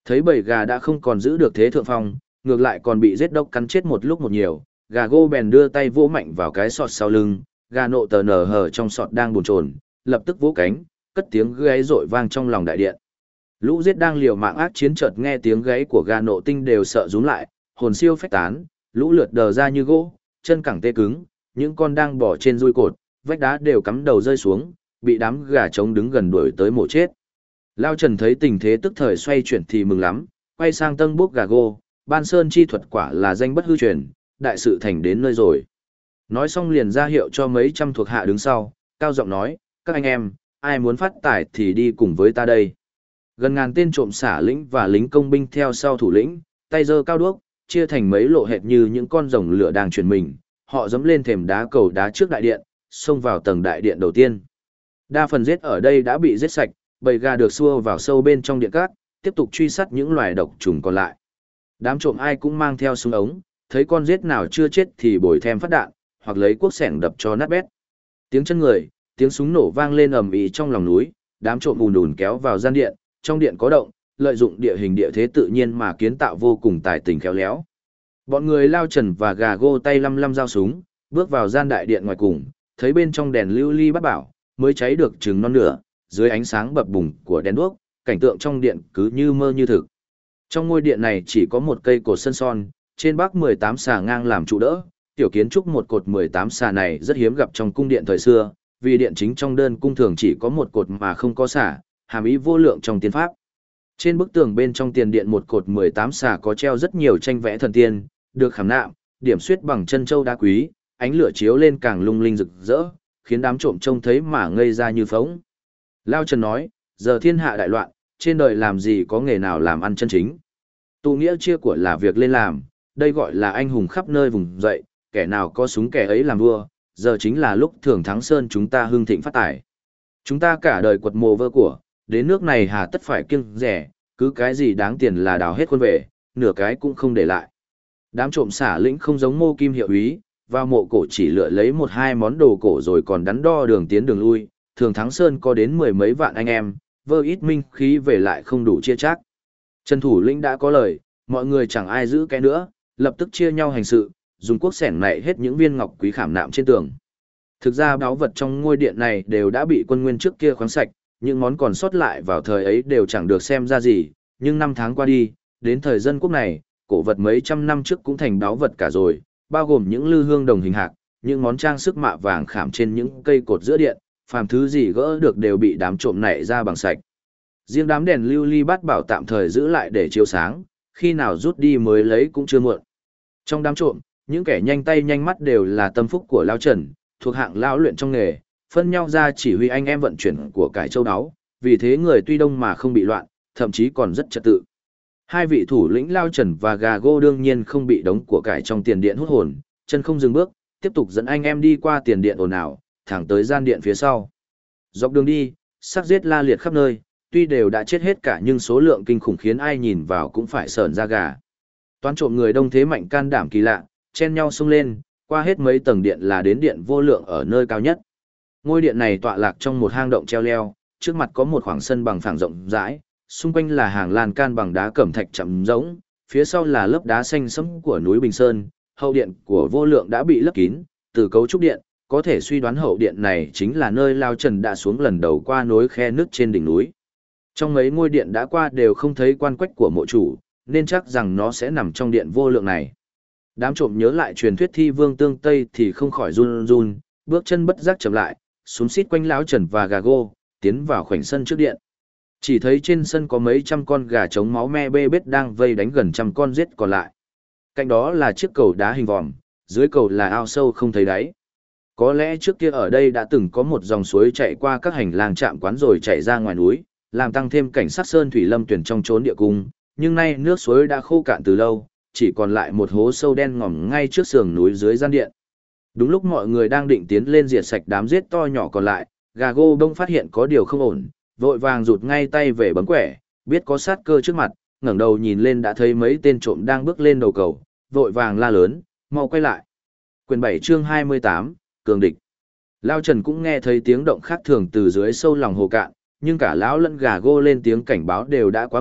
Thấy bầy gà đã không còn giữ được thế thượng phong, ngược lại còn bị giết độc cắn chết một lúc một nhiều, gà gô bèn đưa tay vỗ mạnh vào cái sọt sau lưng, gà nộ tờ nở hở trong sọt đang buồn chồn, lập tức vỗ cánh, cất tiếng gáy rội vang trong lòng đại điện. Lũ giết đang liều mạng ác chiến, chợt nghe tiếng gáy của gà nộ tinh đều sợ rúm lại, hồn siêu phách tán, lũ lượt đờ ra như gỗ, chân cẳng tê cứng, những con đang bỏ trên dui cột, vách đá đều cắm đầu rơi xuống, bị đám gà trống đứng gần đuổi tới mổ chết. Lao Trần thấy tình thế tức thời xoay chuyển thì mừng lắm, quay sang tân bốc gà gô, ban sơn chi thuật quả là danh bất hư truyền, đại sự thành đến nơi rồi. Nói xong liền ra hiệu cho mấy trăm thuộc hạ đứng sau, cao giọng nói, các anh em, ai muốn phát tài thì đi cùng với ta đây. Gần ngàn tên trộm xả lĩnh và lính công binh theo sau thủ lĩnh, tay giơ cao đuốc, chia thành mấy lộ hệt như những con rồng lửa đang chuyển mình, họ dẫm lên thềm đá cầu đá trước đại điện, xông vào tầng đại điện đầu tiên. Đa phần giết ở đây đã bị giết sạch, bầy gà được xua vào sâu bên trong điện cát, tiếp tục truy sát những loài độc trùng còn lại. Đám trộm ai cũng mang theo súng ống, thấy con giết nào chưa chết thì bồi thêm phát đạn, hoặc lấy cuốc xẻng đập cho nát bét. Tiếng chân người, tiếng súng nổ vang lên ầm ĩ trong lòng núi, đám trộm ùn ùn kéo vào gian điện, trong điện có động, lợi dụng địa hình địa thế tự nhiên mà kiến tạo vô cùng tài tình khéo léo. Bọn người Lao Trần và gà gô tay lăm lăm dao súng, bước vào gian đại điện ngoài cùng, thấy bên trong đèn lưu ly bắt bảo, mới cháy được chừng non nửa, dưới ánh sáng bập bùng của đèn đuốc, cảnh tượng trong điện cứ như mơ như thực. Trong ngôi điện này chỉ có một cây cột sân son, trên bắc 18 xà ngang làm trụ đỡ, tiểu kiến trúc một cột 18 xà này rất hiếm gặp trong cung điện thời xưa, vì điện chính trong đơn cung thường chỉ có một cột mà không có xà, hàm ý vô lượng trong tiên pháp. Trên bức tường bên trong tiền điện một cột 18 xà có treo rất nhiều tranh vẽ thần tiên, được khảm nạm, điểm xuyết bằng chân châu đá quý, ánh lửa chiếu lên càng lung linh rực rỡ, khiến đám trộm trông thấy mà ngây ra như phóng. Lao Trần nói, giờ thiên hạ đại loạn, trên đời làm gì có nghề nào làm ăn chân chính. Tụ nghĩa chia của là việc lên làm, đây gọi là anh hùng khắp nơi vùng dậy, kẻ nào có súng kẻ ấy làm vua, giờ chính là lúc thường thắng sơn chúng ta hưng thịnh phát tài. Chúng ta cả đời quật mồ vơ của, đến nước này hà tất phải kiêng rẻ, cứ cái gì đáng tiền là đào hết khuôn về, nửa cái cũng không để lại. Đám trộm xả lĩnh không giống Mô Kim hiệu úy, vào mộ cổ chỉ lựa lấy một hai món đồ cổ rồi còn đắn đo đường tiến đường lui, thường thắng sơn có đến mười mấy vạn anh em, vơ ít minh khí về lại không đủ chia chác. Trần thủ lĩnh đã có lời, mọi người chẳng ai giữ cái nữa, lập tức chia nhau hành sự, dùng cuốc xẻng nạy hết những viên ngọc quý khảm nạm trên tường. Thực ra báu vật trong ngôi điện này đều đã bị quân nguyên trước kia khoáng sạch, những món còn sót lại vào thời ấy đều chẳng được xem ra gì, nhưng năm tháng qua đi, đến thời dân quốc này, cổ vật mấy trăm năm trước cũng thành báu vật cả rồi, bao gồm những lư hương đồng hình hạc, những món trang sức mạ vàng khảm trên những cây cột giữa điện, phàm thứ gì gỡ được đều bị đám trộm nảy ra bằng sạch. Riêng đám đèn lưu ly bát bảo tạm thời giữ lại để chiếu sáng, khi nào rút đi mới lấy cũng chưa muộn. Trong đám trộm, những kẻ nhanh tay nhanh mắt đều là tâm phúc của Lao Trần, thuộc hạng lão luyện trong nghề, phân nhau ra chỉ huy anh em vận chuyển của cải châu đáo, vì thế người tuy đông mà không bị loạn, thậm chí còn rất trật tự. Hai vị thủ lĩnh Lao Trần và Gà Gô đương nhiên không bị đống của cải trong tiền điện hút hồn, chân không dừng bước, tiếp tục dẫn anh em đi qua tiền điện ồn ào, thẳng tới gian điện phía sau. Dọc đường đi, xác giết la liệt khắp nơi, tuy đều đã chết hết cả nhưng số lượng kinh khủng khiến ai nhìn vào cũng phải sởn da gà. Toán trộm người đông thế mạnh can đảm kỳ lạ, chen nhau xông lên, qua hết mấy tầng điện là đến điện vô lượng ở nơi cao nhất. Ngôi điện này tọa lạc trong một hang động treo leo, trước mặt có một khoảng sân bằng phẳng rộng rãi, xung quanh là hàng lan can bằng đá cẩm thạch chậm rỗng, phía sau là lớp đá xanh sẫm của núi Bình Sơn, hậu điện của vô lượng đã bị lấp kín, từ cấu trúc điện, có thể suy đoán hậu điện này chính là nơi Lao Trần đã xuống lần đầu qua nối khe nước trên đỉnh núi. Trong mấy ngôi điện đã qua đều không thấy quan quách của mộ chủ, nên chắc rằng nó sẽ nằm trong điện vô lượng này. Đám trộm nhớ lại truyền thuyết thi vương tương Tây thì không khỏi run run, bước chân bất giác chậm lại, xúm xít quanh Lão Trần và Gà Gô, tiến vào khoảnh sân trước điện. Chỉ thấy trên sân có mấy trăm con gà trống máu me bê bết đang vây đánh gần trăm con giết còn lại. Cạnh đó là chiếc cầu đá hình vòm, dưới cầu là ao sâu không thấy đáy. Có lẽ trước kia ở đây đã từng có một dòng suối chạy qua các hành lang trạm quán rồi chảy ra ngoài núi, làm tăng thêm cảnh sắc sơn thủy lâm tuyển trong chốn địa cung, nhưng nay nước suối đã khô cạn từ lâu, chỉ còn lại một hố sâu đen ngòm ngay trước sườn núi dưới gian điện. Đúng lúc mọi người đang định tiến lên diệt sạch đám giết to nhỏ còn lại, Gà Gô bỗng phát hiện có điều không ổn, vội vàng rụt ngay tay về bấm quẻ, biết có sát cơ trước mặt, ngẩng đầu nhìn lên đã thấy mấy tên trộm đang bước lên đầu cầu, vội vàng la lớn, mau quay lại. Quyền 7 chương 28, cường địch. Lao Trần cũng nghe thấy tiếng động khác thường từ dưới sâu lòng hồ cạn, nhưng cả lão lẫn Gà Gô lên tiếng cảnh báo đều đã quá muộn,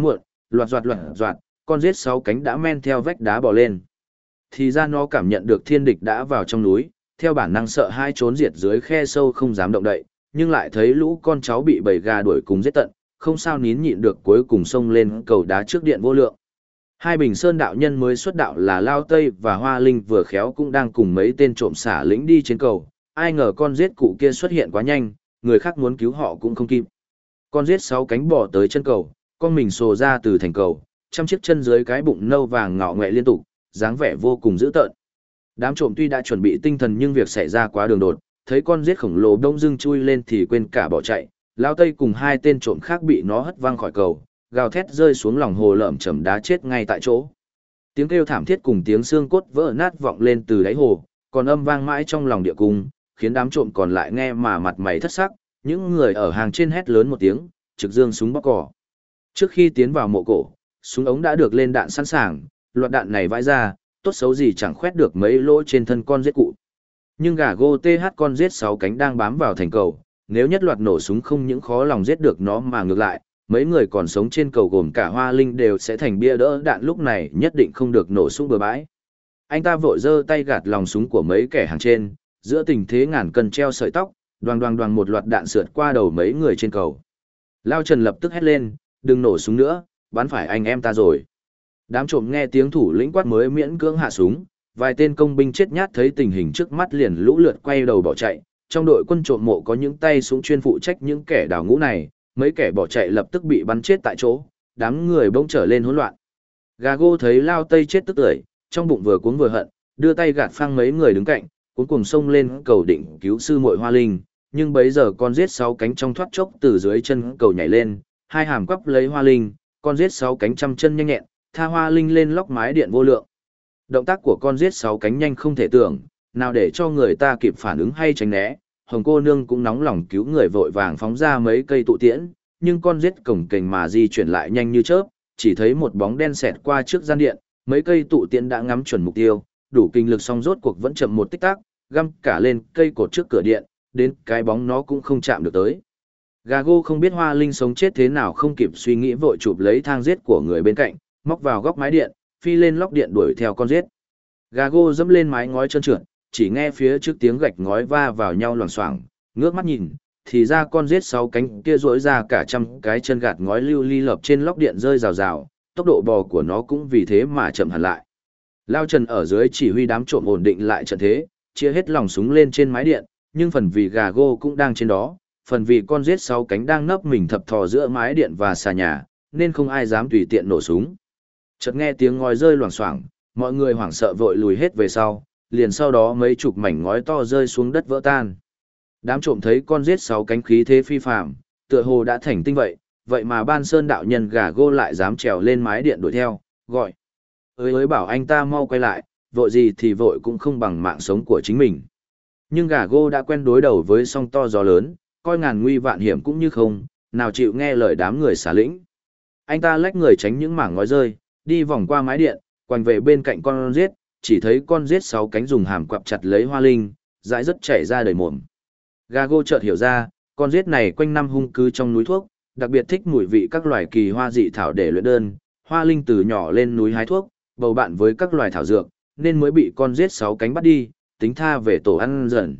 loạt doạt, con giết 6 cánh đã men theo vách đá bò lên. Thì ra nó cảm nhận được thiên địch đã vào trong núi, theo bản năng sợ hai trốn diệt dưới khe sâu không dám động đậy, nhưng lại thấy lũ con cháu bị bầy gà đuổi cùng giết tận, không sao nín nhịn được cuối cùng xông lên cầu đá trước điện vô lượng. Hai Bình Sơn đạo nhân mới xuất đạo là Lao Tây và Hoa Linh vừa khéo cũng đang cùng mấy tên trộm xả lĩnh đi trên cầu, ai ngờ con giết cụ kia xuất hiện quá nhanh, người khác muốn cứu họ cũng không kịp. Con giết 6 cánh bò tới chân cầu, con mình sồ ra từ thành cầu, trăm chiếc chân dưới cái bụng nâu vàng ngọ ngoẹ liên tục, dáng vẻ vô cùng dữ tợn. Đám trộm tuy đã chuẩn bị tinh thần nhưng việc xảy ra quá đường đột, thấy con giết khổng lồ đông dưng chui lên thì quên cả bỏ chạy. Lao Tây cùng hai tên trộm khác bị nó hất văng khỏi cầu, gào thét rơi xuống lòng hồ lởm chởm đá chết ngay tại chỗ. Tiếng kêu thảm thiết cùng tiếng xương cốt vỡ nát vọng lên từ đáy hồ, còn âm vang mãi trong lòng địa cung, khiến đám trộm còn lại nghe mà mặt mày thất sắc, những người ở hàng trên hét lớn một tiếng, trực dương súng bóc cỏ. Trước khi tiến vào mộ cổ, súng ống đã được lên đạn sẵn sàng, loạt đạn này vãi ra, tốt xấu gì chẳng khoét được mấy lỗ trên thân con giết cụ. Nhưng gà gô TH con giết 6 cánh đang bám vào thành cầu, nếu nhất loạt nổ súng không những khó lòng giết được nó mà ngược lại, mấy người còn sống trên cầu gồm cả Hoa Linh đều sẽ thành bia đỡ đạn, lúc này nhất định không được nổ súng bừa bãi. Anh ta vội giơ tay gạt lòng súng của mấy kẻ hàng trên, giữa tình thế ngàn cân treo sợi tóc, đoàng một loạt đạn sượt qua đầu mấy người trên cầu. Lao Trần lập tức hét lên, đừng nổ súng nữa, bắn phải anh em ta rồi. Đám trộm nghe tiếng thủ lĩnh quát mới miễn cưỡng hạ súng, vài tên công binh chết nhát thấy tình hình trước mắt liền lũ lượt quay đầu bỏ chạy. Trong đội quân trộm mộ có những tay súng chuyên phụ trách những kẻ đào ngũ này, mấy kẻ bỏ chạy lập tức bị bắn chết tại chỗ, đám người bỗng trở lên hỗn loạn. Gà gô thấy Lao Tây chết tức tưởi, trong bụng vừa cuống vừa hận, đưa tay gạt phang mấy người đứng cạnh, cuối cùng xông lên cầu định cứu sư muội Hoa Linh, nhưng bấy giờ con giết 6 cánh trong thoát chốc từ dưới chân cầu nhảy lên, hai hàm quắp lấy Hoa Linh, con giết 6 cánh trăm chân nhanh nhẹn, tha Hoa Linh lên lóc mái điện vô lượng. Động tác của con giết 6 cánh nhanh không thể tưởng, nào để cho người ta kịp phản ứng hay tránh né. Hồng cô nương cũng nóng lòng cứu người vội vàng phóng ra mấy cây tụ tiễn, nhưng con giết cổng kềnh mà di chuyển lại nhanh như chớp, chỉ thấy một bóng đen xẹt qua trước gian điện, mấy cây tụ tiễn đã ngắm chuẩn mục tiêu, đủ kinh lực song rốt cuộc vẫn chậm một tích tắc, găm cả lên cây cột trước cửa điện, đến cái bóng nó cũng không chạm được tới. Gà gô không biết Hoa Linh sống chết thế nào, không kịp suy nghĩ vội chụp lấy thang giết của người bên cạnh, móc vào góc mái điện, phi lên lóc điện đuổi theo con giết. Gà gô dẫm lên mái ngói trơn trượt, chỉ nghe phía trước tiếng gạch ngói va vào nhau loảng xoảng, ngước mắt nhìn, thì ra con giết 6 cánh kia rỗi ra cả trăm cái chân gạt ngói lưu ly lợp trên lóc điện rơi rào rào, tốc độ bò của nó cũng vì thế mà chậm hẳn lại. Lao Trần ở dưới chỉ huy đám trộm ổn định lại trận thế, chia hết lòng súng lên trên mái điện, nhưng phần vì gà gô cũng đang trên đó, phần vì con giết 6 cánh đang nấp mình thập thò giữa mái điện và xà nhà, nên không ai dám tùy tiện nổ súng. Chợt nghe tiếng ngói rơi loảng xoảng, mọi người hoảng sợ vội lùi hết về sau, liền sau đó mấy chục mảnh ngói to rơi xuống đất vỡ tan. Đám trộm thấy con giết 6 cánh khí thế phi phàm, tựa hồ đã thành tinh vậy mà Ban Sơn đạo nhân gà gô lại dám trèo lên mái điện đuổi theo, gọi. Ơi bảo anh ta mau quay lại, vội gì thì vội cũng không bằng mạng sống của chính mình. Nhưng gà gô đã quen đối đầu với song to gió lớn, coi ngàn nguy vạn hiểm cũng như không, nào chịu nghe lời đám người xả lĩnh. Anh ta lách người tránh những mảng ngói rơi, đi vòng qua mái điện, quanh về bên cạnh con giết, chỉ thấy con giết 6 cánh dùng hàm quặp chặt lấy Hoa Linh, dãi rất chảy ra đầy mồm. Gà gô chợt hiểu ra, con giết này quanh năm hung cứ trong núi thuốc, đặc biệt thích mùi vị các loài kỳ hoa dị thảo để luyện đơn. Hoa Linh từ nhỏ lên núi hái thuốc, bầu bạn với các loài thảo dược, nên mới bị con giết 6 cánh bắt đi, tính tha về tổ ăn dần.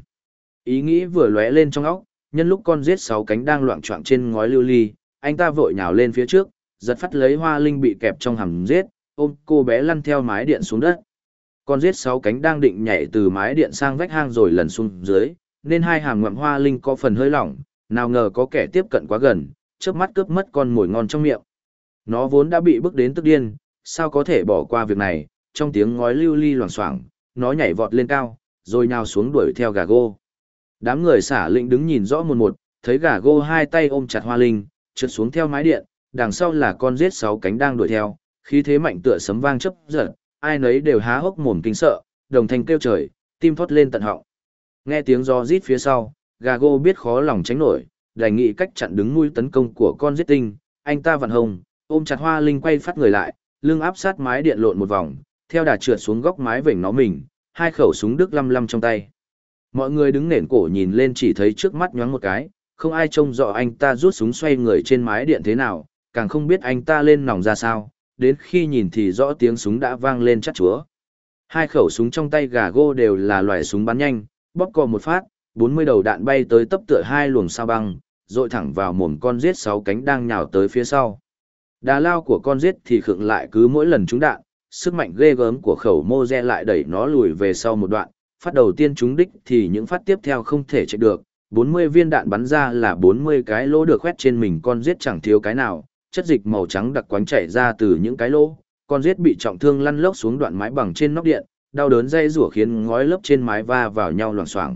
Ý nghĩ vừa lóe lên trong óc, nhân lúc con giết 6 cánh đang loạng choạng trên ngói lưu ly, anh ta vội nhào lên phía trước, giật phát lấy Hoa Linh bị kẹp trong hầm giết, ôm cô bé lăn theo mái điện xuống đất. Con giết 6 cánh đang định nhảy từ mái điện sang vách hang rồi lần xuống dưới, nên hai hàm ngậm Hoa Linh có phần hơi lỏng, nào ngờ có kẻ tiếp cận quá gần, chớp mắt cướp mất con mồi ngon trong miệng. Nó vốn đã bị bức đến tức điên, sao có thể bỏ qua việc này, trong tiếng ngói lưu ly loảng xoảng, nó nhảy vọt lên cao, rồi nhào xuống đuổi theo gà gô. Đám người xả lĩnh đứng nhìn rõ một, thấy gà gô hai tay ôm chặt Hoa Linh, trượt xuống theo mái điện, đằng sau là con giết 6 cánh đang đuổi theo, khí thế mạnh tựa sấm vang chớp giật, ai nấy đều há hốc mồm kinh sợ, đồng thanh kêu trời, tim thoát lên tận họng. Nghe tiếng gió rít phía sau, gà gô biết khó lòng tránh nổi, đành nghĩ cách chặn đứng mũi tấn công của con giết tinh, anh ta vặn hông, ôm chặt Hoa Linh quay phát người lại, lưng áp sát mái điện lộn một vòng, theo đà trượt xuống góc mái vểnh nó mình, hai khẩu súng Đức lăm lăm trong tay. Mọi người đứng nền cổ nhìn lên chỉ thấy trước mắt nhoáng một cái, không ai trông rõ anh ta rút súng xoay người trên mái điện thế nào, càng không biết anh ta lên nòng ra sao, đến khi nhìn thì rõ tiếng súng đã vang lên chát chúa. Hai khẩu súng trong tay Gago đều là loại súng bắn nhanh, bóp cò một phát, 40 đầu đạn bay tới tấp tựa hai luồng sao băng, dội thẳng vào mồm con giết 6 cánh đang nhào tới phía sau. Đà lao của con giết thì khựng lại cứ mỗi lần trúng đạn, sức mạnh ghê gớm của khẩu Moze lại đẩy nó lùi về sau một đoạn, phát đầu tiên trúng đích thì những phát tiếp theo không thể chạy được, 40 viên đạn bắn ra là 40 cái lỗ được khoét trên mình con giết chẳng thiếu cái nào, chất dịch màu trắng đặc quánh chảy ra từ những cái lỗ, con giết bị trọng thương lăn lóc xuống đoạn mái bằng trên nóc điện, đau đớn dây rủa khiến ngói lớp trên mái va vào nhau loảng xoảng.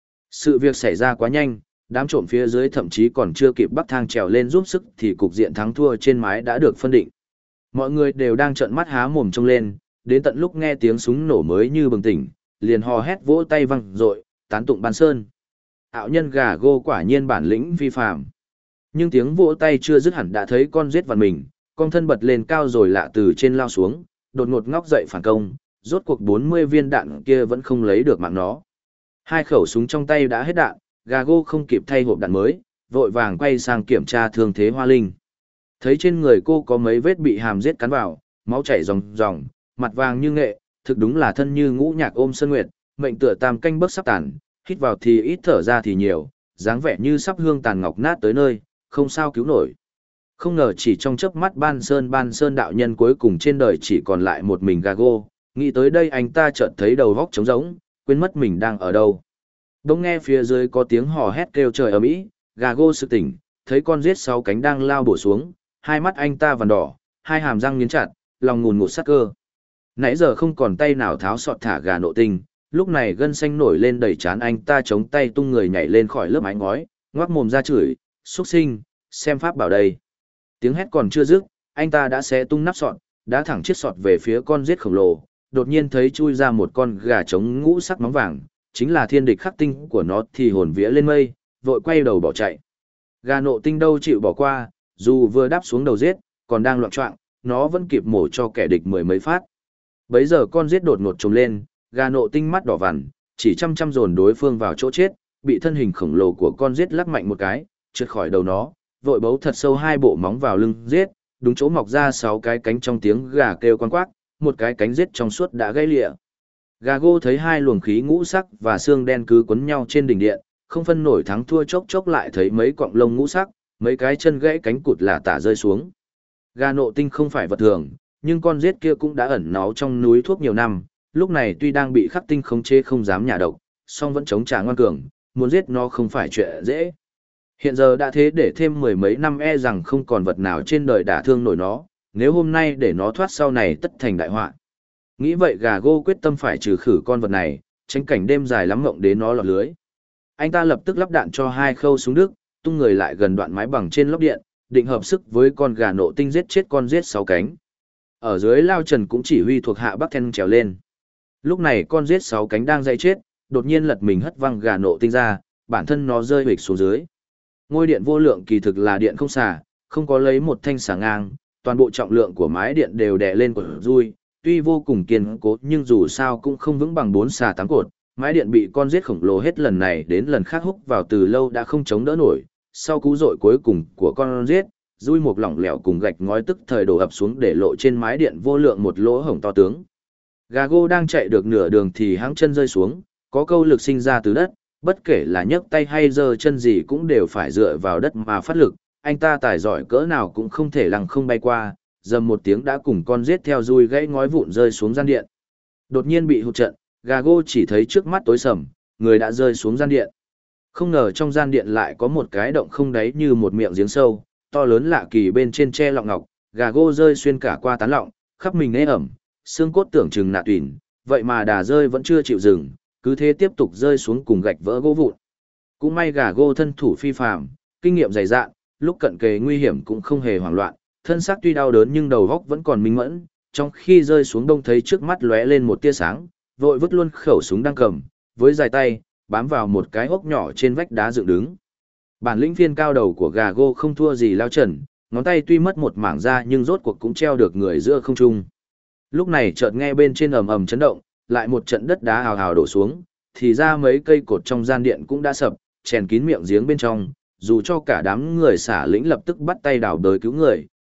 Sự việc xảy ra quá nhanh, đám trộm phía dưới thậm chí còn chưa kịp bắt thang trèo lên giúp sức thì cục diện thắng thua trên mái đã được phân định. Mọi người đều đang trợn mắt há mồm trông lên, đến tận lúc nghe tiếng súng nổ mới như bừng tỉnh, liền hò hét vỗ tay vang dội, tán tụng Ban Sơn. Ảo nhân Gago quả nhiên bản lĩnh phi phàm. Nhưng tiếng vỗ tay chưa dứt hẳn đã thấy con giết vặn mình, con thân bật lên cao rồi lạ từ trên lao xuống, đột ngột ngóc dậy phản công, rốt cuộc 40 viên đạn kia vẫn không lấy được mạng nó. Hai khẩu súng trong tay đã hết đạn, Gago không kịp thay hộp đạn mới, vội vàng quay sang kiểm tra thương thế Hoa Linh. Thấy trên người cô có mấy vết bị hàm giết cắn vào, máu chảy ròng ròng, mặt vàng như nghệ, thực đúng là thân như ngũ nhạc ôm sơn nguyệt, mệnh tựa tam canh bấc sắp tàn, hít vào thì ít thở ra thì nhiều, dáng vẻ như sắp hương tàn ngọc nát tới nơi, không sao cứu nổi. Không ngờ chỉ trong chớp mắt Ban Sơn đạo nhân cuối cùng trên đời chỉ còn lại một mình Gago, nghĩ tới đây anh ta chợt thấy đầu óc trống rỗng, quên mất mình đang ở đâu. Đông nghe phía dưới có tiếng hò hét kêu trời ầm ĩ, Gago sực tỉnh, thấy con giết 6 cánh đang lao bổ xuống, hai mắt anh ta vằn đỏ, hai hàm răng nghiến chặt, lòng ngùn ngụt sát cơ. Nãy giờ không còn tay nào tháo sọt thả gà nộ tinh, lúc này gân xanh nổi lên đầy trán anh ta chống tay tung người nhảy lên khỏi lớp mái ngói, ngoác mồm ra chửi, xuất sinh, xem pháp bảo đây. Tiếng hét còn chưa dứt, anh ta đã xé tung nắp sọt, đã thẳng chiếc sọt về phía con giết khổng lồ, đột nhiên thấy chui ra một con gà trống ngũ sắc móng vàng, chính là thiên địch khắc tinh của nó thì hồn vía lên mây, vội quay đầu bỏ chạy. Gà nộ tinh đâu chịu bỏ qua, dù vừa đáp xuống đầu giết, còn đang loạn choạng, nó vẫn kịp mổ cho kẻ địch mười mấy phát. Bấy giờ con giết đột ngột trồm lên, gà nộ tinh mắt đỏ vằn, chỉ chăm chăm dồn đối phương vào chỗ chết, bị thân hình khổng lồ của con giết lắc mạnh một cái, trượt khỏi đầu nó, vội bấu thật sâu hai bộ móng vào lưng giết, đúng chỗ mọc ra 6 cái cánh trong tiếng gà kêu quang quác, một cái cánh giết trong suốt đã gãy lìa. Gago thấy hai luồng khí ngũ sắc và xương đen cứ quấn nhau trên đỉnh điện, không phân nổi thắng thua, chốc chốc lại thấy mấy cọng lông ngũ sắc, mấy cái chân gãy cánh cụt lả tả rơi xuống. Gà nộ tinh không phải vật thường, nhưng con giết kia cũng đã ẩn náu trong núi thuốc nhiều năm, lúc này tuy đang bị khắc tinh khống chế không dám nhả độc, song vẫn chống trả ngoan cường, muốn giết nó không phải chuyện dễ. Hiện giờ đã thế để thêm mười mấy năm e rằng không còn vật nào trên đời đả thương nổi nó, nếu hôm nay để nó thoát sau này tất thành đại họa. Nghĩ vậy Gago quyết tâm phải trừ khử con vật này, tránh cảnh đêm dài lắm ngộng đến nó lọt lưới. Anh ta lập tức lắp đạn cho hai khâu súng đức, tung người lại gần đoạn mái bằng trên lốc điện, định hợp sức với con gà nộ tinh giết chết con giết 6 cánh. Ở dưới Lao Trần cũng chỉ huy thuộc hạ Bắc Then trèo lên. Lúc này con giết 6 cánh đang dậy chết, đột nhiên lật mình hất văng gà nộ tinh ra, bản thân nó rơi hịch xuống dưới. Ngôi điện vô lượng kỳ thực là điện không xà, không có lấy một thanh xà ngang, toàn bộ trọng lượng của mái điện đều đè lên cột dui, tuy vô cùng kiên cố nhưng dù sao cũng không vững bằng 4 xà 8 cột. Mái điện bị con giết khổng lồ hết lần này đến lần khác húc vào từ lâu đã không chống đỡ nổi, sau cú dội cuối cùng của con giết, dui một lỏng lẻo cùng gạch ngói tức thời đổ ập xuống để lộ trên mái điện vô lượng một lỗ hổng to tướng. Gago đang chạy được nửa đường thì háng chân rơi xuống, có câu lực sinh ra từ đất, bất kể là nhấc tay hay giơ chân gì cũng đều phải dựa vào đất mà phát lực, anh ta tài giỏi cỡ nào cũng không thể lăng không bay qua, dầm một tiếng đã cùng con giết theo dui gãy ngói vụn rơi xuống gian điện. Đột nhiên bị hụt trận, Gago chỉ thấy trước mắt tối sầm, người đã rơi xuống gian điện. Không ngờ trong gian điện lại có một cái động không đáy như một miệng giếng sâu, to lớn lạ kỳ bên trên tre lọng ngọc, Gago rơi xuyên cả qua tán lọng, khắp mình ế ẩm, xương cốt tưởng chừng nạ tùyển, vậy mà đà rơi vẫn chưa chịu dừng, cứ thế tiếp tục rơi xuống cùng gạch vỡ gỗ vụn. Cũng may Gago thân thủ phi phàm, kinh nghiệm dày dạn, lúc cận kề nguy hiểm cũng không hề hoảng loạn, thân xác tuy đau đớn nhưng đầu óc vẫn còn minh mẫn, trong khi rơi xuống đông thấy trước mắt lóe lên một tia sáng, vội vứt luôn khẩu súng đang cầm, với dài tay, bám vào một cái hốc nhỏ trên vách đá dựng đứng. Bản lĩnh phiên cao đầu của Gago không thua gì Lao Trần, ngón tay tuy mất một mảng da nhưng rốt cuộc cũng treo được người giữa không trung. Lúc này chợt nghe bên trên ầm ầm chấn động, lại một trận đất đá hào hào đổ xuống, thì ra mấy cây cột trong gian điện cũng đã sập, chèn kín miệng giếng bên trong, dù cho cả đám người xả lĩnh lập tức bắt tay đào đới cứu người,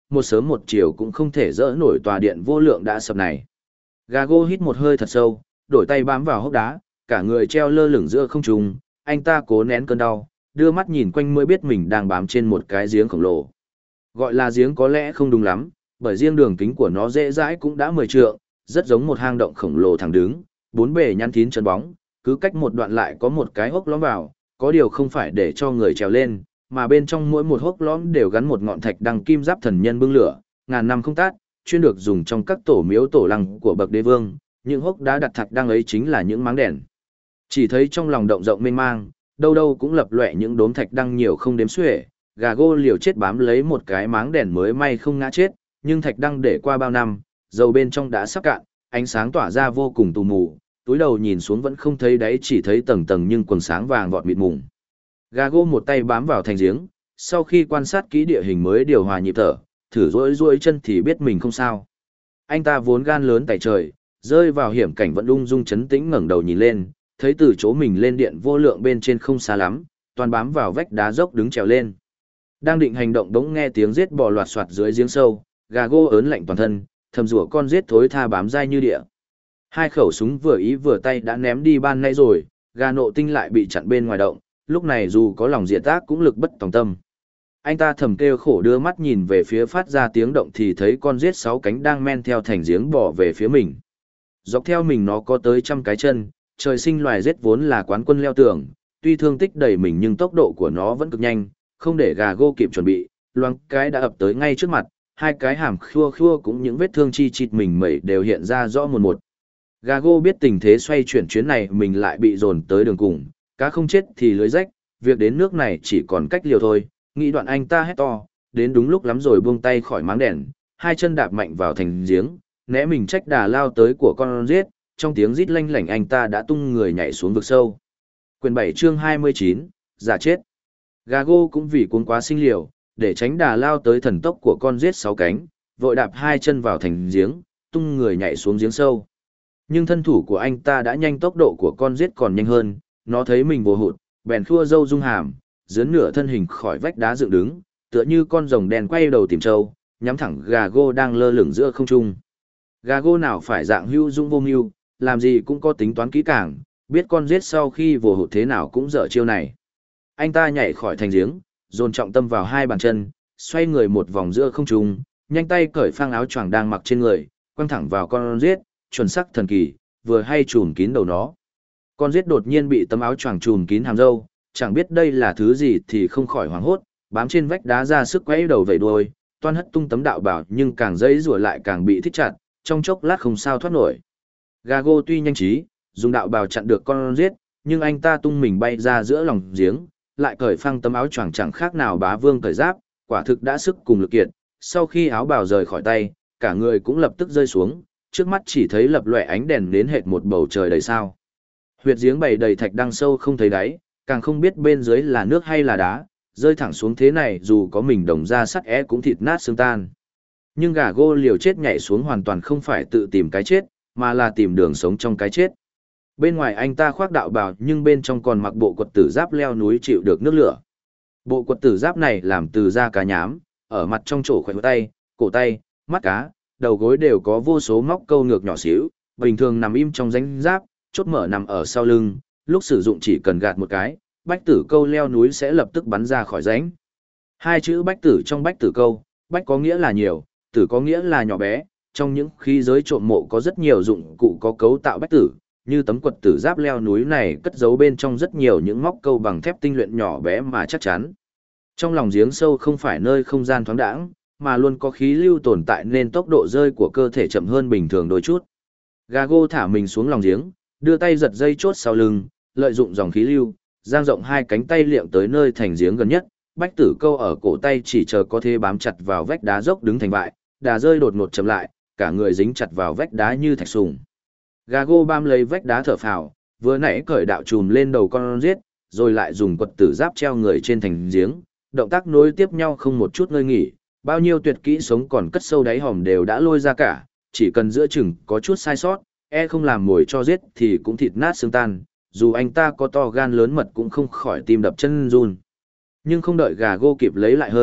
một sớm một chiều cũng không thể dỡ nổi tòa điện vô lượng đã sập này. Gago hít một hơi thật sâu, đổi tay bám vào hốc đá, cả người treo lơ lửng giữa không trung, anh ta cố nén cơn đau, đưa mắt nhìn quanh mới biết mình đang bám trên một cái giếng khổng lồ. Gọi là giếng có lẽ không đúng lắm, bởi riêng đường kính của nó dễ dãi cũng đã 10 trượng, rất giống một hang động khổng lồ thẳng đứng, bốn bề nhăn thín chân bóng, cứ cách một đoạn lại có một cái hốc lõm vào, có điều không phải để cho người trèo lên, mà bên trong mỗi một hốc lõm đều gắn một ngọn thạch đăng kim giáp thần nhân bưng lửa, ngàn năm không tát, chuyên được dùng trong các tổ miếu tổ lăng của bậc đế vương, những hốc đá đặt thạch đăng ấy chính là những máng đèn. Chỉ thấy trong lòng động rộng mênh mang, đâu đâu cũng lập lòe những đốm thạch đăng nhiều không đếm xuể, Gago liều chết bám lấy một cái máng đèn mới may không ngã chết, nhưng thạch đăng để qua bao năm, dầu bên trong đã sắp cạn, ánh sáng tỏa ra vô cùng tù mù, túi đầu nhìn xuống vẫn không thấy đáy, chỉ thấy tầng tầng nhưng quần sáng vàng vọt mịt mùng. Gago một tay bám vào thành giếng, sau khi quan sát kỹ địa hình mới điều hòa nhịp thở, thử duỗi chân thì biết mình không sao. Anh ta vốn gan lớn tày trời, rơi vào hiểm cảnh vẫn ung dung chấn tĩnh, ngẩng đầu nhìn lên, thấy từ chỗ mình lên điện vô lượng bên trên không xa lắm, toàn bám vào vách đá dốc đứng trèo lên. Đang định hành động đống nghe tiếng giết bò loạt soạt dưới giếng sâu, Gago ớn lạnh toàn thân, thầm rủa con giết thối tha bám dai như địa. Hai khẩu súng vừa ý vừa tay đã ném đi ban nãy rồi, gà nộ tinh lại bị chặn bên ngoài động, lúc này dù có lòng diệt ác cũng lực bất tòng tâm. Anh ta thầm kêu khổ, đưa mắt nhìn về phía phát ra tiếng động thì thấy con giết 6 cánh đang men theo thành giếng bò về phía mình. Dọc theo mình nó có tới 100 cái chân, trời sinh loài giết vốn là quán quân leo tường, tuy thương tích đầy mình nhưng tốc độ của nó vẫn cực nhanh, không để Gago kịp chuẩn bị, loáng cái đã ập tới ngay trước mặt, hai cái hàm khua khua cũng những vết thương chi chít mình mẩy đều hiện ra rõ một một. Gago biết tình thế xoay chuyển chuyến này mình lại bị dồn tới đường cùng, cá không chết thì lưới rách, việc đến nước này chỉ còn cách liều thôi, nghĩ đoạn anh ta hét to, đến đúng lúc lắm rồi buông tay khỏi máng đèn, hai chân đạp mạnh vào thành giếng, né mình trách đà lao tới của con giết, trong tiếng rít lanh lảnh anh ta đã tung người nhảy xuống vực sâu. Quyền 7 chương 29, giả chết. Gago cũng vì cuống quá sinh liều, để tránh đà lao tới thần tốc của con giết 6 cánh, vội đạp hai chân vào thành giếng, tung người nhảy xuống giếng sâu. Nhưng thân thủ của anh ta đã nhanh, tốc độ của con giết còn nhanh hơn, nó thấy mình vô hụt, bèn khua râu rung hàm, dướn nửa thân hình khỏi vách đá dựng đứng, tựa như con rồng đen quay đầu tìm trâu, nhắm thẳng Gago đang lơ lửng giữa không trung. Gago nào phải dạng hưu dũng vô mưu, làm gì cũng có tính toán kỹ càng, biết con giết sau khi vô hụt thế nào cũng dở chiêu này. Anh ta nhảy khỏi thành giếng, dồn trọng tâm vào hai bàn chân, xoay người một vòng giữa không trung, nhanh tay cởi phang áo choàng đang mặc trên người, quăng thẳng vào con giết, chuẩn xác thần kỳ, vừa hay trùm kín đầu nó. Con giết đột nhiên bị tấm áo choàng trùm kín hàm râu, chẳng biết đây là thứ gì thì không khỏi hoảng hốt, bám trên vách đá ra sức quẫy đầu vẩy đuôi, toan hất tung tấm đạo bào nhưng càng dãy rủa lại càng bị thít chặt, trong chốc lát không sao thoát nổi. Gago tuy nhanh trí, dùng đạo bào chặn được con giết, nhưng anh ta tung mình bay ra giữa lòng giếng, lại cởi phăng tấm áo choàng chẳng khác nào bá vương cởi giáp, quả thực đã sức cùng lực kiệt. Sau khi áo bào rời khỏi tay, cả người cũng lập tức rơi xuống, trước mắt chỉ thấy lập lòe ánh đèn đến hệt một bầu trời đầy sao. Huyệt giếng bày đầy thạch đăng sâu không thấy đáy, càng không biết bên dưới là nước hay là đá, rơi thẳng xuống thế này dù có mình đồng ra sắt cũng thịt nát xương tan. Nhưng Gago liều chết nhảy xuống hoàn toàn không phải tự tìm cái chết, mà là tìm đường sống trong cái chết. Bên ngoài anh ta khoác đạo bào nhưng bên trong còn mặc bộ quật tử giáp leo núi chịu được nước lửa. Bộ quật tử giáp này làm từ da cá nhám, ở mặt trong chỗ khoẻ tay, cổ tay, mắt cá, đầu gối đều có vô số móc câu ngược nhỏ xíu, bình thường nằm im trong rãnh giáp, chốt mở nằm ở sau lưng, lúc sử dụng chỉ cần gạt một cái, bách tử câu leo núi sẽ lập tức bắn ra khỏi rãnh. Hai chữ bách tử trong bách tử câu, bách có nghĩa là nhiều, tử có nghĩa là nhỏ bé, trong những khí giới trộm mộ có rất nhiều dụng cụ có cấu tạo bách tử, như tấm quật tử giáp leo núi này cất giấu bên trong rất nhiều những móc câu bằng thép tinh luyện nhỏ bé mà chắc chắn. Trong lòng giếng sâu không phải nơi không gian thoáng đãng, mà luôn có khí lưu tồn tại nên tốc độ rơi của cơ thể chậm hơn bình thường đôi chút. Gago thả mình xuống lòng giếng, đưa tay giật dây chốt sau lưng, lợi dụng dòng khí lưu, dang rộng hai cánh tay liệng tới nơi thành giếng gần nhất, bách tử câu ở cổ tay chỉ chờ có thể bám chặt vào vách đá dốc đứng thành bại, đà rơi đột ngột chậm lại, cả người dính chặt vào vách đá như thạch sùng. Gago bám lấy vách đá thở phào, vừa nãy cởi đạo chùm lên đầu con giết, rồi lại dùng quật tử giáp treo người trên thành giếng, động tác nối tiếp nhau không một chút ngơi nghỉ, bao nhiêu tuyệt kỹ sống còn cất sâu đáy hòm đều đã lôi ra cả, chỉ cần giữa chừng có chút sai sót, không làm mồi cho giết thì cũng thịt nát xương tan, dù anh ta có to gan lớn mật cũng không khỏi tim đập chân run. Nhưng không đợi Gago kịp lấy lại hơi,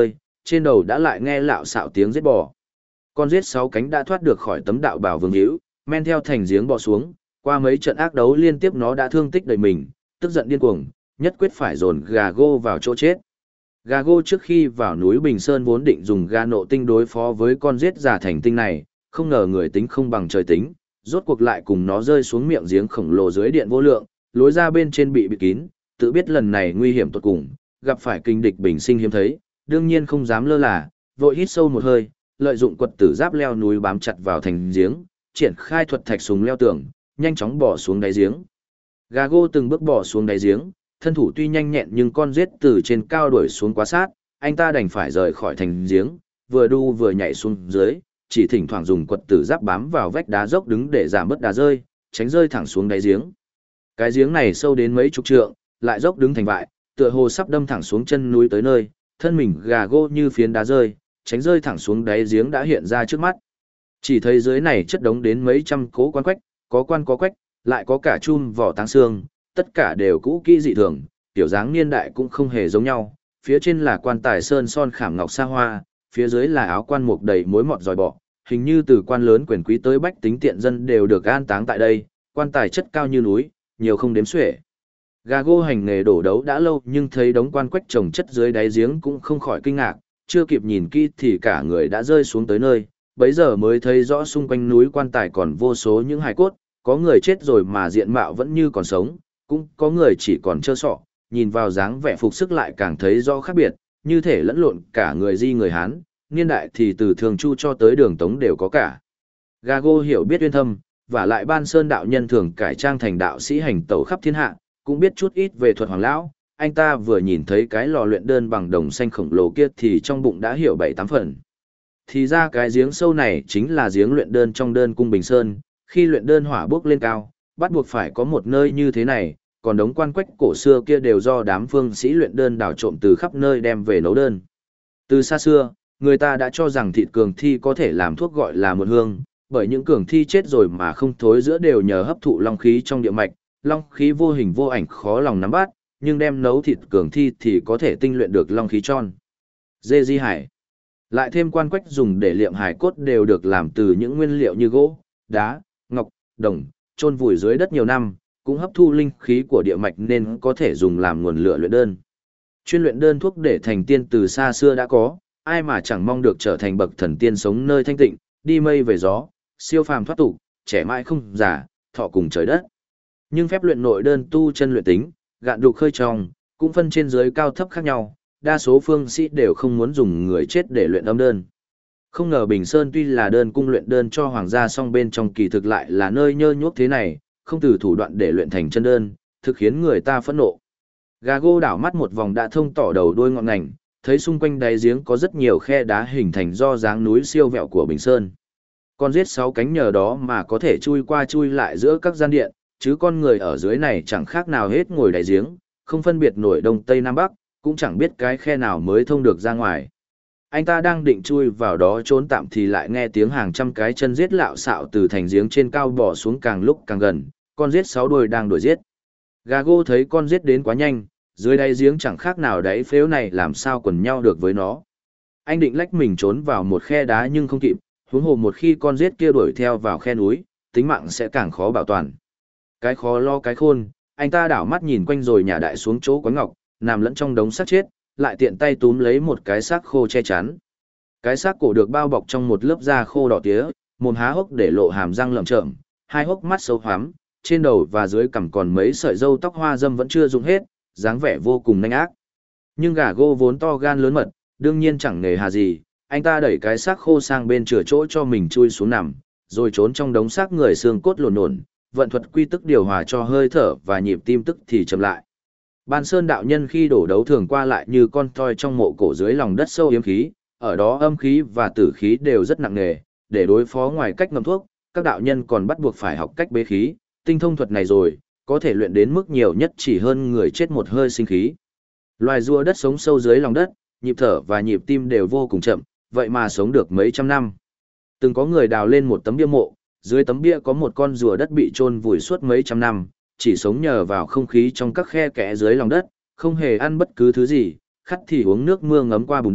trên đầu đã lại nghe lạo xạo tiếng giết bò. Con giết 6 cánh đã thoát được khỏi tấm đạo bào vương hữu, men theo thành giếng bò xuống, qua mấy trận ác đấu liên tiếp nó đã thương tích đầy mình, tức giận điên cuồng, nhất quyết phải dồn Gago vào chỗ chết. Gago trước khi vào núi Bình Sơn vốn định dùng ga nộ tinh đối phó với con giết già thành tinh này, không ngờ người tính không bằng trời tính, rốt cuộc lại cùng nó rơi xuống miệng giếng khổng lồ dưới điện vô lượng, lối ra bên trên bị bịt kín, tự biết lần này nguy hiểm tột cùng, gặp phải kình địch bình sinh hiếm thấy, đương nhiên không dám lơ là, vội hít sâu một hơi, lợi dụng quật tử giáp leo núi bám chặt vào thành giếng, triển khai thuật thạch súng leo tường, nhanh chóng bỏ xuống đáy giếng. Gago từng bước bỏ xuống đáy giếng, thân thủ tuy nhanh nhẹn nhưng con giết từ trên cao đuổi xuống quá sát, anh ta đành phải rời khỏi thành giếng, vừa đu vừa nhảy xuống dưới, chỉ thỉnh thoảng dùng quật tử giáp bám vào vách đá dốc đứng để giảm bớt đá rơi, tránh rơi thẳng xuống đáy giếng. Cái giếng này sâu đến mấy chục trượng, lại dốc đứng thành vại, tựa hồ sắp đâm thẳng xuống chân núi tới nơi, thân mình Gago như phiến đá rơi, tránh rơi thẳng xuống đáy giếng đã hiện ra trước mắt. Chỉ thấy dưới này chất đống đến mấy trăm cố quan quách, có quan có quách, lại có cả chum vỏ táng xương, tất cả đều cũ kỹ dị thường, tiểu dáng niên đại cũng không hề giống nhau. Phía trên là quan tài sơn son khảm ngọc sa hoa, phía dưới là áo quan mục đầy mối mọt dòi bọ, hình như từ quan lớn quyền quý tới bách tính tiện dân đều được an táng tại đây, quan tài chất cao như núi, nhiều không đếm xuể. Gago hành nghề đổ đấu đã lâu nhưng thấy đống quan quách chồng chất dưới đáy giếng cũng không khỏi kinh ngạc, chưa kịp nhìn kỹ thì cả người đã rơi xuống tới nơi, bấy giờ mới thấy rõ xung quanh núi quan tài còn vô số những hài cốt, có người chết rồi mà diện mạo vẫn như còn sống, cũng có người chỉ còn trơ sọ, nhìn vào dáng vẻ phục sức lại càng thấy rõ khác biệt, như thể lẫn lộn cả người Di người Hán, niên đại thì từ Thường Chu cho tới Đường Tống đều có cả. Gago hiểu biết uyên thâm, và lại Ban Sơn đạo nhân thường cải trang thành đạo sĩ hành tẩu khắp thiên hạ, cũng biết chút ít về thuật hoàng lão. Anh ta vừa nhìn thấy cái lò luyện đơn bằng đồng xanh khổng lồ kia thì trong bụng đã hiểu 7-8 phần. Thì ra cái giếng sâu này chính là giếng luyện đơn trong đơn cung Bình Sơn, khi luyện đơn hỏa bước lên cao, bắt buộc phải có một nơi như thế này, còn đống quan quách cổ xưa kia đều do đám phương sĩ luyện đơn đào trộm từ khắp nơi đem về nấu đơn. Từ xa xưa, người ta đã cho rằng thịt cường thi có thể làm thuốc gọi là một hương, bởi những cường thi chết rồi mà không thối giữa đều nhờ hấp thụ long khí trong địa mạch, long khí vô hình vô ảnh khó lòng nắm bắt, nhưng đem nấu thịt cường thi thì có thể tinh luyện được long khí tròn. Dê di hải. Lại thêm quan quách dùng để liệm hải cốt đều được làm từ những nguyên liệu như gỗ, đá, ngọc, đồng, chôn vùi dưới đất nhiều năm, cũng hấp thu linh khí của địa mạch nên có thể dùng làm nguồn lửa luyện đơn. Chuyên luyện đơn thuốc để thành tiên từ xa xưa đã có, ai mà chẳng mong được trở thành bậc thần tiên sống nơi thanh tịnh, đi mây về gió, siêu phàm thoát tục, trẻ mãi không già, thọ cùng trời đất. Nhưng phép luyện nội đơn tu chân luyện tính, gạn đục khơi trong, cũng phân trên dưới cao thấp khác nhau, đa số phương sĩ đều không muốn dùng người chết để luyện âm đơn. Không ngờ Bình Sơn tuy là đơn cung luyện đơn cho hoàng gia song bên trong kỳ thực lại là nơi nhơ nhuốc thế này, không từ thủ đoạn để luyện thành chân đơn, thực khiến người ta phẫn nộ. Gago đảo mắt một vòng đã thông tỏ đầu đuôi ngọn ngành, thấy xung quanh đáy giếng có rất nhiều khe đá hình thành do dáng núi siêu vẹo của Bình Sơn. Con giết 6 cánh nhờ đó mà có thể chui qua chui lại giữa các gian điện, chứ con người ở dưới này chẳng khác nào hết ngồi đáy giếng, không phân biệt nổi đông tây nam bắc, cũng chẳng biết cái khe nào mới thông được ra ngoài. Anh ta đang định chui vào đó trốn tạm thì lại nghe tiếng hàng trăm cái chân giết lạo xạo từ thành giếng trên cao bò xuống càng lúc càng gần, con giết 6 đuôi đang đuổi giết. Gago thấy con giết đến quá nhanh, dưới đáy giếng chẳng khác nào đáy phếu này làm sao quần nhau được với nó. Anh định lách mình trốn vào một khe đá nhưng không kịp, huống hồ một khi con giết kia đuổi theo vào khe núi, tính mạng sẽ càng khó bảo toàn. Cái khó lo cái khôn, anh ta đảo mắt nhìn quanh rồi nhả đại xuống chỗ quán ngọc, nằm lẫn trong đống xác chết, lại tiện tay túm lấy một cái xác khô che chắn. Cái xác cổ được bao bọc trong một lớp da khô đỏ tía, mồm há hốc để lộ hàm răng lởm chởm, hai hốc mắt sâu hoắm, trên đầu và dưới cằm còn mấy sợi râu tóc hoa dâm vẫn chưa rụng hết, dáng vẻ vô cùng nhanh ác. Nhưng Gago vốn to gan lớn mật, đương nhiên chẳng nề hà gì, anh ta đẩy cái xác khô sang bên chừa chỗ cho mình chui xuống nằm, rồi trốn trong đống xác người xương cốt lổn lổn, vận thuật quy tức điều hòa cho hơi thở và nhịp tim tức thì chậm lại. Ban Sơn đạo nhân khi đổ đấu thường qua lại như con toi trong mộ cổ dưới lòng đất sâu yếm khí, ở đó âm khí và tử khí đều rất nặng nề, để đối phó ngoài cách ngâm thuốc, các đạo nhân còn bắt buộc phải học cách bế khí, tinh thông thuật này rồi, có thể luyện đến mức nhiều nhất chỉ hơn người chết một hơi sinh khí. Loài rùa đất sống sâu dưới lòng đất, nhịp thở và nhịp tim đều vô cùng chậm, vậy mà sống được mấy trăm năm. Từng có người đào lên một tấm bia mộ, dưới tấm bia có một con rùa đất bị chôn vùi suốt mấy trăm năm, chỉ sống nhờ vào không khí trong các khe kẽ dưới lòng đất, không hề ăn bất cứ thứ gì, khát thì uống nước mưa ngấm qua bùn đất,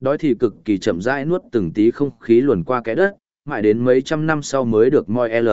đói thì cực kỳ chậm rãi nuốt từng tí không khí luồn qua cái đất, mãi đến mấy trăm năm sau mới được moi L.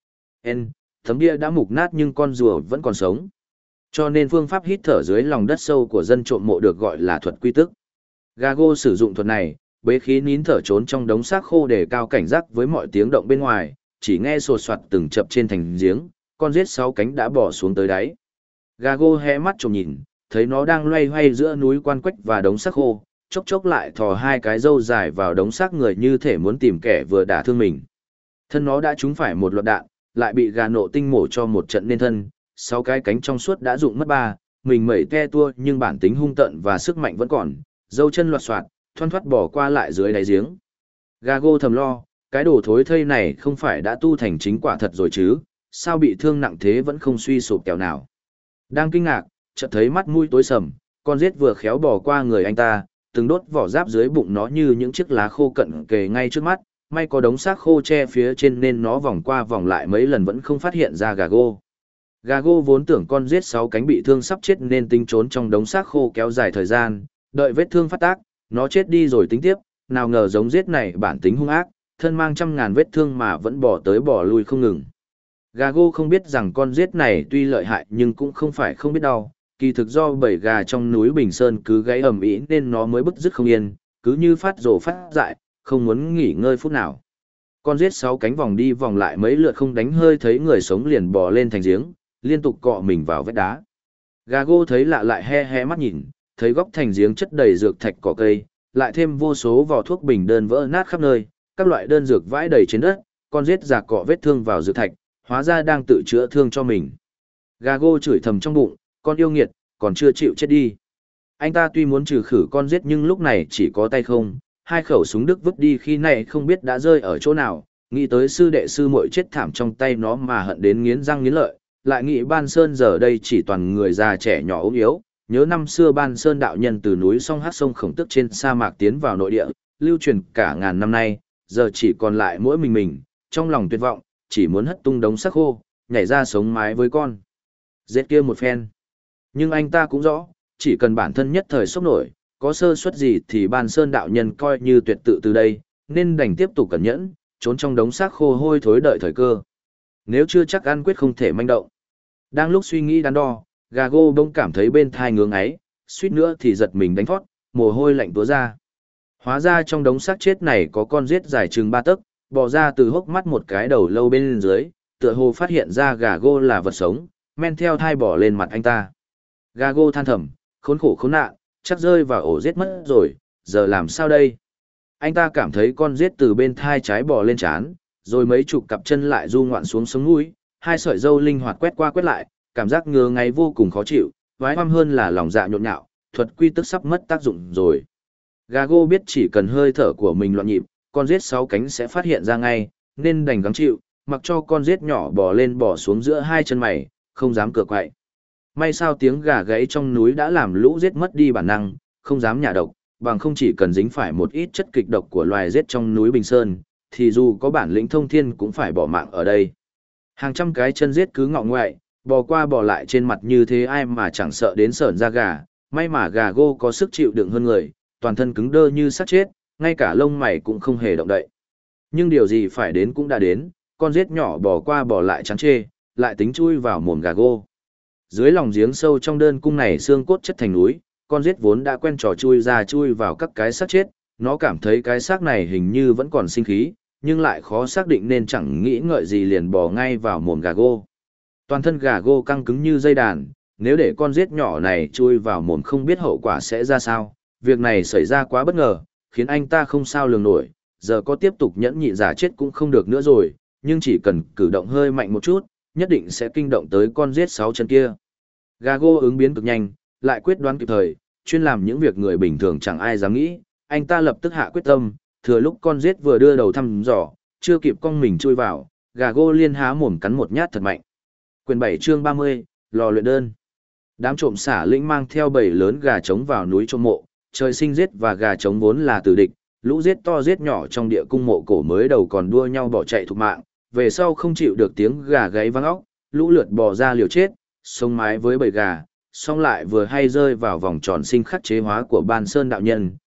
N, tấm bia đã mục nát nhưng con rùa vẫn còn sống. Cho nên phương pháp hít thở dưới lòng đất sâu của dân trộm mộ được gọi là thuật quy tức. Gago sử dụng thuật này, bế khí nín thở trốn trong đống xác khô để cao cảnh giác với mọi tiếng động bên ngoài, chỉ nghe sột soạt từng chập trên thành giếng, con rết 6 cánh đã bỏ xuống tới đáy. Gago hé mắt trông nhìn, thấy nó đang loay hoay giữa núi quan quách và đống xác khô, chốc chốc lại thò hai cái râu dài vào đống xác người như thể muốn tìm kẻ vừa đả thương mình. Thân nó đã trúng phải một loạt đạn, lại bị gà nộ tinh mổ cho một trận nên thân, 6 cái cánh trong suốt đã rụng mất 3, mình mẩy te tua nhưng bản tính hung tợn và sức mạnh vẫn còn, dâu chân loạt soạt, thoăn thoắt bỏ qua lại dưới đáy giếng. Gago thầm lo, cái đồ thối thây này không phải đã tu thành chính quả thật rồi chứ, sao bị thương nặng thế vẫn không suy sụp kẻo nào. Đang kinh ngạc, chợt thấy mắt mũi tối sầm, con rết vừa khéo bỏ qua người anh ta, từng đốt vỏ giáp dưới bụng nó như những chiếc lá khô cận kề ngay trước mắt, may có đống xác khô che phía trên nên nó vòng qua vòng lại mấy lần vẫn không phát hiện ra Gago. Gago vốn tưởng con rết 6 cánh bị thương sắp chết nên tính trốn trong đống xác khô kéo dài thời gian, đợi vết thương phát tác, nó chết đi rồi tính tiếp, nào ngờ giống rết này bản tính hung ác, thân mang trăm ngàn vết thương mà vẫn bỏ tới bỏ lui không ngừng. Gago không biết rằng con rết này tuy lợi hại nhưng cũng không phải không biết đau, kỳ thực do bầy gà trong núi Bình Sơn cứ gáy ầm ĩ nên nó mới bứt rứt không yên, cứ như phát rồ phát dại, không muốn nghỉ ngơi phút nào. Con rết 6 cánh vòng đi vòng lại mấy lượt không đánh hơi thấy người sống liền bò lên thành giếng, liên tục cọ mình vào vách đá. Gago thấy lạ lại he he mắt nhìn, thấy góc thành giếng chất đầy dược thạch cỏ cây, lại thêm vô số vỏ thuốc bình đơn vỡ nát khắp nơi, các loại đơn dược vãi đầy trên đất, con rết già cọ vết thương vào dược thạch, hóa ra đang tự chữa thương cho mình. Gago chửi thầm trong bụng, con yêu nghiệt, còn chưa chịu chết đi. Anh ta tuy muốn trừ khử con rết nhưng lúc này chỉ có tay không, hai khẩu súng Đức vứt đi khi này không biết đã rơi ở chỗ nào, nghĩ tới sư đệ sư muội chết thảm trong tay nó mà hận đến nghiến răng nghiến lợi, lại nghĩ Ban Sơn giờ đây chỉ toàn người già trẻ nhỏ ốm yếu, nhớ năm xưa Ban Sơn đạo nhân từ núi sông hát sông Khổng Tức trên sa mạc tiến vào nội địa, lưu truyền cả ngàn năm nay, giờ chỉ còn lại mỗi mình, trong lòng tuyệt vọng, chỉ muốn hất tung đống xác khô, nhảy ra sống mái với con rết kia một phen. Nhưng anh ta cũng rõ, chỉ cần bản thân nhất thời sốc nổi, có sơ suất gì thì Ban Sơn đạo nhân coi như tuyệt tự từ đây, nên đành tiếp tục cẩn nhẫn, trốn trong đống xác khô hôi thối đợi thời cơ. Nếu chưa chắc ăn quyết không thể manh động. Đang lúc suy nghĩ đắn đo, Gago bỗng cảm thấy bên thai ngưỡng ấy, suýt nữa thì giật mình đánh thoát, mồ hôi lạnh túa ra. Hóa ra trong đống xác chết này có con rết dài chừng 3 tấc, bò ra từ hốc mắt một cái đầu lâu bên dưới, tựa hồ phát hiện ra Gago là vật sống, men theo thai bỏ lên mặt anh ta. Gago than thầm, khốn khổ khốn nạn, chắc rơi vào ổ rết mất rồi, giờ làm sao đây? Anh ta cảm thấy con rết từ bên thai trái bò lên trán, rồi mấy chục cặp chân lại du ngoạn xuống sống mũi, hai sợi râu linh hoạt quét qua quét lại, cảm giác ngứa ngáy vô cùng khó chịu, vái oăm hơn là lòng dạ nhộn nhạo, thuật quy tức sắp mất tác dụng rồi. Gago biết chỉ cần hơi thở của mình loạn nhịp, con rết 6 cánh sẽ phát hiện ra ngay, nên đành gắng chịu, mặc cho con rết nhỏ bò lên bò xuống giữa hai chân mày, không dám cựa quậy. May sao tiếng gà gáy trong núi đã làm lũ rết mất đi bản năng, không dám nhả độc, bằng không chỉ cần dính phải một ít chất kịch độc của loài rết trong núi Bình Sơn, thì dù có bản lĩnh thông thiên cũng phải bỏ mạng ở đây. Hàng trăm cái chân rết cứ ngọ ngoại, bò qua bò lại trên mặt như thế ai mà chẳng sợ đến sởn da gà, may mà Gago có sức chịu đựng hơn người, toàn thân cứng đơ như xác chết, ngay cả lông mày cũng không hề động đậy. Nhưng điều gì phải đến cũng đã đến, con rết nhỏ bò qua bò lại chán chê, lại tính chui vào mồm Gago. Dưới lòng giếng sâu trong đơn cung này xương cốt chất thành núi, con rết vốn đã quen trò chui ra chui vào các cái xác chết, nó cảm thấy cái xác này hình như vẫn còn sinh khí, nhưng lại khó xác định nên chẳng nghĩ ngợi gì liền bò ngay vào mồm Gago. Toàn thân Gago căng cứng như dây đàn, nếu để con rết nhỏ này chui vào mồm không biết hậu quả sẽ ra sao, việc này xảy ra quá bất ngờ, khiến anh ta không sao lường nổi, giờ có tiếp tục nhẫn nhịn giả chết cũng không được nữa rồi, nhưng chỉ cần cử động hơi mạnh một chút, nhất định sẽ kinh động tới con rết 6 chân kia. Gago ứng biến cực nhanh, lại quyết đoán kịp thời, chuyên làm những việc người bình thường chẳng ai dám nghĩ, anh ta lập tức hạ quyết tâm, thừa lúc con rết vừa đưa đầu thăm dò, chưa kịp cong mình chui vào, Gago liên há mồm cắn một nhát thật mạnh. Quyền 7 chương 30, lò luyện đơn. Đám trộm xả lĩnh mang theo bầy lớn gà trống vào núi trộm mộ, trời sinh giết và gà trống vốn là tử địch, lũ giết to giết nhỏ trong địa cung mộ cổ mới đầu còn đua nhau bỏ chạy thục mạng, về sau không chịu được tiếng gà gáy vang óc, lũ lượt bò ra liều chết, sống mái với bầy gà, xong lại vừa hay rơi vào vòng tròn sinh khắc chế hóa của Ban Sơn đạo nhân,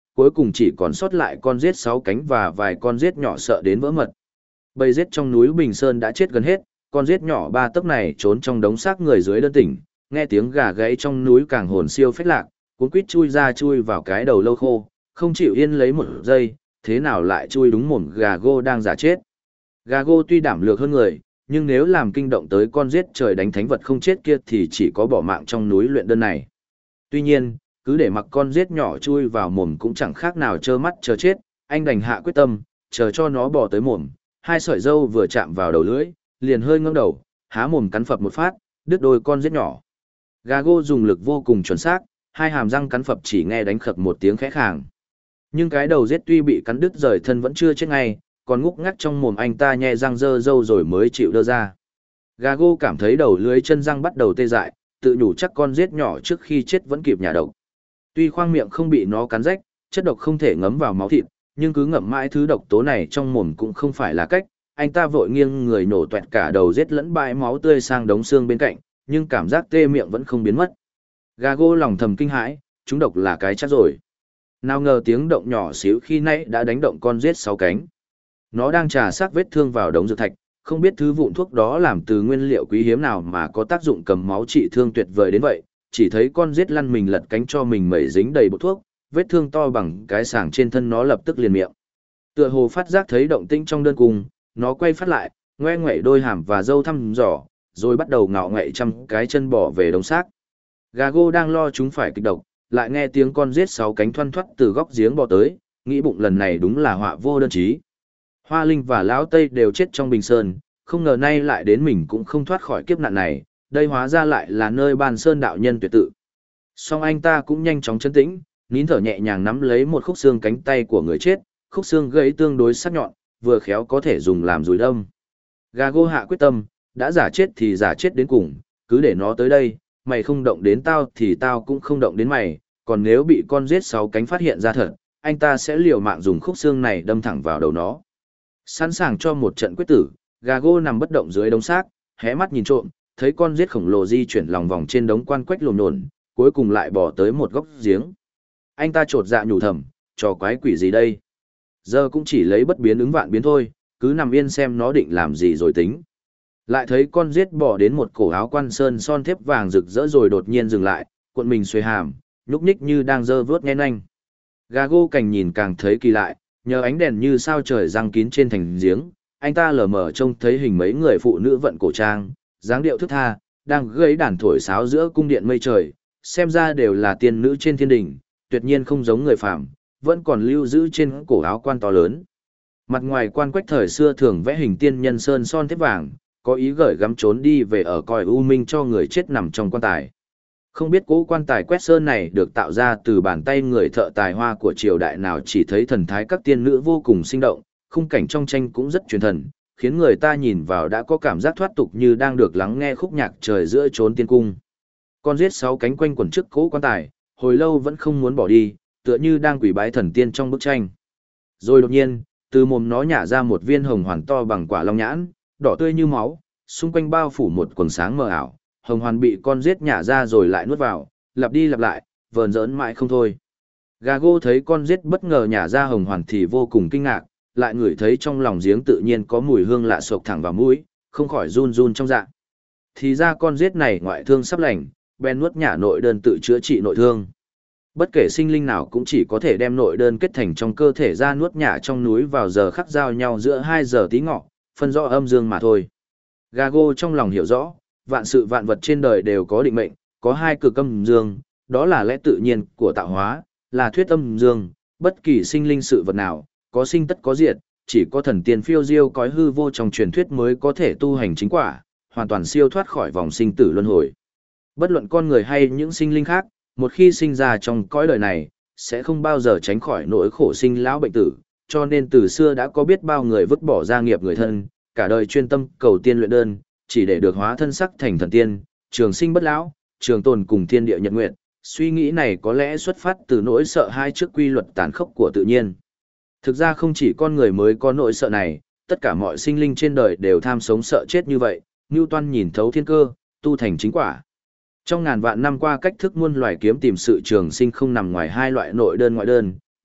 cuối cùng chỉ còn sót lại con rết 6 cánh và vài con rết nhỏ sợ đến vỡ mật. Bầy rết trong núi Bình Sơn đã chết gần hết, con rết nhỏ 3 tấc này trốn trong đống xác người dưới đơn tỉnh, nghe tiếng gà gáy trong núi càng hồn siêu phách lạc, cuốn quýt chui ra chui vào cái đầu lâu khô, không chịu yên lấy một giây, thế nào lại chui đúng mồm gà gô đang giả chết. Gà gô tuy đảm lược hơn người, nhưng nếu làm kinh động tới con giết trời đánh thánh vật không chết kia thì chỉ có bỏ mạng trong núi luyện đơn này. Tuy nhiên, cứ để mặc con giết nhỏ chui vào mồm cũng chẳng khác nào trơ mắt chờ chết, anh đành hạ quyết tâm, chờ cho nó bò tới mồm, hai sợi râu vừa chạm vào đầu lưỡi, liền hơi ngẩng đầu, há mồm cắn phập một phát, đứt đôi con giết nhỏ. Gà gô dùng lực vô cùng chuẩn xác, hai hàm răng cắn phập chỉ nghe đánh khập một tiếng khẽ khàng. Nhưng cái đầu giết tuy bị cắn đứt rời thân vẫn chưa chết ngay, còn ngúc ngắc trong mồm anh ta nhe răng dơ râu rồi mới chịu đơ ra. Gà gô cảm thấy đầu lưới chân răng bắt đầu tê dại, tự nhủ chắc con giết nhỏ trước khi chết vẫn kịp nhả độc. Tuy khoang miệng không bị nó cắn rách, chất độc không thể ngấm vào máu thịt, nhưng cứ ngậm mãi thứ độc tố này trong mồm cũng không phải là cách. Anh ta vội nghiêng người nổ toẹt cả đầu giết lẫn bãi máu tươi sang đống xương bên cạnh, nhưng cảm giác tê miệng vẫn không biến mất. Gà gô lòng thầm kinh hãi, chúng độc là cái chắc rồi. Nào ngờ tiếng động nhỏ xíu khi nãy đã đánh động con giết 6 cánh. Nó đang trà xác vết thương vào đống dược thạch, không biết thứ vụn thuốc đó làm từ nguyên liệu quý hiếm nào mà có tác dụng cầm máu trị thương tuyệt vời đến vậy, chỉ thấy con giết lăn mình lật cánh cho mình mẩy dính đầy bột thuốc, vết thương to bằng cái sàng trên thân nó lập tức liền miệng. Tựa hồ phát giác thấy động tĩnh trong đơn cung, nó quay phát lại, ngoe ngoẩy đôi hàm và râu thăm dò, rồi bắt đầu ngạo nghậy trăm cái chân bỏ về đống xác. Gà gô đang lo chúng phải kịch độc, lại nghe tiếng con giết 6 cánh thoăn thoắt từ góc giếng bò tới, nghĩ bụng lần này đúng là họa vô đơn chí. Hoa Linh và Lão Tây đều chết trong Bình Sơn, không ngờ nay lại đến mình cũng không thoát khỏi kiếp nạn này, đây hóa ra lại là nơi Bàn Sơn đạo nhân tuyệt tự. Song anh ta cũng nhanh chóng trấn tĩnh, nín thở nhẹ nhàng nắm lấy một khúc xương cánh tay của người chết, khúc xương gãy tương đối sắc nhọn, vừa khéo có thể dùng làm dùi đâm. Gà gô hạ quyết tâm, đã giả chết thì giả chết đến cùng, cứ để nó tới đây, mày không động đến tao thì tao cũng không động đến mày, còn nếu bị con giết 6 cánh phát hiện ra thật, anh ta sẽ liều mạng dùng khúc xương này đâm thẳng vào đầu nó. Sẵn sàng cho một trận quyết tử, gà gô nằm bất động dưới đống xác, hé mắt nhìn trộm, thấy con giết khổng lồ di chuyển lòng vòng trên đống quan quách lồn nhồn, cuối cùng lại bỏ tới một góc giếng. Anh ta chột dạ nhủ thầm, trò quái quỷ gì đây? Giờ cũng chỉ lấy bất biến ứng vạn biến thôi, cứ nằm yên xem nó định làm gì rồi tính. Lại thấy con giết bỏ đến một cổ áo quan sơn son thép vàng rực rỡ rồi đột nhiên dừng lại, cuộn mình xuề hàm, nhúc nhích như đang giơ vớt nhen nhanh. Gà gô cảnh nhìn càng thấy kỳ lạ, nhờ ánh đèn như sao trời răng kín trên thành giếng, anh ta lờ mờ trông thấy hình mấy người phụ nữ vận cổ trang, dáng điệu thức tha, đang gãy đàn thổi sáo giữa cung điện mây trời, xem ra đều là tiên nữ trên thiên đình, tuyệt nhiên không giống người phàm, vẫn còn lưu giữ trên cổ áo quan to lớn. Mặt ngoài quan quách thời xưa thường vẽ hình tiên nhân sơn son thép vàng, có ý gửi gắm trốn đi về ở cõi u minh cho người chết nằm trong quan tài. Không biết cỗ quan tài quét sơn này được tạo ra từ bàn tay người thợ tài hoa của triều đại nào, chỉ thấy thần thái các tiên nữ vô cùng sinh động, khung cảnh trong tranh cũng rất truyền thần, khiến người ta nhìn vào đã có cảm giác thoát tục như đang được lắng nghe khúc nhạc trời giữa chốn tiên cung. Con giết 6 cánh quanh quẩn trước cỗ quan tài, hồi lâu vẫn không muốn bỏ đi, tựa như đang quỳ bái thần tiên trong bức tranh. Rồi đột nhiên, từ mồm nó nhả ra một viên hồng hoàn to bằng quả long nhãn, đỏ tươi như máu, xung quanh bao phủ một quầng sáng mờ ảo, hồng hoàn bị con giết nhả ra rồi lại nuốt vào, lặp đi lặp lại, vờn dỡn mãi không thôi. Gà gô thấy con giết bất ngờ nhả ra hồng hoàn thì vô cùng kinh ngạc, lại ngửi thấy trong lòng giếng tự nhiên có mùi hương lạ sộc thẳng vào mũi, không khỏi run run trong dạ. Thì ra con giết này ngoại thương sắp lành, bèn nuốt nhả nội đơn tự chữa trị nội thương. Bất kể sinh linh nào cũng chỉ có thể đem nội đơn kết thành trong cơ thể ra nuốt nhả trong núi vào giờ khắc giao nhau giữa 2 giờ tí ngọ, phân rõ âm dương mà thôi. Gago trong lòng hiểu rõ, vạn sự vạn vật trên đời đều có định mệnh, có 2 cực âm dương, đó là lẽ tự nhiên của tạo hóa, là thuyết âm dương, bất kỳ sinh linh sự vật nào, có sinh tất có diệt, chỉ có thần tiên phiêu diêu cõi hư vô trong truyền thuyết mới có thể tu hành chính quả, hoàn toàn siêu thoát khỏi vòng sinh tử luân hồi. Bất luận con người hay những sinh linh khác, một khi sinh ra trong cõi đời này, sẽ không bao giờ tránh khỏi nỗi khổ sinh lão bệnh tử, cho nên từ xưa đã có biết bao người vứt bỏ gia nghiệp người thân, cả đời chuyên tâm cầu tiên luyện đơn, chỉ để được hóa thân sắc thành thần tiên, trường sinh bất lão, trường tồn cùng thiên địa nhật nguyệt. Suy nghĩ này có lẽ xuất phát từ nỗi sợ hãi trước quy luật tàn khốc của tự nhiên. Thực ra không chỉ con người mới có nỗi sợ này, tất cả mọi sinh linh trên đời đều tham sống sợ chết như vậy. Newton nhìn thấu thiên cơ, tu thành chính quả. Trong ngàn vạn năm qua, cách thức muôn loài kiếm tìm sự trường sinh không nằm ngoài 2 loại nội đơn ngoại đơn,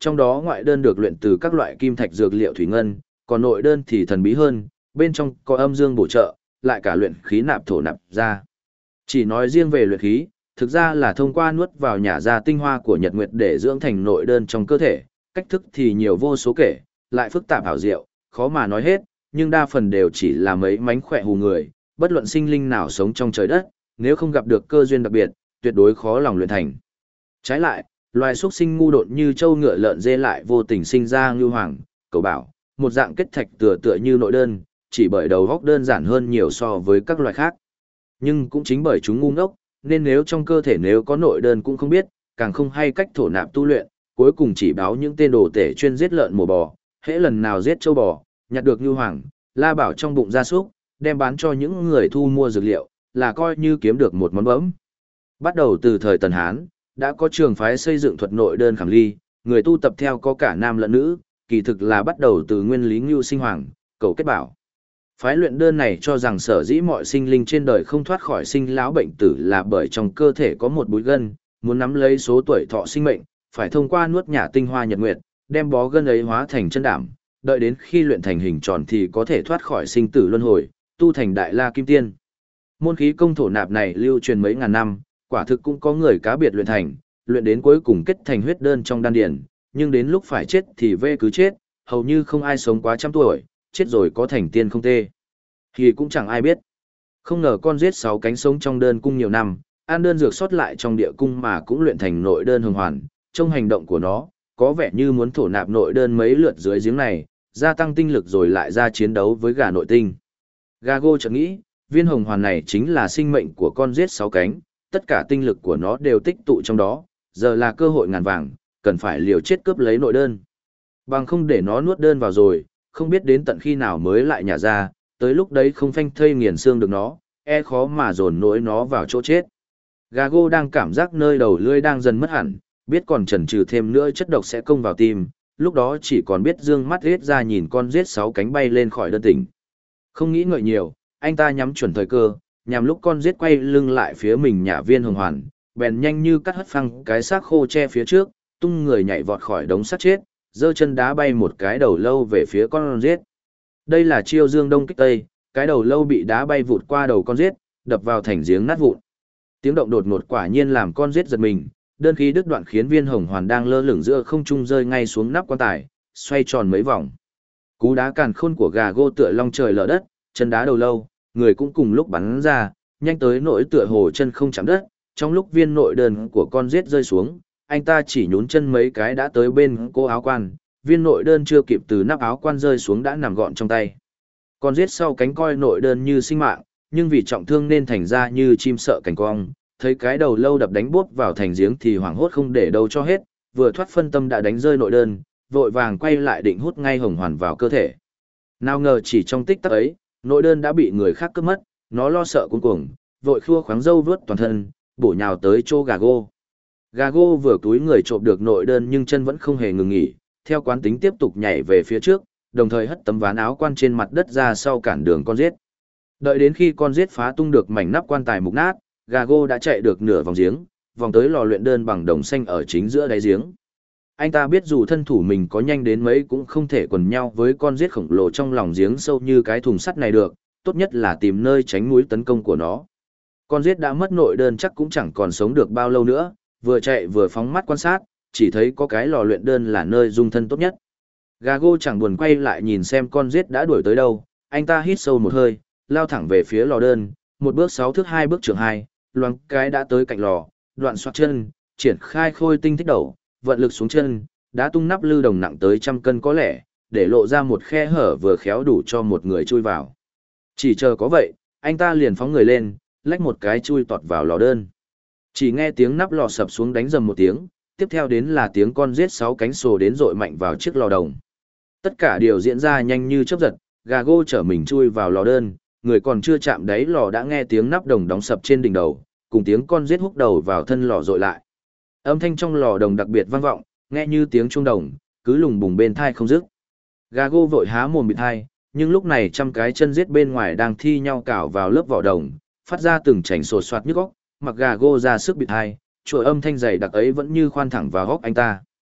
Trong đó ngoại đơn được luyện từ các loại kim thạch dược liệu thủy ngân, còn nội đơn thì thần bí hơn, bên trong có âm dương bổ trợ, lại cả luyện khí nạp thổ nạp ra. Chỉ nói riêng về luyện khí, thực ra là thông qua nuốt vào nhả ra tinh hoa của nhật nguyệt để dưỡng thành nội đơn trong cơ thể, cách thức thì nhiều vô số kể, lại phức tạp ảo diệu, khó mà nói hết, nhưng đa phần đều chỉ là mấy mánh khỏe hù người, bất luận sinh linh nào sống trong trời đất, nếu không gặp được cơ duyên đặc biệt, tuyệt đối khó lòng luyện thành. Trái lại, loài xuất sinh ngu độn như trâu ngựa lợn dê lại vô tình sinh ra ngưu hoàng, cầu bảo, một dạng kết thạch tựa tựa như nội đơn, chỉ bởi đầu góc đơn giản hơn nhiều so với các loài khác. Nhưng cũng chính bởi chúng ngu ngốc, nên nếu trong cơ thể nếu có nội đơn cũng không biết, càng không hay cách thổ nạp tu luyện, cuối cùng chỉ báo những tên đồ tể chuyên giết lợn mổ bò, hễ lần nào giết trâu bò, nhặt được ngưu hoàng, la bảo trong bụng gia súc, đem bán cho những người thu mua dược liệu, là coi như kiếm được một món bẫm. Bắt đầu từ thời Tần Hán, đã có trường phái xây dựng thuật nội đơn khảm ly, người tu tập theo có cả nam lẫn nữ, kỳ thực là bắt đầu từ nguyên lý ngưu sinh hoàng, cầu kết bảo. Phái luyện đơn này cho rằng sở dĩ mọi sinh linh trên đời không thoát khỏi sinh lão bệnh tử là bởi trong cơ thể có một búi gân, muốn nắm lấy số tuổi thọ sinh mệnh, phải thông qua nuốt nhả tinh hoa nhật nguyệt, đem bó gân ấy hóa thành chân đảm, đợi đến khi luyện thành hình tròn thì có thể thoát khỏi sinh tử luân hồi, tu thành đại la kim tiên. Môn khí công thổ nạp này lưu truyền mấy ngàn năm, quả thực cũng có người cá biệt luyện thành, luyện đến cuối cùng kết thành huyết đơn trong đan điền, nhưng đến lúc phải chết thì vê cứ chết, hầu như không ai sống quá trăm tuổi, chết rồi có thành tiên không tê. Thì cũng chẳng ai biết. Không ngờ con giết 6 cánh sống trong đơn cung nhiều năm, ăn đơn dược sót lại trong địa cung mà cũng luyện thành nội đơn hồng hoàn, trong hành động của nó, có vẻ như muốn thổ nạp nội đơn mấy lượt dưới giếng này, gia tăng tinh lực rồi lại ra chiến đấu với gà nội tinh. Gago chợt nghĩ, viên hồng hoàn này chính là sinh mệnh của con giết 6 cánh, tất cả tinh lực của nó đều tích tụ trong đó, giờ là cơ hội ngàn vàng, cần phải liều chết cướp lấy nội đơn. Bằng không để nó nuốt đơn vào rồi, không biết đến tận khi nào mới lại nhả ra, tới lúc đấy không phanh thây nghiền xương được nó, e khó mà dồn nỗi nó vào chỗ chết. Gago đang cảm giác nơi đầu lưỡi đang dần mất hẳn, biết còn chần chừ thêm nữa chất độc sẽ công vào tim, lúc đó chỉ còn biết dương mắt riết ra nhìn con giết 6 cánh bay lên khỏi đơn tỉnh. Không nghĩ ngợi nhiều, anh ta nhắm chuẩn thời cơ, nhằm lúc con giết quay lưng lại phía mình nhả viên hồng hoàn, bèn nhanh như cắt hất phăng cái xác khô che phía trước, tung người nhảy vọt khỏi đống xác chết, giơ chân đá bay một cái đầu lâu về phía con giết. Đây là chiêu dương đông kích tây, cái đầu lâu bị đá bay vụt qua đầu con giết, đập vào thành giếng nát vụn. Tiếng động đột ngột quả nhiên làm con giết giật mình, đơn khí đứt đoạn khiến viên hồng hoàn đang lơ lửng giữa không trung rơi ngay xuống nắp quan tài, xoay tròn mấy vòng. Cú đá càn khôn của Gago tựa long trời lở đất, chân đá đầu lâu, người cũng cùng lúc bắn ra, nhanh tới nỗi tựa hồ chân không chạm đất. Trong lúc viên nội đơn của con giết rơi xuống, anh ta chỉ nhún chân mấy cái đã tới bên cô áo quan, viên nội đơn chưa kịp từ nắp áo quan rơi xuống đã nằm gọn trong tay. Con giết sau cánh coi nội đơn như sinh mạng, nhưng vì trọng thương nên thành ra như chim sợ cảnh cong, thấy cái đầu lâu đập đánh bốp vào thành giếng thì hoảng hốt không để đâu cho hết, vừa thoát phân tâm đã đánh rơi nội đơn, vội vàng quay lại định hút ngay hồng hoàn vào cơ thể. Nào ngờ chỉ trong tích tắc ấy, nội đơn đã bị người khác cướp mất, nó lo sợ cuống cuồng, vội khua khoáng râu vướt toàn thân, bổ nhào tới chỗ Gago. Gago vừa túi người trộm được nội đơn nhưng chân vẫn không hề ngừng nghỉ, theo quán tính tiếp tục nhảy về phía trước, đồng thời hất tấm ván áo quan trên mặt đất ra sau cản đường con giết. Đợi đến khi con giết phá tung được mảnh nắp quan tài mục nát, Gago đã chạy được nửa vòng giếng, vòng tới lò luyện đơn bằng đồng xanh ở chính giữa đáy giếng. Anh ta biết dù thân thủ mình có nhanh đến mấy cũng không thể quần nhau với con giết khổng lồ trong lòng giếng sâu như cái thùng sắt này được, tốt nhất là tìm nơi tránh mũi tấn công của nó. Con giết đã mất nội đơn chắc cũng chẳng còn sống được bao lâu nữa, vừa chạy vừa phóng mắt quan sát, chỉ thấy có cái lò luyện đơn là nơi dung thân tốt nhất. Gago chẳng buồn quay lại nhìn xem con giết đã đuổi tới đâu, anh ta hít sâu một hơi, lao thẳng về phía lò đơn, một bước 6 thước 2 bước trưởng 2, loáng cái đã tới cạnh lò, đoạn xoạc chân, triển khai khôi tinh thích đầu, vận lực xuống chân, đã tung nắp lư đồng nặng tới 100 cân có lẽ, để lộ ra một khe hở vừa khéo đủ cho một người chui vào. Chỉ chờ có vậy, anh ta liền phóng người lên, lách một cái chui tọt vào lò đơn. Chỉ nghe tiếng nắp lò sập xuống đánh rầm một tiếng, tiếp theo đến là tiếng con giết 6 cánh sồ đến dội mạnh vào chiếc lò đồng. Tất cả đều diễn ra nhanh như chớp giật, Gago chở mình chui vào lò đơn, người còn chưa chạm đáy lò đã nghe tiếng nắp đồng đóng sập trên đỉnh đầu, cùng tiếng con giết húc đầu vào thân lò dội lại. Âm thanh trong lò đồng đặc biệt vang vọng, nghe như tiếng chuông đồng, cứ lùng bùng bên thai không dứt. Gago vội há mồm bịt thai, nhưng lúc này 100 cái chân giết bên ngoài đang thi nhau cào vào lớp vỏ đồng, phát ra từng chảnh sột soạt nhức óc, mặc Gago ra sức bịt thai, chuỗi âm thanh dày đặc ấy vẫn như khoan thẳng vào góc anh ta.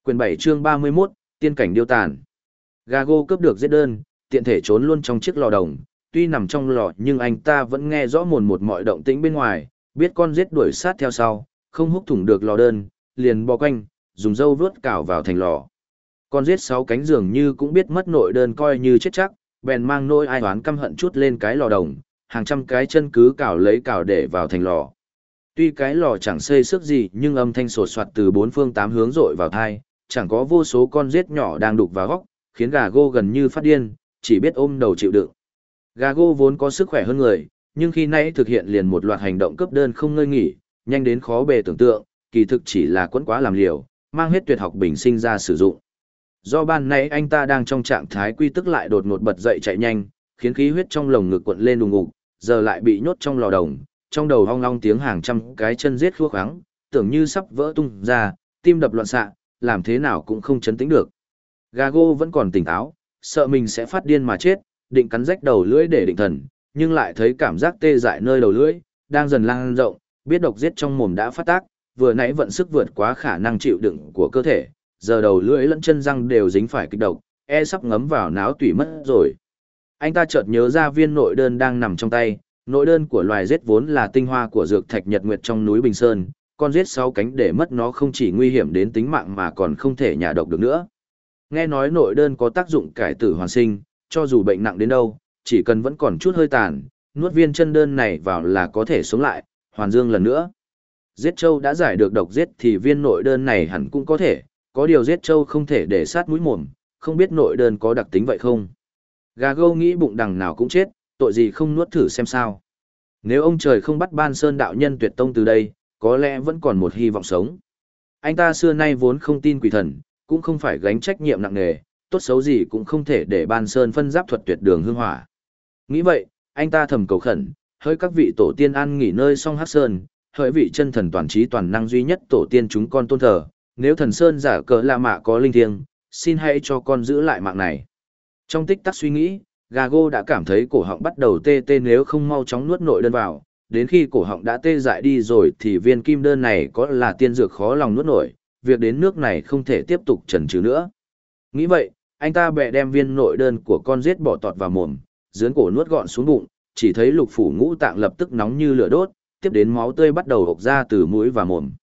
Quyền 7 chương 31, tiên cảnh điêu tàn. Gago cướp được giết đơn, tiện thể trốn luôn trong chiếc lò đồng, tuy nằm trong lò nhưng anh ta vẫn nghe rõ mồn một mọi động tĩnh bên ngoài, biết con giết đuổi sát theo sau, không húc thủng được lò đơn, liền bò quanh, dùng dâu vuốt cào vào thành lò. Con giết 6 cánh dường như cũng biết mất nội đơn coi như chết chắc, bèn mang nỗi ai oán căm hận chút lên cái lò đồng, hàng trăm cái chân cứ cào lấy cào để vào thành lò. Tuy cái lò chẳng xây sức gì nhưng âm thanh sột soạt từ bốn phương tám hướng dội vào tai, chẳng có vô số con giết nhỏ đang đục vào góc, khiến Gago gần như phát điên, chỉ biết ôm đầu chịu đựng. Gago vốn có sức khỏe hơn người, nhưng khi nãy thực hiện liền một loạt hành động cướp đơn không ngơi nghỉ, nhanh đến khó bề tưởng tượng, kỳ thực chỉ là quẫn quá làm liều, mang hết tuyệt học bình sinh ra sử dụng. Do ban nãy anh ta đang trong trạng thái quy tức lại đột ngột bật dậy chạy nhanh, khiến khí huyết trong lồng ngực cuộn lên đùng ngục, giờ lại bị nhốt trong lò đồng, trong đầu hong long tiếng hàng trăm cái chân giết khua khoáng, tưởng như sắp vỡ tung ra, tim đập loạn xạ, làm thế nào cũng không chấn tĩnh được. Gago vẫn còn tỉnh táo, sợ mình sẽ phát điên mà chết, định cắn rách đầu lưỡi để định thần, nhưng lại thấy cảm giác tê dại nơi đầu lưỡi, đang dần lan rộng, biết độc giết trong mồm đã phát tác, vừa nãy vận sức vượt quá khả năng chịu đựng của cơ thể, giờ đầu lưỡi lẫn chân răng đều dính phải kịch độc, sắp ngấm vào náo tủy mất rồi. Anh ta chợt nhớ ra viên nội đơn đang nằm trong tay, nội đơn của loài giết vốn là tinh hoa của dược thạch nhật nguyệt trong núi Bình Sơn, con giết 6 cánh để mất nó không chỉ nguy hiểm đến tính mạng mà còn không thể nhả độc được nữa. Nghe nói nội đơn có tác dụng cải tử hoàn sinh, cho dù bệnh nặng đến đâu, chỉ cần vẫn còn chút hơi tàn, nuốt viên chân đơn này vào là có thể sống lại, hoàn dương lần nữa. Giết trâu đã giải được độc giết thì viên nội đơn này hẳn cũng có thể, có điều giết trâu không thể để sát mũi mồm, không biết nội đơn có đặc tính vậy không. Gago nghĩ bụng đằng nào cũng chết, tội gì không nuốt thử xem sao. Nếu ông trời không bắt Ban Sơn đạo nhân tuyệt tông từ đây, có lẽ vẫn còn một hy vọng sống. Anh ta xưa nay vốn không tin quỷ thần, cũng không phải gánh trách nhiệm nặng nề, tốt xấu gì cũng không thể để Ban Sơn phân giáp thuật tuyệt đường hương hỏa. Nghĩ vậy, anh ta thầm cầu khẩn, hỡi các vị tổ tiên ăn nghỉ nơi song Hắc Sơn, hỡi vị chân thần toàn trí toàn năng duy nhất tổ tiên chúng con tôn thờ, nếu thần Sơn giả cờ La Mạ có linh thiêng, xin hãy cho con giữ lại mạng này. Trong tích tắc suy nghĩ, Gago đã cảm thấy cổ họng bắt đầu tê tê nếu không mau chóng nuốt nội đơn vào, đến khi cổ họng đã tê dại đi rồi thì viên kim đơn này có là tiên dược khó lòng nuốt nổi, việc đến nước này không thể tiếp tục chần chừ nữa. Nghĩ vậy, anh ta bè đem viên nội đơn của con giết bỏ tọt vào mồm, dướn cổ nuốt gọn xuống bụng, chỉ thấy lục phủ ngũ tạng lập tức nóng như lửa đốt, tiếp đến máu tươi bắt đầu hộc ra từ mũi và mồm.